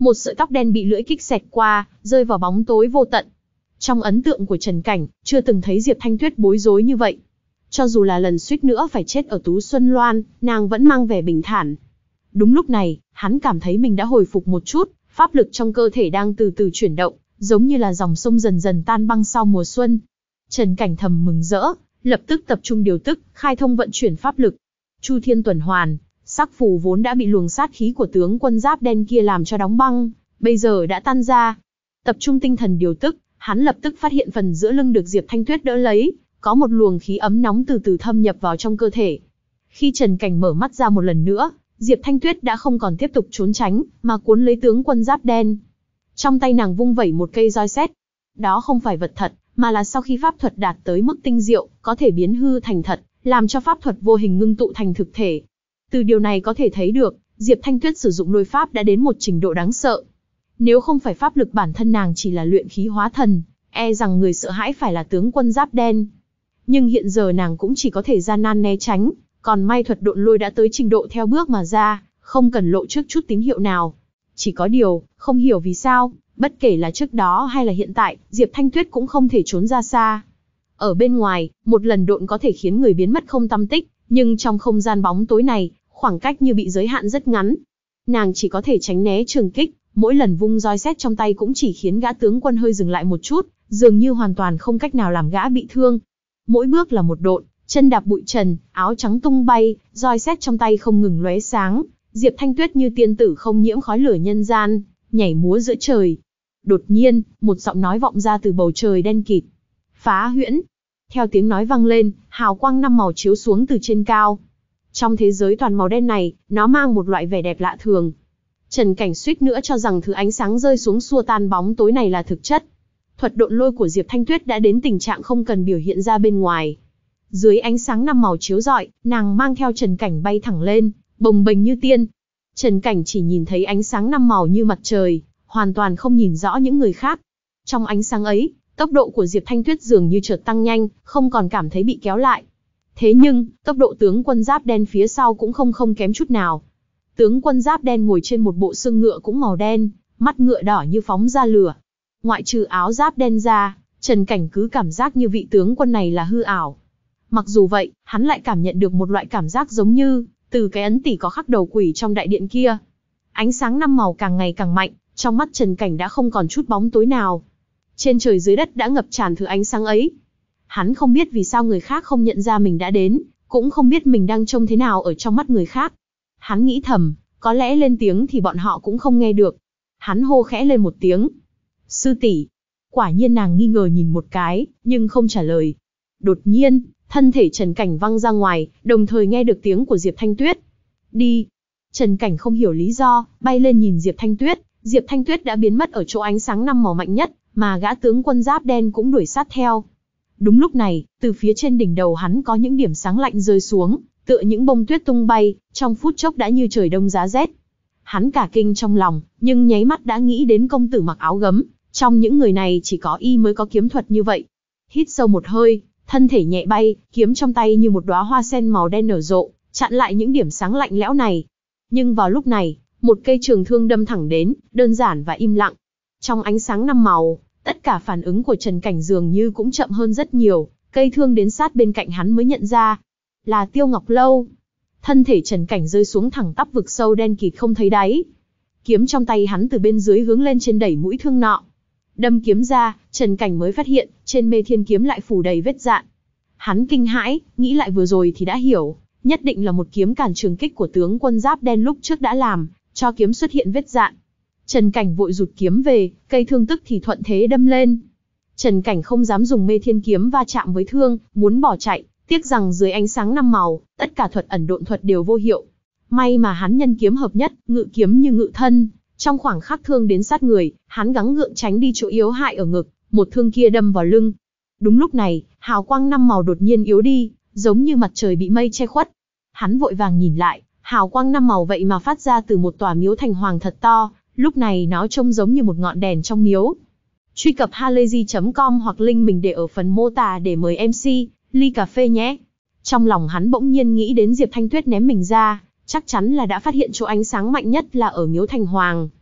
một sợi tóc đen bị lưỡi kích xẹt qua, rơi vào bóng tối vô tận. Trong ấn tượng của Trần Cảnh, chưa từng thấy Diệp Thanh Tuyết bối rối như vậy. Cho dù là lần suýt nữa phải chết ở Tú Xuân Loan, nàng vẫn mang vẻ bình thản. Đúng lúc này, hắn cảm thấy mình đã hồi phục một chút, pháp lực trong cơ thể đang từ từ chuyển động, giống như là dòng sông dần dần tan băng sau mùa xuân. Trần Cảnh thầm mừng rỡ, lập tức tập trung điều tức, khai thông vận chuyển pháp lực. Chu Thiên tuần hoàn, sắc phù vốn đã bị luồng sát khí của tướng quân giáp đen kia làm cho đóng băng, bây giờ đã tan ra. Tập trung tinh thần điều tức, hắn lập tức phát hiện phần giữa lưng được Diệp Thanh Tuyết đỡ lấy, có một luồng khí ấm nóng từ từ thâm nhập vào trong cơ thể. Khi Trần Cảnh mở mắt ra một lần nữa, Diệp Thanh Tuyết đã không còn tiếp tục trốn tránh, mà cuốn lấy tướng quân giáp đen. Trong tay nàng vung vẩy một cây roi sét. Đó không phải vật thật, mà là sau khi pháp thuật đạt tới mức tinh diệu, có thể biến hư thành thật, làm cho pháp thuật vô hình ngưng tụ thành thực thể. Từ điều này có thể thấy được, Diệp Thanh Tuyết sử dụng lôi pháp đã đến một trình độ đáng sợ. Nếu không phải pháp lực bản thân nàng chỉ là luyện khí hóa thần, e rằng người sợ hãi phải là tướng quân giáp đen. Nhưng hiện giờ nàng cũng chỉ có thể gian nan né tránh, còn may thuật độn lôi đã tới trình độ theo bước mà ra, không cần lộ trước chút tín hiệu nào. Chỉ có điều, không hiểu vì sao, bất kể là trước đó hay là hiện tại, Diệp Thanh Tuyết cũng không thể trốn ra xa. Ở bên ngoài, một lần độn có thể khiến người biến mất không tăm tích, nhưng trong không gian bóng tối này, khoảng cách như bị giới hạn rất ngắn. Nàng chỉ có thể tránh né trường kích, mỗi lần vung roi sét trong tay cũng chỉ khiến gã tướng quân hơi dừng lại một chút, dường như hoàn toàn không cách nào làm gã bị thương. Mỗi bước là một độn, chân đạp bụi trần, áo trắng tung bay, roi sét trong tay không ngừng lóe sáng, Diệp Thanh Tuyết như tiên tử không nhiễm khói lửa nhân gian, nhảy múa giữa trời. Đột nhiên, một giọng nói vọng ra từ bầu trời đen kịt. Phá huyễn. Theo tiếng nói vang lên, hào quang năm màu chiếu xuống từ trên cao. Trong thế giới toàn màu đen này, nó mang một loại vẻ đẹp lạ thường. Trần Cảnh suýt nữa cho rằng thứ ánh sáng rơi xuống xua tan bóng tối này là thực chất. Thuật độn lôi của Diệp Thanh Tuyết đã đến tình trạng không cần biểu hiện ra bên ngoài. Dưới ánh sáng năm màu chiếu rọi, nàng mang theo Trần Cảnh bay thẳng lên, bồng bềnh như tiên. Trần Cảnh chỉ nhìn thấy ánh sáng năm màu như mặt trời, hoàn toàn không nhìn rõ những người khác. Trong ánh sáng ấy, tốc độ của Diệp Thanh Tuyết dường như chợt tăng nhanh, không còn cảm thấy bị kéo lại. Thế nhưng, tốc độ tướng quân giáp đen phía sau cũng không không kém chút nào. Tướng quân giáp đen ngồi trên một bộ xương ngựa cũng màu đen, mắt ngựa đỏ như phóng ra lửa. Ngoại trừ áo giáp đen ra, Trần Cảnh cứ cảm giác như vị tướng quân này là hư ảo. Mặc dù vậy, hắn lại cảm nhận được một loại cảm giác giống như từ cái ấn tỷ có khắc đầu quỷ trong đại điện kia. Ánh sáng năm màu càng ngày càng mạnh, trong mắt Trần Cảnh đã không còn chút bóng tối nào. Trên trời dưới đất đã ngập tràn thứ ánh sáng ấy. Hắn không biết vì sao người khác không nhận ra mình đã đến, cũng không biết mình đang trông thế nào ở trong mắt người khác. Hắn nghĩ thầm, có lẽ lên tiếng thì bọn họ cũng không nghe được. Hắn hô khẽ lên một tiếng. Sư tỷ. Quả nhiên nàng nghi ngờ nhìn một cái, nhưng không trả lời. Đột nhiên, thân thể Trần Cảnh văng ra ngoài, đồng thời nghe được tiếng của Diệp Thanh Tuyết. Đi. Trần Cảnh không hiểu lý do, bay lên nhìn Diệp Thanh Tuyết. Diệp Thanh Tuyết đã biến mất ở chỗ ánh sáng năm màu mạnh nhất, mà gã tướng quân giáp đen cũng đuổi sát theo. Đúng lúc này, từ phía trên đỉnh đầu hắn có những điểm sáng lạnh rơi xuống, tựa những bông tuyết tung bay, trong phút chốc đã như trời đông giá rét. Hắn cả kinh trong lòng, nhưng nháy mắt đã nghĩ đến công tử mặc áo gấm, trong những người này chỉ có y mới có kiếm thuật như vậy. Hít sâu một hơi, thân thể nhẹ bay, kiếm trong tay như một đóa hoa sen màu đen nở rộ, chặn lại những điểm sáng lạnh lẽo này. Nhưng vào lúc này, một cây trường thương đâm thẳng đến, đơn giản và im lặng. Trong ánh sáng năm màu, tất cả phản ứng của Trần Cảnh dường như cũng chậm hơn rất nhiều, cây thương đến sát bên cạnh hắn mới nhận ra. Là Tiêu Ngọc Lâu. Thân thể Trần Cảnh rơi xuống thẳng tắp vực sâu đen kịt không thấy đáy. Kiếm trong tay hắn từ bên dưới hướng lên trên đẩy mũi thương nọ. Đâm kiếm ra, Trần Cảnh mới phát hiện, trên mê thiên kiếm lại phủ đầy vết dạn. Hắn kinh hãi, nghĩ lại vừa rồi thì đã hiểu, nhất định là một kiếm cản trường kích của tướng quân giáp đen lúc trước đã làm, cho kiếm xuất hiện vết dạn. Trần Cảnh vội rụt kiếm về, cây thương tức thì thuận thế đâm lên. Trần Cảnh không dám dùng mê thiên kiếm va chạm với thương, muốn bỏ chạy, tiếc rằng dưới ánh sáng năm màu, tất cả thuật ẩn độn thuật đều vô hiệu. May mà hắn nhân kiếm hợp nhất, ngự kiếm như ngự thân, trong khoảng khắc thương đến sát người, hắn gắng gượng tránh đi chỗ yếu hại ở ngực, một thương kia đâm vào lưng. Đúng lúc này, hào quang năm màu đột nhiên yếu đi, giống như mặt trời bị mây che khuất. Hắn vội vàng nhìn lại, hào quang năm màu vậy mà phát ra từ một tòa miếu thành hoàng thật to, lúc này nó trông giống như một ngọn đèn trong miếu. Truy cập halayzi chấm com hoặc link mình để ở phần mô tả để mời em xê, ly cà phê nhé. Trong lòng hắn bỗng nhiên nghĩ đến Diệp Thanh Tuyết ném mình ra, chắc chắn là đã phát hiện chỗ ánh sáng mạnh nhất là ở miếu thành hoàng.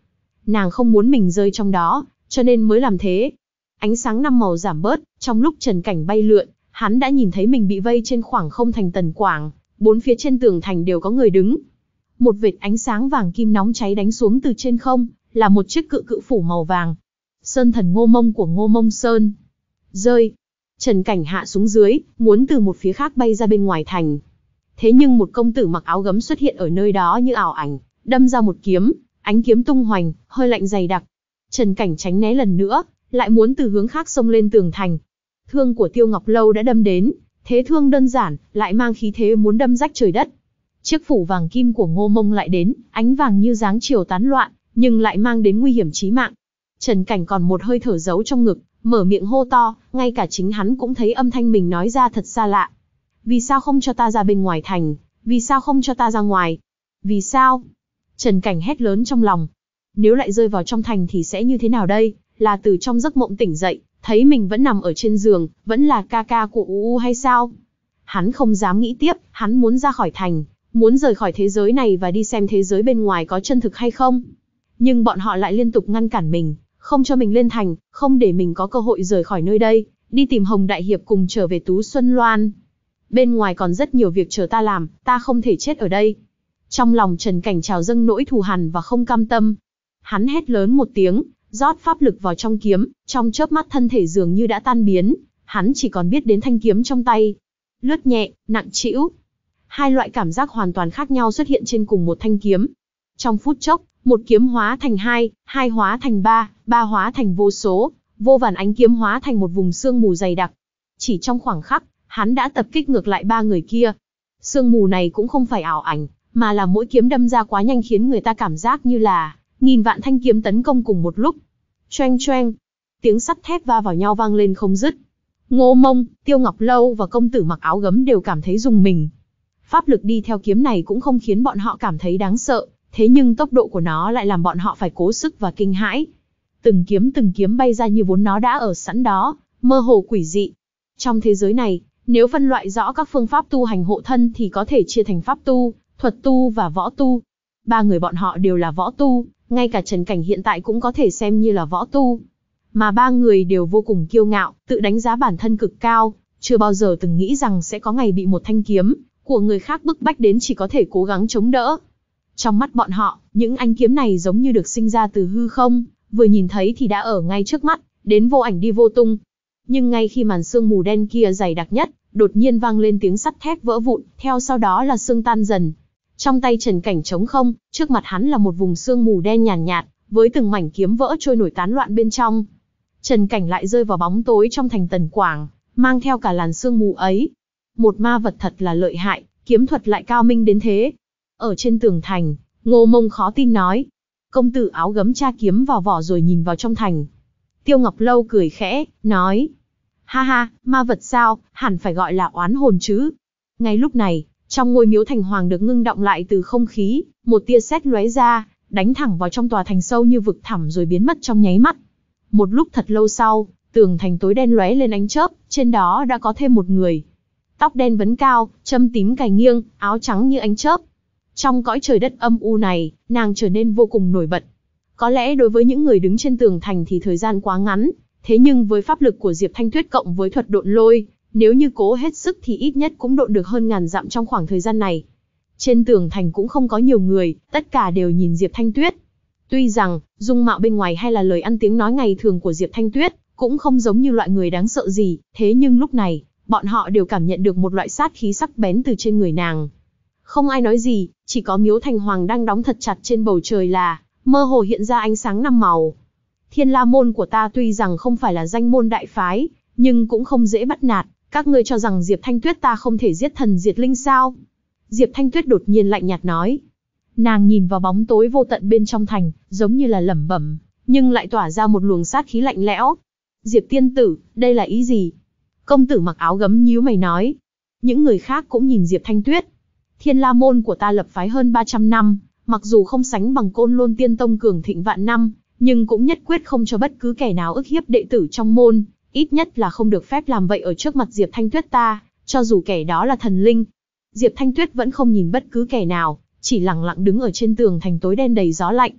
Nàng không muốn mình rơi trong đó, cho nên mới làm thế. Ánh sáng năm màu giảm bớt, trong lúc Trần Cảnh bay lượn, hắn đã nhìn thấy mình bị vây trên khoảng không thành tần quảng, bốn phía trên tường thành đều có người đứng. Một vệt ánh sáng vàng kim nóng cháy đánh xuống từ trên không, là một chiếc cự cự phủ màu vàng. Sơn thần Ngô Mông của Ngô Mông Sơn. Rơi. Trần Cảnh hạ xuống dưới, muốn từ một phía khác bay ra bên ngoài thành. Thế nhưng một công tử mặc áo gấm xuất hiện ở nơi đó như ảo ảnh, đâm ra một kiếm, ánh kiếm tung hoành, hơi lạnh dày đặc. Trần Cảnh tránh né lần nữa, lại muốn từ hướng khác xông lên tường thành. Thương của Tiêu Ngọc Lâu đã đâm đến, thế thương đơn giản, lại mang khí thế muốn đâm rách trời đất. Chiếc phủ vàng kim của Ngô Mông lại đến, ánh vàng như dáng chiều tán loạn, nhưng lại mang đến nguy hiểm chí mạng. Trần Cảnh còn một hơi thở giấu trong ngực, mở miệng hô to, ngay cả chính hắn cũng thấy âm thanh mình nói ra thật xa lạ. Vì sao không cho ta ra bên ngoài thành? Vì sao không cho ta ra ngoài? Vì sao? Trần Cảnh hét lớn trong lòng. Nếu lại rơi vào trong thành thì sẽ như thế nào đây? Là từ trong giấc mộng tỉnh dậy, thấy mình vẫn nằm ở trên giường, vẫn là ca ca của U U hay sao? Hắn không dám nghĩ tiếp, hắn muốn ra khỏi thành, muốn rời khỏi thế giới này và đi xem thế giới bên ngoài có chân thực hay không. Nhưng bọn họ lại liên tục ngăn cản mình, không cho mình lên thành, không để mình có cơ hội rời khỏi nơi đây, đi tìm Hồng Đại Hiệp cùng trở về Tú Xuân Loan. Bên ngoài còn rất nhiều việc chờ ta làm, ta không thể chết ở đây. Trong lòng Trần Cảnh trào dâng nỗi thù hằn và không cam tâm. Hắn hét lớn một tiếng, rót pháp lực vào trong kiếm, trong chớp mắt thân thể dường như đã tan biến, hắn chỉ còn biết đến thanh kiếm trong tay. Lướt nhẹ, nặng trĩu. Hai loại cảm giác hoàn toàn khác nhau xuất hiện trên cùng một thanh kiếm. Trong phút chốc, một kiếm hóa thành hai, hai hóa thành ba, ba hóa thành vô số, vô vàn ánh kiếm hóa thành một vùng sương mù dày đặc. Chỉ trong khoảng khắc, hắn đã tập kích ngược lại ba người kia. Sương mù này cũng không phải ảo ảnh, mà là mỗi kiếm đâm ra quá nhanh khiến người ta cảm giác như là nghìn vạn thanh kiếm tấn công cùng một lúc. Choeng choeng, tiếng sắt thép va vào nhau vang lên không dứt. Ngô Mông, Tiêu Ngọc Lâu và công tử mặc áo gấm đều cảm thấy rùng mình. Pháp lực đi theo kiếm này cũng không khiến bọn họ cảm thấy đáng sợ, thế nhưng tốc độ của nó lại làm bọn họ phải cố sức và kinh hãi. Từng kiếm từng kiếm bay ra như vốn nó đã ở sẵn đó, mơ hồ quỷ dị. Trong thế giới này, nếu phân loại rõ các phương pháp tu hành hộ thân thì có thể chia thành pháp tu, thuật tu và võ tu. Ba người bọn họ đều là võ tu, ngay cả Trần Cảnh hiện tại cũng có thể xem như là võ tu. Mà ba người đều vô cùng kiêu ngạo, tự đánh giá bản thân cực cao, chưa bao giờ từng nghĩ rằng sẽ có ngày bị một thanh kiếm của người khác bức bách đến chỉ có thể cố gắng chống đỡ. Trong mắt bọn họ, những ánh kiếm này giống như được sinh ra từ hư không, vừa nhìn thấy thì đã ở ngay trước mắt, đến vô ảnh đi vô tung. Nhưng ngay khi màn sương mù đen kia dày đặc nhất, đột nhiên vang lên tiếng sắt thép vỡ vụn, theo sau đó là sương tan dần. Trong tay Trần Cảnh trống không, trước mặt hắn là một vùng sương mù đen nhàn nhạt, nhạt, với từng mảnh kiếm vỡ trôi nổi tán loạn bên trong. Trần Cảnh lại rơi vào bóng tối trong thành Tần Quảng, mang theo cả làn sương mù ấy. Một ma vật thật là lợi hại, kiếm thuật lại cao minh đến thế. Ở trên tường thành, Ngô Mông khó tin nói. Công tử áo gấm tra kiếm vào vỏ rồi nhìn vào trong thành. Tiêu Ngọc Lâu cười khẽ, nói. Ha ha, ma vật sao, hẳn phải gọi là oán hồn chứ. Ngay lúc này, trong ngôi miếu thành hoàng được ngưng động lại từ không khí, một tia sét lóe ra, đánh thẳng vào trong tòa thành sâu như vực thẳm rồi biến mất trong nháy mắt. Một lúc thật lâu sau, tường thành tối đen lóe lên ánh chớp, trên đó đã có thêm một người. Tóc đen vấn cao, châm tím cài nghiêng, áo trắng như ánh chớp. Trong cõi trời đất âm u này, nàng trở nên vô cùng nổi bật. Có lẽ đối với những người đứng trên tường thành thì thời gian quá ngắn, thế nhưng với pháp lực của Diệp Thanh Tuyết cộng với thuật độn lôi, nếu như cố hết sức thì ít nhất cũng độn được hơn ngàn dặm trong khoảng thời gian này. Trên tường thành cũng không có nhiều người, tất cả đều nhìn Diệp Thanh Tuyết. Tuy rằng, dung mạo bên ngoài hay là lời ăn tiếng nói ngày thường của Diệp Thanh Tuyết, cũng không giống như loại người đáng sợ gì, thế nhưng lúc này, bọn họ đều cảm nhận được một loại sát khí sắc bén từ trên người nàng. Không ai nói gì, chỉ có miếu thành hoàng đang đóng thật chặt trên bầu trời là, mơ hồ hiện ra ánh sáng năm màu. Thiên La môn của ta tuy rằng không phải là danh môn đại phái, nhưng cũng không dễ bắt nạt, các ngươi cho rằng Diệp Thanh Tuyết ta không thể giết thần diệt linh sao? Diệp Thanh Tuyết đột nhiên lạnh nhạt nói. Nàng nhìn vào bóng tối vô tận bên trong thành, giống như là lẩm bẩm, nhưng lại tỏa ra một luồng sát khí lạnh lẽo. Diệp tiên tử, đây là ý gì? Công tử mặc áo gấm nhíu mày nói. Những người khác cũng nhìn Diệp Thanh Tuyết. Thiên La môn của ta lập phái hơn ba trăm năm, mặc dù không sánh bằng Côn Lôn Tiên Tông cường thịnh vạn năm, nhưng cũng nhất quyết không cho bất cứ kẻ nào ức hiếp đệ tử trong môn, ít nhất là không được phép làm vậy ở trước mặt Diệp Thanh Tuyết ta, cho dù kẻ đó là thần linh. Diệp Thanh Tuyết vẫn không nhìn bất cứ kẻ nào, chỉ lặng lặng đứng ở trên tường thành tối đen đầy gió lạnh.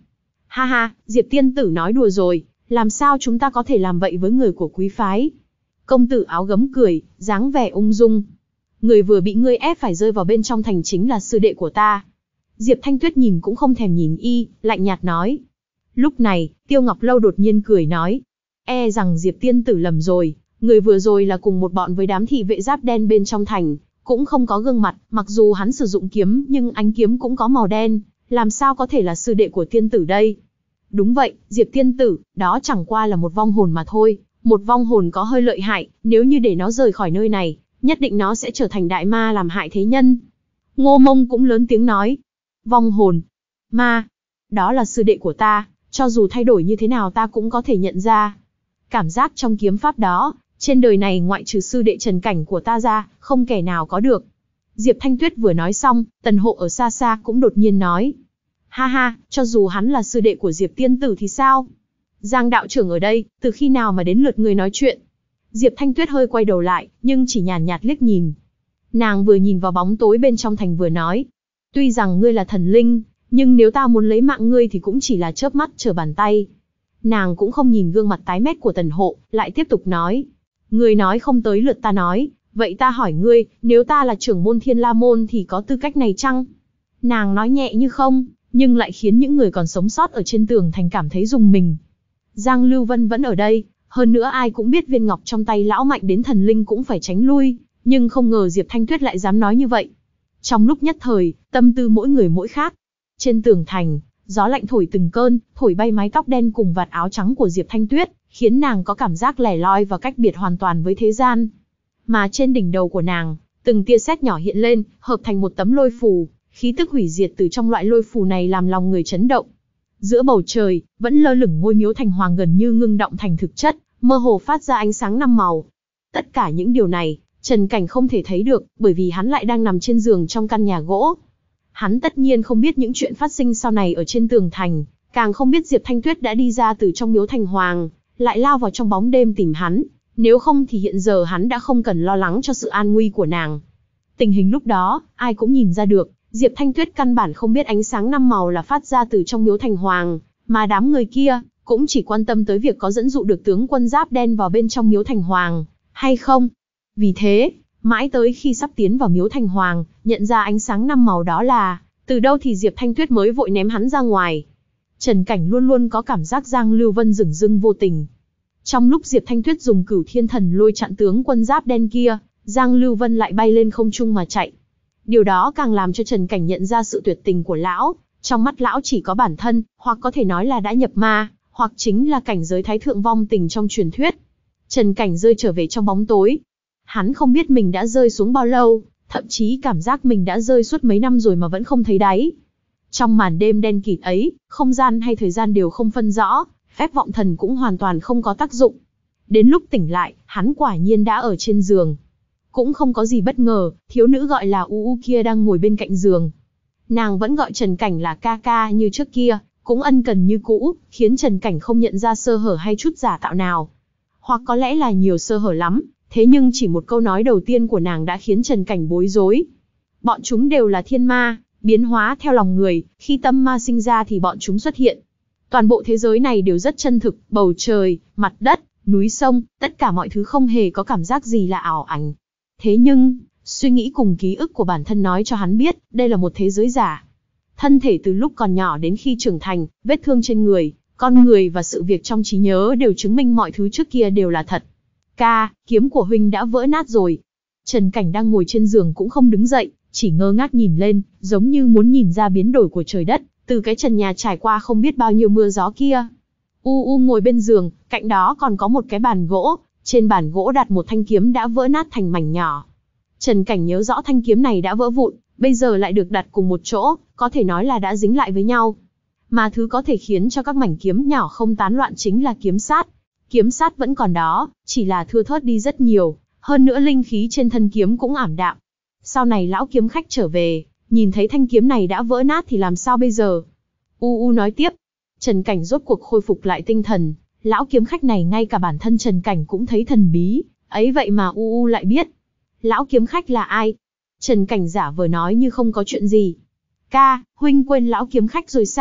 Ha ha, Diệp tiên tử nói đùa rồi, làm sao chúng ta có thể làm vậy với người của quý phái? Công tử áo gấm cười, dáng vẻ ung dung. Người vừa bị ngươi ép phải rơi vào bên trong thành chính là sư đệ của ta. Diệp Thanh Tuyết nhìn cũng không thèm nhìn y, lạnh nhạt nói. Lúc này, Tiêu Ngọc Lâu đột nhiên cười nói. E rằng Diệp tiên tử lầm rồi, người vừa rồi là cùng một bọn với đám thị vệ giáp đen bên trong thành, cũng không có gương mặt, mặc dù hắn sử dụng kiếm nhưng ánh kiếm cũng có màu đen, làm sao có thể là sư đệ của tiên tử đây? Đúng vậy, Diệp tiên tử, đó chẳng qua là một vong hồn mà thôi, một vong hồn có hơi lợi hại, nếu như để nó rời khỏi nơi này, nhất định nó sẽ trở thành đại ma làm hại thế nhân. Ngô Mông cũng lớn tiếng nói. Vong hồn, ma, đó là sư đệ của ta, cho dù thay đổi như thế nào ta cũng có thể nhận ra. Cảm giác trong kiếm pháp đó, trên đời này ngoại trừ sư đệ Trần Cảnh của ta ra, không kẻ nào có được. Diệp Thanh Tuyết vừa nói xong, Tần Hộ ở xa xa cũng đột nhiên nói. Ha ha, cho dù hắn là sư đệ của Diệp tiên tử thì sao? Giang đạo trưởng ở đây, từ khi nào mà đến lượt người nói chuyện? Diệp Thanh Tuyết hơi quay đầu lại, nhưng chỉ nhàn nhạt liếc nhìn. Nàng vừa nhìn vào bóng tối bên trong thành vừa nói. Tuy rằng ngươi là thần linh, nhưng nếu ta muốn lấy mạng ngươi thì cũng chỉ là chớp mắt trở bàn tay. Nàng cũng không nhìn gương mặt tái mét của Tần Hộ, lại tiếp tục nói. Ngươi nói không tới lượt ta nói, vậy ta hỏi ngươi, nếu ta là trưởng môn Thiên La Môn thì có tư cách này chăng? Nàng nói nhẹ như không, nhưng lại khiến những người còn sống sót ở trên tường thành cảm thấy rùng mình. Giang Lưu Vân vẫn ở đây, hơn nữa ai cũng biết viên ngọc trong tay lão mạnh đến thần linh cũng phải tránh lui, nhưng không ngờ Diệp Thanh Tuyết lại dám nói như vậy. Trong lúc nhất thời, tâm tư mỗi người mỗi khác. Trên tường thành, gió lạnh thổi từng cơn, thổi bay mái tóc đen cùng vạt áo trắng của Diệp Thanh Tuyết, khiến nàng có cảm giác lẻ loi và cách biệt hoàn toàn với thế gian. Mà trên đỉnh đầu của nàng, từng tia sét nhỏ hiện lên, hợp thành một tấm lôi phù, khí tức hủy diệt từ trong loại lôi phù này làm lòng người chấn động. Giữa bầu trời, vẫn lơ lửng ngôi miếu thành hoàng gần như ngưng động thành thực chất, mơ hồ phát ra ánh sáng năm màu. Tất cả những điều này, Trần Cảnh không thể thấy được, bởi vì hắn lại đang nằm trên giường trong căn nhà gỗ. Hắn tất nhiên không biết những chuyện phát sinh sau này ở trên tường thành, càng không biết Diệp Thanh Tuyết đã đi ra từ trong miếu thành hoàng, lại lao vào trong bóng đêm tìm hắn, nếu không thì hiện giờ hắn đã không cần lo lắng cho sự an nguy của nàng. Tình hình lúc đó, ai cũng nhìn ra được, Diệp Thanh Tuyết căn bản không biết ánh sáng năm màu là phát ra từ trong miếu thành hoàng, mà đám người kia cũng chỉ quan tâm tới việc có dẫn dụ được tướng quân giáp đen vào bên trong miếu thành hoàng, hay không. Vì thế, mãi tới khi sắp tiến vào miếu thành hoàng, nhận ra ánh sáng năm màu đó là từ đâu thì Diệp Thanh Tuyết mới vội ném hắn ra ngoài. Trần Cảnh luôn luôn có cảm giác Giang Lưu Vân dửng dưng vô tình. Trong lúc Diệp Thanh Tuyết dùng Cửu Thiên Thần Lôi chặn tướng quân giáp đen kia, Giang Lưu Vân lại bay lên không trung mà chạy. Điều đó càng làm cho Trần Cảnh nhận ra sự tuyệt tình của lão, trong mắt lão chỉ có bản thân, hoặc có thể nói là đã nhập ma, hoặc chính là cảnh giới thái thượng vong tình trong truyền thuyết. Trần Cảnh rơi trở về trong bóng tối. Hắn không biết mình đã rơi xuống bao lâu, thậm chí cảm giác mình đã rơi suốt mấy năm rồi mà vẫn không thấy đáy. Trong màn đêm đen kịt ấy, không gian hay thời gian đều không phân rõ, phép vọng thần cũng hoàn toàn không có tác dụng. Đến lúc tỉnh lại, hắn quả nhiên đã ở trên giường. Cũng không có gì bất ngờ, thiếu nữ gọi là U U kia đang ngồi bên cạnh giường. Nàng vẫn gọi Trần Cảnh là ca ca như trước kia, cũng ân cần như cũ, khiến Trần Cảnh không nhận ra sơ hở hay chút giả tạo nào. Hoặc có lẽ là nhiều sơ hở lắm, thế nhưng chỉ một câu nói đầu tiên của nàng đã khiến Trần Cảnh bối rối. Bọn chúng đều là thiên ma, biến hóa theo lòng người, khi tâm ma sinh ra thì bọn chúng xuất hiện. Toàn bộ thế giới này đều rất chân thực, bầu trời, mặt đất, núi sông, tất cả mọi thứ không hề có cảm giác gì là ảo ảnh. Thế nhưng, suy nghĩ cùng ký ức của bản thân nói cho hắn biết, đây là một thế giới giả. Thân thể từ lúc còn nhỏ đến khi trưởng thành, vết thương trên người, con người và sự việc trong trí nhớ đều chứng minh mọi thứ trước kia đều là thật. Ca, kiếm của huynh đã vỡ nát rồi. Trần Cảnh đang ngồi trên giường cũng không đứng dậy, chỉ ngơ ngác nhìn lên, giống như muốn nhìn ra biến đổi của trời đất, từ cái trần nhà trải qua không biết bao nhiêu mưa gió kia. U U ngồi bên giường, cạnh đó còn có một cái bàn gỗ, trên bàn gỗ đặt một thanh kiếm đã vỡ nát thành mảnh nhỏ. Trần Cảnh nhớ rõ thanh kiếm này đã vỡ vụn, bây giờ lại được đặt cùng một chỗ, có thể nói là đã dính lại với nhau. Mà thứ có thể khiến cho các mảnh kiếm nhỏ không tán loạn chính là kiếm sát. Kiếm sát vẫn còn đó, chỉ là thưa thớt đi rất nhiều, hơn nữa linh khí trên thân kiếm cũng ảm đạm. Sau này lão kiếm khách trở về, nhìn thấy thanh kiếm này đã vỡ nát thì làm sao bây giờ? U U nói tiếp. Trần Cảnh rốt cuộc khôi phục lại tinh thần, lão kiếm khách này ngay cả bản thân Trần Cảnh cũng thấy thần bí, ấy vậy mà U U lại biết. Lão kiếm khách là ai? Trần Cảnh giả vờ nói như không có chuyện gì. Ca, huynh quên lão kiếm khách rồi sao?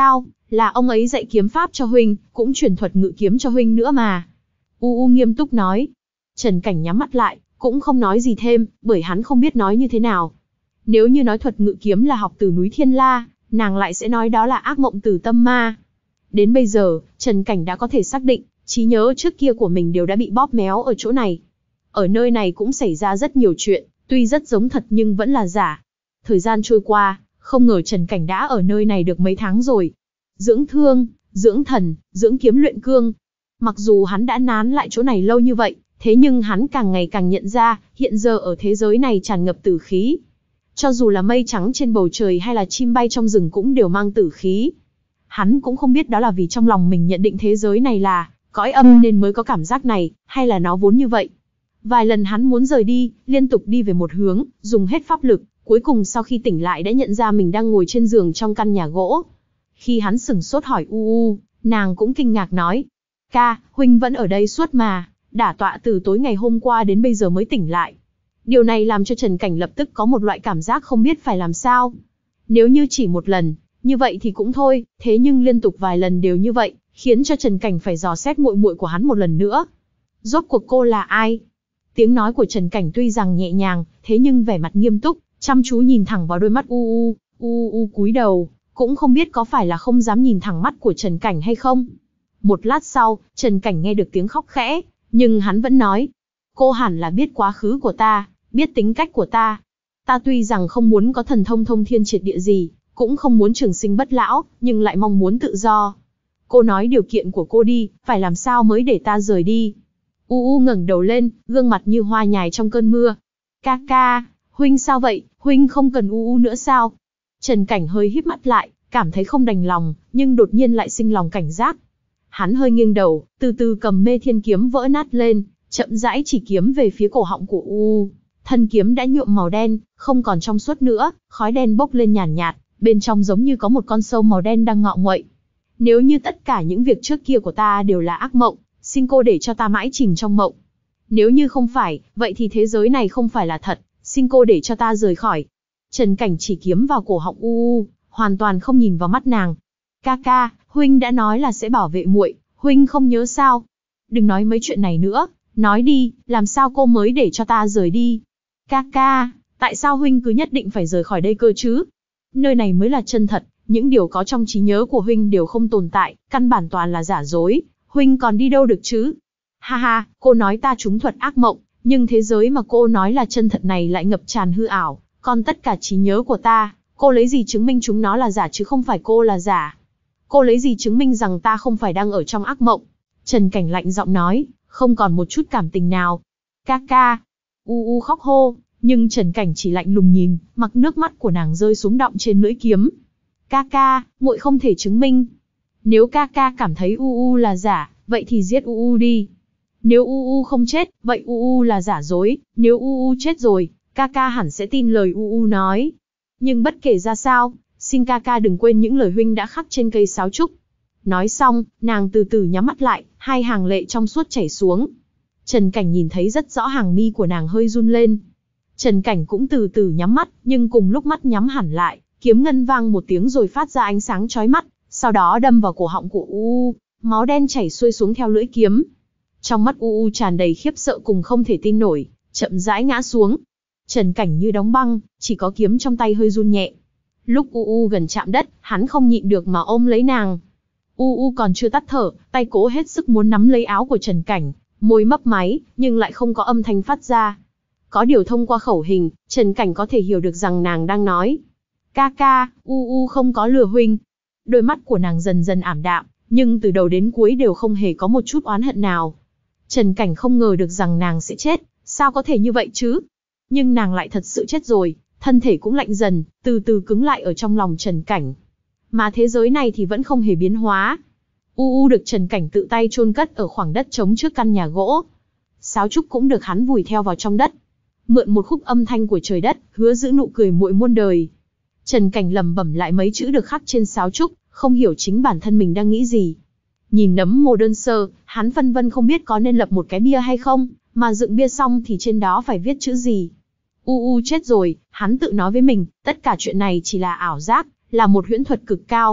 Là ông ấy dạy kiếm pháp cho huynh, cũng truyền thuật ngự kiếm cho huynh nữa mà. U U nghiêm túc nói. Trần Cảnh nhắm mắt lại, cũng không nói gì thêm, bởi hắn không biết nói như thế nào. Nếu như nói thuật ngự kiếm là học từ núi Thiên La, nàng lại sẽ nói đó là ác mộng từ tâm ma. Đến bây giờ, Trần Cảnh đã có thể xác định, trí nhớ trước kia của mình đều đã bị bóp méo ở chỗ này. Ở nơi này cũng xảy ra rất nhiều chuyện, tuy rất giống thật nhưng vẫn là giả. Thời gian trôi qua, không ngờ Trần Cảnh đã ở nơi này được mấy tháng rồi. Dưỡng thương, dưỡng thần, dưỡng kiếm luyện cương. Mặc dù hắn đã nán lại chỗ này lâu như vậy, thế nhưng hắn càng ngày càng nhận ra, hiện giờ ở thế giới này tràn ngập tử khí. Cho dù là mây trắng trên bầu trời hay là chim bay trong rừng cũng đều mang tử khí. Hắn cũng không biết đó là vì trong lòng mình nhận định thế giới này là cõi âm nên mới có cảm giác này, hay là nó vốn như vậy. Vài lần hắn muốn rời đi, liên tục đi về một hướng, dùng hết pháp lực, cuối cùng sau khi tỉnh lại đã nhận ra mình đang ngồi trên giường trong căn nhà gỗ. Khi hắn sửng sốt hỏi U U, nàng cũng kinh ngạc nói, ca, huynh vẫn ở đây suốt mà, đả tọa từ tối ngày hôm qua đến bây giờ mới tỉnh lại. Điều này làm cho Trần Cảnh lập tức có một loại cảm giác không biết phải làm sao. Nếu như chỉ một lần, như vậy thì cũng thôi, thế nhưng liên tục vài lần đều như vậy, khiến cho Trần Cảnh phải dò xét muội muội của hắn một lần nữa. Rốt cuộc cô là ai? Tiếng nói của Trần Cảnh tuy rằng nhẹ nhàng, thế nhưng vẻ mặt nghiêm túc, chăm chú nhìn thẳng vào đôi mắt U U, U U cúi đầu, cũng không biết có phải là không dám nhìn thẳng mắt của Trần Cảnh hay không. Một lát sau, Trần Cảnh nghe được tiếng khóc khẽ, nhưng hắn vẫn nói, cô hẳn là biết quá khứ của ta, biết tính cách của ta. Ta tuy rằng không muốn có thần thông thông thiên triệt địa gì, cũng không muốn trường sinh bất lão, nhưng lại mong muốn tự do. Cô nói điều kiện của cô đi, phải làm sao mới để ta rời đi. U U ngẩng đầu lên, gương mặt như hoa nhài trong cơn mưa. Ca ca, huynh sao vậy, huynh không cần U U nữa sao? Trần Cảnh hơi híp mắt lại, cảm thấy không đành lòng, nhưng đột nhiên lại sinh lòng cảnh giác. Hắn hơi nghiêng đầu, từ từ cầm mê thiên kiếm vỡ nát lên, chậm rãi chỉ kiếm về phía cổ họng của U U. Thân kiếm đã nhuộm màu đen, không còn trong suốt nữa, khói đen bốc lên nhàn nhạt, nhạt, bên trong giống như có một con sâu màu đen đang ngọ nguậy. Nếu như tất cả những việc trước kia của ta đều là ác mộng, xin cô để cho ta mãi chìm trong mộng. Nếu như không phải, vậy thì thế giới này không phải là thật, xin cô để cho ta rời khỏi. Trần Cảnh chỉ kiếm vào cổ họng U U, hoàn toàn không nhìn vào mắt nàng. Ca ca, huynh đã nói là sẽ bảo vệ muội, huynh không nhớ sao? Đừng nói mấy chuyện này nữa, nói đi, làm sao cô mới để cho ta rời đi? Ca ca, tại sao huynh cứ nhất định phải rời khỏi đây cơ chứ? Nơi này mới là chân thật, những điều có trong trí nhớ của huynh đều không tồn tại, căn bản toàn là giả dối, huynh còn đi đâu được chứ? Ha ha, cô nói ta trúng thuật ác mộng, nhưng thế giới mà cô nói là chân thật này lại ngập tràn hư ảo, còn tất cả trí nhớ của ta, cô lấy gì chứng minh chúng nó là giả chứ không phải cô là giả? Cô lấy gì chứng minh rằng ta không phải đang ở trong ác mộng? Trần Cảnh lạnh giọng nói, không còn một chút cảm tình nào. Ca ca. U U khóc hô, nhưng Trần Cảnh chỉ lạnh lùng nhìn, mặc nước mắt của nàng rơi xuống đọng trên lưỡi kiếm. Ca ca, muội không thể chứng minh. Nếu ca ca cảm thấy U U là giả, vậy thì giết U U đi. Nếu U U không chết, vậy U U là giả dối, nếu U U chết rồi, ca ca hẳn sẽ tin lời U U nói. Nhưng bất kể ra sao, xin ca ca đừng quên những lời huynh đã khắc trên cây sáo trúc. Nói xong, nàng từ từ nhắm mắt lại, hai hàng lệ trong suốt chảy xuống. Trần Cảnh nhìn thấy rất rõ hàng mi của nàng hơi run lên. Trần Cảnh cũng từ từ nhắm mắt, nhưng cùng lúc mắt nhắm hẳn lại, kiếm ngân vang một tiếng rồi phát ra ánh sáng chói mắt, sau đó đâm vào cổ họng của U U, máu đen chảy xuôi xuống theo lưỡi kiếm. Trong mắt U U tràn đầy khiếp sợ cùng không thể tin nổi, chậm rãi ngã xuống. Trần Cảnh như đóng băng, chỉ có kiếm trong tay hơi run nhẹ. Lúc U U gần chạm đất, hắn không nhịn được mà ôm lấy nàng. U U còn chưa tắt thở, tay cố hết sức muốn nắm lấy áo của Trần Cảnh, môi mấp máy, nhưng lại không có âm thanh phát ra. Có điều thông qua khẩu hình, Trần Cảnh có thể hiểu được rằng nàng đang nói. Ca ca, U U không có lừa huynh. Đôi mắt của nàng dần dần ảm đạm, nhưng từ đầu đến cuối đều không hề có một chút oán hận nào. Trần Cảnh không ngờ được rằng nàng sẽ chết, sao có thể như vậy chứ? Nhưng nàng lại thật sự chết rồi, thân thể cũng lạnh dần, từ từ cứng lại ở trong lòng Trần Cảnh. Mà thế giới này thì vẫn không hề biến hóa. U U được Trần Cảnh tự tay chôn cất ở khoảng đất trống trước căn nhà gỗ. Sáo trúc cũng được hắn vùi theo vào trong đất. Mượn một khúc âm thanh của trời đất, hứa giữ nụ cười muội muôn đời. Trần Cảnh lẩm bẩm lại mấy chữ được khắc trên sáo trúc, không hiểu chính bản thân mình đang nghĩ gì. Nhìn nấm mồ đơn sơ, hắn phân vân không biết có nên lập một cái bia hay không, mà dựng bia xong thì trên đó phải viết chữ gì. U U chết rồi, hắn tự nói với mình, tất cả chuyện này chỉ là ảo giác, là một huyễn thuật cực cao.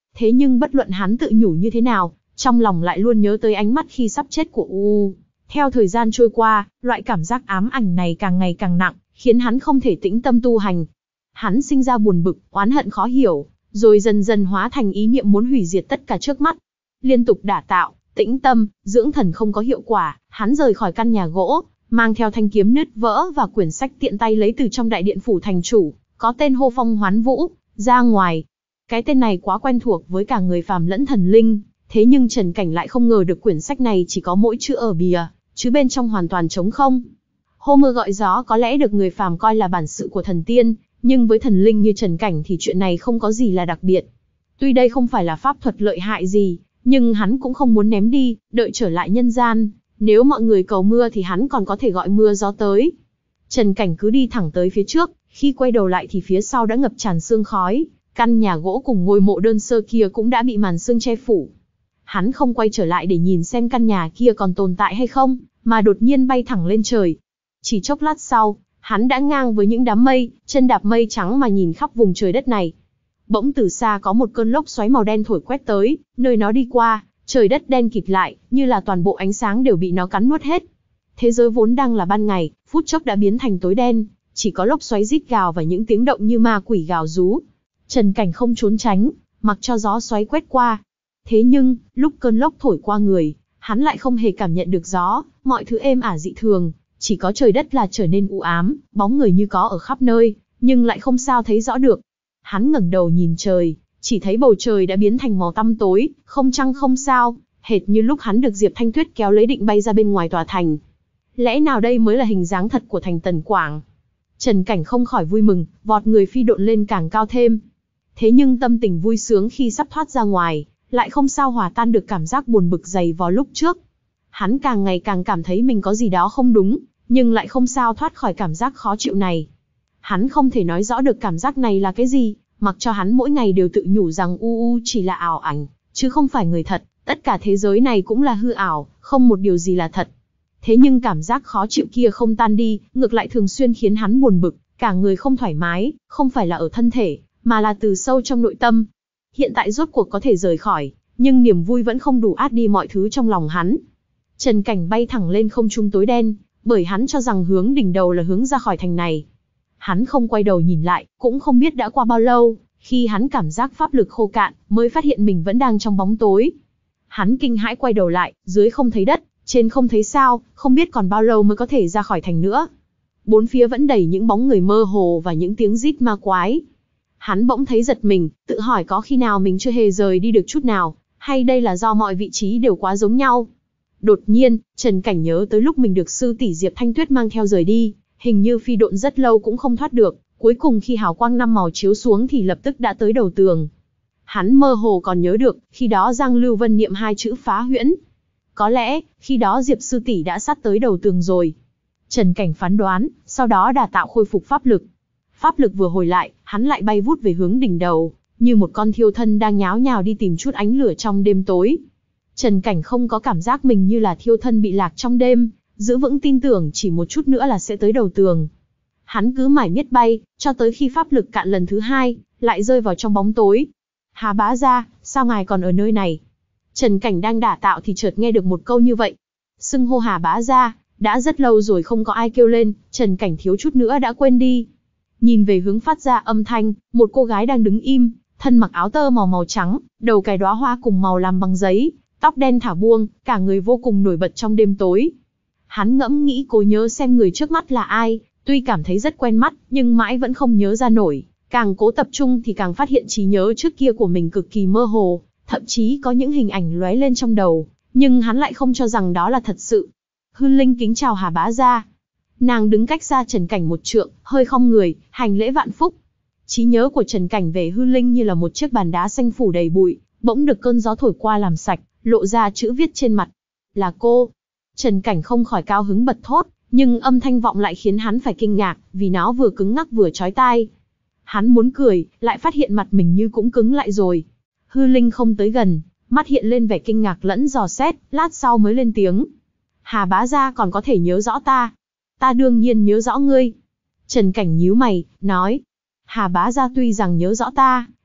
Thế nhưng bất luận hắn tự nhủ như thế nào, trong lòng lại luôn nhớ tới ánh mắt khi sắp chết của U U. Theo thời gian trôi qua, loại cảm giác ám ảnh này càng ngày càng nặng, khiến hắn không thể tĩnh tâm tu hành. Hắn sinh ra buồn bực, oán hận khó hiểu, rồi dần dần hóa thành ý niệm muốn hủy diệt tất cả trước mắt. Liên tục đả tạo, tĩnh tâm, dưỡng thần không có hiệu quả, hắn rời khỏi căn nhà gỗ, mang theo thanh kiếm nứt vỡ và quyển sách tiện tay lấy từ trong đại điện phủ thành chủ, có tên Hô Phong Hoán Vũ, ra ngoài. Cái tên này quá quen thuộc với cả người phàm lẫn thần linh, thế nhưng Trần Cảnh lại không ngờ được quyển sách này chỉ có mỗi chữ ở bìa, chứ bên trong hoàn toàn trống không. Hô mưa gọi gió có lẽ được người phàm coi là bản sự của thần tiên, nhưng với thần linh như Trần Cảnh thì chuyện này không có gì là đặc biệt. Tuy đây không phải là pháp thuật lợi hại gì, nhưng hắn cũng không muốn ném đi, đợi trở lại nhân gian. Nếu mọi người cầu mưa thì hắn còn có thể gọi mưa gió tới. Trần Cảnh cứ đi thẳng tới phía trước, khi quay đầu lại thì phía sau đã ngập tràn sương khói, căn nhà gỗ cùng ngôi mộ đơn sơ kia cũng đã bị màn sương che phủ. Hắn không quay trở lại để nhìn xem căn nhà kia còn tồn tại hay không, mà đột nhiên bay thẳng lên trời. Chỉ chốc lát sau, hắn đã ngang với những đám mây, chân đạp mây trắng mà nhìn khắp vùng trời đất này. Bỗng từ xa có một cơn lốc xoáy màu đen thổi quét tới, nơi nó đi qua, trời đất đen kịt lại, như là toàn bộ ánh sáng đều bị nó cắn nuốt hết. Thế giới vốn đang là ban ngày, phút chốc đã biến thành tối đen, chỉ có lốc xoáy rít gào và những tiếng động như ma quỷ gào rú. Trần Cảnh không trốn tránh, mặc cho gió xoáy quét qua. Thế nhưng, lúc cơn lốc thổi qua người, hắn lại không hề cảm nhận được gió, mọi thứ êm ả dị thường, chỉ có trời đất là trở nên u ám, bóng người như có ở khắp nơi, nhưng lại không sao thấy rõ được. Hắn ngẩng đầu nhìn trời, chỉ thấy bầu trời đã biến thành màu tăm tối, không trăng không sao, hệt như lúc hắn được Diệp Thanh Tuyết kéo lấy định bay ra bên ngoài tòa thành. Lẽ nào đây mới là hình dáng thật của thành Tần Quảng? Trần Cảnh không khỏi vui mừng, vọt người phi độn lên càng cao thêm. Thế nhưng tâm tình vui sướng khi sắp thoát ra ngoài, lại không sao hòa tan được cảm giác buồn bực dày vò lúc trước. Hắn càng ngày càng cảm thấy mình có gì đó không đúng, nhưng lại không sao thoát khỏi cảm giác khó chịu này. Hắn không thể nói rõ được cảm giác này là cái gì, mặc cho hắn mỗi ngày đều tự nhủ rằng U U chỉ là ảo ảnh, chứ không phải người thật, tất cả thế giới này cũng là hư ảo, không một điều gì là thật. Thế nhưng cảm giác khó chịu kia không tan đi, ngược lại thường xuyên khiến hắn buồn bực, cả người không thoải mái, không phải là ở thân thể, mà là từ sâu trong nội tâm. Hiện tại rốt cuộc có thể rời khỏi, nhưng niềm vui vẫn không đủ át đi mọi thứ trong lòng hắn. Trần Cảnh bay thẳng lên không trung tối đen, bởi hắn cho rằng hướng đỉnh đầu là hướng ra khỏi thành này. Hắn không quay đầu nhìn lại, cũng không biết đã qua bao lâu, khi hắn cảm giác pháp lực khô cạn, mới phát hiện mình vẫn đang trong bóng tối. Hắn kinh hãi quay đầu lại, dưới không thấy đất, trên không thấy sao, không biết còn bao lâu mới có thể ra khỏi thành nữa. Bốn phía vẫn đầy những bóng người mơ hồ và những tiếng rít ma quái. Hắn bỗng thấy giật mình, tự hỏi có khi nào mình chưa hề rời đi được chút nào, hay đây là do mọi vị trí đều quá giống nhau. Đột nhiên, Trần Cảnh nhớ tới lúc mình được sư tỷ Diệp Thanh Tuyết mang theo rời đi, hình như phi độn rất lâu cũng không thoát được, cuối cùng khi hào quang năm màu chiếu xuống thì lập tức đã tới đầu tường. Hắn mơ hồ còn nhớ được, khi đó Giang Lưu Vân niệm hai chữ phá huyễn. Có lẽ, khi đó Diệp sư tỷ đã sát tới đầu tường rồi. Trần Cảnh phán đoán, sau đó đả tạo khôi phục pháp lực. Pháp lực vừa hồi lại, hắn lại bay vút về hướng đỉnh đầu, như một con thiêu thân đang nháo nhào đi tìm chút ánh lửa trong đêm tối. Trần Cảnh không có cảm giác mình như là thiêu thân bị lạc trong đêm, giữ vững tin tưởng chỉ một chút nữa là sẽ tới đầu tường. Hắn cứ mải miết bay, cho tới khi pháp lực cạn lần thứ hai, lại rơi vào trong bóng tối. Hà bá gia, sao ngài còn ở nơi này? Trần Cảnh đang đả tạo thì chợt nghe được một câu như vậy. Xưng hô Hà bá gia, đã rất lâu rồi không có ai kêu lên, Trần Cảnh thiếu chút nữa đã quên đi. Nhìn về hướng phát ra âm thanh, một cô gái đang đứng im, thân mặc áo tơ màu màu trắng, đầu cài đóa hoa cùng màu làm bằng giấy, tóc đen thả buông, cả người vô cùng nổi bật trong đêm tối. Hắn ngẫm nghĩ cố nhớ xem người trước mắt là ai, tuy cảm thấy rất quen mắt, nhưng mãi vẫn không nhớ ra nổi. Càng cố tập trung thì càng phát hiện trí nhớ trước kia của mình cực kỳ mơ hồ, thậm chí có những hình ảnh lóe lên trong đầu, nhưng hắn lại không cho rằng đó là thật sự. Hư Linh kính chào Hà bá gia. Nàng đứng cách xa Trần Cảnh một trượng, hơi khom người, hành lễ vạn phúc. Trí nhớ của Trần Cảnh về Hư Linh như là một chiếc bàn đá xanh phủ đầy bụi, bỗng được cơn gió thổi qua làm sạch, lộ ra chữ viết trên mặt. Là cô. Trần Cảnh không khỏi cao hứng bật thốt, nhưng âm thanh vọng lại khiến hắn phải kinh ngạc, vì nó vừa cứng ngắc vừa chói tai. Hắn muốn cười, lại phát hiện mặt mình như cũng cứng lại rồi. Hư Linh không tới gần, mắt hiện lên vẻ kinh ngạc lẫn dò xét, lát sau mới lên tiếng. Hà bá gia còn có thể nhớ rõ ta. Ta đương nhiên nhớ rõ ngươi. Trần Cảnh nhíu mày, nói. Hà bá gia tuy rằng nhớ rõ ta,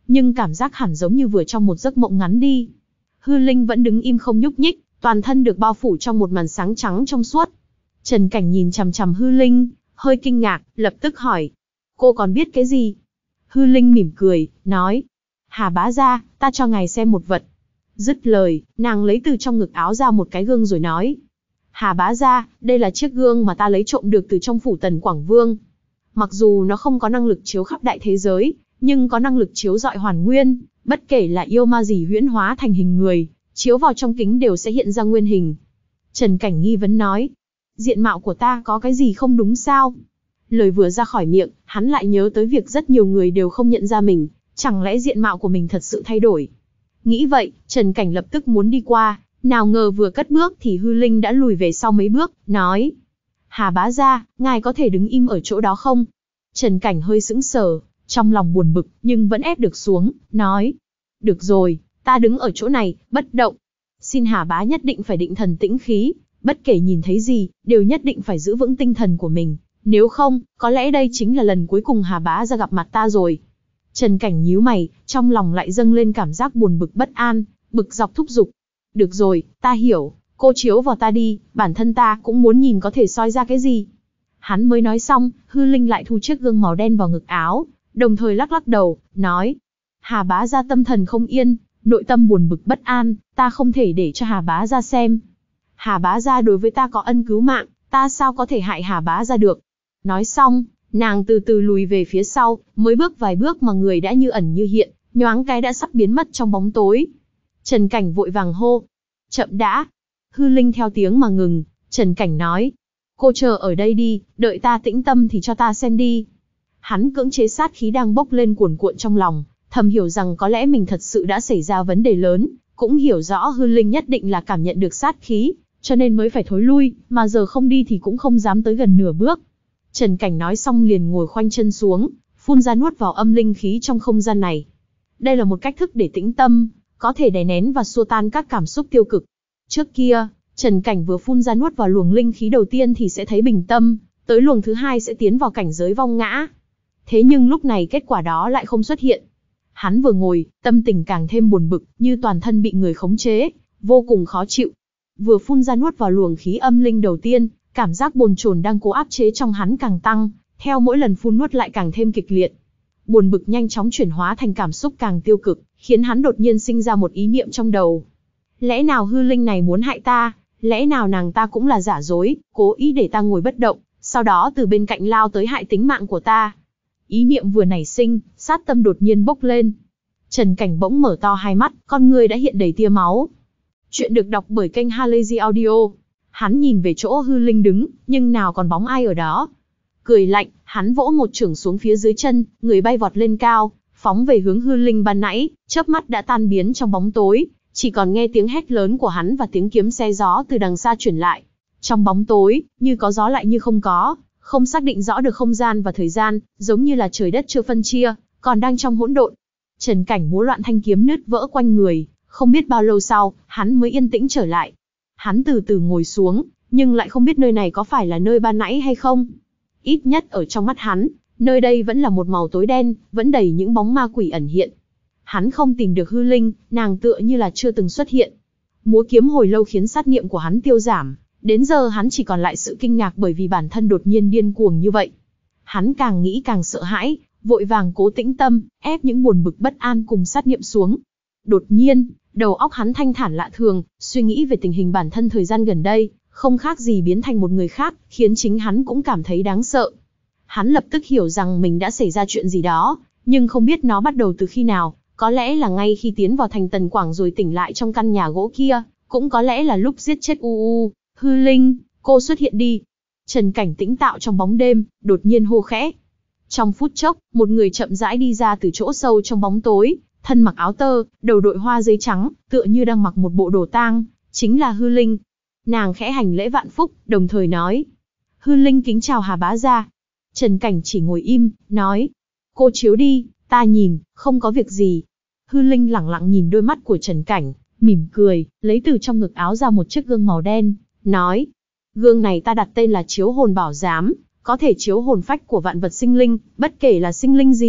nhưng cảm giác hẳn giống như vừa trong một giấc mộng ngắn đi. Hư Linh vẫn đứng im không nhúc nhích, toàn thân được bao phủ trong một màn sáng trắng trong suốt. Trần Cảnh nhìn chằm chằm Hư Linh, hơi kinh ngạc, lập tức hỏi. Cô còn biết cái gì? Hư Linh mỉm cười, nói. Hà bá gia, ta cho ngài xem một vật. Dứt lời, nàng lấy từ trong ngực áo ra một cái gương rồi nói. Hà bá gia, đây là chiếc gương mà ta lấy trộm được từ trong phủ Tần Quảng Vương. Mặc dù nó không có năng lực chiếu khắp đại thế giới, nhưng có năng lực chiếu rọi hoàn nguyên, bất kể là yêu ma gì huyễn hóa thành hình người, chiếu vào trong kính đều sẽ hiện ra nguyên hình. Trần Cảnh nghi vấn nói. Diện mạo của ta có cái gì không đúng sao? Lời vừa ra khỏi miệng, hắn lại nhớ tới việc rất nhiều người đều không nhận ra mình, chẳng lẽ diện mạo của mình thật sự thay đổi? Nghĩ vậy, Trần Cảnh lập tức muốn đi qua, nào ngờ vừa cất bước thì Hư Linh đã lùi về sau mấy bước, nói. Hà bá gia, ngài có thể đứng im ở chỗ đó không? Trần Cảnh hơi sững sờ, trong lòng buồn bực, nhưng vẫn ép được xuống, nói. Được rồi, ta đứng ở chỗ này, bất động. Xin Hà bá nhất định phải định thần tĩnh khí, bất kể nhìn thấy gì, đều nhất định phải giữ vững tinh thần của mình. Nếu không, có lẽ đây chính là lần cuối cùng Hà bá gia gặp mặt ta rồi. Trần Cảnh nhíu mày, trong lòng lại dâng lên cảm giác buồn bực bất an, bực dọc thúc giục. Được rồi, ta hiểu, cô chiếu vào ta đi, bản thân ta cũng muốn nhìn có thể soi ra cái gì. Hắn mới nói xong, Hư Linh lại thu chiếc gương màu đen vào ngực áo, đồng thời lắc lắc đầu, nói. Hà bá gia tâm thần không yên, nội tâm buồn bực bất an, ta không thể để cho Hà bá gia xem. Hà bá gia đối với ta có ân cứu mạng, ta sao có thể hại Hà bá gia được. Nói xong, nàng từ từ lùi về phía sau, mới bước vài bước mà người đã như ẩn như hiện, nhoáng cái đã sắp biến mất trong bóng tối. Trần Cảnh vội vàng hô. Chậm đã. Hư Linh theo tiếng mà ngừng, Trần Cảnh nói. Cô chờ ở đây đi, đợi ta tĩnh tâm thì cho ta xem đi. Hắn cưỡng chế sát khí đang bốc lên cuồn cuộn trong lòng, thầm hiểu rằng có lẽ mình thật sự đã xảy ra vấn đề lớn, cũng hiểu rõ Hư Linh nhất định là cảm nhận được sát khí, cho nên mới phải thối lui, mà giờ không đi thì cũng không dám tới gần nửa bước. Trần Cảnh nói xong liền ngồi khoanh chân xuống, phun ra nuốt vào âm linh khí trong không gian này. Đây là một cách thức để tĩnh tâm, có thể đè nén và xua tan các cảm xúc tiêu cực. Trước kia, Trần Cảnh vừa phun ra nuốt vào luồng linh khí đầu tiên thì sẽ thấy bình tâm, tới luồng thứ hai sẽ tiến vào cảnh giới vong ngã. Thế nhưng lúc này kết quả đó lại không xuất hiện. Hắn vừa ngồi, tâm tình càng thêm buồn bực, như toàn thân bị người khống chế, vô cùng khó chịu. Vừa phun ra nuốt vào luồng khí âm linh đầu tiên, cảm giác bồn chồn đang cố áp chế trong hắn càng tăng, theo mỗi lần phun nuốt lại càng thêm kịch liệt. Buồn bực nhanh chóng chuyển hóa thành cảm xúc càng tiêu cực, khiến hắn đột nhiên sinh ra một ý niệm trong đầu. Lẽ nào Hư Linh này muốn hại ta, lẽ nào nàng ta cũng là giả dối, cố ý để ta ngồi bất động, sau đó từ bên cạnh lao tới hại tính mạng của ta. Ý niệm vừa nảy sinh, sát tâm đột nhiên bốc lên. Trần Cảnh bỗng mở to hai mắt, con người đã hiện đầy tia máu. Chuyện được đọc bởi kênh Halazy Audio. Hắn nhìn về chỗ Hư Linh đứng, nhưng nào còn bóng ai ở đó. Cười lạnh, hắn vỗ một chưởng xuống phía dưới chân, người bay vọt lên cao, phóng về hướng Hư Linh ban nãy, chớp mắt đã tan biến trong bóng tối, chỉ còn nghe tiếng hét lớn của hắn và tiếng kiếm xe gió từ đằng xa truyền lại. Trong bóng tối, như có gió lại như không có, không xác định rõ được không gian và thời gian, giống như là trời đất chưa phân chia, còn đang trong hỗn độn. Trần Cảnh múa loạn thanh kiếm nứt vỡ quanh người, không biết bao lâu sau, hắn mới yên tĩnh trở lại. Hắn từ từ ngồi xuống, nhưng lại không biết nơi này có phải là nơi ban nãy hay không. Ít nhất ở trong mắt hắn, nơi đây vẫn là một màu tối đen, vẫn đầy những bóng ma quỷ ẩn hiện. Hắn không tìm được Hư Linh, nàng tựa như là chưa từng xuất hiện. Múa kiếm hồi lâu khiến sát niệm của hắn tiêu giảm, đến giờ hắn chỉ còn lại sự kinh ngạc bởi vì bản thân đột nhiên điên cuồng như vậy. Hắn càng nghĩ càng sợ hãi, vội vàng cố tĩnh tâm, ép những buồn bực bất an cùng sát niệm xuống. Đột nhiên, đầu óc hắn thanh thản lạ thường, suy nghĩ về tình hình bản thân thời gian gần đây, không khác gì biến thành một người khác, khiến chính hắn cũng cảm thấy đáng sợ. Hắn lập tức hiểu rằng mình đã xảy ra chuyện gì đó, nhưng không biết nó bắt đầu từ khi nào, có lẽ là ngay khi tiến vào thành Tần Quảng rồi tỉnh lại trong căn nhà gỗ kia, cũng có lẽ là lúc giết chết U U. Hư Linh, cô xuất hiện đi. Trần Cảnh tĩnh tạo trong bóng đêm, đột nhiên hô khẽ. Trong phút chốc, một người chậm rãi đi ra từ chỗ sâu trong bóng tối, thân mặc áo tơ, đầu đội hoa giấy trắng, tựa như đang mặc một bộ đồ tang, chính là Hư Linh. Nàng khẽ hành lễ vạn phúc, đồng thời nói. Hư Linh kính chào Hà bá gia. Trần Cảnh chỉ ngồi im, nói. Cô chiếu đi, ta nhìn, không có việc gì. Hư Linh lẳng lặng nhìn đôi mắt của Trần Cảnh, mỉm cười, lấy từ trong ngực áo ra một chiếc gương màu đen, nói. Gương này ta đặt tên là chiếu hồn bảo giám, có thể chiếu hồn phách của vạn vật sinh linh, bất kể là sinh linh gì,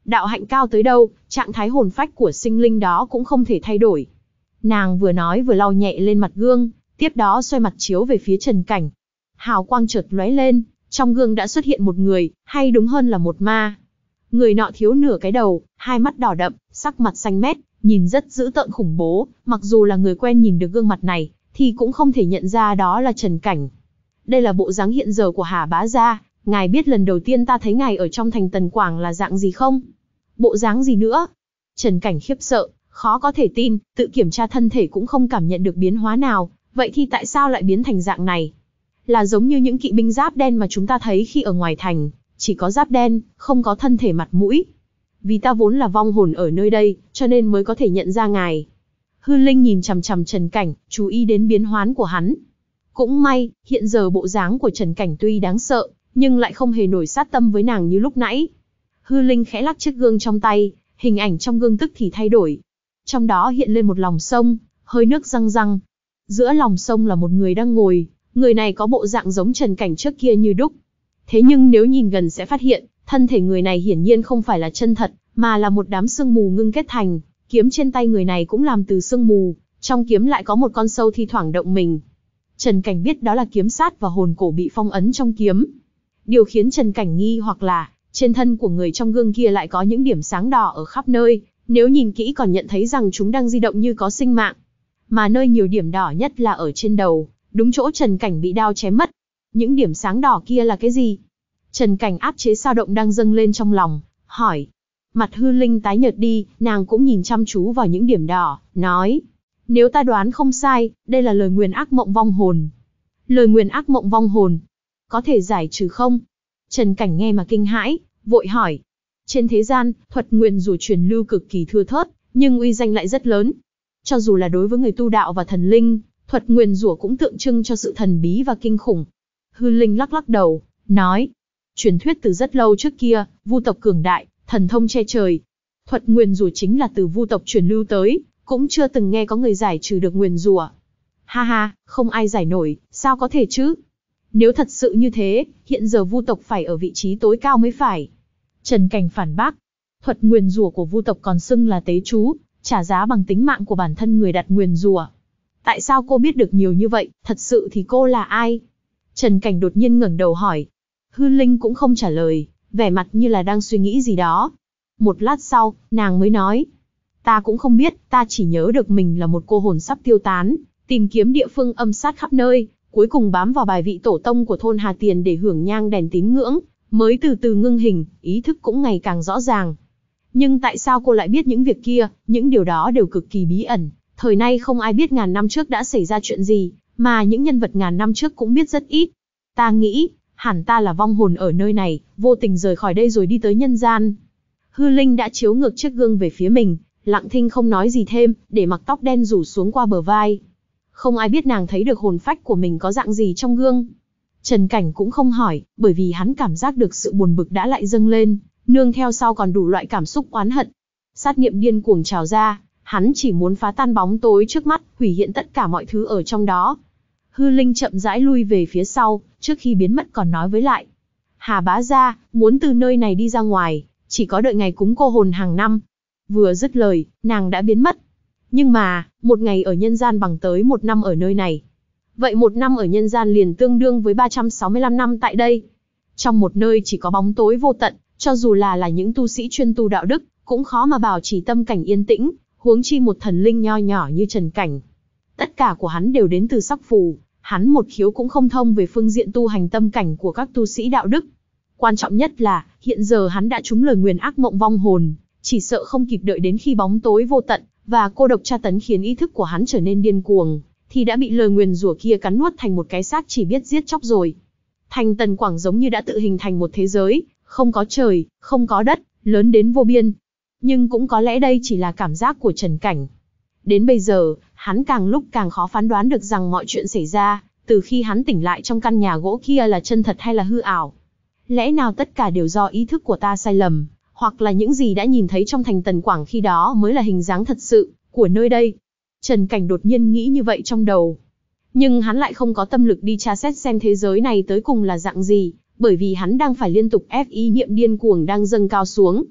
Đạo hạnh cao tới đâu, trạng thái hồn phách của sinh linh đó cũng không thể thay đổi. Nàng vừa nói vừa lau nhẹ lên mặt gương, tiếp đó xoay mặt chiếu về phía Trần Cảnh. Hào quang chợt lóe lên, trong gương đã xuất hiện một người, hay đúng hơn là một ma. Người nọ thiếu nửa cái đầu, hai mắt đỏ đậm, sắc mặt xanh mét, nhìn rất dữ tợn khủng bố, mặc dù là người quen nhìn được gương mặt này, thì cũng không thể nhận ra đó là Trần Cảnh. Đây là bộ dáng hiện giờ của Hà bá gia, ngài biết lần đầu tiên ta thấy ngài ở trong thành Tần Quảng là dạng gì không? Bộ dáng gì nữa? Trần Cảnh khiếp sợ, khó có thể tin, tự kiểm tra thân thể cũng không cảm nhận được biến hóa nào, vậy thì tại sao lại biến thành dạng này? Là giống như những kỵ binh giáp đen mà chúng ta thấy khi ở ngoài thành, chỉ có giáp đen, không có thân thể mặt mũi. Vì ta vốn là vong hồn ở nơi đây, cho nên mới có thể nhận ra ngài. Hư Linh nhìn chằm chằm Trần Cảnh, chú ý đến biến hóa của hắn. Cũng may, hiện giờ bộ dáng của Trần Cảnh tuy đáng sợ, nhưng lại không hề nổi sát tâm với nàng như lúc nãy. Hư Linh khẽ lắc chiếc gương trong tay, hình ảnh trong gương tức thì thay đổi. Trong đó hiện lên một lòng sông, hơi nước răng răng. Giữa lòng sông là một người đang ngồi, người này có bộ dạng giống Trần Cảnh trước kia như đúc. Thế nhưng nếu nhìn gần sẽ phát hiện, thân thể người này hiển nhiên không phải là chân thật, mà là một đám sương mù ngưng kết thành. Kiếm trên tay người này cũng làm từ sương mù, trong kiếm lại có một con sâu thi thoảng động mình. Trần Cảnh biết đó là kiếm sát và hồn cổ bị phong ấn trong kiếm. Điều khiến Trần Cảnh nghi hoặc là, trên thân của người trong gương kia lại có những điểm sáng đỏ ở khắp nơi, nếu nhìn kỹ còn nhận thấy rằng chúng đang di động như có sinh mạng. Mà nơi nhiều điểm đỏ nhất là ở trên đầu, đúng chỗ Trần Cảnh bị đao chém mất. Những điểm sáng đỏ kia là cái gì? Trần Cảnh áp chế sao động đang dâng lên trong lòng, hỏi. Mặt Hư Linh tái nhợt đi, nàng cũng nhìn chăm chú vào những điểm đỏ, nói. Nếu ta đoán không sai, đây là lời nguyền ác mộng vong hồn. Lời nguyền ác mộng vong hồn, có thể giải trừ không? Trần Cảnh nghe mà kinh hãi, vội hỏi. Trên thế gian, thuật nguyền rủa truyền lưu cực kỳ thưa thớt, nhưng uy danh lại rất lớn. Cho dù là đối với người tu đạo và thần linh, thuật nguyền rủa cũng tượng trưng cho sự thần bí và kinh khủng. Hư Linh lắc lắc đầu, nói. Truyền thuyết từ rất lâu trước kia, vu tộc cường đại, thần thông che trời. Thuật nguyền rủa chính là từ vu tộc truyền lưu tới, cũng chưa từng nghe có người giải trừ được nguyền rủa. Ha ha, không ai giải nổi, sao có thể chứ? Nếu thật sự như thế, hiện giờ vu tộc phải ở vị trí tối cao mới phải. Trần Cảnh phản bác. Thuật nguyền rủa của vu tộc còn xưng là tế chú, trả giá bằng tính mạng của bản thân người đặt nguyền rủa. Tại sao cô biết được nhiều như vậy, thật sự thì cô là ai? Trần Cảnh đột nhiên ngẩng đầu hỏi. Hư Linh cũng không trả lời, vẻ mặt như là đang suy nghĩ gì đó. Một lát sau, nàng mới nói. Ta cũng không biết, ta chỉ nhớ được mình là một cô hồn sắp tiêu tán, tìm kiếm địa phương âm sát khắp nơi, cuối cùng bám vào bài vị tổ tông của thôn Hà Tiền để hưởng nhang đèn tín ngưỡng, mới từ từ ngưng hình, ý thức cũng ngày càng rõ ràng. Nhưng tại sao cô lại biết những việc kia, những điều đó đều cực kỳ bí ẩn, thời nay không ai biết ngàn năm trước đã xảy ra chuyện gì, mà những nhân vật ngàn năm trước cũng biết rất ít. Ta nghĩ, hẳn ta là vong hồn ở nơi này, vô tình rời khỏi đây rồi đi tới nhân gian. Hư Linh đã chiếu ngược chiếc gương về phía mình, lặng thinh không nói gì thêm, để mặc tóc đen rủ xuống qua bờ vai. Không ai biết nàng thấy được hồn phách của mình có dạng gì trong gương. Trần Cảnh cũng không hỏi, bởi vì hắn cảm giác được sự buồn bực đã lại dâng lên, nương theo sau còn đủ loại cảm xúc oán hận. Sát niệm điên cuồng trào ra, hắn chỉ muốn phá tan bóng tối trước mắt, hủy hiện tất cả mọi thứ ở trong đó. Hư Linh chậm rãi lui về phía sau, trước khi biến mất còn nói với lại. Hà bá gia, muốn từ nơi này đi ra ngoài, chỉ có đợi ngày cúng cô hồn hàng năm. Vừa dứt lời, nàng đã biến mất. Nhưng mà, một ngày ở nhân gian bằng tới một năm ở nơi này. Vậy một năm ở nhân gian liền tương đương với ba trăm sáu mươi lăm năm tại đây. Trong một nơi chỉ có bóng tối vô tận, cho dù là là những tu sĩ chuyên tu đạo đức, cũng khó mà bảo trì tâm cảnh yên tĩnh, huống chi một thần linh nho nhỏ như Trần Cảnh. Tất cả của hắn đều đến từ sắc phù, hắn một khiếu cũng không thông về phương diện tu hành tâm cảnh của các tu sĩ đạo đức. Quan trọng nhất là, hiện giờ hắn đã trúng lời nguyền ác mộng vong hồn, chỉ sợ không kịp đợi đến khi bóng tối vô tận, và cô độc tra tấn khiến ý thức của hắn trở nên điên cuồng, thì đã bị lời nguyền rủa kia cắn nuốt thành một cái xác chỉ biết giết chóc rồi. Thành Tần Quảng giống như đã tự hình thành một thế giới, không có trời, không có đất, lớn đến vô biên. Nhưng cũng có lẽ đây chỉ là cảm giác của Trần Cảnh. Đến bây giờ, hắn càng lúc càng khó phán đoán được rằng mọi chuyện xảy ra, từ khi hắn tỉnh lại trong căn nhà gỗ kia là chân thật hay là hư ảo. Lẽ nào tất cả đều do ý thức của ta sai lầm, hoặc là những gì đã nhìn thấy trong thành Tần Quảng khi đó mới là hình dáng thật sự của nơi đây? Trần Cảnh đột nhiên nghĩ như vậy trong đầu. Nhưng hắn lại không có tâm lực đi tra xét xem thế giới này tới cùng là dạng gì, bởi vì hắn đang phải liên tục ép ý niệm điên cuồng đang dâng cao xuống.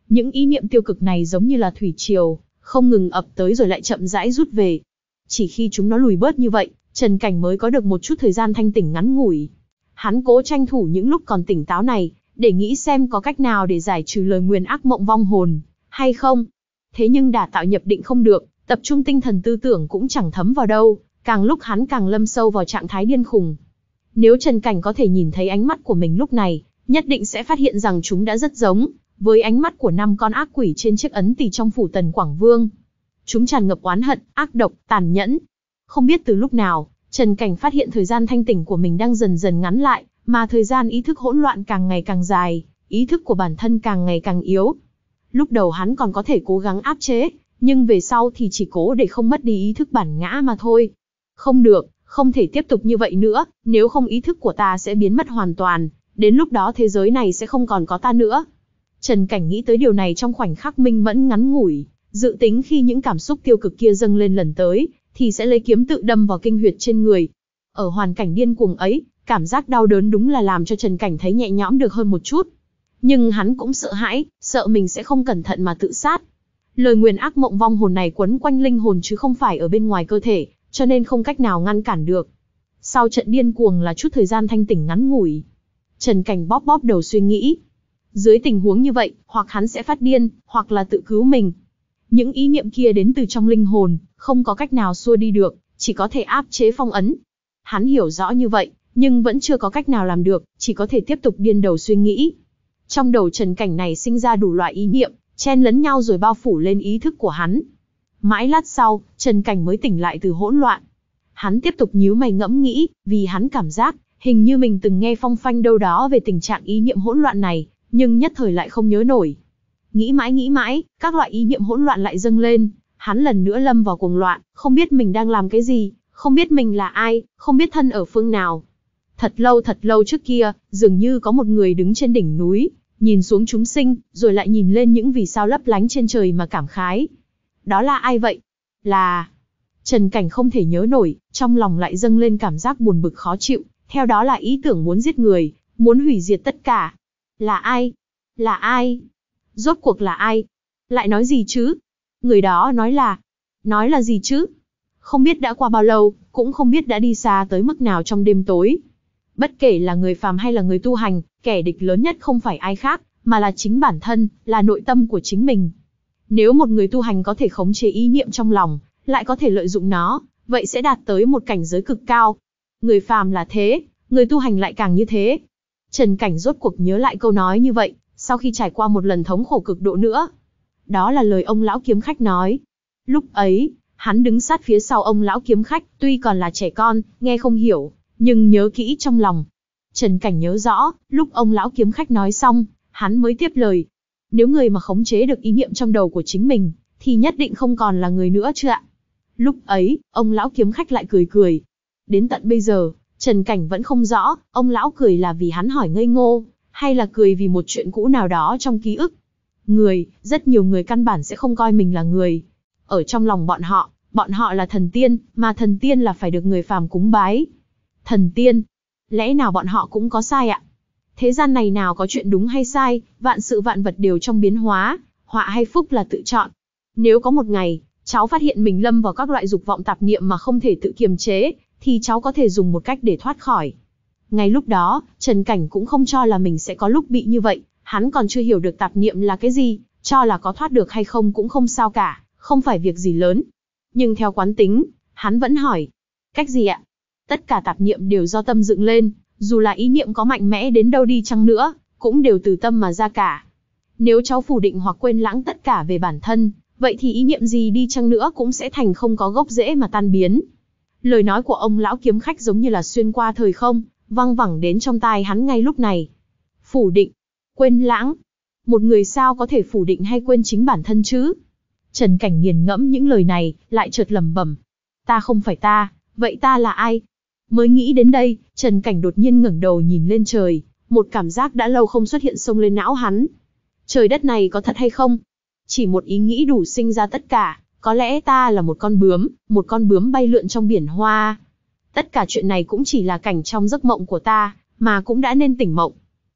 Những ý niệm tiêu cực này giống như là thủy triều, không ngừng ập tới rồi lại chậm rãi rút về. Chỉ khi chúng nó lùi bớt như vậy, Trần Cảnh mới có được một chút thời gian thanh tỉnh ngắn ngủi. Hắn cố tranh thủ những lúc còn tỉnh táo này, để nghĩ xem có cách nào để giải trừ lời nguyền ác mộng vong hồn, hay không. Thế nhưng đả tạo nhập định không được, tập trung tinh thần tư tưởng cũng chẳng thấm vào đâu, càng lúc hắn càng lâm sâu vào trạng thái điên khùng. Nếu Trần Cảnh có thể nhìn thấy ánh mắt của mình lúc này, nhất định sẽ phát hiện rằng chúng đã rất giống với ánh mắt của năm con ác quỷ trên chiếc ấn tỷ trong phủ Tần Quảng Vương. Chúng tràn ngập oán hận, ác độc, tàn nhẫn. Không biết từ lúc nào, Trần Cảnh phát hiện thời gian thanh tỉnh của mình đang dần dần ngắn lại, mà thời gian ý thức hỗn loạn càng ngày càng dài, ý thức của bản thân càng ngày càng yếu. Lúc đầu hắn còn có thể cố gắng áp chế, nhưng về sau thì chỉ cố để không mất đi ý thức bản ngã mà thôi. Không được, không thể tiếp tục như vậy nữa, nếu không ý thức của ta sẽ biến mất hoàn toàn, đến lúc đó thế giới này sẽ không còn có ta nữa. Trần Cảnh nghĩ tới điều này trong khoảnh khắc minh mẫn ngắn ngủi, dự tính khi những cảm xúc tiêu cực kia dâng lên lần tới, thì sẽ lấy kiếm tự đâm vào kinh huyệt trên người. Ở hoàn cảnh điên cuồng ấy, cảm giác đau đớn đúng là làm cho Trần Cảnh thấy nhẹ nhõm được hơn một chút. Nhưng hắn cũng sợ hãi, sợ mình sẽ không cẩn thận mà tự sát. Lời nguyền ác mộng vong hồn này quấn quanh linh hồn chứ không phải ở bên ngoài cơ thể, cho nên không cách nào ngăn cản được. Sau trận điên cuồng là chút thời gian thanh tỉnh ngắn ngủi. Trần Cảnh bóp bóp đầu suy nghĩ. Dưới tình huống như vậy, hoặc hắn sẽ phát điên, hoặc là tự cứu mình. Những ý niệm kia đến từ trong linh hồn, không có cách nào xua đi được, chỉ có thể áp chế phong ấn. Hắn hiểu rõ như vậy, nhưng vẫn chưa có cách nào làm được, chỉ có thể tiếp tục điên đầu suy nghĩ. Trong đầu Trần Cảnh này sinh ra đủ loại ý niệm, chen lấn nhau rồi bao phủ lên ý thức của hắn. Mãi lát sau, Trần Cảnh mới tỉnh lại từ hỗn loạn. Hắn tiếp tục nhíu mày ngẫm nghĩ, vì hắn cảm giác, hình như mình từng nghe phong phanh đâu đó về tình trạng ý niệm hỗn loạn này, nhưng nhất thời lại không nhớ nổi. Nghĩ mãi nghĩ mãi, các loại ý niệm hỗn loạn lại dâng lên, hắn lần nữa lâm vào cuồng loạn, không biết mình đang làm cái gì, không biết mình là ai, không biết thân ở phương nào. Thật lâu thật lâu trước kia, dường như có một người đứng trên đỉnh núi, nhìn xuống chúng sinh, rồi lại nhìn lên những vì sao lấp lánh trên trời mà cảm khái. Đó là ai vậy? Là... Trần Cảnh không thể nhớ nổi, trong lòng lại dâng lên cảm giác buồn bực khó chịu, theo đó là ý tưởng muốn giết người, muốn hủy diệt tất cả. Là ai? Là ai? Rốt cuộc là ai? Lại nói gì chứ? Người đó nói là... Nói là gì chứ? Không biết đã qua bao lâu, cũng không biết đã đi xa tới mức nào trong đêm tối. Bất kể là người phàm hay là người tu hành, kẻ địch lớn nhất không phải ai khác, mà là chính bản thân, là nội tâm của chính mình. Nếu một người tu hành có thể khống chế ý niệm trong lòng, lại có thể lợi dụng nó, vậy sẽ đạt tới một cảnh giới cực cao. Người phàm là thế, người tu hành lại càng như thế. Trần Cảnh rốt cuộc nhớ lại câu nói như vậy, sau khi trải qua một lần thống khổ cực độ nữa. Đó là lời ông lão kiếm khách nói. Lúc ấy, hắn đứng sát phía sau ông lão kiếm khách, tuy còn là trẻ con, nghe không hiểu, nhưng nhớ kỹ trong lòng. Trần Cảnh nhớ rõ, lúc ông lão kiếm khách nói xong, hắn mới tiếp lời. Nếu người mà khống chế được ý niệm trong đầu của chính mình, thì nhất định không còn là người nữa chứ ạ. Lúc ấy, ông lão kiếm khách lại cười cười. Đến tận bây giờ, Trần Cảnh vẫn không rõ, ông lão cười là vì hắn hỏi ngây ngô, hay là cười vì một chuyện cũ nào đó trong ký ức. Người, rất nhiều người căn bản sẽ không coi mình là người. Ở trong lòng bọn họ, bọn họ là thần tiên, mà thần tiên là phải được người phàm cúng bái. Thần tiên, lẽ nào bọn họ cũng có sai ạ? Thế gian này nào có chuyện đúng hay sai, vạn sự vạn vật đều trong biến hóa, họa hay phúc là tự chọn. Nếu có một ngày, cháu phát hiện mình lâm vào các loại dục vọng tạp niệm mà không thể tự kiềm chế, thì cháu có thể dùng một cách để thoát khỏi. Ngay lúc đó, Trần Cảnh cũng không cho là mình sẽ có lúc bị như vậy, hắn còn chưa hiểu được tạp niệm là cái gì, cho là có thoát được hay không cũng không sao cả, không phải việc gì lớn. Nhưng theo quán tính, hắn vẫn hỏi, cách gì ạ? Tất cả tạp niệm đều do tâm dựng lên, dù là ý niệm có mạnh mẽ đến đâu đi chăng nữa, cũng đều từ tâm mà ra cả. Nếu cháu phủ định hoặc quên lãng tất cả về bản thân, vậy thì ý niệm gì đi chăng nữa cũng sẽ thành không có gốc rễ mà tan biến. Lời nói của ông lão kiếm khách giống như là xuyên qua thời không, văng vẳng đến trong tai hắn ngay lúc này. Phủ định, quên lãng. Một người sao có thể phủ định hay quên chính bản thân chứ? Trần Cảnh nghiền ngẫm những lời này, lại chợt lẩm bẩm. Ta không phải ta, vậy ta là ai? Mới nghĩ đến đây, Trần Cảnh đột nhiên ngẩng đầu nhìn lên trời, một cảm giác đã lâu không xuất hiện xông lên não hắn. Trời đất này có thật hay không? Chỉ một ý nghĩ đủ sinh ra tất cả, có lẽ ta là một con bướm, một con bướm bay lượn trong biển hoa. Tất cả chuyện này cũng chỉ là cảnh trong giấc mộng của ta, mà cũng đã nên tỉnh mộng.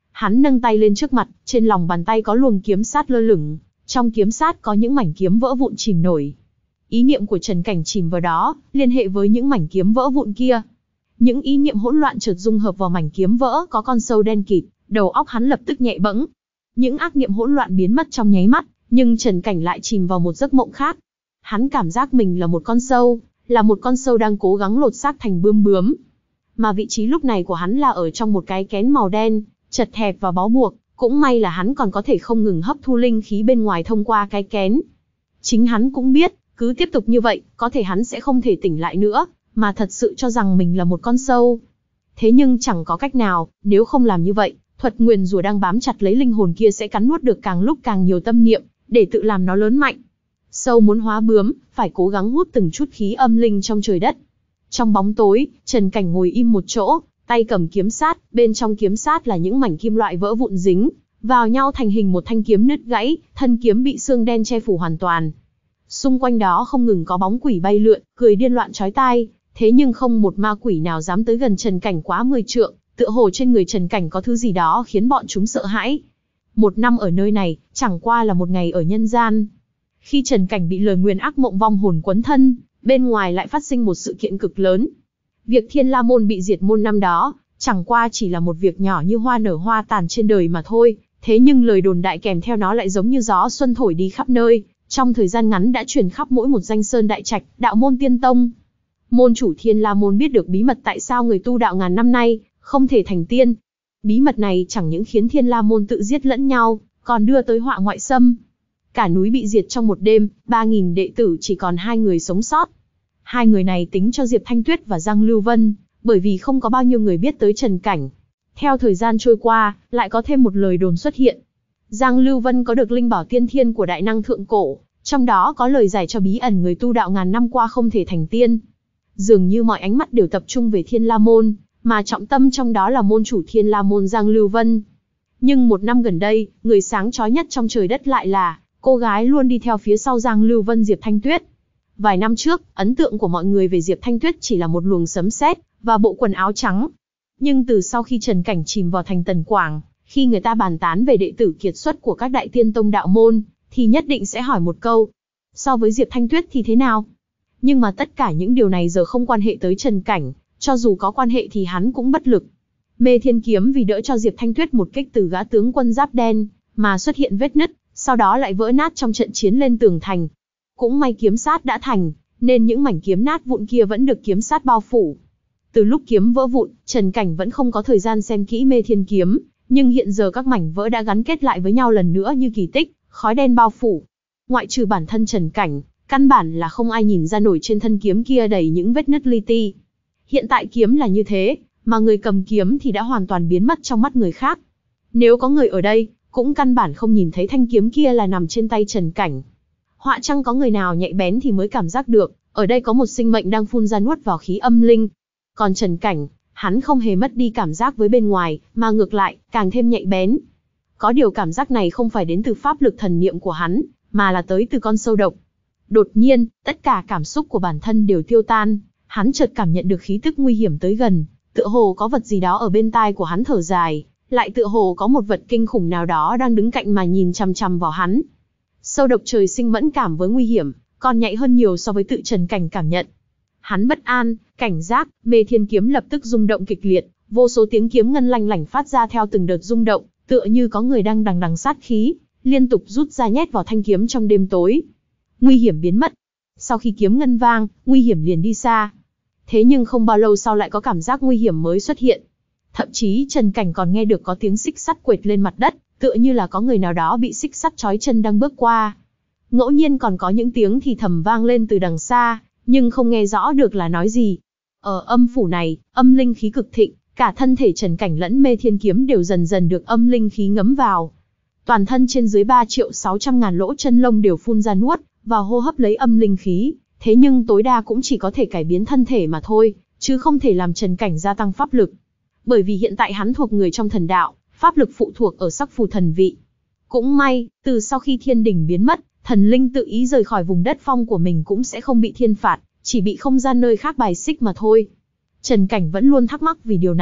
Hắn nâng tay lên trước mặt, trên lòng bàn tay có luồng kiếm sát lơ lửng, trong kiếm sát có những mảnh kiếm vỡ vụn chìm nổi. Ý niệm của Trần Cảnh chìm vào đó, liên hệ với những mảnh kiếm vỡ vụn kia. Những ý niệm hỗn loạn chợt dung hợp vào mảnh kiếm vỡ có con sâu đen kịt, đầu óc hắn lập tức nhẹ bẫng. Những ác niệm hỗn loạn biến mất trong nháy mắt, nhưng Trần Cảnh lại chìm vào một giấc mộng khác. Hắn cảm giác mình là một con sâu, là một con sâu đang cố gắng lột xác thành bươm bướm. Mà vị trí lúc này của hắn là ở trong một cái kén màu đen, chật hẹp và bó buộc, cũng may là hắn còn có thể không ngừng hấp thu linh khí bên ngoài thông qua cái kén. Chính hắn cũng biết, cứ tiếp tục như vậy, có thể hắn sẽ không thể tỉnh lại nữa, mà thật sự cho rằng mình là một con sâu. Thế nhưng chẳng có cách nào, nếu không làm như vậy, thuật nguyền rủa đang bám chặt lấy linh hồn kia sẽ cắn nuốt được càng lúc càng nhiều tâm niệm, để tự làm nó lớn mạnh. Sâu muốn hóa bướm, phải cố gắng hút từng chút khí âm linh trong trời đất. Trong bóng tối, Trần Cảnh ngồi im một chỗ, tay cầm kiếm sát, bên trong kiếm sát là những mảnh kim loại vỡ vụn dính vào nhau thành hình một thanh kiếm nứt gãy, thân kiếm bị xương đen che phủ hoàn toàn. Xung quanh đó không ngừng có bóng quỷ bay lượn, cười điên loạn chói tai, thế nhưng không một ma quỷ nào dám tới gần Trần Cảnh quá mười trượng, tựa hồ trên người Trần Cảnh có thứ gì đó khiến bọn chúng sợ hãi. Một năm ở nơi này, chẳng qua là một ngày ở nhân gian. Khi Trần Cảnh bị lời nguyền ác mộng vong hồn quấn thân, bên ngoài lại phát sinh một sự kiện cực lớn. Việc Thiên La Môn bị diệt môn năm đó, chẳng qua chỉ là một việc nhỏ như hoa nở hoa tàn trên đời mà thôi, thế nhưng lời đồn đại kèm theo nó lại giống như gió xuân thổi đi khắp nơi, trong thời gian ngắn đã truyền khắp mỗi một danh sơn đại trạch, đạo môn tiên tông. Môn chủ Thiên La Môn biết được bí mật tại sao người tu đạo ngàn năm nay không thể thành tiên. Bí mật này chẳng những khiến Thiên La Môn tự giết lẫn nhau, còn đưa tới họa ngoại xâm. Cả núi bị diệt trong một đêm, ba nghìn đệ tử chỉ còn hai người sống sót. Hai người này tính cho Diệp Thanh Tuyết và Giang Lưu Vân, bởi vì không có bao nhiêu người biết tới Trần Cảnh. Theo thời gian trôi qua, lại có thêm một lời đồn xuất hiện. Giang Lưu Vân có được linh bảo tiên thiên của đại năng thượng cổ, trong đó có lời giải cho bí ẩn người tu đạo ngàn năm qua không thể thành tiên. Dường như mọi ánh mắt đều tập trung về Thiên La Môn, mà trọng tâm trong đó là môn chủ Thiên La Môn Giang Lưu Vân. Nhưng một năm gần đây, người sáng chói nhất trong trời đất lại là cô gái luôn đi theo phía sau Giang Lưu Vân, Diệp Thanh Tuyết. Vài năm trước, ấn tượng của mọi người về Diệp Thanh Tuyết chỉ là một luồng sấm sét và bộ quần áo trắng. Nhưng từ sau khi Trần Cảnh chìm vào thành Tần Quảng, khi người ta bàn tán về đệ tử kiệt xuất của các đại tiên tông đạo môn, thì nhất định sẽ hỏi một câu: so với Diệp Thanh Tuyết thì thế nào? Nhưng mà tất cả những điều này giờ không quan hệ tới Trần Cảnh, cho dù có quan hệ thì hắn cũng bất lực. Mê Thiên Kiếm vì đỡ cho Diệp Thanh Tuyết một kích từ gã tướng quân giáp đen, mà xuất hiện vết nứt, sau đó lại vỡ nát trong trận chiến lên tường thành. Cũng may kiếm sát đã thành, nên những mảnh kiếm nát vụn kia vẫn được kiếm sát bao phủ. Từ lúc kiếm vỡ vụn, Trần Cảnh vẫn không có thời gian xem kỹ Mê Thiên Kiếm, nhưng hiện giờ các mảnh vỡ đã gắn kết lại với nhau lần nữa như kỳ tích, khói đen bao phủ. Ngoại trừ bản thân Trần Cảnh, căn bản là không ai nhìn ra nổi trên thân kiếm kia đầy những vết nứt li ti. Hiện tại kiếm là như thế, mà người cầm kiếm thì đã hoàn toàn biến mất trong mắt người khác. Nếu có người ở đây, cũng căn bản không nhìn thấy thanh kiếm kia là nằm trên tay Trần Cảnh. Họa chăng có người nào nhạy bén thì mới cảm giác được, ở đây có một sinh mệnh đang phun ra nuốt vào khí âm linh. Còn Trần Cảnh, hắn không hề mất đi cảm giác với bên ngoài, mà ngược lại, càng thêm nhạy bén. Có điều cảm giác này không phải đến từ pháp lực thần niệm của hắn, mà là tới từ con sâu độc. Đột nhiên, tất cả cảm xúc của bản thân đều tiêu tan, hắn chợt cảm nhận được khí tức nguy hiểm tới gần, tựa hồ có vật gì đó ở bên tai của hắn thở dài, lại tựa hồ có một vật kinh khủng nào đó đang đứng cạnh mà nhìn chằm chằm vào hắn. Sâu độc trời sinh mẫn cảm với nguy hiểm, còn nhạy hơn nhiều so với tự Trần Cảnh cảm nhận. Hắn bất an, cảnh giác, Mê Thiên Kiếm lập tức rung động kịch liệt, vô số tiếng kiếm ngân lanh lảnh phát ra theo từng đợt rung động, tựa như có người đang đằng đằng sát khí, liên tục rút ra nhét vào thanh kiếm trong đêm tối. Nguy hiểm biến mất. Sau khi kiếm ngân vang, nguy hiểm liền đi xa. Thế nhưng không bao lâu sau lại có cảm giác nguy hiểm mới xuất hiện. Thậm chí Trần Cảnh còn nghe được có tiếng xích sắt quệt lên mặt đất, tựa như là có người nào đó bị xích sắt trói chân đang bước qua. Ngẫu nhiên còn có những tiếng thì thầm vang lên từ đằng xa, nhưng không nghe rõ được là nói gì. Ở âm phủ này, âm linh khí cực thịnh, cả thân thể Trần Cảnh lẫn Mê Thiên Kiếm đều dần dần được âm linh khí ngấm vào. Toàn thân trên dưới ba triệu sáu trăm ngàn lỗ chân lông đều phun ra nuốt và hô hấp lấy âm linh khí, thế nhưng tối đa cũng chỉ có thể cải biến thân thể mà thôi, chứ không thể làm Trần Cảnh gia tăng pháp lực. Bởi vì hiện tại hắn thuộc người trong thần đạo, pháp lực phụ thuộc ở sắc phù thần vị. Cũng may, từ sau khi thiên đình biến mất, thần linh tự ý rời khỏi vùng đất phong của mình cũng sẽ không bị thiên phạt, chỉ bị không gian nơi khác bài xích mà thôi. Trần Cảnh vẫn luôn thắc mắc vì điều này,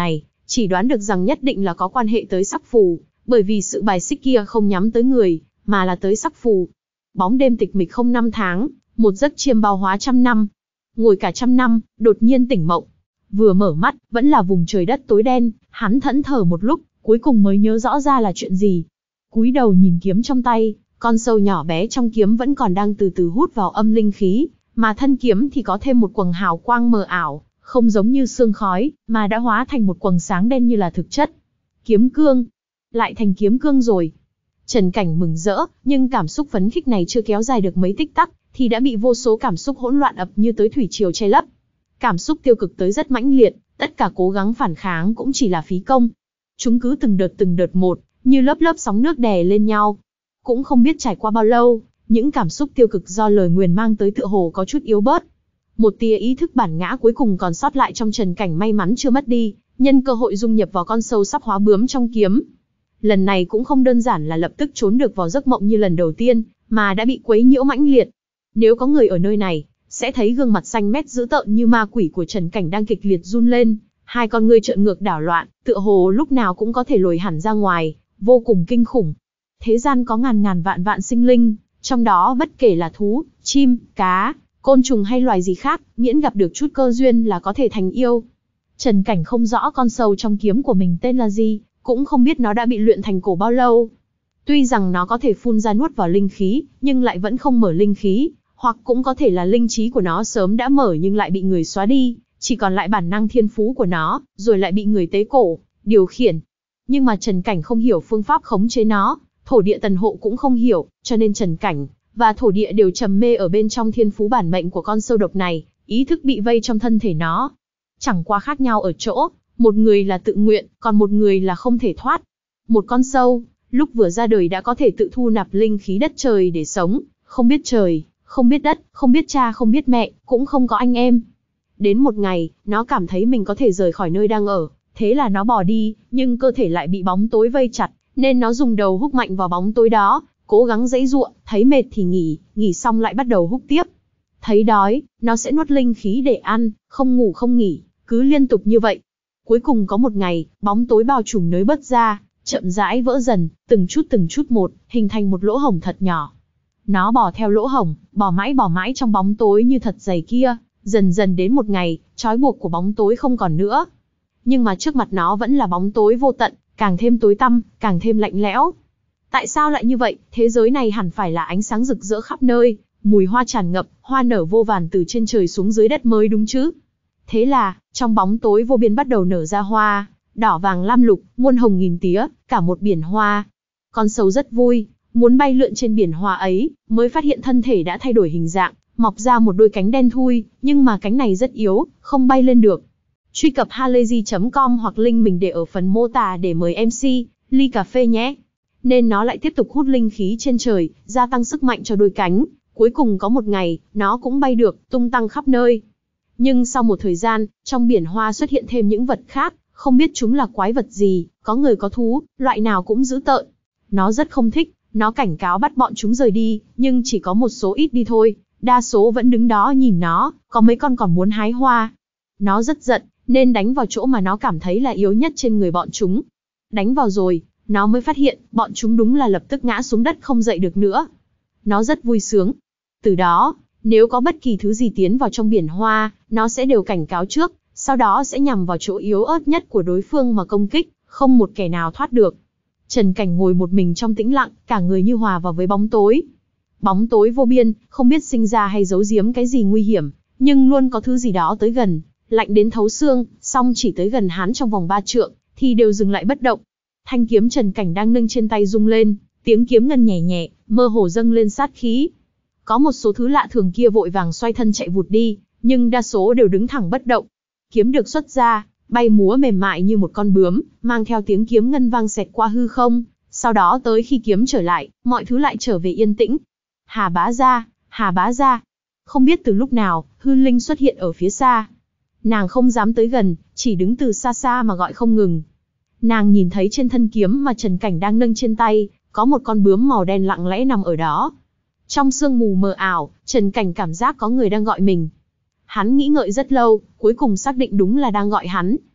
chỉ đoán được rằng nhất định là có quan hệ tới sắc phù, bởi vì sự bài xích kia không nhắm tới người, mà là tới sắc phù. Bóng đêm tịch mịch không năm tháng, một giấc chiêm bao hóa trăm năm. Ngồi cả trăm năm, đột nhiên tỉnh mộng. Vừa mở mắt, vẫn là vùng trời đất tối đen, hắn thẫn thờ một lúc, cuối cùng mới nhớ rõ ra là chuyện gì. Cúi đầu nhìn kiếm trong tay, con sâu nhỏ bé trong kiếm vẫn còn đang từ từ hút vào âm linh khí, mà thân kiếm thì có thêm một quầng hào quang mờ ảo, không giống như sương khói, mà đã hóa thành một quầng sáng đen như là thực chất. Kiếm cương, lại thành kiếm cương rồi. Trần Cảnh mừng rỡ, nhưng cảm xúc phấn khích này chưa kéo dài được mấy tích tắc, thì đã bị vô số cảm xúc hỗn loạn ập như tới thủy triều che lấp. Cảm xúc tiêu cực tới rất mãnh liệt, tất cả cố gắng phản kháng cũng chỉ là phí công. Chúng cứ từng đợt từng đợt một, như lớp lớp sóng nước đè lên nhau. Cũng không biết trải qua bao lâu, những cảm xúc tiêu cực do lời nguyền mang tới tựa hồ có chút yếu bớt. Một tia ý thức bản ngã cuối cùng còn sót lại trong Trần Cảnh may mắn chưa mất đi, nhân cơ hội dung nhập vào con sâu sắp hóa bướm trong kiếm. Lần này cũng không đơn giản là lập tức trốn được vào giấc mộng như lần đầu tiên, mà đã bị quấy nhiễu mãnh liệt. Nếu có người ở nơi này, sẽ thấy gương mặt xanh mét dữ tợn như ma quỷ của Trần Cảnh đang kịch liệt run lên, hai con ngươi trợn ngược đảo loạn, tựa hồ lúc nào cũng có thể lồi hẳn ra ngoài, vô cùng kinh khủng. Thế gian có ngàn ngàn vạn vạn sinh linh, trong đó bất kể là thú, chim, cá, côn trùng hay loài gì khác, miễn gặp được chút cơ duyên là có thể thành yêu. Trần Cảnh không rõ con sâu trong kiếm của mình tên là gì, cũng không biết nó đã bị luyện thành cổ bao lâu. Tuy rằng nó có thể phun ra nuốt vào linh khí, nhưng lại vẫn không mở linh khí, hoặc cũng có thể là linh trí của nó sớm đã mở nhưng lại bị người xóa đi, chỉ còn lại bản năng thiên phú của nó, rồi lại bị người tế cổ, điều khiển. Nhưng mà Trần Cảnh không hiểu phương pháp khống chế nó, thổ địa tần hộ cũng không hiểu, cho nên Trần Cảnh và thổ địa đều trầm mê ở bên trong thiên phú bản mệnh của con sâu độc này, ý thức bị vây trong thân thể nó. Chẳng qua khác nhau ở chỗ, một người là tự nguyện, còn một người là không thể thoát. Một con sâu, lúc vừa ra đời đã có thể tự thu nạp linh khí đất trời để sống, không biết trời, không biết đất, không biết cha không biết mẹ, cũng không có anh em. Đến một ngày, nó cảm thấy mình có thể rời khỏi nơi đang ở, thế là nó bỏ đi, nhưng cơ thể lại bị bóng tối vây chặt, nên nó dùng đầu húc mạnh vào bóng tối đó, cố gắng giãy giụa, thấy mệt thì nghỉ, nghỉ xong lại bắt đầu húc tiếp. Thấy đói, nó sẽ nuốt linh khí để ăn, không ngủ không nghỉ, cứ liên tục như vậy. Cuối cùng có một ngày, bóng tối bao trùm nới bớt ra, chậm rãi vỡ dần, từng chút từng chút một, hình thành một lỗ hổng thật nhỏ. Nó bò theo lỗ hổng, bò mãi bò mãi trong bóng tối như thật dày kia, dần dần đến một ngày, trói buộc của bóng tối không còn nữa. Nhưng mà trước mặt nó vẫn là bóng tối vô tận, càng thêm tối tăm, càng thêm lạnh lẽo. Tại sao lại như vậy? Thế giới này hẳn phải là ánh sáng rực rỡ khắp nơi, mùi hoa tràn ngập, hoa nở vô vàn từ trên trời xuống dưới đất mới đúng chứ. Thế là, trong bóng tối vô biên bắt đầu nở ra hoa, đỏ vàng lam lục, muôn hồng nghìn tía, cả một biển hoa. Con sâu rất vui, muốn bay lượn trên biển hoa ấy, mới phát hiện thân thể đã thay đổi hình dạng, mọc ra một đôi cánh đen thui, nhưng mà cánh này rất yếu, không bay lên được. Truy cập halayzi chấm com hoặc link mình để ở phần mô tả để mời em xê, ly cà phê nhé. Nên nó lại tiếp tục hút linh khí trên trời, gia tăng sức mạnh cho đôi cánh. Cuối cùng có một ngày, nó cũng bay được, tung tăng khắp nơi. Nhưng sau một thời gian, trong biển hoa xuất hiện thêm những vật khác, không biết chúng là quái vật gì, có người có thú, loại nào cũng dữ tợn. Nó rất không thích, nó cảnh cáo bắt bọn chúng rời đi, nhưng chỉ có một số ít đi thôi, đa số vẫn đứng đó nhìn nó, có mấy con còn muốn hái hoa. Nó rất giận, nên đánh vào chỗ mà nó cảm thấy là yếu nhất trên người bọn chúng. Đánh vào rồi, nó mới phát hiện, bọn chúng đúng là lập tức ngã xuống đất không dậy được nữa. Nó rất vui sướng. Từ đó, nếu có bất kỳ thứ gì tiến vào trong biển hoa, nó sẽ đều cảnh cáo trước, sau đó sẽ nhằm vào chỗ yếu ớt nhất của đối phương mà công kích, không một kẻ nào thoát được. Trần Cảnh ngồi một mình trong tĩnh lặng, cả người như hòa vào với bóng tối. Bóng tối vô biên, không biết sinh ra hay giấu giếm cái gì nguy hiểm, nhưng luôn có thứ gì đó tới gần, lạnh đến thấu xương, song chỉ tới gần hắn trong vòng ba trượng, thì đều dừng lại bất động. Thanh kiếm Trần Cảnh đang nâng trên tay rung lên, tiếng kiếm ngân nhẹ nhẹ, mơ hồ dâng lên sát khí. Có một số thứ lạ thường kia vội vàng xoay thân chạy vụt đi, nhưng đa số đều đứng thẳng bất động. Kiếm được xuất ra, bay múa mềm mại như một con bướm, mang theo tiếng kiếm ngân vang xẹt qua hư không. Sau đó tới khi kiếm trở lại, mọi thứ lại trở về yên tĩnh. Hà bá gia, Hà bá gia. Không biết từ lúc nào, hư linh xuất hiện ở phía xa. Nàng không dám tới gần, chỉ đứng từ xa xa mà gọi không ngừng. Nàng nhìn thấy trên thân kiếm mà Trần Cảnh đang nâng trên tay, có một con bướm màu đen lặng lẽ nằm ở đó. Trong sương mù mờ ảo, Trần Cảnh cảm giác có người đang gọi mình. Hắn nghĩ ngợi rất lâu, cuối cùng xác định đúng là đang gọi hắn.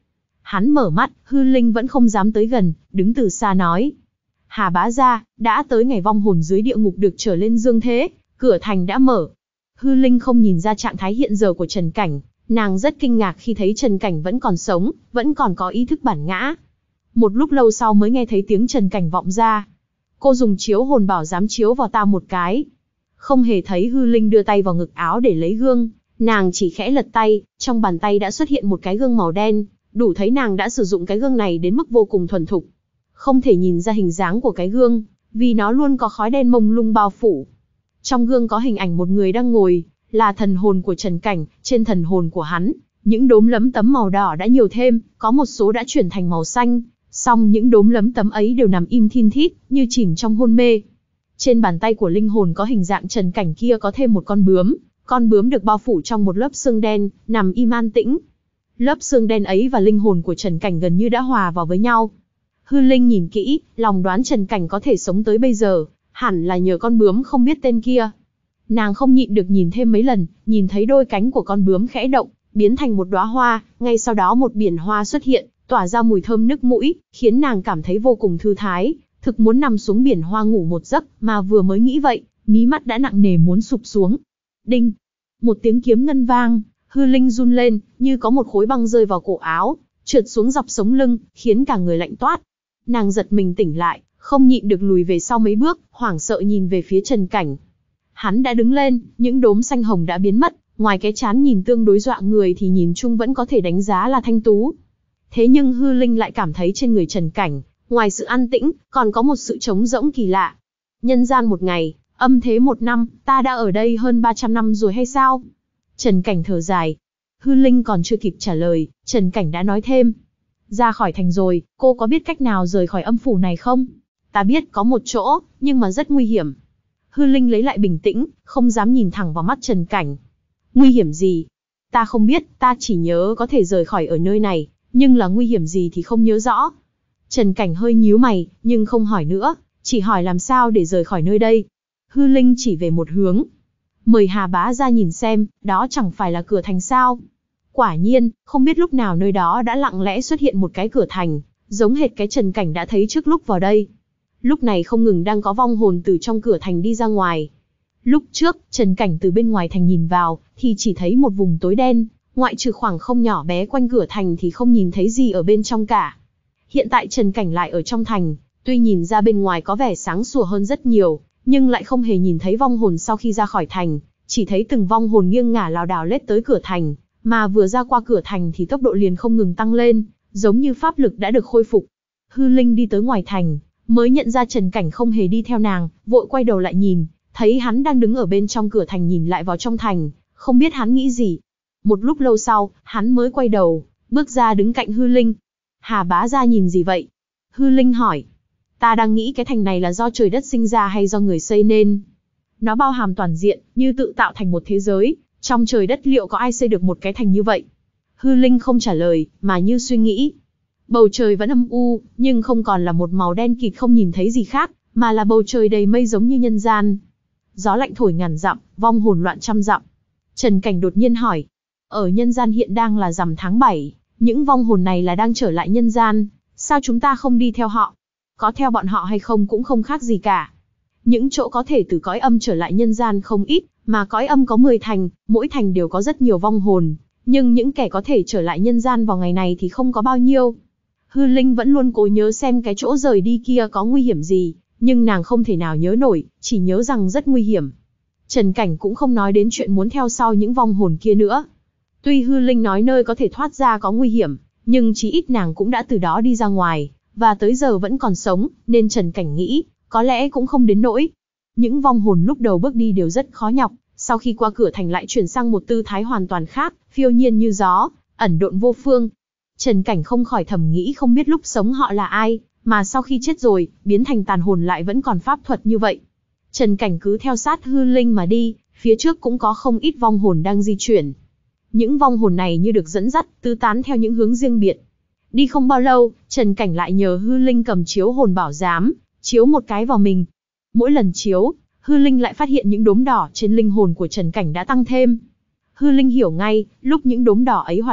Hắn mở mắt, hư linh vẫn không dám tới gần, đứng từ xa nói. Hà bá gia, đã tới ngày vong hồn dưới địa ngục được trở lên dương thế, cửa thành đã mở. Hư linh không nhìn ra trạng thái hiện giờ của Trần Cảnh, nàng rất kinh ngạc khi thấy Trần Cảnh vẫn còn sống, vẫn còn có ý thức bản ngã. Một lúc lâu sau mới nghe thấy tiếng Trần Cảnh vọng ra. Cô dùng chiếu hồn bảo dám chiếu vào ta một cái. Không hề thấy hư linh đưa tay vào ngực áo để lấy gương, nàng chỉ khẽ lật tay, trong bàn tay đã xuất hiện một cái gương màu đen, đủ thấy nàng đã sử dụng cái gương này đến mức vô cùng thuần thục. Không thể nhìn ra hình dáng của cái gương, vì nó luôn có khói đen mông lung bao phủ. Trong gương có hình ảnh một người đang ngồi, là thần hồn của Trần Cảnh, trên thần hồn của hắn, những đốm lấm tấm màu đỏ đã nhiều thêm, có một số đã chuyển thành màu xanh, song những đốm lấm tấm ấy đều nằm im thin thít, như chìm trong hôn mê. Trên bàn tay của linh hồn có hình dạng Trần Cảnh kia có thêm một con bướm, con bướm được bao phủ trong một lớp xương đen, nằm im an tĩnh. Lớp xương đen ấy và linh hồn của Trần Cảnh gần như đã hòa vào với nhau. Hư linh nhìn kỹ, lòng đoán Trần Cảnh có thể sống tới bây giờ, hẳn là nhờ con bướm không biết tên kia. Nàng không nhịn được nhìn thêm mấy lần, nhìn thấy đôi cánh của con bướm khẽ động, biến thành một đóa hoa, ngay sau đó một biển hoa xuất hiện, tỏa ra mùi thơm nức mũi, khiến nàng cảm thấy vô cùng thư thái, thực muốn nằm xuống biển hoa ngủ một giấc, mà vừa mới nghĩ vậy, mí mắt đã nặng nề muốn sụp xuống. Đinh! Một tiếng kiếm ngân vang, hư linh run lên, như có một khối băng rơi vào cổ áo, trượt xuống dọc sống lưng, khiến cả người lạnh toát. Nàng giật mình tỉnh lại, không nhịn được lùi về sau mấy bước, hoảng sợ nhìn về phía Trần Cảnh. Hắn đã đứng lên, những đốm xanh hồng đã biến mất, ngoài cái trán nhìn tương đối dọa người thì nhìn chung vẫn có thể đánh giá là thanh tú. Thế nhưng hư linh lại cảm thấy trên người Trần Cảnh, ngoài sự an tĩnh, còn có một sự trống rỗng kỳ lạ. Nhân gian một ngày, âm thế một năm, ta đã ở đây hơn ba trăm năm rồi hay sao? Trần Cảnh thở dài. Hư linh còn chưa kịp trả lời, Trần Cảnh đã nói thêm. Ra khỏi thành rồi, cô có biết cách nào rời khỏi âm phủ này không? Ta biết có một chỗ, nhưng mà rất nguy hiểm. Hư linh lấy lại bình tĩnh, không dám nhìn thẳng vào mắt Trần Cảnh. Nguy hiểm gì? Ta không biết, ta chỉ nhớ có thể rời khỏi ở nơi này, nhưng là nguy hiểm gì thì không nhớ rõ. Trần Cảnh hơi nhíu mày, nhưng không hỏi nữa, chỉ hỏi làm sao để rời khỏi nơi đây. Hư linh chỉ về một hướng. Mời Hà bá ra nhìn xem, đó chẳng phải là cửa thành sao? Quả nhiên, không biết lúc nào nơi đó đã lặng lẽ xuất hiện một cái cửa thành, giống hệt cái Trần Cảnh đã thấy trước lúc vào đây. Lúc này không ngừng đang có vong hồn từ trong cửa thành đi ra ngoài. Lúc trước, Trần Cảnh từ bên ngoài thành nhìn vào, thì chỉ thấy một vùng tối đen, ngoại trừ khoảng không nhỏ bé quanh cửa thành thì không nhìn thấy gì ở bên trong cả. Hiện tại Trần Cảnh lại ở trong thành, tuy nhìn ra bên ngoài có vẻ sáng sủa hơn rất nhiều, nhưng lại không hề nhìn thấy vong hồn sau khi ra khỏi thành, chỉ thấy từng vong hồn nghiêng ngả lảo đảo lết tới cửa thành, mà vừa ra qua cửa thành thì tốc độ liền không ngừng tăng lên, giống như pháp lực đã được khôi phục. Hư linh đi tới ngoài thành, mới nhận ra Trần Cảnh không hề đi theo nàng, vội quay đầu lại nhìn, thấy hắn đang đứng ở bên trong cửa thành nhìn lại vào trong thành, không biết hắn nghĩ gì. Một lúc lâu sau, hắn mới quay đầu, bước ra đứng cạnh hư linh. Hà bá gia nhìn gì vậy? Hư linh hỏi. Ta đang nghĩ cái thành này là do trời đất sinh ra hay do người xây nên. Nó bao hàm toàn diện, như tự tạo thành một thế giới, trong trời đất liệu có ai xây được một cái thành như vậy? Hư linh không trả lời, mà như suy nghĩ. Bầu trời vẫn âm u, nhưng không còn là một màu đen kịt không nhìn thấy gì khác, mà là bầu trời đầy mây giống như nhân gian. Gió lạnh thổi ngàn dặm, vong hồn loạn trăm dặm. Trần Cảnh đột nhiên hỏi. Ở nhân gian hiện đang là rằm tháng bảy, những vong hồn này là đang trở lại nhân gian, sao chúng ta không đi theo họ? Có theo bọn họ hay không cũng không khác gì cả. Những chỗ có thể từ cõi âm trở lại nhân gian không ít, mà cõi âm có mười thành, mỗi thành đều có rất nhiều vong hồn, nhưng những kẻ có thể trở lại nhân gian vào ngày này thì không có bao nhiêu. Hư linh vẫn luôn cố nhớ xem cái chỗ rời đi kia có nguy hiểm gì, nhưng nàng không thể nào nhớ nổi, chỉ nhớ rằng rất nguy hiểm. Trần Cảnh cũng không nói đến chuyện muốn theo sau những vong hồn kia nữa. Tuy hư linh nói nơi có thể thoát ra có nguy hiểm, nhưng chí ít nàng cũng đã từ đó đi ra ngoài, và tới giờ vẫn còn sống, nên Trần Cảnh nghĩ, có lẽ cũng không đến nỗi. Những vong hồn lúc đầu bước đi đều rất khó nhọc, sau khi qua cửa thành lại chuyển sang một tư thái hoàn toàn khác, phiêu nhiên như gió, ẩn độn vô phương. Trần Cảnh không khỏi thầm nghĩ không biết lúc sống họ là ai, mà sau khi chết rồi, biến thành tàn hồn lại vẫn còn pháp thuật như vậy. Trần Cảnh cứ theo sát hư linh mà đi, phía trước cũng có không ít vong hồn đang di chuyển. Những vong hồn này như được dẫn dắt, tứ tán theo những hướng riêng biệt. Đi không bao lâu, Trần Cảnh lại nhờ hư linh cầm chiếu hồn bảo giám, chiếu một cái vào mình. Mỗi lần chiếu, hư linh lại phát hiện những đốm đỏ trên linh hồn của Trần Cảnh đã tăng thêm. Hư linh hiểu ngay, lúc những đốm đỏ ấy hoạt động,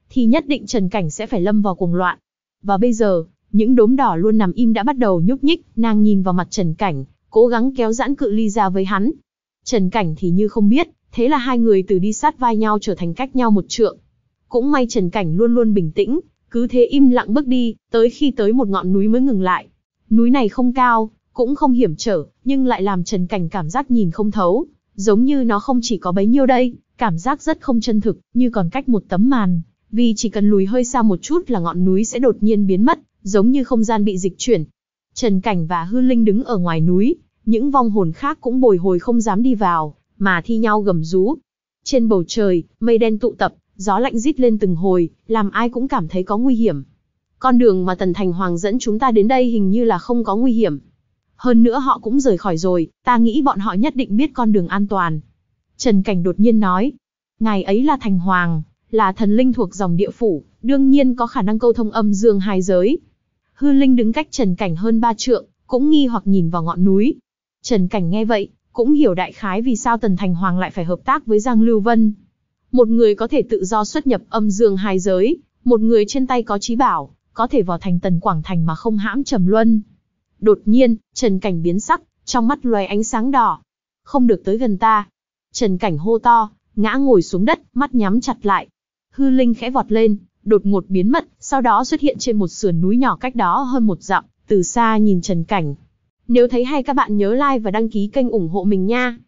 thì nhất định Trần Cảnh sẽ phải lâm vào cuồng loạn. Và bây giờ, những đốm đỏ luôn nằm im đã bắt đầu nhúc nhích, nàng nhìn vào mặt Trần Cảnh, cố gắng kéo giãn cự ly ra với hắn. Trần Cảnh thì như không biết, thế là hai người từ đi sát vai nhau trở thành cách nhau một trượng. Cũng may Trần Cảnh luôn luôn bình tĩnh, cứ thế im lặng bước đi, tới khi tới một ngọn núi mới ngừng lại. Núi này không cao, cũng không hiểm trở, nhưng lại làm Trần Cảnh cảm giác nhìn không thấu, giống như nó không chỉ có bấy nhiêu đây, cảm giác rất không chân thực, như còn cách một tấm màn, vì chỉ cần lùi hơi xa một chút là ngọn núi sẽ đột nhiên biến mất, giống như không gian bị dịch chuyển. Trần Cảnh và Hư Linh đứng ở ngoài núi, những vong hồn khác cũng bồi hồi không dám đi vào, mà thi nhau gầm rú. Trên bầu trời, mây đen tụ tập, gió lạnh rít lên từng hồi, làm ai cũng cảm thấy có nguy hiểm. Con đường mà Tần Thành Hoàng dẫn chúng ta đến đây hình như là không có nguy hiểm. Hơn nữa họ cũng rời khỏi rồi, ta nghĩ bọn họ nhất định biết con đường an toàn. Trần Cảnh đột nhiên nói, ngài ấy là Thành Hoàng, là thần linh thuộc dòng địa phủ, đương nhiên có khả năng câu thông âm dương hai giới. Hư Linh đứng cách Trần Cảnh hơn ba trượng, cũng nghi hoặc nhìn vào ngọn núi. Trần Cảnh nghe vậy, cũng hiểu đại khái vì sao Tần Thành Hoàng lại phải hợp tác với Giang Lưu Vân. Một người có thể tự do xuất nhập âm dương hai giới, một người trên tay có chí bảo, có thể vào thành Tần Quảng Thành mà không hãm trầm luân. Đột nhiên, Trần Cảnh biến sắc, trong mắt loé ánh sáng đỏ. Không được tới gần ta. Trần Cảnh hô to, ngã ngồi xuống đất, mắt nhắm chặt lại. Hư Linh khẽ vọt lên, đột ngột biến mất, sau đó xuất hiện trên một sườn núi nhỏ cách đó hơn một dặm, từ xa nhìn Trần Cảnh. Nếu thấy hay các bạn nhớ like và đăng ký kênh ủng hộ mình nha.